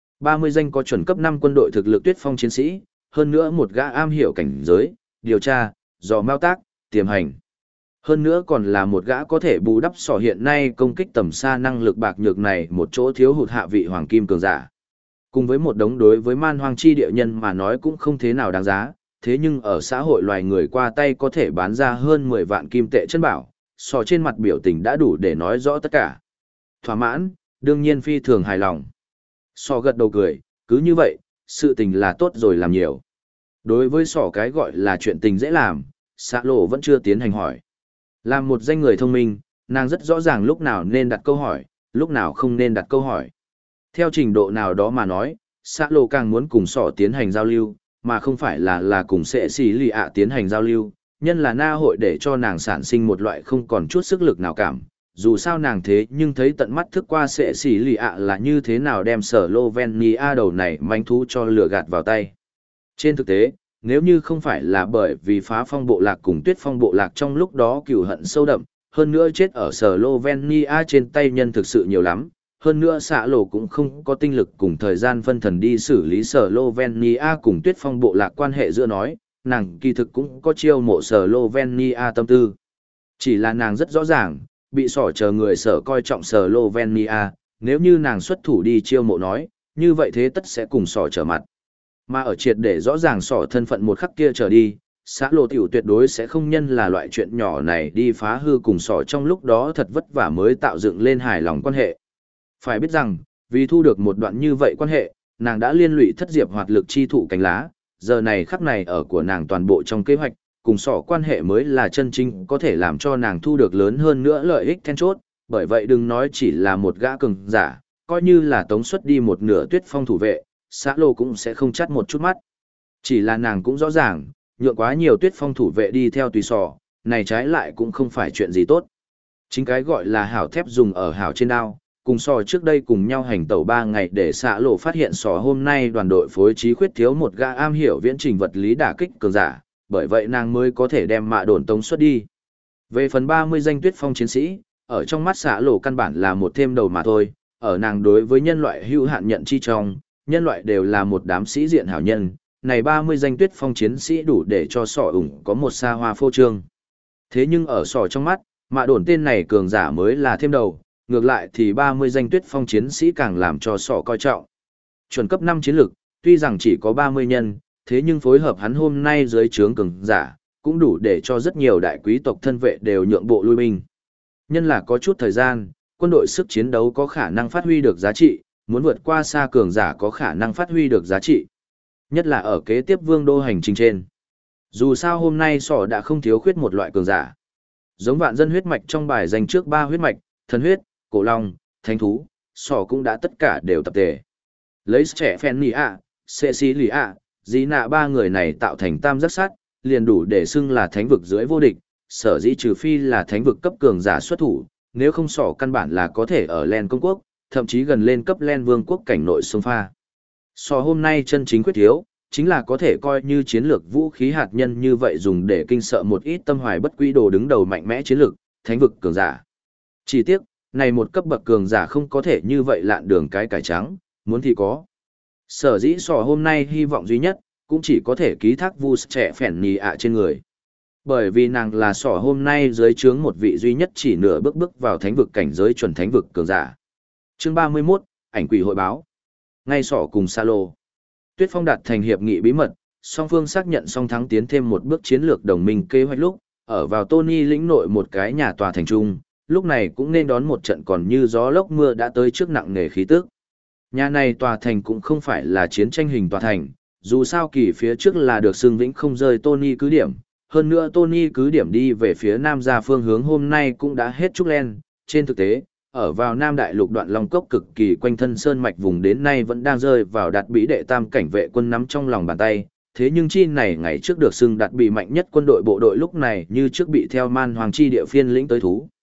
30 danh có chuẩn cấp 5 quân đội thực lực Tuyết Phong chiến sĩ, hơn nữa một gã am hiểu cảnh giới, điều tra, dò mao tác, tiềm hành. Hơn nữa còn là một gã có thể bù đắp Sọ hiện nay công kích tầm xa năng lực bạc nhược này một chỗ thiếu hụt hạ vị hoàng kim cường giả. Cùng với một đống đối với man hoang chi địa nhân mà nói cũng không thế nào đáng giá, thế nhưng ở xã hội loài người qua tay có thể bán ra hơn 10 vạn kim tệ chân bảo, Sọ trên mặt biểu tình đã đủ để nói rõ tất cả. Thỏa mãn, đương nhiên phi thường hài lòng. Sọ gật đầu cười, cứ như vậy, sự tình là tốt rồi làm nhiều. Đối với Sọ cái gọi là chuyện tình dễ làm, Xã Lộ vẫn chưa tiến hành hỏi. Làm một danh người thông minh, nàng rất rõ ràng lúc nào nên đặt câu hỏi, lúc nào không nên đặt câu hỏi. Theo trình độ nào đó mà nói, Xã Lộ càng muốn cùng Sọ tiến hành giao lưu, mà không phải là cùng Sệ Xỉ Lì ạ tiến hành giao lưu, nhân là na hội để cho nàng sản sinh một loại không còn chút sức lực nào cảm. Dù sao nàng thế nhưng thấy tận mắt thức qua Sệ Xỉ Lì ạ là như thế nào đem Sở Lovenia đầu này manh thú cho lừa gạt vào tay. Trên thực tế, nếu như không phải là bởi vì Phá Phong bộ lạc cùng Tuyết Phong bộ lạc trong lúc đó cừu hận sâu đậm, hơn nữa chết ở Sở Lovenia trên tay nhân thực sự nhiều lắm, hơn nữa Xã Lộ cũng không có tinh lực cùng thời gian phân thần đi xử lý Sở Lovenia cùng Tuyết Phong bộ lạc quan hệ giữa nói, nàng kỳ thực cũng có chiêu mộ Sở Lovenia tâm tư. Chỉ là nàng rất rõ ràng, bị Sọ chờ người Sở coi trọng Sở Lovenia, nếu như nàng xuất thủ đi chiêu mộ nói, như vậy thế tất sẽ cùng Sọ trở mặt. Mà ở triệt để rõ ràng Sọ thân phận một khắc kia trở đi, Xã Lộ tiểu tuyệt đối sẽ không nhân là loại chuyện nhỏ này đi phá hư cùng Sọ trong lúc đó thật vất vả mới tạo dựng lên hài lòng quan hệ. Phải biết rằng, vì thu được một đoạn như vậy quan hệ, nàng đã liên lụy thất diệp hoạt lực chi thụ cánh lá, giờ này khắc này ở của nàng toàn bộ trong kế hoạch, cùng Sọ quan hệ mới là chân chính có thể làm cho nàng thu được lớn hơn nữa lợi ích then chốt, bởi vậy đừng nói chỉ là một gã cường giả, coi như là tống xuất đi một nửa Tuyết Phong thủ vệ, Xã Lộ cũng sẽ không chắt một chút mắt. Chỉ là nàng cũng rõ ràng, nhượng quá nhiều Tuyết Phong thủ vệ đi theo tùy Sọ, này trái lại cũng không phải chuyện gì tốt. Chính cái gọi là hảo thép dùng ở hảo trên đao, cùng Sọ trước đây cùng nhau hành tẩu 3 ngày để Xã Lộ phát hiện Sọ hôm nay đoàn đội phối trí khuyết thiếu một gã am hiểu viễn trình vật lý đả kích cường giả, bởi vậy nàng mới có thể đem Mạ Đồn tống xuất đi. Về phần 30 danh Tuyết Phong chiến sĩ, ở trong mắt Xã Lộ căn bản là một thêm đầu mà thôi, ở nàng đối với nhân loại hữu hạn nhận chi trong, nhân loại đều là một đám sĩ diện hảo nhân, này 30 danh Tuyết Phong chiến sĩ đủ để cho Sọ ủng có một xa hoa phô trương. Thế nhưng ở Sọ trong mắt, Mạ Đồn tên này cường giả mới là thêm đầu, ngược lại thì 30 danh Tuyết Phong chiến sĩ càng làm cho Sọ coi trọng. Chuẩn cấp 5 chiến lực, tuy rằng chỉ có 30 nhân, thế nhưng phối hợp hắn hôm nay dưới trướng cường giả, cũng đủ để cho rất nhiều đại quý tộc thân vệ đều nhượng bộ lui binh. Nhân là có chút thời gian, quân đội sức chiến đấu có khả năng phát huy được giá trị, muốn vượt qua xa cường giả có khả năng phát huy được giá trị. Nhất là ở kế tiếp vương đô hành trình trên. Dù sao hôm nay Sọ đã không thiếu khuyết một loại cường giả. Giống vạn dân huyết mạch trong bài dành trước 3 huyết mạch, thần huyết, cổ long, thánh thú, Sọ cũng đã tất cả đều tập thể. Lấy trẻ phen nì ạ, xê xí lì ạ, dĩ nạ 3 người này tạo thành tam giác sát, liền đủ để xưng là thánh vực dưới vô địch, sở dĩ trừ phi là thánh vực cấp cường giả xuất thủ, nếu không Sọ căn bản là có thể ở Len công quốc, thậm chí gần lên cấp Len vương quốc cảnh nội xông pha. Sọ hôm nay chân chính quyết thiếu, chính là có thể coi như chiến lược vũ khí hạt nhân như vậy dùng để kinh sợ một ít tâm hoài bất quy đồ đứng đầu mạnh mẽ chiến lược, thánh vực cường giả. Chỉ tiếc, này một cấp bậc cường giả không có thể như vậy lạn đường cái cải trắng, muốn thì có. Sở dĩ Sọ hôm nay hy vọng duy nhất, cũng chỉ có thể ký thác vu trẻ phèn nhì ạ trên người. Bởi vì nàng là Sọ hôm nay dưới trướng một vị duy nhất chỉ nửa bước vào thánh vực cảnh giới chuẩn thánh vực cường giả. Chương 31, ảnh quỷ hội báo. Ngay Sọ cùng Sa Lô, Tuyết Phong đạt thành hiệp nghị bí mật, song phương xác nhận song thắng tiến thêm một bước chiến lược đồng minh kế hoạch lúc, ở vào Tony lĩnh nội một cái nhà tòa thành trung, lúc này cũng nên đón một trận còn như gió lốc mưa đã tới trước nặng nề khí tức. Nhà này tòa thành cũng không phải là chiến tranh hình tòa thành, dù sao kỳ phía trước là được xưng vĩnh không rơi Tony cứ điểm, hơn nữa Tony cứ điểm đi về phía nam ra phương hướng hôm nay cũng đã hết trúc len, trên thực tế, ở vào Nam Đại Lục đoạn Long Cốc cực kỳ quanh thân sơn mạch vùng đến nay vẫn đang rơi vào đạt bí đệ tam cảnh vệ quân nắm trong lòng bàn tay, thế nhưng chi này ngày trước được xưng đạt bị mạnh nhất quân đội bộ đội lúc này như trước bị theo man hoàng chi địa phiên lĩnh tới thú.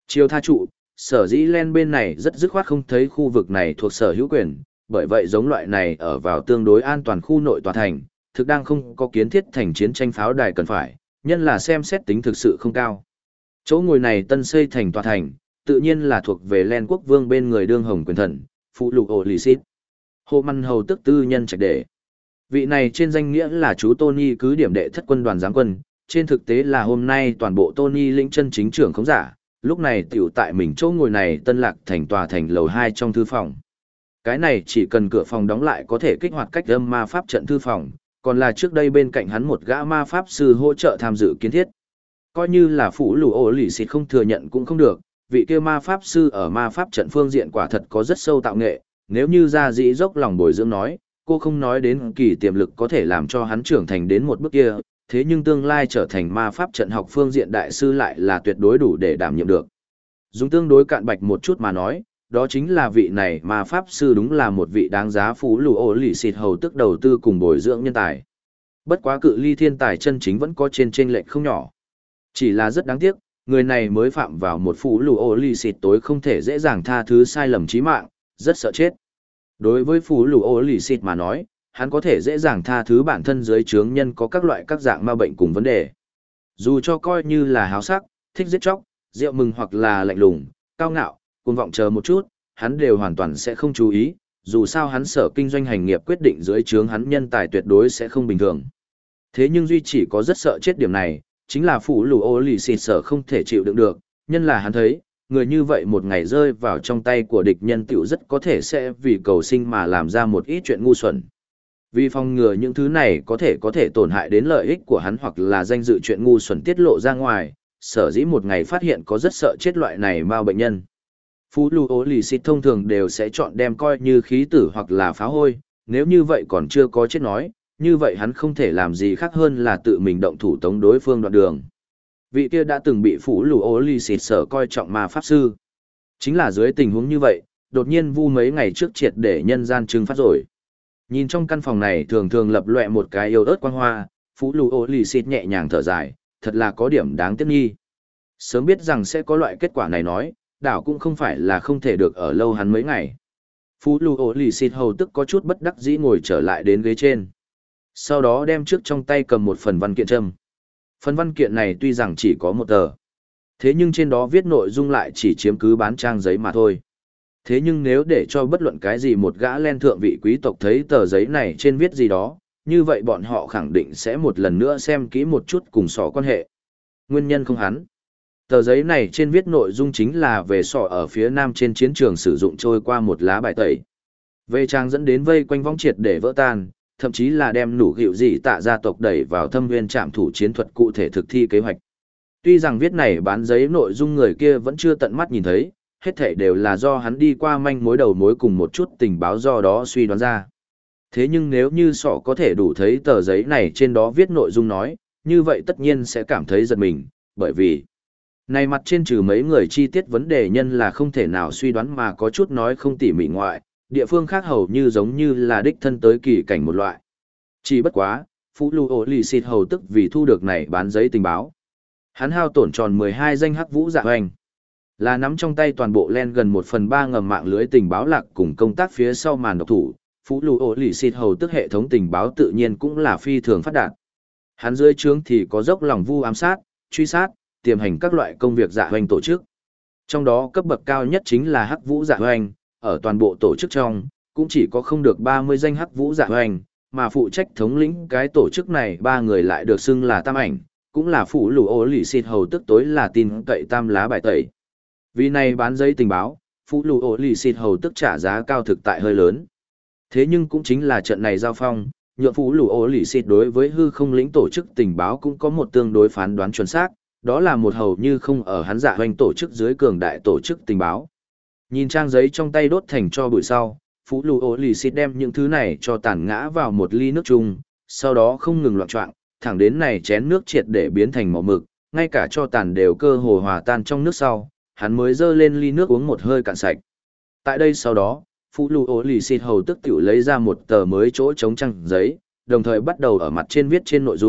Chiêu tha trụ, sở dĩ len bên này rất dứt khoát không thấy khu vực này thuộc sở hữu quyền, bởi vậy giống loại này ở vào tương đối an toàn khu nội tòa thành, thực đang không có kiến thiết thành chiến tranh pháo đài cần phải, nhân là xem xét tính thực sự không cao. Chỗ ngồi này tân xây thành tòa thành, tự nhiên là thuộc về len quốc vương bên người đương hồng quyền thần, phụ lục ổ lì xít. Hồ Măn Hầu tức tư nhân trạch đệ. Vị này trên danh nghĩa là chú Tony cứ điểm đệ thất quân đoàn giáng quân, trên thực tế là hôm nay toàn bộ Tony lĩnh chân chính trưởng khống giả, lúc này tiểu tại mình chỗ ngồi này tân lạc thành tòa thành lầu 2 trong thư phòng. Cái này chỉ cần cửa phòng đóng lại có thể kích hoạt cách âm ma pháp trận thư phòng, còn là trước đây bên cạnh hắn một gã ma pháp sư hỗ trợ tham dự kiến thiết. Coi như là phủ lù ổ lì xịt không thừa nhận cũng không được, vị kia ma pháp sư ở ma pháp trận phương diện quả thật có rất sâu tạo nghệ, nếu như ra dĩ dốc lòng bồi dưỡng nói, cô không nói đến kỳ tiềm lực có thể làm cho hắn trưởng thành đến một bước kia, thế nhưng tương lai trở thành ma pháp trận học phương diện đại sư lại là tuyệt đối đủ để đảm nhiệm được. Dùng tương đối cạn bạch một chút mà nói, đó chính là vị này ma pháp sư đúng là một vị đáng giá phú lù ổ lì xịt hầu tức đầu tư cùng bồi dưỡng nhân tài. Bất quá cự ly thiên tài chân chính vẫn có trên chênh lệch không nhỏ. Chỉ là rất đáng tiếc, người này mới phạm vào một phú lù ổ lì xịt tối không thể dễ dàng tha thứ sai lầm chí mạng, rất sợ chết. Đối với phú lù ổ lì xịt mà nói, hắn có thể dễ dàng tha thứ bản thân dưới trướng nhân có các loại các dạng ma bệnh cùng vấn đề. Dù cho coi như là háo sắc, thích giết chóc, rượu mừng hoặc là lạnh lùng, cao ngạo, cuồng vọng chờ một chút, hắn đều hoàn toàn sẽ không chú ý, dù sao hắn sở kinh doanh hành nghiệp quyết định dưới trướng hắn nhân tài tuyệt đối sẽ không bình thường. Thế nhưng duy chỉ có rất sợ chết điểm này, chính là phủ lù ô lì xịt sở không thể chịu đựng được, nhân là hắn thấy, người như vậy một ngày rơi vào trong tay của địch nhân tiểu rất có thể sẽ vì cầu sinh mà làm ra một ít chuyện ngu xuẩn. Vì phòng ngừa những thứ này có thể tổn hại đến lợi ích của hắn hoặc là danh dự chuyện ngu xuẩn tiết lộ ra ngoài, sở dĩ một ngày phát hiện có rất sợ chết loại này mao bệnh nhân. Phú lù ố lì xịt thông thường đều sẽ chọn đem coi như khí tử hoặc là phá hôi, nếu như vậy còn chưa có chết nói, như vậy hắn không thể làm gì khác hơn là tự mình động thủ tống đối phương đoạn đường. Vị kia đã từng bị Phú lù ố lì xịt sở coi trọng ma pháp sư. Chính là dưới tình huống như vậy, đột nhiên vu mấy ngày trước triệt để nhân gian trừng phát rồi. Nhìn trong căn phòng này thường thường lập lòe một cái yêu ớt quang hoa, Phú lù ố lì xịt nhẹ nhàng thở dài, thật là có điểm đáng tiếc nghi. Sớm biết rằng sẽ có loại kết quả này nói, đảo cũng không phải là không thể được ở lâu hắn mấy ngày. Phú lù ổ lì xịt hầu tức có chút bất đắc dĩ ngồi trở lại đến ghế trên. Sau đó đem trước trong tay cầm một phần văn kiện châm. Phần văn kiện này tuy rằng chỉ có một tờ, thế nhưng trên đó viết nội dung lại chỉ chiếm cứ bán trang giấy mà thôi. Thế nhưng nếu để cho bất luận cái gì một gã len thượng vị quý tộc thấy tờ giấy này trên viết gì đó, như vậy bọn họ khẳng định sẽ một lần nữa xem kỹ một chút cùng sỏ quan hệ. Nguyên nhân không hắn. Tờ giấy này trên viết nội dung chính là về sỏ ở phía nam trên chiến trường sử dụng trôi qua một lá bài tẩy. Về trang dẫn đến vây quanh vong triệt để vỡ tan, thậm chí là đem nủ gịu gì tạ gia tộc đẩy vào thâm nguyên trạm thủ chiến thuật cụ thể thực thi kế hoạch. Tuy rằng viết này bán giấy nội dung người kia vẫn chưa tận mắt nhìn thấy, hết thảy đều là do hắn đi qua manh mối đầu mối cùng một chút tình báo do đó suy đoán ra. Thế nhưng nếu như sọ có thể đủ thấy tờ giấy này trên đó viết nội dung nói, như vậy tất nhiên sẽ cảm thấy giật mình, bởi vì này mặt trên trừ mấy người chi tiết vấn đề nhân là không thể nào suy đoán mà có chút nói không tỉ mỉ ngoại, địa phương khác hầu như giống như là đích thân tới kỳ cảnh một loại. Chỉ bất quá, Phú Lưu Ô Lì Xịt hầu tức vì thu được này bán giấy tình báo. Hắn hao tổn tròn 12 danh hắc vũ dạ hoành. Là nắm trong tay toàn bộ len gần 1/3 ngầm mạng lưới tình báo lạc cùng công tác phía sau màn độc thủ, Phú Lưu Ô Lì Xịt hầu tức hệ thống tình báo tự nhiên cũng là phi thường phát đạt. Hắn dưới trướng thì có dốc lòng vu ám sát, truy sát, tiềm hành các loại công việc dạ hoành tổ chức. Trong đó cấp bậc cao nhất chính là hắc vũ dạ hoành, ở toàn bộ tổ chức trong, cũng chỉ có không được 30 danh hắc vũ dạ hoành, mà phụ trách thống lĩnh cái tổ chức này 3 người lại được xưng là tam ảnh, cũng là Phú Lưu Ô Lì Xịt hầu tức tối là tin cậy tam lá bài tẩy. Vì này bán giấy tình báo, Phú Lưu Ô Lì Xịt hầu tức trả giá cao thực tại hơi lớn. Thế nhưng cũng chính là trận này giao phong, nhượng Phú Lưu Ô Lì Xịt đối với hư không lĩnh tổ chức tình báo cũng có một tương đối phán đoán chuẩn xác, đó là một hầu như không ở hắn dạ hoành tổ chức dưới cường đại tổ chức tình báo. Nhìn trang giấy trong tay đốt thành cho bụi sau, Phú Lưu Ô Lì Xịt đem những thứ này cho tàn ngã vào một ly nước chung, sau đó không ngừng loạn choạng, thẳng đến này chén nước triệt để biến thành màu mực, ngay cả cho tàn đều cơ hồ hòa tan trong nước sau, hắn mới dơ lên ly nước uống một hơi cạn sạch. Tại đây sau đó, Phú Lưu Ô Lì Xịt hầu tức tiểu lấy ra một tờ mới chỗ trống trăng giấy, đồng thời bắt đầu ở mặt trên viết trên nội dung,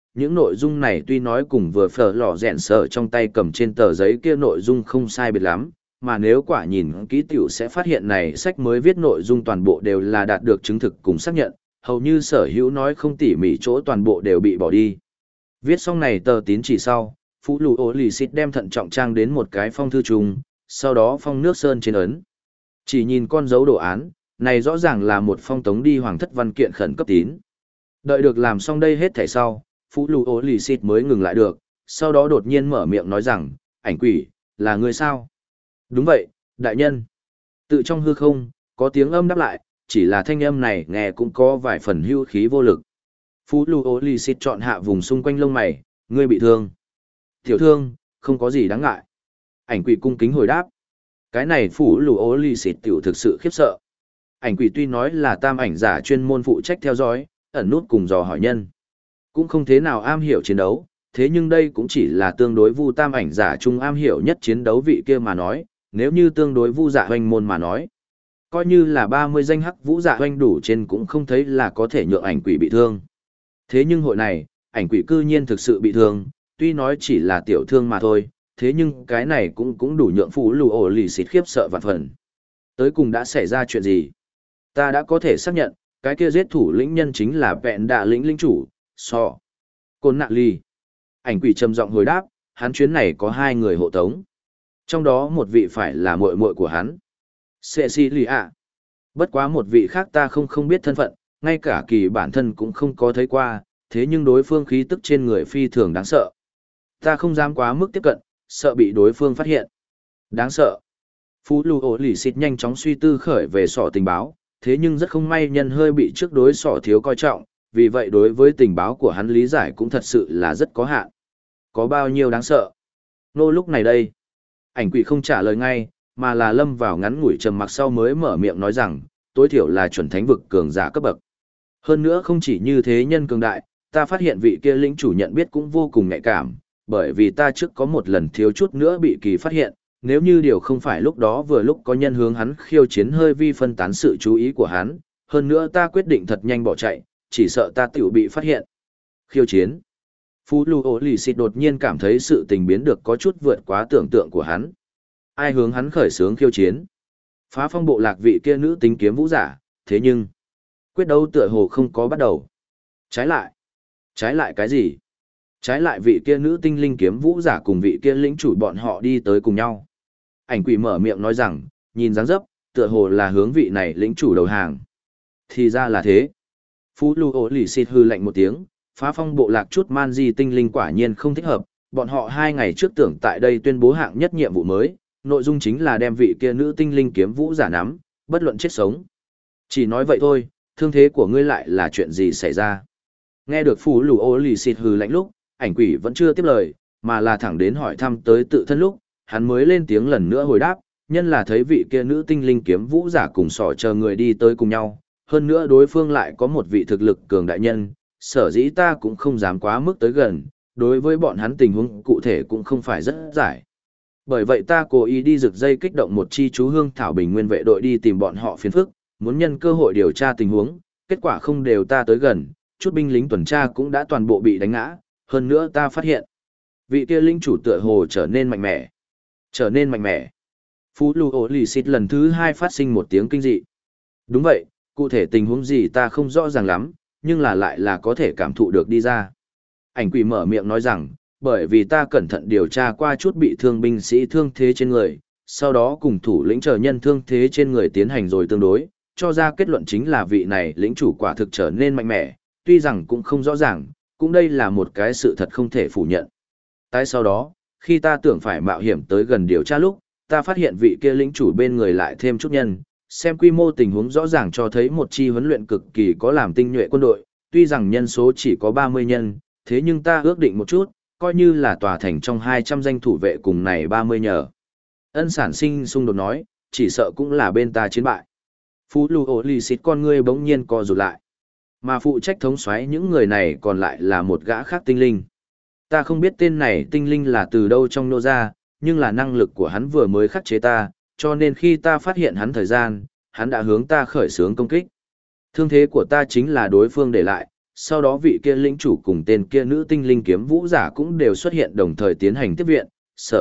những nội dung này tuy nói cùng vừa phở lò rèn sở trong tay cầm trên tờ giấy kia nội dung không sai biệt lắm, mà nếu quả nhìn kỹ tiểu sẽ phát hiện này sách mới viết nội dung toàn bộ đều là đạt được chứng thực cùng xác nhận, hầu như sở hữu nói không tỉ mỉ chỗ toàn bộ đều bị bỏ đi. Viết xong này tờ tín chỉ sau, Phú Lù Ô Lì Xịt đem thận trọng trang đến một cái phong thư trùng, sau đó phong nước sơn trên ấn. Chỉ nhìn con dấu đồ án, này rõ ràng là một phong tống đi hoàng thất văn kiện khẩn cấp tín. Đợi được làm xong đây hết thảy sau, Phú Lù Ô Lì Xịt mới ngừng lại được, sau đó đột nhiên mở miệng nói rằng, ảnh quỷ, là người sao? Đúng vậy, đại nhân. Tự trong hư không, có tiếng âm đáp lại, chỉ là thanh âm này nghe cũng có vài phần hưu khí vô lực. Phú Lù Ô Lì Xịt chọn hạ vùng xung quanh lông mày, ngươi bị thương. Tiểu thương, không có gì đáng ngại. Ảnh quỷ cung kính hồi đáp. Cái này Phú Lù Ô Lì Xịt tiểu thực sự khiếp sợ. Ảnh quỷ tuy nói là tam ảnh giả chuyên môn phụ trách theo dõi, ẩn nút cùng dò hỏi nhân. Cũng không thế nào am hiểu chiến đấu, thế nhưng đây cũng chỉ là tương đối vu tam ảnh giả chung am hiểu nhất chiến đấu vị kia mà nói, nếu như tương đối vu dạ hoanh môn mà nói. Coi như là 30 danh hắc vũ dạ hoanh đủ trên cũng không thấy là có thể nhượng ảnh quỷ bị thương. Thế nhưng hội này, ảnh quỷ cư nhiên thực sự bị thương, tuy nói chỉ là tiểu thương mà thôi, thế nhưng cái này cũng đủ nhượng Phú Lù Ổ Lì Xịt khiếp sợ vạn phần. Tới cùng đã xảy ra chuyện gì? Ta đã có thể xác nhận, cái kia giết thủ lĩnh nhân chính là vẹn đạ lĩnh lĩnh chủ, Côn Nạ Ly. Ảnh quỷ trầm giọng hồi đáp, hắn chuyến này có 2 người hộ tống. Trong đó một vị phải là muội muội của hắn. Cecilia. Bất quá một vị khác ta không biết thân phận, ngay cả kỳ bản thân cũng không có thấy qua, thế nhưng đối phương khí tức trên người phi thường đáng sợ. Ta không dám quá mức tiếp cận, sợ bị đối phương phát hiện. Đáng sợ. Phú Lù Ổ Lì Xịt nhanh chóng suy tư khởi về sọ tình báo, thế nhưng rất không may nhân hơi bị trước đối sọ thiếu coi trọng, vì vậy đối với tình báo của hắn lý giải cũng thật sự là rất có hạn. Có bao nhiêu đáng sợ? Nô lúc này đây, ảnh quỷ không trả lời ngay, mà là lâm vào ngắn ngủi trầm mặc sau mới mở miệng nói rằng, tối thiểu là chuẩn thánh vực cường giả cấp bậc. Hơn nữa không chỉ như thế nhân cường đại, ta phát hiện vị kia lĩnh chủ nhận biết cũng vô cùng nhạy cảm, bởi vì ta trước có một lần thiếu chút nữa bị kỳ phát hiện, nếu như điều không phải lúc đó vừa lúc có nhân hướng hắn khiêu chiến hơi vi phân tán sự chú ý của hắn, hơn nữa ta quyết định thật nhanh bỏ chạy, chỉ sợ ta tiểu bị phát hiện. Khiêu chiến. Phú Lù Ổ Lì Xịt đột nhiên cảm thấy sự tình biến được có chút vượt quá tưởng tượng của hắn. Ai hướng hắn khởi xướng khiêu chiến? Phá phong bộ lạc vị kia nữ tính kiếm vũ giả, thế nhưng quyết đấu tựa hồ không có bắt đầu. Trái lại cái gì? Trái lại vị kia nữ tinh linh kiếm vũ giả cùng vị kia lĩnh chủ bọn họ đi tới cùng nhau. Ảnh quỷ mở miệng nói rằng, nhìn dáng dấp, tựa hồ là hướng vị này lĩnh chủ đầu hàng. Thì ra là thế. Phú Lù Ổ Lì Xịt hư lạnh một tiếng, phá phong bộ lạc chút man di tinh linh quả nhiên không thích hợp, bọn họ 2 ngày trước tưởng tại đây tuyên bố hạng nhất nhiệm vụ mới, nội dung chính là đem vị kia nữ tinh linh kiếm vũ giả nắm, bất luận chết sống. Chỉ nói vậy thôi, thương thế của ngươi lại là chuyện gì xảy ra? Nghe được Phú Lù Ổ Lì Xịt hừ lạnh lúc, ảnh quỷ vẫn chưa tiếp lời, mà là thẳng đến hỏi thăm tới tự thân lúc, hắn mới lên tiếng lần nữa hồi đáp, nhân là thấy vị kia nữ tinh linh kiếm vũ giả cùng sỏ chờ người đi tới cùng nhau, hơn nữa đối phương lại có một vị thực lực cường đại nhân, sở dĩ ta cũng không dám quá mức tới gần, đối với bọn hắn tình huống cụ thể cũng không phải rất giải. Bởi vậy ta cố ý đi rực dây kích động một chi chú hương thảo bình nguyên vệ đội đi tìm bọn họ phiền phức, muốn nhân cơ hội điều tra tình huống, kết quả không đều ta tới gần, chút binh lính tuần tra cũng đã toàn bộ bị đánh ngã, hơn nữa ta phát hiện, vị kia linh chủ tựa hồ trở nên mạnh mẽ. Trở nên mạnh mẽ. Phú Lù Ổ Lì Xịt lần thứ 2 phát sinh một tiếng kinh dị. Đúng vậy, cụ thể tình huống gì ta không rõ ràng lắm, nhưng là lại là có thể cảm thụ được đi ra. Ảnh quỷ mở miệng nói rằng, bởi vì ta cẩn thận điều tra qua chút bị thương binh sĩ thương thế trên người, sau đó cùng thủ lĩnh chờ nhân thương thế trên người tiến hành rồi tương đối, cho ra kết luận chính là vị này lĩnh chủ quả thực trở nên mạnh mẽ, tuy rằng cũng không rõ ràng, cũng đây là một cái sự thật không thể phủ nhận. Tại sau đó, khi ta tưởng phải mạo hiểm tới gần điều tra lúc, ta phát hiện vị kia lĩnh chủ bên người lại thêm chút nhân, xem quy mô tình huống rõ ràng cho thấy một chi huấn luyện cực kỳ có làm tinh nhuệ quân đội, tuy rằng nhân số chỉ có 30 nhân, thế nhưng ta ước định một chút, coi như là tòa thành trong 200 danh thủ vệ cùng này 30 nhờ. Ân sản sinh xung đột nói, chỉ sợ cũng là bên ta chiến bại. Phú Lù Ổ Lì Xịt con ngươi bỗng nhiên co rụt lại. Mà phụ trách thống soái những người này còn lại là một gã khác tinh linh. Ta không biết tên này tinh linh là từ đâu trong nô ra, nhưng là năng lực của hắn vừa mới khắc chế ta, cho nên khi ta phát hiện hắn thời gian, hắn đã hướng ta khởi xướng công kích. Thương thế của ta chính là đối phương để lại, sau đó vị kia lĩnh chủ cùng tên kia nữ tinh linh kiếm vũ giả cũng đều xuất hiện đồng thời tiến hành tiếp viện,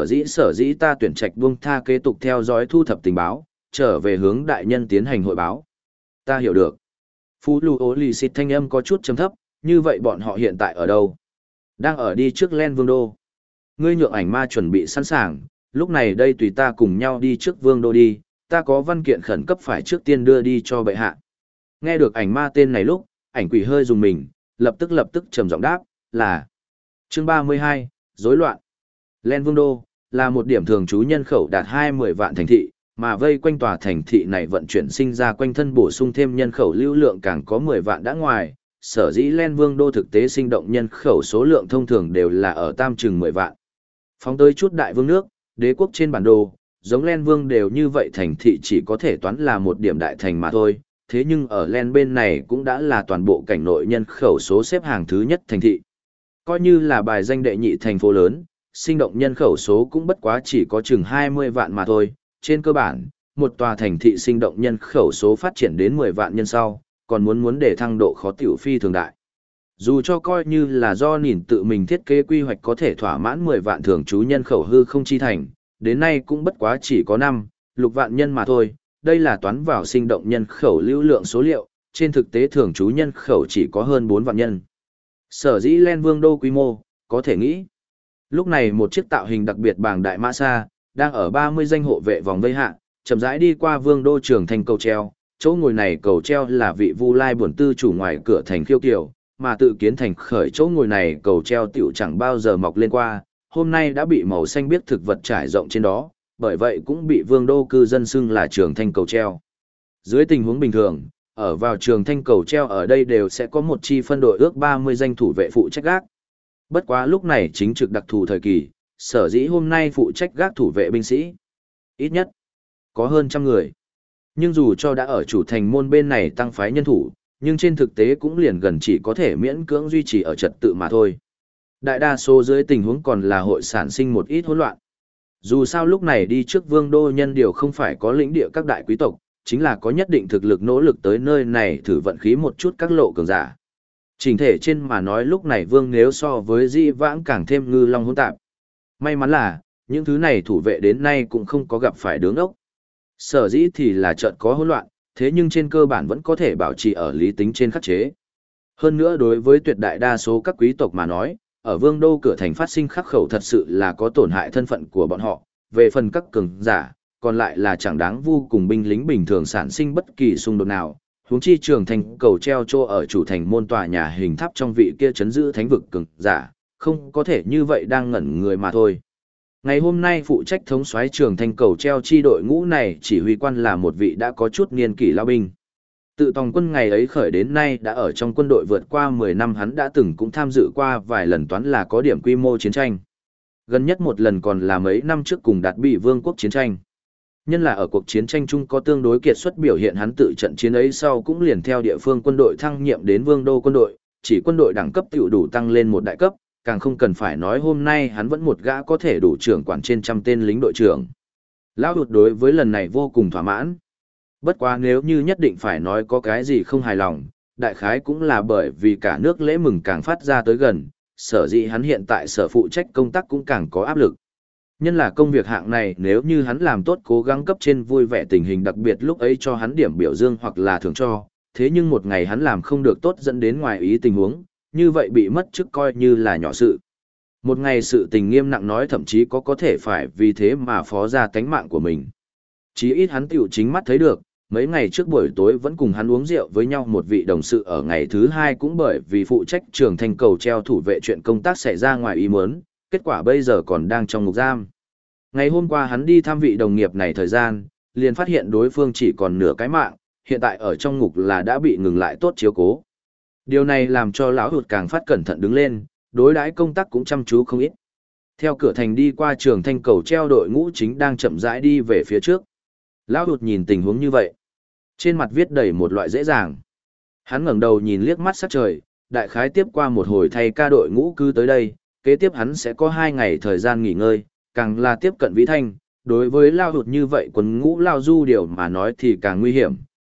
sở dĩ ta tuyển trạch buông tha kế tục theo dõi thu thập tình báo, trở về hướng đại nhân tiến hành hội báo. Ta hiểu được. Phú Lưu Ô Lì Xịt thanh âm có chút trầm thấp, như vậy bọn họ hiện tại ở đâu? Đang ở đi trước Len Vương Đô. Ngươi nhượng ảnh ma chuẩn bị sẵn sàng, lúc này đây tùy ta cùng nhau đi trước Vương Đô đi, ta có văn kiện khẩn cấp phải trước tiên đưa đi cho bệ hạ. Nghe được ảnh ma tên này lúc, ảnh quỷ hơi dùng mình, lập tức trầm giọng đáp, là chương 32, rối loạn. Len Vương Đô là một điểm thường trú nhân khẩu đạt 20 vạn thành thị, mà vây quanh tòa thành thị này vận chuyển sinh ra quanh thân bổ sung thêm nhân khẩu lưu lượng càng có 10 vạn đã ngoài, sở dĩ Len Vương Đô thực tế sinh động nhân khẩu số lượng thông thường đều là ở tam chừng 10 vạn. Phóng tới chút đại vương nước, đế quốc trên bản đồ, giống Len Vương đều như vậy thành thị chỉ có thể toán là một điểm đại thành mà thôi, thế nhưng ở Len bên này cũng đã là toàn bộ cảnh nội nhân khẩu số xếp hàng thứ nhất thành thị. Coi như là bài danh đệ nhị thành phố lớn, sinh động nhân khẩu số cũng bất quá chỉ có chừng 20 vạn mà thôi. Trên cơ bản, một tòa thành thị sinh động nhân khẩu số phát triển đến 10 vạn nhân sau, còn muốn để thăng độ khó tiểu phi thường đại. Dù cho coi như là do nhìn tự mình thiết kế quy hoạch có thể thỏa mãn 10 vạn thường trú nhân khẩu hư không chi thành, đến nay cũng bất quá chỉ có 6 vạn nhân mà thôi, đây là toán vào sinh động nhân khẩu lưu lượng số liệu, trên thực tế thường trú nhân khẩu chỉ có hơn 4 vạn nhân. Sở dĩ Len Vương Đô quy mô, có thể nghĩ. Lúc này một chiếc tạo hình đặc biệt bảng đại mã xa, đang ở 30 danh hộ vệ vòng vây hạ, chậm rãi đi qua Vương Đô Trường thành cầu treo, chỗ ngồi này cầu treo là vị Vu Lai bổn tư chủ ngoài cửa thành khiêu kiều, mà tự kiến thành khởi chỗ ngồi này cầu treo tiểu chẳng bao giờ mọc lên qua, hôm nay đã bị màu xanh biếc thực vật trải rộng trên đó, bởi vậy cũng bị Vương Đô cư dân xưng là Trường Thanh cầu treo. Dưới tình huống bình thường, ở vào Trường Thanh cầu treo ở đây đều sẽ có một chi phân đội ước 30 danh thủ vệ phụ trách gác. Bất quá lúc này chính trực đặc thù thời kỳ, sở dĩ hôm nay phụ trách gác thủ vệ binh sĩ. Ít nhất, có hơn 100 người. Nhưng dù cho đã ở chủ thành môn bên này tăng phái nhân thủ, nhưng trên thực tế cũng liền gần chỉ có thể miễn cưỡng duy trì ở trật tự mà thôi. Đại đa số dưới tình huống còn là hội sản sinh một ít hỗn loạn. Dù sao lúc này đi trước Vương Đô nhân điều không phải có lĩnh địa các đại quý tộc, chính là có nhất định thực lực nỗ lực tới nơi này thử vận khí một chút các lộ cường giả. Chỉnh thể trên mà nói lúc này Vương nếu so với Di vãng càng thêm ngư long hỗn tạp. May mắn là, những thứ này thủ vệ đến nay cũng không có gặp phải đứng ốc. Sở dĩ thì là chợt có hỗn loạn, thế nhưng trên cơ bản vẫn có thể bảo trì ở lý tính trên khắc chế. Hơn nữa đối với tuyệt đại đa số các quý tộc mà nói, ở Vương Đô cửa thành phát sinh khắc khẩu thật sự là có tổn hại thân phận của bọn họ, về phần các cường giả, còn lại là chẳng đáng vô cùng binh lính bình thường sản sinh bất kỳ xung đột nào. Huống chi Trường thành cầu treo trô ở chủ thành môn tòa nhà hình tháp trong vị kia chấn giữ thánh vực cường giả, không có thể như vậy đang ngẩn người mà thôi. Ngày hôm nay phụ trách thống soái Trường thành cầu treo chi đội ngũ này chỉ huy quan là một vị đã có chút niên kỷ lao binh. Tự tòng quân ngày ấy khởi đến nay đã ở trong quân đội vượt qua 10 năm, hắn đã từng cũng tham dự qua vài lần toán là có điểm quy mô chiến tranh. Gần nhất một lần còn là mấy năm trước cùng Đạt Bị Vương quốc chiến tranh. Nhân là ở cuộc chiến tranh chung có tương đối kiệt xuất biểu hiện, hắn tự trận chiến ấy sau cũng liền theo địa phương quân đội thăng nhiệm đến Vương Đô quân đội, chỉ quân đội đẳng cấp tiểu đủ tăng lên một đại cấp, càng không cần phải nói hôm nay hắn vẫn một gã có thể đủ trưởng quản trên 100 tên lính đội trưởng. Lão Đột đối với lần này vô cùng thỏa mãn. Bất quá nếu như nhất định phải nói có cái gì không hài lòng, đại khái cũng là bởi vì cả nước lễ mừng càng phát ra tới gần, sở dĩ hắn hiện tại sở phụ trách công tác cũng càng có áp lực. Nhân là công việc hạng này nếu như hắn làm tốt cố gắng cấp trên vui vẻ tình hình đặc biệt lúc ấy cho hắn điểm biểu dương hoặc là thưởng cho, thế nhưng một ngày hắn làm không được tốt dẫn đến ngoài ý tình huống, như vậy bị mất chức coi như là nhỏ sự. Một ngày sự tình nghiêm nặng nói thậm chí có thể phải vì thế mà phó ra tánh mạng của mình. Chí ít hắn tiểu chính mắt thấy được, mấy ngày trước buổi tối vẫn cùng hắn uống rượu với nhau một vị đồng sự ở ngày thứ hai cũng bởi vì phụ trách Trường thành cầu treo thủ vệ chuyện công tác xảy ra ngoài ý muốn, kết quả bây giờ còn đang trong ngục giam. Ngày hôm qua hắn đi thăm vị đồng nghiệp này thời gian, liền phát hiện đối phương chỉ còn nửa cái mạng, hiện tại ở trong ngục là đã bị ngừng lại tốt chiếu cố. Điều này làm cho lão Hụt càng phát cẩn thận đứng lên, đối đãi công tác cũng chăm chú không ít. Theo cửa thành đi qua Trường thành cầu treo đội ngũ chính đang chậm rãi đi về phía trước. Lão Hụt nhìn tình huống như vậy, trên mặt viết đầy một loại dễ dàng. Hắn ngẩng đầu nhìn liếc mắt sát trời, đại khái tiếp qua một hồi thay ca đội ngũ cứ tới đây, kế tiếp hắn sẽ có 2 ngày thời gian nghỉ ngơi, càng là tiếp cận Vĩ Thanh, đối với Lao Hụt như vậy quân ngũ Lao Du điều mà nói thì càng nguy hiểm,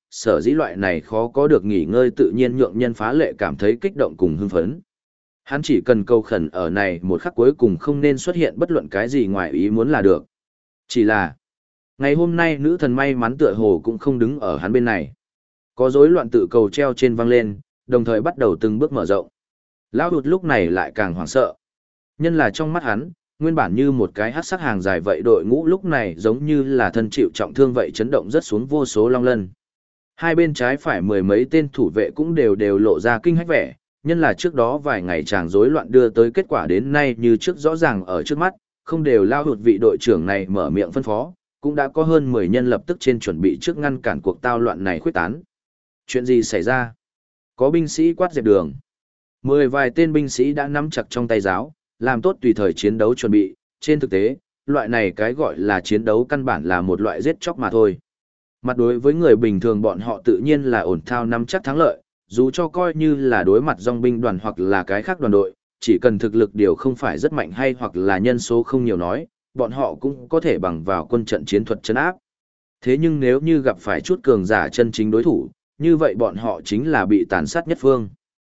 sở dĩ loại này khó có được nghỉ ngơi tự nhiên nhượng nhân phá lệ cảm thấy kích động cùng hưng phấn. Hắn chỉ cần cầu khẩn ở này một khắc cuối cùng không nên xuất hiện bất luận cái gì ngoài ý muốn là được. Chỉ là, ngày hôm nay nữ thần may mắn tựa hồ cũng không đứng ở hắn bên này. Có rối loạn tự cầu treo trên vang lên, đồng thời bắt đầu từng bước mở rộng. Lão Hụt lúc này lại càng hoảng sợ. Nhân là trong mắt hắn, nguyên bản như một cái hắc sắc hàng dài vậy đội ngũ lúc này giống như là thân chịu trọng thương vậy chấn động rất xuống vô số long lân. Hai bên trái phải mười mấy tên thủ vệ cũng đều lộ ra kinh hách vẻ, nhân là trước đó vài ngày chàng rối loạn đưa tới kết quả đến nay như trước rõ ràng ở trước mắt, không đều Lao Hụt vị đội trưởng này mở miệng phân phó, cũng đã có hơn 10 nhân lập tức trên chuẩn bị trước ngăn cản cuộc tao loạn này khuếch tán. Chuyện gì xảy ra? Có binh sĩ quát dẹp đường. 10 vài tên binh sĩ đã nắm chặt trong tay giáo, làm tốt tùy thời chiến đấu chuẩn bị, trên thực tế, loại này cái gọi là chiến đấu căn bản là một loại giết chóc mà thôi. Mặt đối với người bình thường bọn họ tự nhiên là ổn thao nắm chắc thắng lợi, dù cho coi như là đối mặt dòng binh đoàn hoặc là cái khác đoàn đội, chỉ cần thực lực điều không phải rất mạnh hay hoặc là nhân số không nhiều nói, bọn họ cũng có thể bằng vào quân trận chiến thuật trấn áp. Thế nhưng nếu như gặp phải chút cường giả chân chính đối thủ, như vậy bọn họ chính là bị tàn sát nhất phương.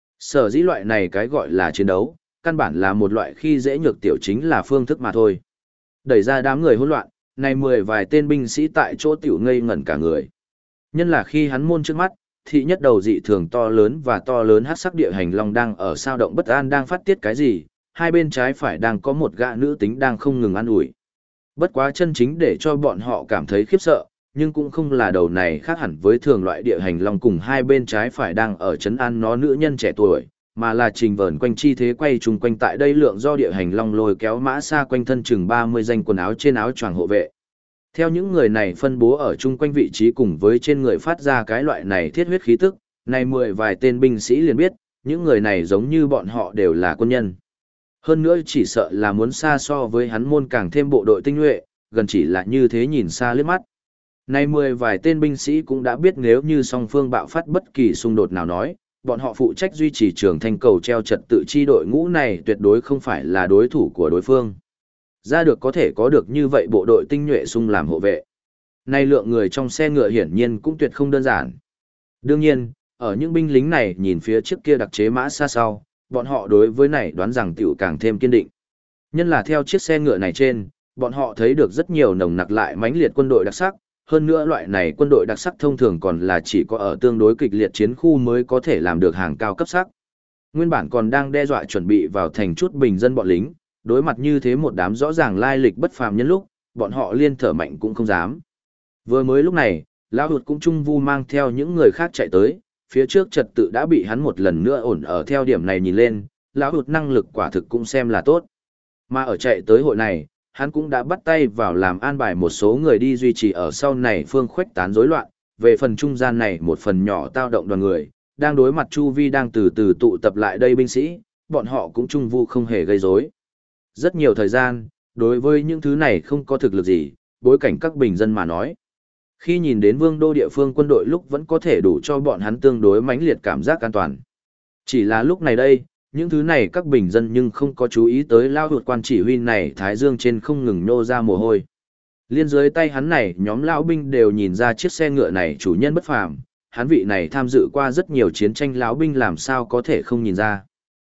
Sở dĩ loại này cái gọi là chiến đấu, căn bản là một loại khi dễ nhược tiểu chính là phương thức mà thôi. Đẩy ra đám người hỗn loạn, này 10 vài tên binh sĩ tại chỗ tiểu ngây ngẩn cả người. Nhân là khi hắn môn trước mắt, thị nhất đầu dị thường to lớn và to lớn hắc sắc địa hành long đang ở sao động bất an đang phát tiết cái gì, hai bên trái phải đang có một gã nữ tính đang không ngừng ăn ủi. Bất quá chân chính để cho bọn họ cảm thấy khiếp sợ, nhưng cũng không là đầu này khác hẳn với thường loại địa hành long cùng hai bên trái phải đang ở chấn an nó nữ nhân trẻ tuổi, mà là trình vờn quanh chi thế quay chung quanh tại đây lượng do địa hành long lôi kéo mã xa quanh thân chừng 30 danh quần áo trên áo choàng hộ vệ. Theo những người này phân bố ở chung quanh vị trí cùng với trên người phát ra cái loại này thiết huyết khí tức, này 10 vài tên binh sĩ liền biết, những người này giống như bọn họ đều là quân nhân. Hơn nữa chỉ sợ là muốn xa so với hắn môn càng thêm bộ đội tinh nhuệ, gần chỉ là như thế nhìn xa liếc mắt. Này 10 vài tên binh sĩ cũng đã biết nếu như song phương bạo phát bất kỳ xung đột nào nói, bọn họ phụ trách duy trì trường thanh cầu treo trật tự chi đội ngũ này tuyệt đối không phải là đối thủ của đối phương. Ra được có thể có được như vậy bộ đội tinh nhuệ xung làm hộ vệ. Này lượng người trong xe ngựa hiển nhiên cũng tuyệt không đơn giản. Đương nhiên, ở những binh lính này nhìn phía trước kia đặc chế mã xa sau, bọn họ đối với này đoán rằng tiểu càng thêm kiên định. Nhân là theo chiếc xe ngựa này trên, bọn họ thấy được rất nhiều nồng nặc lại mãnh liệt quân đội đặc sắc, hơn nữa loại này quân đội đặc sắc thông thường còn là chỉ có ở tương đối kịch liệt chiến khu mới có thể làm được hàng cao cấp sắc. Nguyên bản còn đang đe dọa chuẩn bị vào thành chút bình dân bọn lính, đối mặt như thế một đám rõ ràng lai lịch bất phàm nhân lúc, bọn họ liên thở mạnh cũng không dám. Vừa mới lúc này, Lão Hụt cũng trung vu mang theo những người khác chạy tới, phía trước trật tự đã bị hắn một lần nữa ổn ở theo điểm này nhìn lên, Lão Hụt năng lực quả thực cũng xem là tốt. Mà ở chạy tới hội này, hắn cũng đã bắt tay vào làm an bài một số người đi duy trì ở sau này phương khuếch tán rối loạn, về phần trung gian này một phần nhỏ tao động đoàn người, đang đối mặt chu vi đang từ từ tụ tập lại đây binh sĩ, bọn họ cũng trung vu không hề gây rối. Rất nhiều thời gian, đối với những thứ này không có thực lực gì, bối cảnh các bình dân mà nói. Khi nhìn đến vương đô địa phương quân đội lúc vẫn có thể đủ cho bọn hắn tương đối mãnh liệt cảm giác an toàn. Chỉ là lúc này đây, những thứ này các bình dân nhưng không có chú ý tới Lao Hụt quan chỉ huy này thái dương trên không ngừng nô ra mồ hôi. Liên dưới tay hắn này nhóm lão binh đều nhìn ra chiếc xe ngựa này chủ nhân bất phàm, hắn vị này tham dự qua rất nhiều chiến tranh lão binh làm sao có thể không nhìn ra.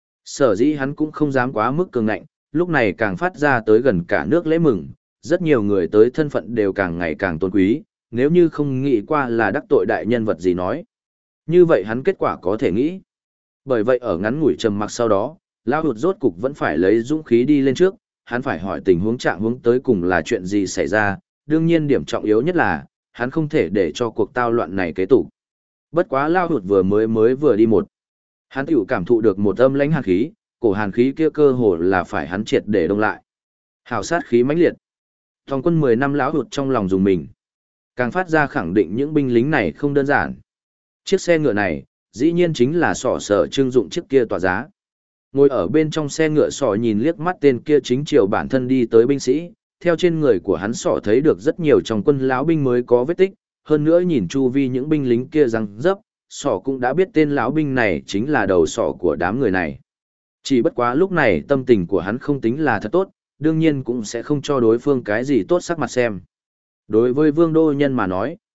Sở dĩ hắn cũng không dám quá mức cường ngạnh, lúc này càng phát ra tới gần cả nước lễ mừng, rất nhiều người tới thân phận đều càng ngày càng tôn quý, nếu như không nghĩ qua là đắc tội đại nhân vật gì nói. Như vậy hắn kết quả có thể nghĩ. Bởi vậy ở ngắn ngủi trầm mặc sau đó, Lão Hụt rốt cục vẫn phải lấy dũng khí đi lên trước, hắn phải hỏi tình huống trạng huống tới cùng là chuyện gì xảy ra, đương nhiên điểm trọng yếu nhất là, hắn không thể để cho cuộc tao loạn này kế tục. Bất quá Lão Hụt vừa đi một, hắn tiểu cảm thụ được một âm lãnh hàn khí, cổ hàn khí kia cơ hồ là phải hắn triệt để đông lại. Hào sát khí mãnh liệt. Thòng quân 10 năm Lão Hụt trong lòng dùng mình, càng phát ra khẳng định những binh lính này không đơn giản. Chiếc xe ngựa này, dĩ nhiên chính là sỏ sở trưng dụng chiếc kia tỏa giá. Ngồi ở bên trong xe ngựa sỏ nhìn liếc mắt tên kia chính chiều bản thân đi tới binh sĩ, theo trên người của hắn sỏ thấy được rất nhiều trong quân lão binh mới có vết tích, hơn nữa nhìn chu vi những binh lính kia răng dấp, sỏ cũng đã biết tên lão binh này chính là đầu sỏ của đám người này. Chỉ bất quá lúc này tâm tình của hắn không tính là thật tốt, đương nhiên cũng sẽ không cho đối phương cái gì tốt sắc mặt xem. Đối với vương đô nhân mà nói,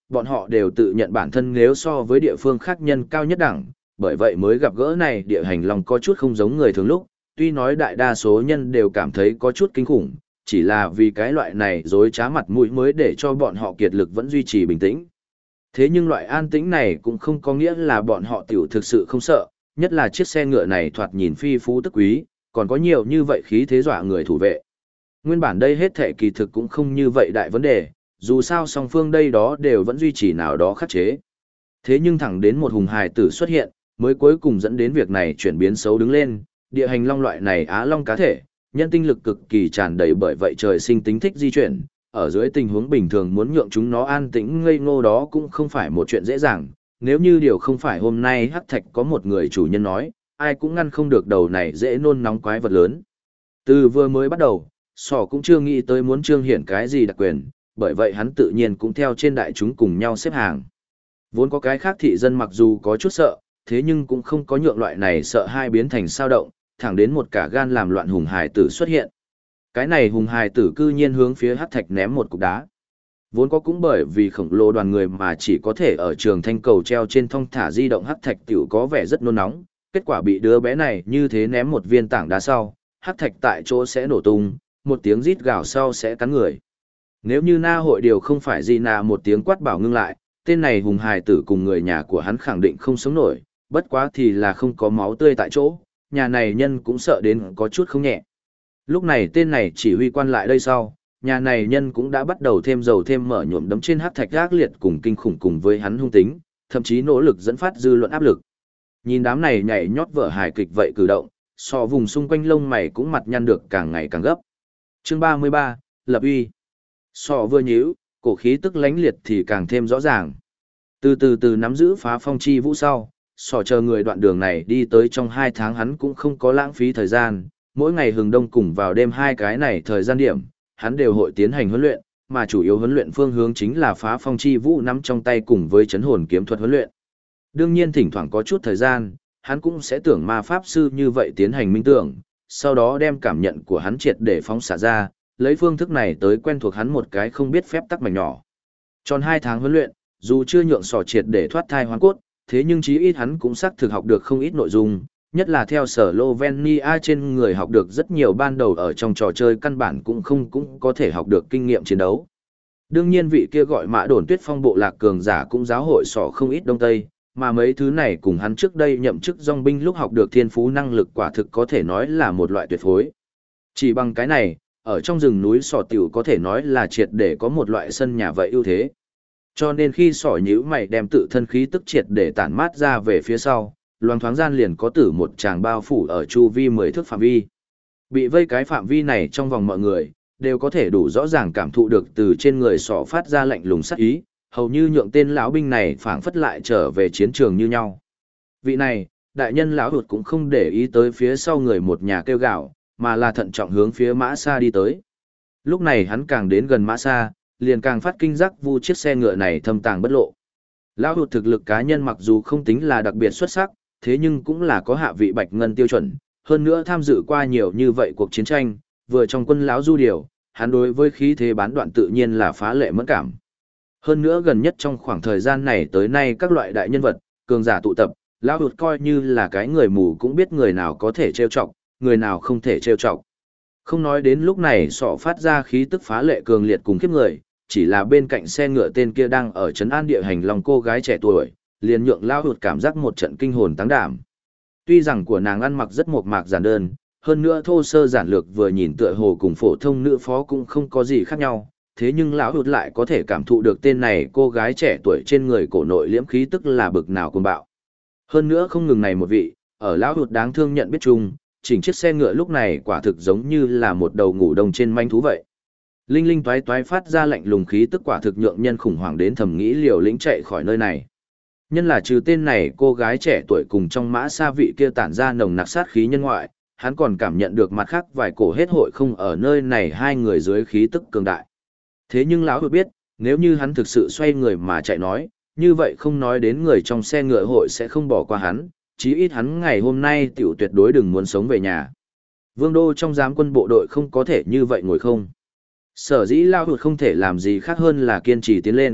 bọn họ đều tự nhận bản thân nếu so với địa phương khác nhân cao nhất đẳng, bởi vậy mới gặp gỡ này địa hành long có chút không giống người thường lúc, tuy nói đại đa số nhân đều cảm thấy có chút kinh khủng, chỉ là vì cái loại này dối trá mặt mũi mới để cho bọn họ kiệt lực vẫn duy trì bình tĩnh. Thế nhưng loại an tĩnh này cũng không có nghĩa là bọn họ tiểu thực sự không sợ, nhất là chiếc xe ngựa này thoạt nhìn phi phú tức quý, còn có nhiều như vậy khí thế dọa người thủ vệ. Nguyên bản đây hết thể kỳ thực cũng không như vậy đại vấn đề, dù sao song phương đây đó đều vẫn duy trì nào đó khắc chế. Thế nhưng thẳng đến một hùng hài tử xuất hiện, mới cuối cùng dẫn đến việc này chuyển biến xấu đứng lên, địa hành long loại này á long cá thể, nhân tinh lực cực kỳ tràn đầy bởi vậy trời sinh tính thích di chuyển, ở dưới tình huống bình thường muốn nhượng chúng nó an tĩnh ngây ngô đó cũng không phải một chuyện dễ dàng, nếu như điều không phải hôm nay hắc thạch có một người chủ nhân nói, ai cũng ngăn không được đầu này dễ nôn nóng quái vật lớn. Từ vừa mới bắt đầu, Sỏ cũng chưa nghĩ tới muốn trương hiển cái gì đặc quyền, bởi vậy hắn tự nhiên cũng theo trên đại chúng cùng nhau xếp hàng. Vốn có cái khác thị dân mặc dù có chút sợ, thế nhưng cũng không có nhượng loại này sợ hai biến thành sao động, thẳng đến một cả gan làm loạn hùng hài tử xuất hiện. Cái này hùng hài tử cư nhiên hướng phía hắc thạch ném một cục đá. Vốn có cũng bởi vì khổng lồ đoàn người mà chỉ có thể ở trường thanh cầu treo trên thong thả di động hắc thạch tiểu có vẻ rất nôn nóng, kết quả bị đứa bé này như thế ném một viên tảng đá sau, hắc thạch tại chỗ sẽ nổ tung, một tiếng rít gào sau sẽ cắn người. Nếu như na hội điều không phải gì nà một tiếng quát bảo ngưng lại, tên này hùng hài tử cùng người nhà của hắn khẳng định không sống nổi, bất quá thì là không có máu tươi tại chỗ, nhà này nhân cũng sợ đến có chút không nhẹ. Lúc này tên này chỉ huy quan lại đây sau, nhà này nhân cũng đã bắt đầu thêm dầu thêm mỡ nhuộm đấm trên hắc thạch ác liệt cùng kinh khủng cùng với hắn hung tính, thậm chí nỗ lực dẫn phát dư luận áp lực. Nhìn đám này nhảy nhót vở hài kịch vậy cử động, so vùng xung quanh lông mày cũng mặt nhăn được càng ngày càng gấp. Chương 33, lập uy. So vừa nhíu, cổ khí tức lánh liệt thì càng thêm rõ ràng. Từ từ nắm giữ phá phong chi vũ sau, sỏ chờ người đoạn đường này đi tới trong 2 tháng hắn cũng không có lãng phí thời gian, mỗi ngày hừng đông cùng vào đêm hai cái này thời gian điểm, hắn đều hội tiến hành huấn luyện, mà chủ yếu huấn luyện phương hướng chính là phá phong chi vũ nắm trong tay cùng với chấn hồn kiếm thuật huấn luyện. Đương nhiên thỉnh thoảng có chút thời gian, hắn cũng sẽ tưởng ma pháp sư như vậy tiến hành minh tưởng, sau đó đem cảm nhận của hắn triệt để phóng xả ra, lấy phương thức này tới quen thuộc hắn một cái không biết phép tắc mảnh nhỏ. Tròn 2 tháng huấn luyện, dù chưa nhượng sỏ triệt để thoát thai hoang cốt, thế nhưng chí ít hắn cũng xác thực học được không ít nội dung, nhất là theo sở Lovenia trên người học được rất nhiều ban đầu ở trong trò chơi căn bản cũng có thể học được kinh nghiệm chiến đấu. Đương nhiên vị kia gọi Mã Đồn Tuyết Phong bộ lạc cường giả cũng giáo hội sỏ không ít đông tây, mà mấy thứ này cùng hắn trước đây nhậm chức dòng binh lúc học được thiên phú năng lực quả thực có thể nói là một loại tuyệt phối. Chỉ bằng cái này, ở trong rừng núi sỏ tiểu có thể nói là triệt để có một loại sân nhà vậy ưu thế. Cho nên khi sỏ nhíu mày đem tự thân khí tức triệt để tản mát ra về phía sau, loang thoáng gian liền có tử một tràng bao phủ ở chu vi 10 thước phạm vi. Bị vây cái phạm vi này trong vòng mọi người, đều có thể đủ rõ ràng cảm thụ được từ trên người sỏ phát ra lạnh lùng sắc ý, hầu như nhượng tên lão binh này phảng phất lại trở về chiến trường như nhau. Vị này, đại nhân lão hụt cũng không để ý tới phía sau người một nhà kêu gào, mà là thận trọng hướng phía mã xa đi tới. Lúc này hắn càng đến gần mã xa, liền càng phát kinh giác vu chiếc xe ngựa này thâm tàng bất lộ. Lão hụt thực lực cá nhân mặc dù không tính là đặc biệt xuất sắc, thế nhưng cũng là có hạ vị bạch ngân tiêu chuẩn, hơn nữa tham dự qua nhiều như vậy cuộc chiến tranh, vừa trong quân lão du điều, hắn đối với khí thế bán đoạn tự nhiên là phá lệ mẫn cảm. Hơn nữa gần nhất trong khoảng thời gian này tới nay các loại đại nhân vật, cường giả tụ tập, lão hụt coi như là cái người mù cũng biết người nào có thể trêu chọc, người nào không thể trêu chọc. Không nói đến lúc này sọ phát ra khí tức phá lệ cường liệt cùng khiếp người, chỉ là bên cạnh xe ngựa tên kia đang ở trấn an địa hành lòng cô gái trẻ tuổi, liền nhượng lão hụt cảm giác một trận kinh hồn táng đảm. Tuy rằng của nàng ăn mặc rất mộc mạc giản đơn, hơn nữa thô sơ giản lược vừa nhìn tựa hồ cùng phổ thông nữ phó cũng không có gì khác nhau, thế nhưng lão hụt lại có thể cảm thụ được tên này cô gái trẻ tuổi trên người cổ nội liễm khí tức là bực nào cuồng bạo. Hơn nữa không ngừng này một vị, ở lão hụt đáng thương nhận biết chung, chỉnh chiếc xe ngựa lúc này quả thực giống như là một đầu ngủ đông trên manh thú vậy. Linh linh toái toái phát ra lạnh lùng khí tức quả thực nhượng nhân khủng hoảng đến thầm nghĩ liều lĩnh chạy khỏi nơi này. Nhân là trừ tên này cô gái trẻ tuổi cùng trong mã xa vị kia tản ra nồng nặc sát khí nhân ngoại, hắn còn cảm nhận được mặt khác vài cổ hết hội không ở nơi này hai người dưới khí tức cường đại. Thế nhưng lão hụt biết, nếu như hắn thực sự xoay người mà chạy nói, như vậy không nói đến người trong xe ngựa hội sẽ không bỏ qua hắn, chí ít hắn ngày hôm nay tiểu tuyệt đối đừng muốn sống về nhà. Vương đô trong giám quân bộ đội không có thể như vậy ngồi không. Sở dĩ lão hụt không thể làm gì khác hơn là kiên trì tiến lên,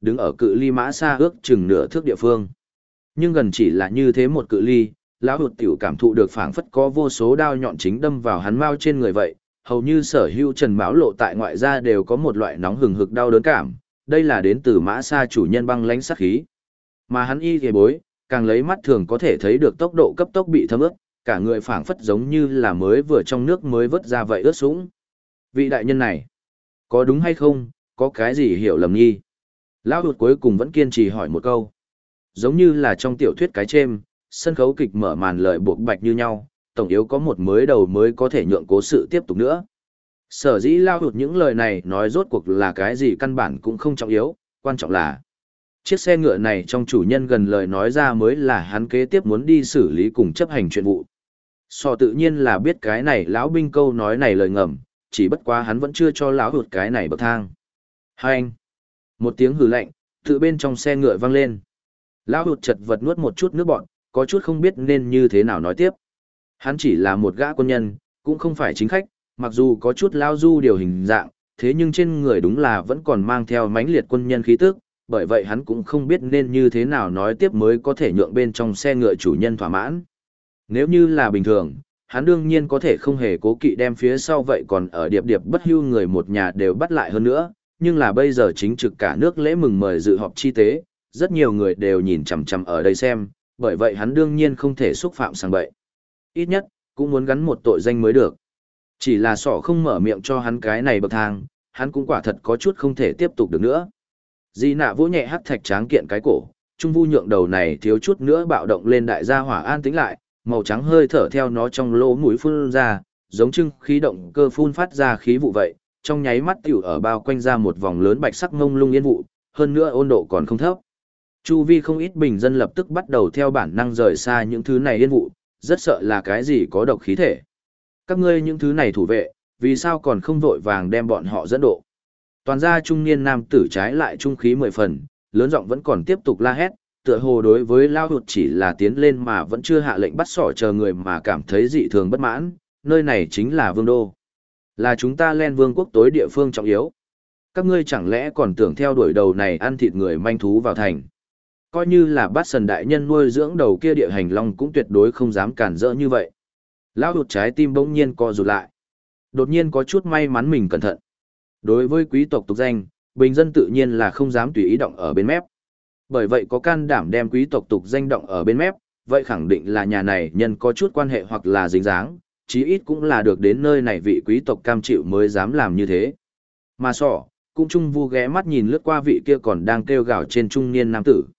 đứng ở cự ly mã xa ước chừng nửa thước địa phương. Nhưng gần chỉ là như thế một cự ly, lão hụt tiểu cảm thụ được phảng phất có vô số đao nhọn chính đâm vào hắn mao trên người vậy, hầu như sở hữu Trần Mão Lộ tại ngoại gia đều có một loại nóng hừng hực đau đớn cảm, đây là đến từ mã xa chủ nhân băng lãnh sát khí. Mà hắn y ghề bối, càng lấy mắt thường có thể thấy được tốc độ cấp tốc bị thấm ướt, cả người phảng phất giống như là mới vừa trong nước mới vớt ra vậy ướt sũng. Vị đại nhân này, có đúng hay không, có cái gì hiểu lầm nghi? Lão hụt cuối cùng vẫn kiên trì hỏi một câu. Giống như là trong tiểu thuyết cái chêm, sân khấu kịch mở màn lời buộc bạch như nhau, tổng yếu có một mới đầu mới có thể nhượng cố sự tiếp tục nữa. Sở dĩ lao hụt những lời này nói rốt cuộc là cái gì căn bản cũng không trọng yếu, quan trọng là chiếc xe ngựa này trong chủ nhân gần lời nói ra mới là hắn kế tiếp muốn đi xử lý cùng chấp hành chuyện vụ. So tự nhiên là biết cái này lão binh câu nói này lời ngầm, chỉ bất quá hắn vẫn chưa cho lão hụt cái này bậc thang. Hai anh! Một tiếng hừ lạnh, tự bên trong xe ngựa vang lên. Lão hụt chật vật nuốt một chút nước bọt, có chút không biết nên như thế nào nói tiếp. Hắn chỉ là một gã quân nhân, cũng không phải chính khách, mặc dù có chút lao du điều hình dạng, thế nhưng trên người đúng là vẫn còn mang theo mãnh liệt quân nhân khí tức, bởi vậy hắn cũng không biết nên như thế nào nói tiếp mới có thể nhượng bên trong xe ngựa chủ nhân thỏa mãn. Nếu như là bình thường, hắn đương nhiên có thể không hề cố kỵ đem phía sau vậy còn ở điệp điệp bất hưu người một nhà đều bắt lại hơn nữa, nhưng là bây giờ chính trực cả nước lễ mừng mời dự họp chi tế, rất nhiều người đều nhìn chằm chằm ở đây xem, bởi vậy hắn đương nhiên không thể xúc phạm sang bậy. Ít nhất, cũng muốn gắn một tội danh mới được. Chỉ là sỏ không mở miệng cho hắn cái này bậc thang, hắn cũng quả thật có chút không thể tiếp tục được nữa. Di nạ vỗ nhẹ hắc thạch tráng kiện cái cổ, trung vu nhượng đầu này thiếu chút nữa bạo động lên đại gia hỏa an tĩnh lại, màu trắng hơi thở theo nó trong lỗ mũi phun ra, giống trưng khí động cơ phun phát ra khí vụ vậy, trong nháy mắt tiểu ở bao quanh ra một vòng lớn bạch sắc ngông lung yên vụ, hơn nữa ôn độ còn không thấp. Chu vi không ít bình dân lập tức bắt đầu theo bản năng rời xa những thứ này yên vụ, rất sợ là cái gì có độc khí thể. Các ngươi những thứ này thủ vệ, vì sao còn không vội vàng đem bọn họ dẫn độ? Toàn gia trung niên nam tử trái lại trung khí 10 phần, lớn giọng vẫn còn tiếp tục la hét, tựa hồ đối với lao hụt chỉ là tiến lên mà vẫn chưa hạ lệnh bắt sỏ chờ người mà cảm thấy dị thường bất mãn, nơi này chính là vương đô. Là chúng ta len vương quốc tối địa phương trọng yếu. Các ngươi chẳng lẽ còn tưởng theo đuổi đầu này ăn thịt người manh thú vào thành. Coi như là bát sần đại nhân nuôi dưỡng đầu kia địa hành long cũng tuyệt đối không dám cản rỡ như vậy. Lão hụt trái tim bỗng nhiên co rụt lại. Đột nhiên có chút may mắn mình cẩn thận. Đối với quý tộc tục danh, bình dân tự nhiên là không dám tùy ý động ở bên mép. Bởi vậy có can đảm đem quý tộc tục danh động ở bên mép, vậy khẳng định là nhà này nhân có chút quan hệ hoặc là dính dáng, chí ít cũng là được đến nơi này vị quý tộc cam chịu mới dám làm như thế. Mà sỏ, cũng trung vu ghé mắt nhìn lướt qua vị kia còn đang kêu gào trên trung niên nam tử.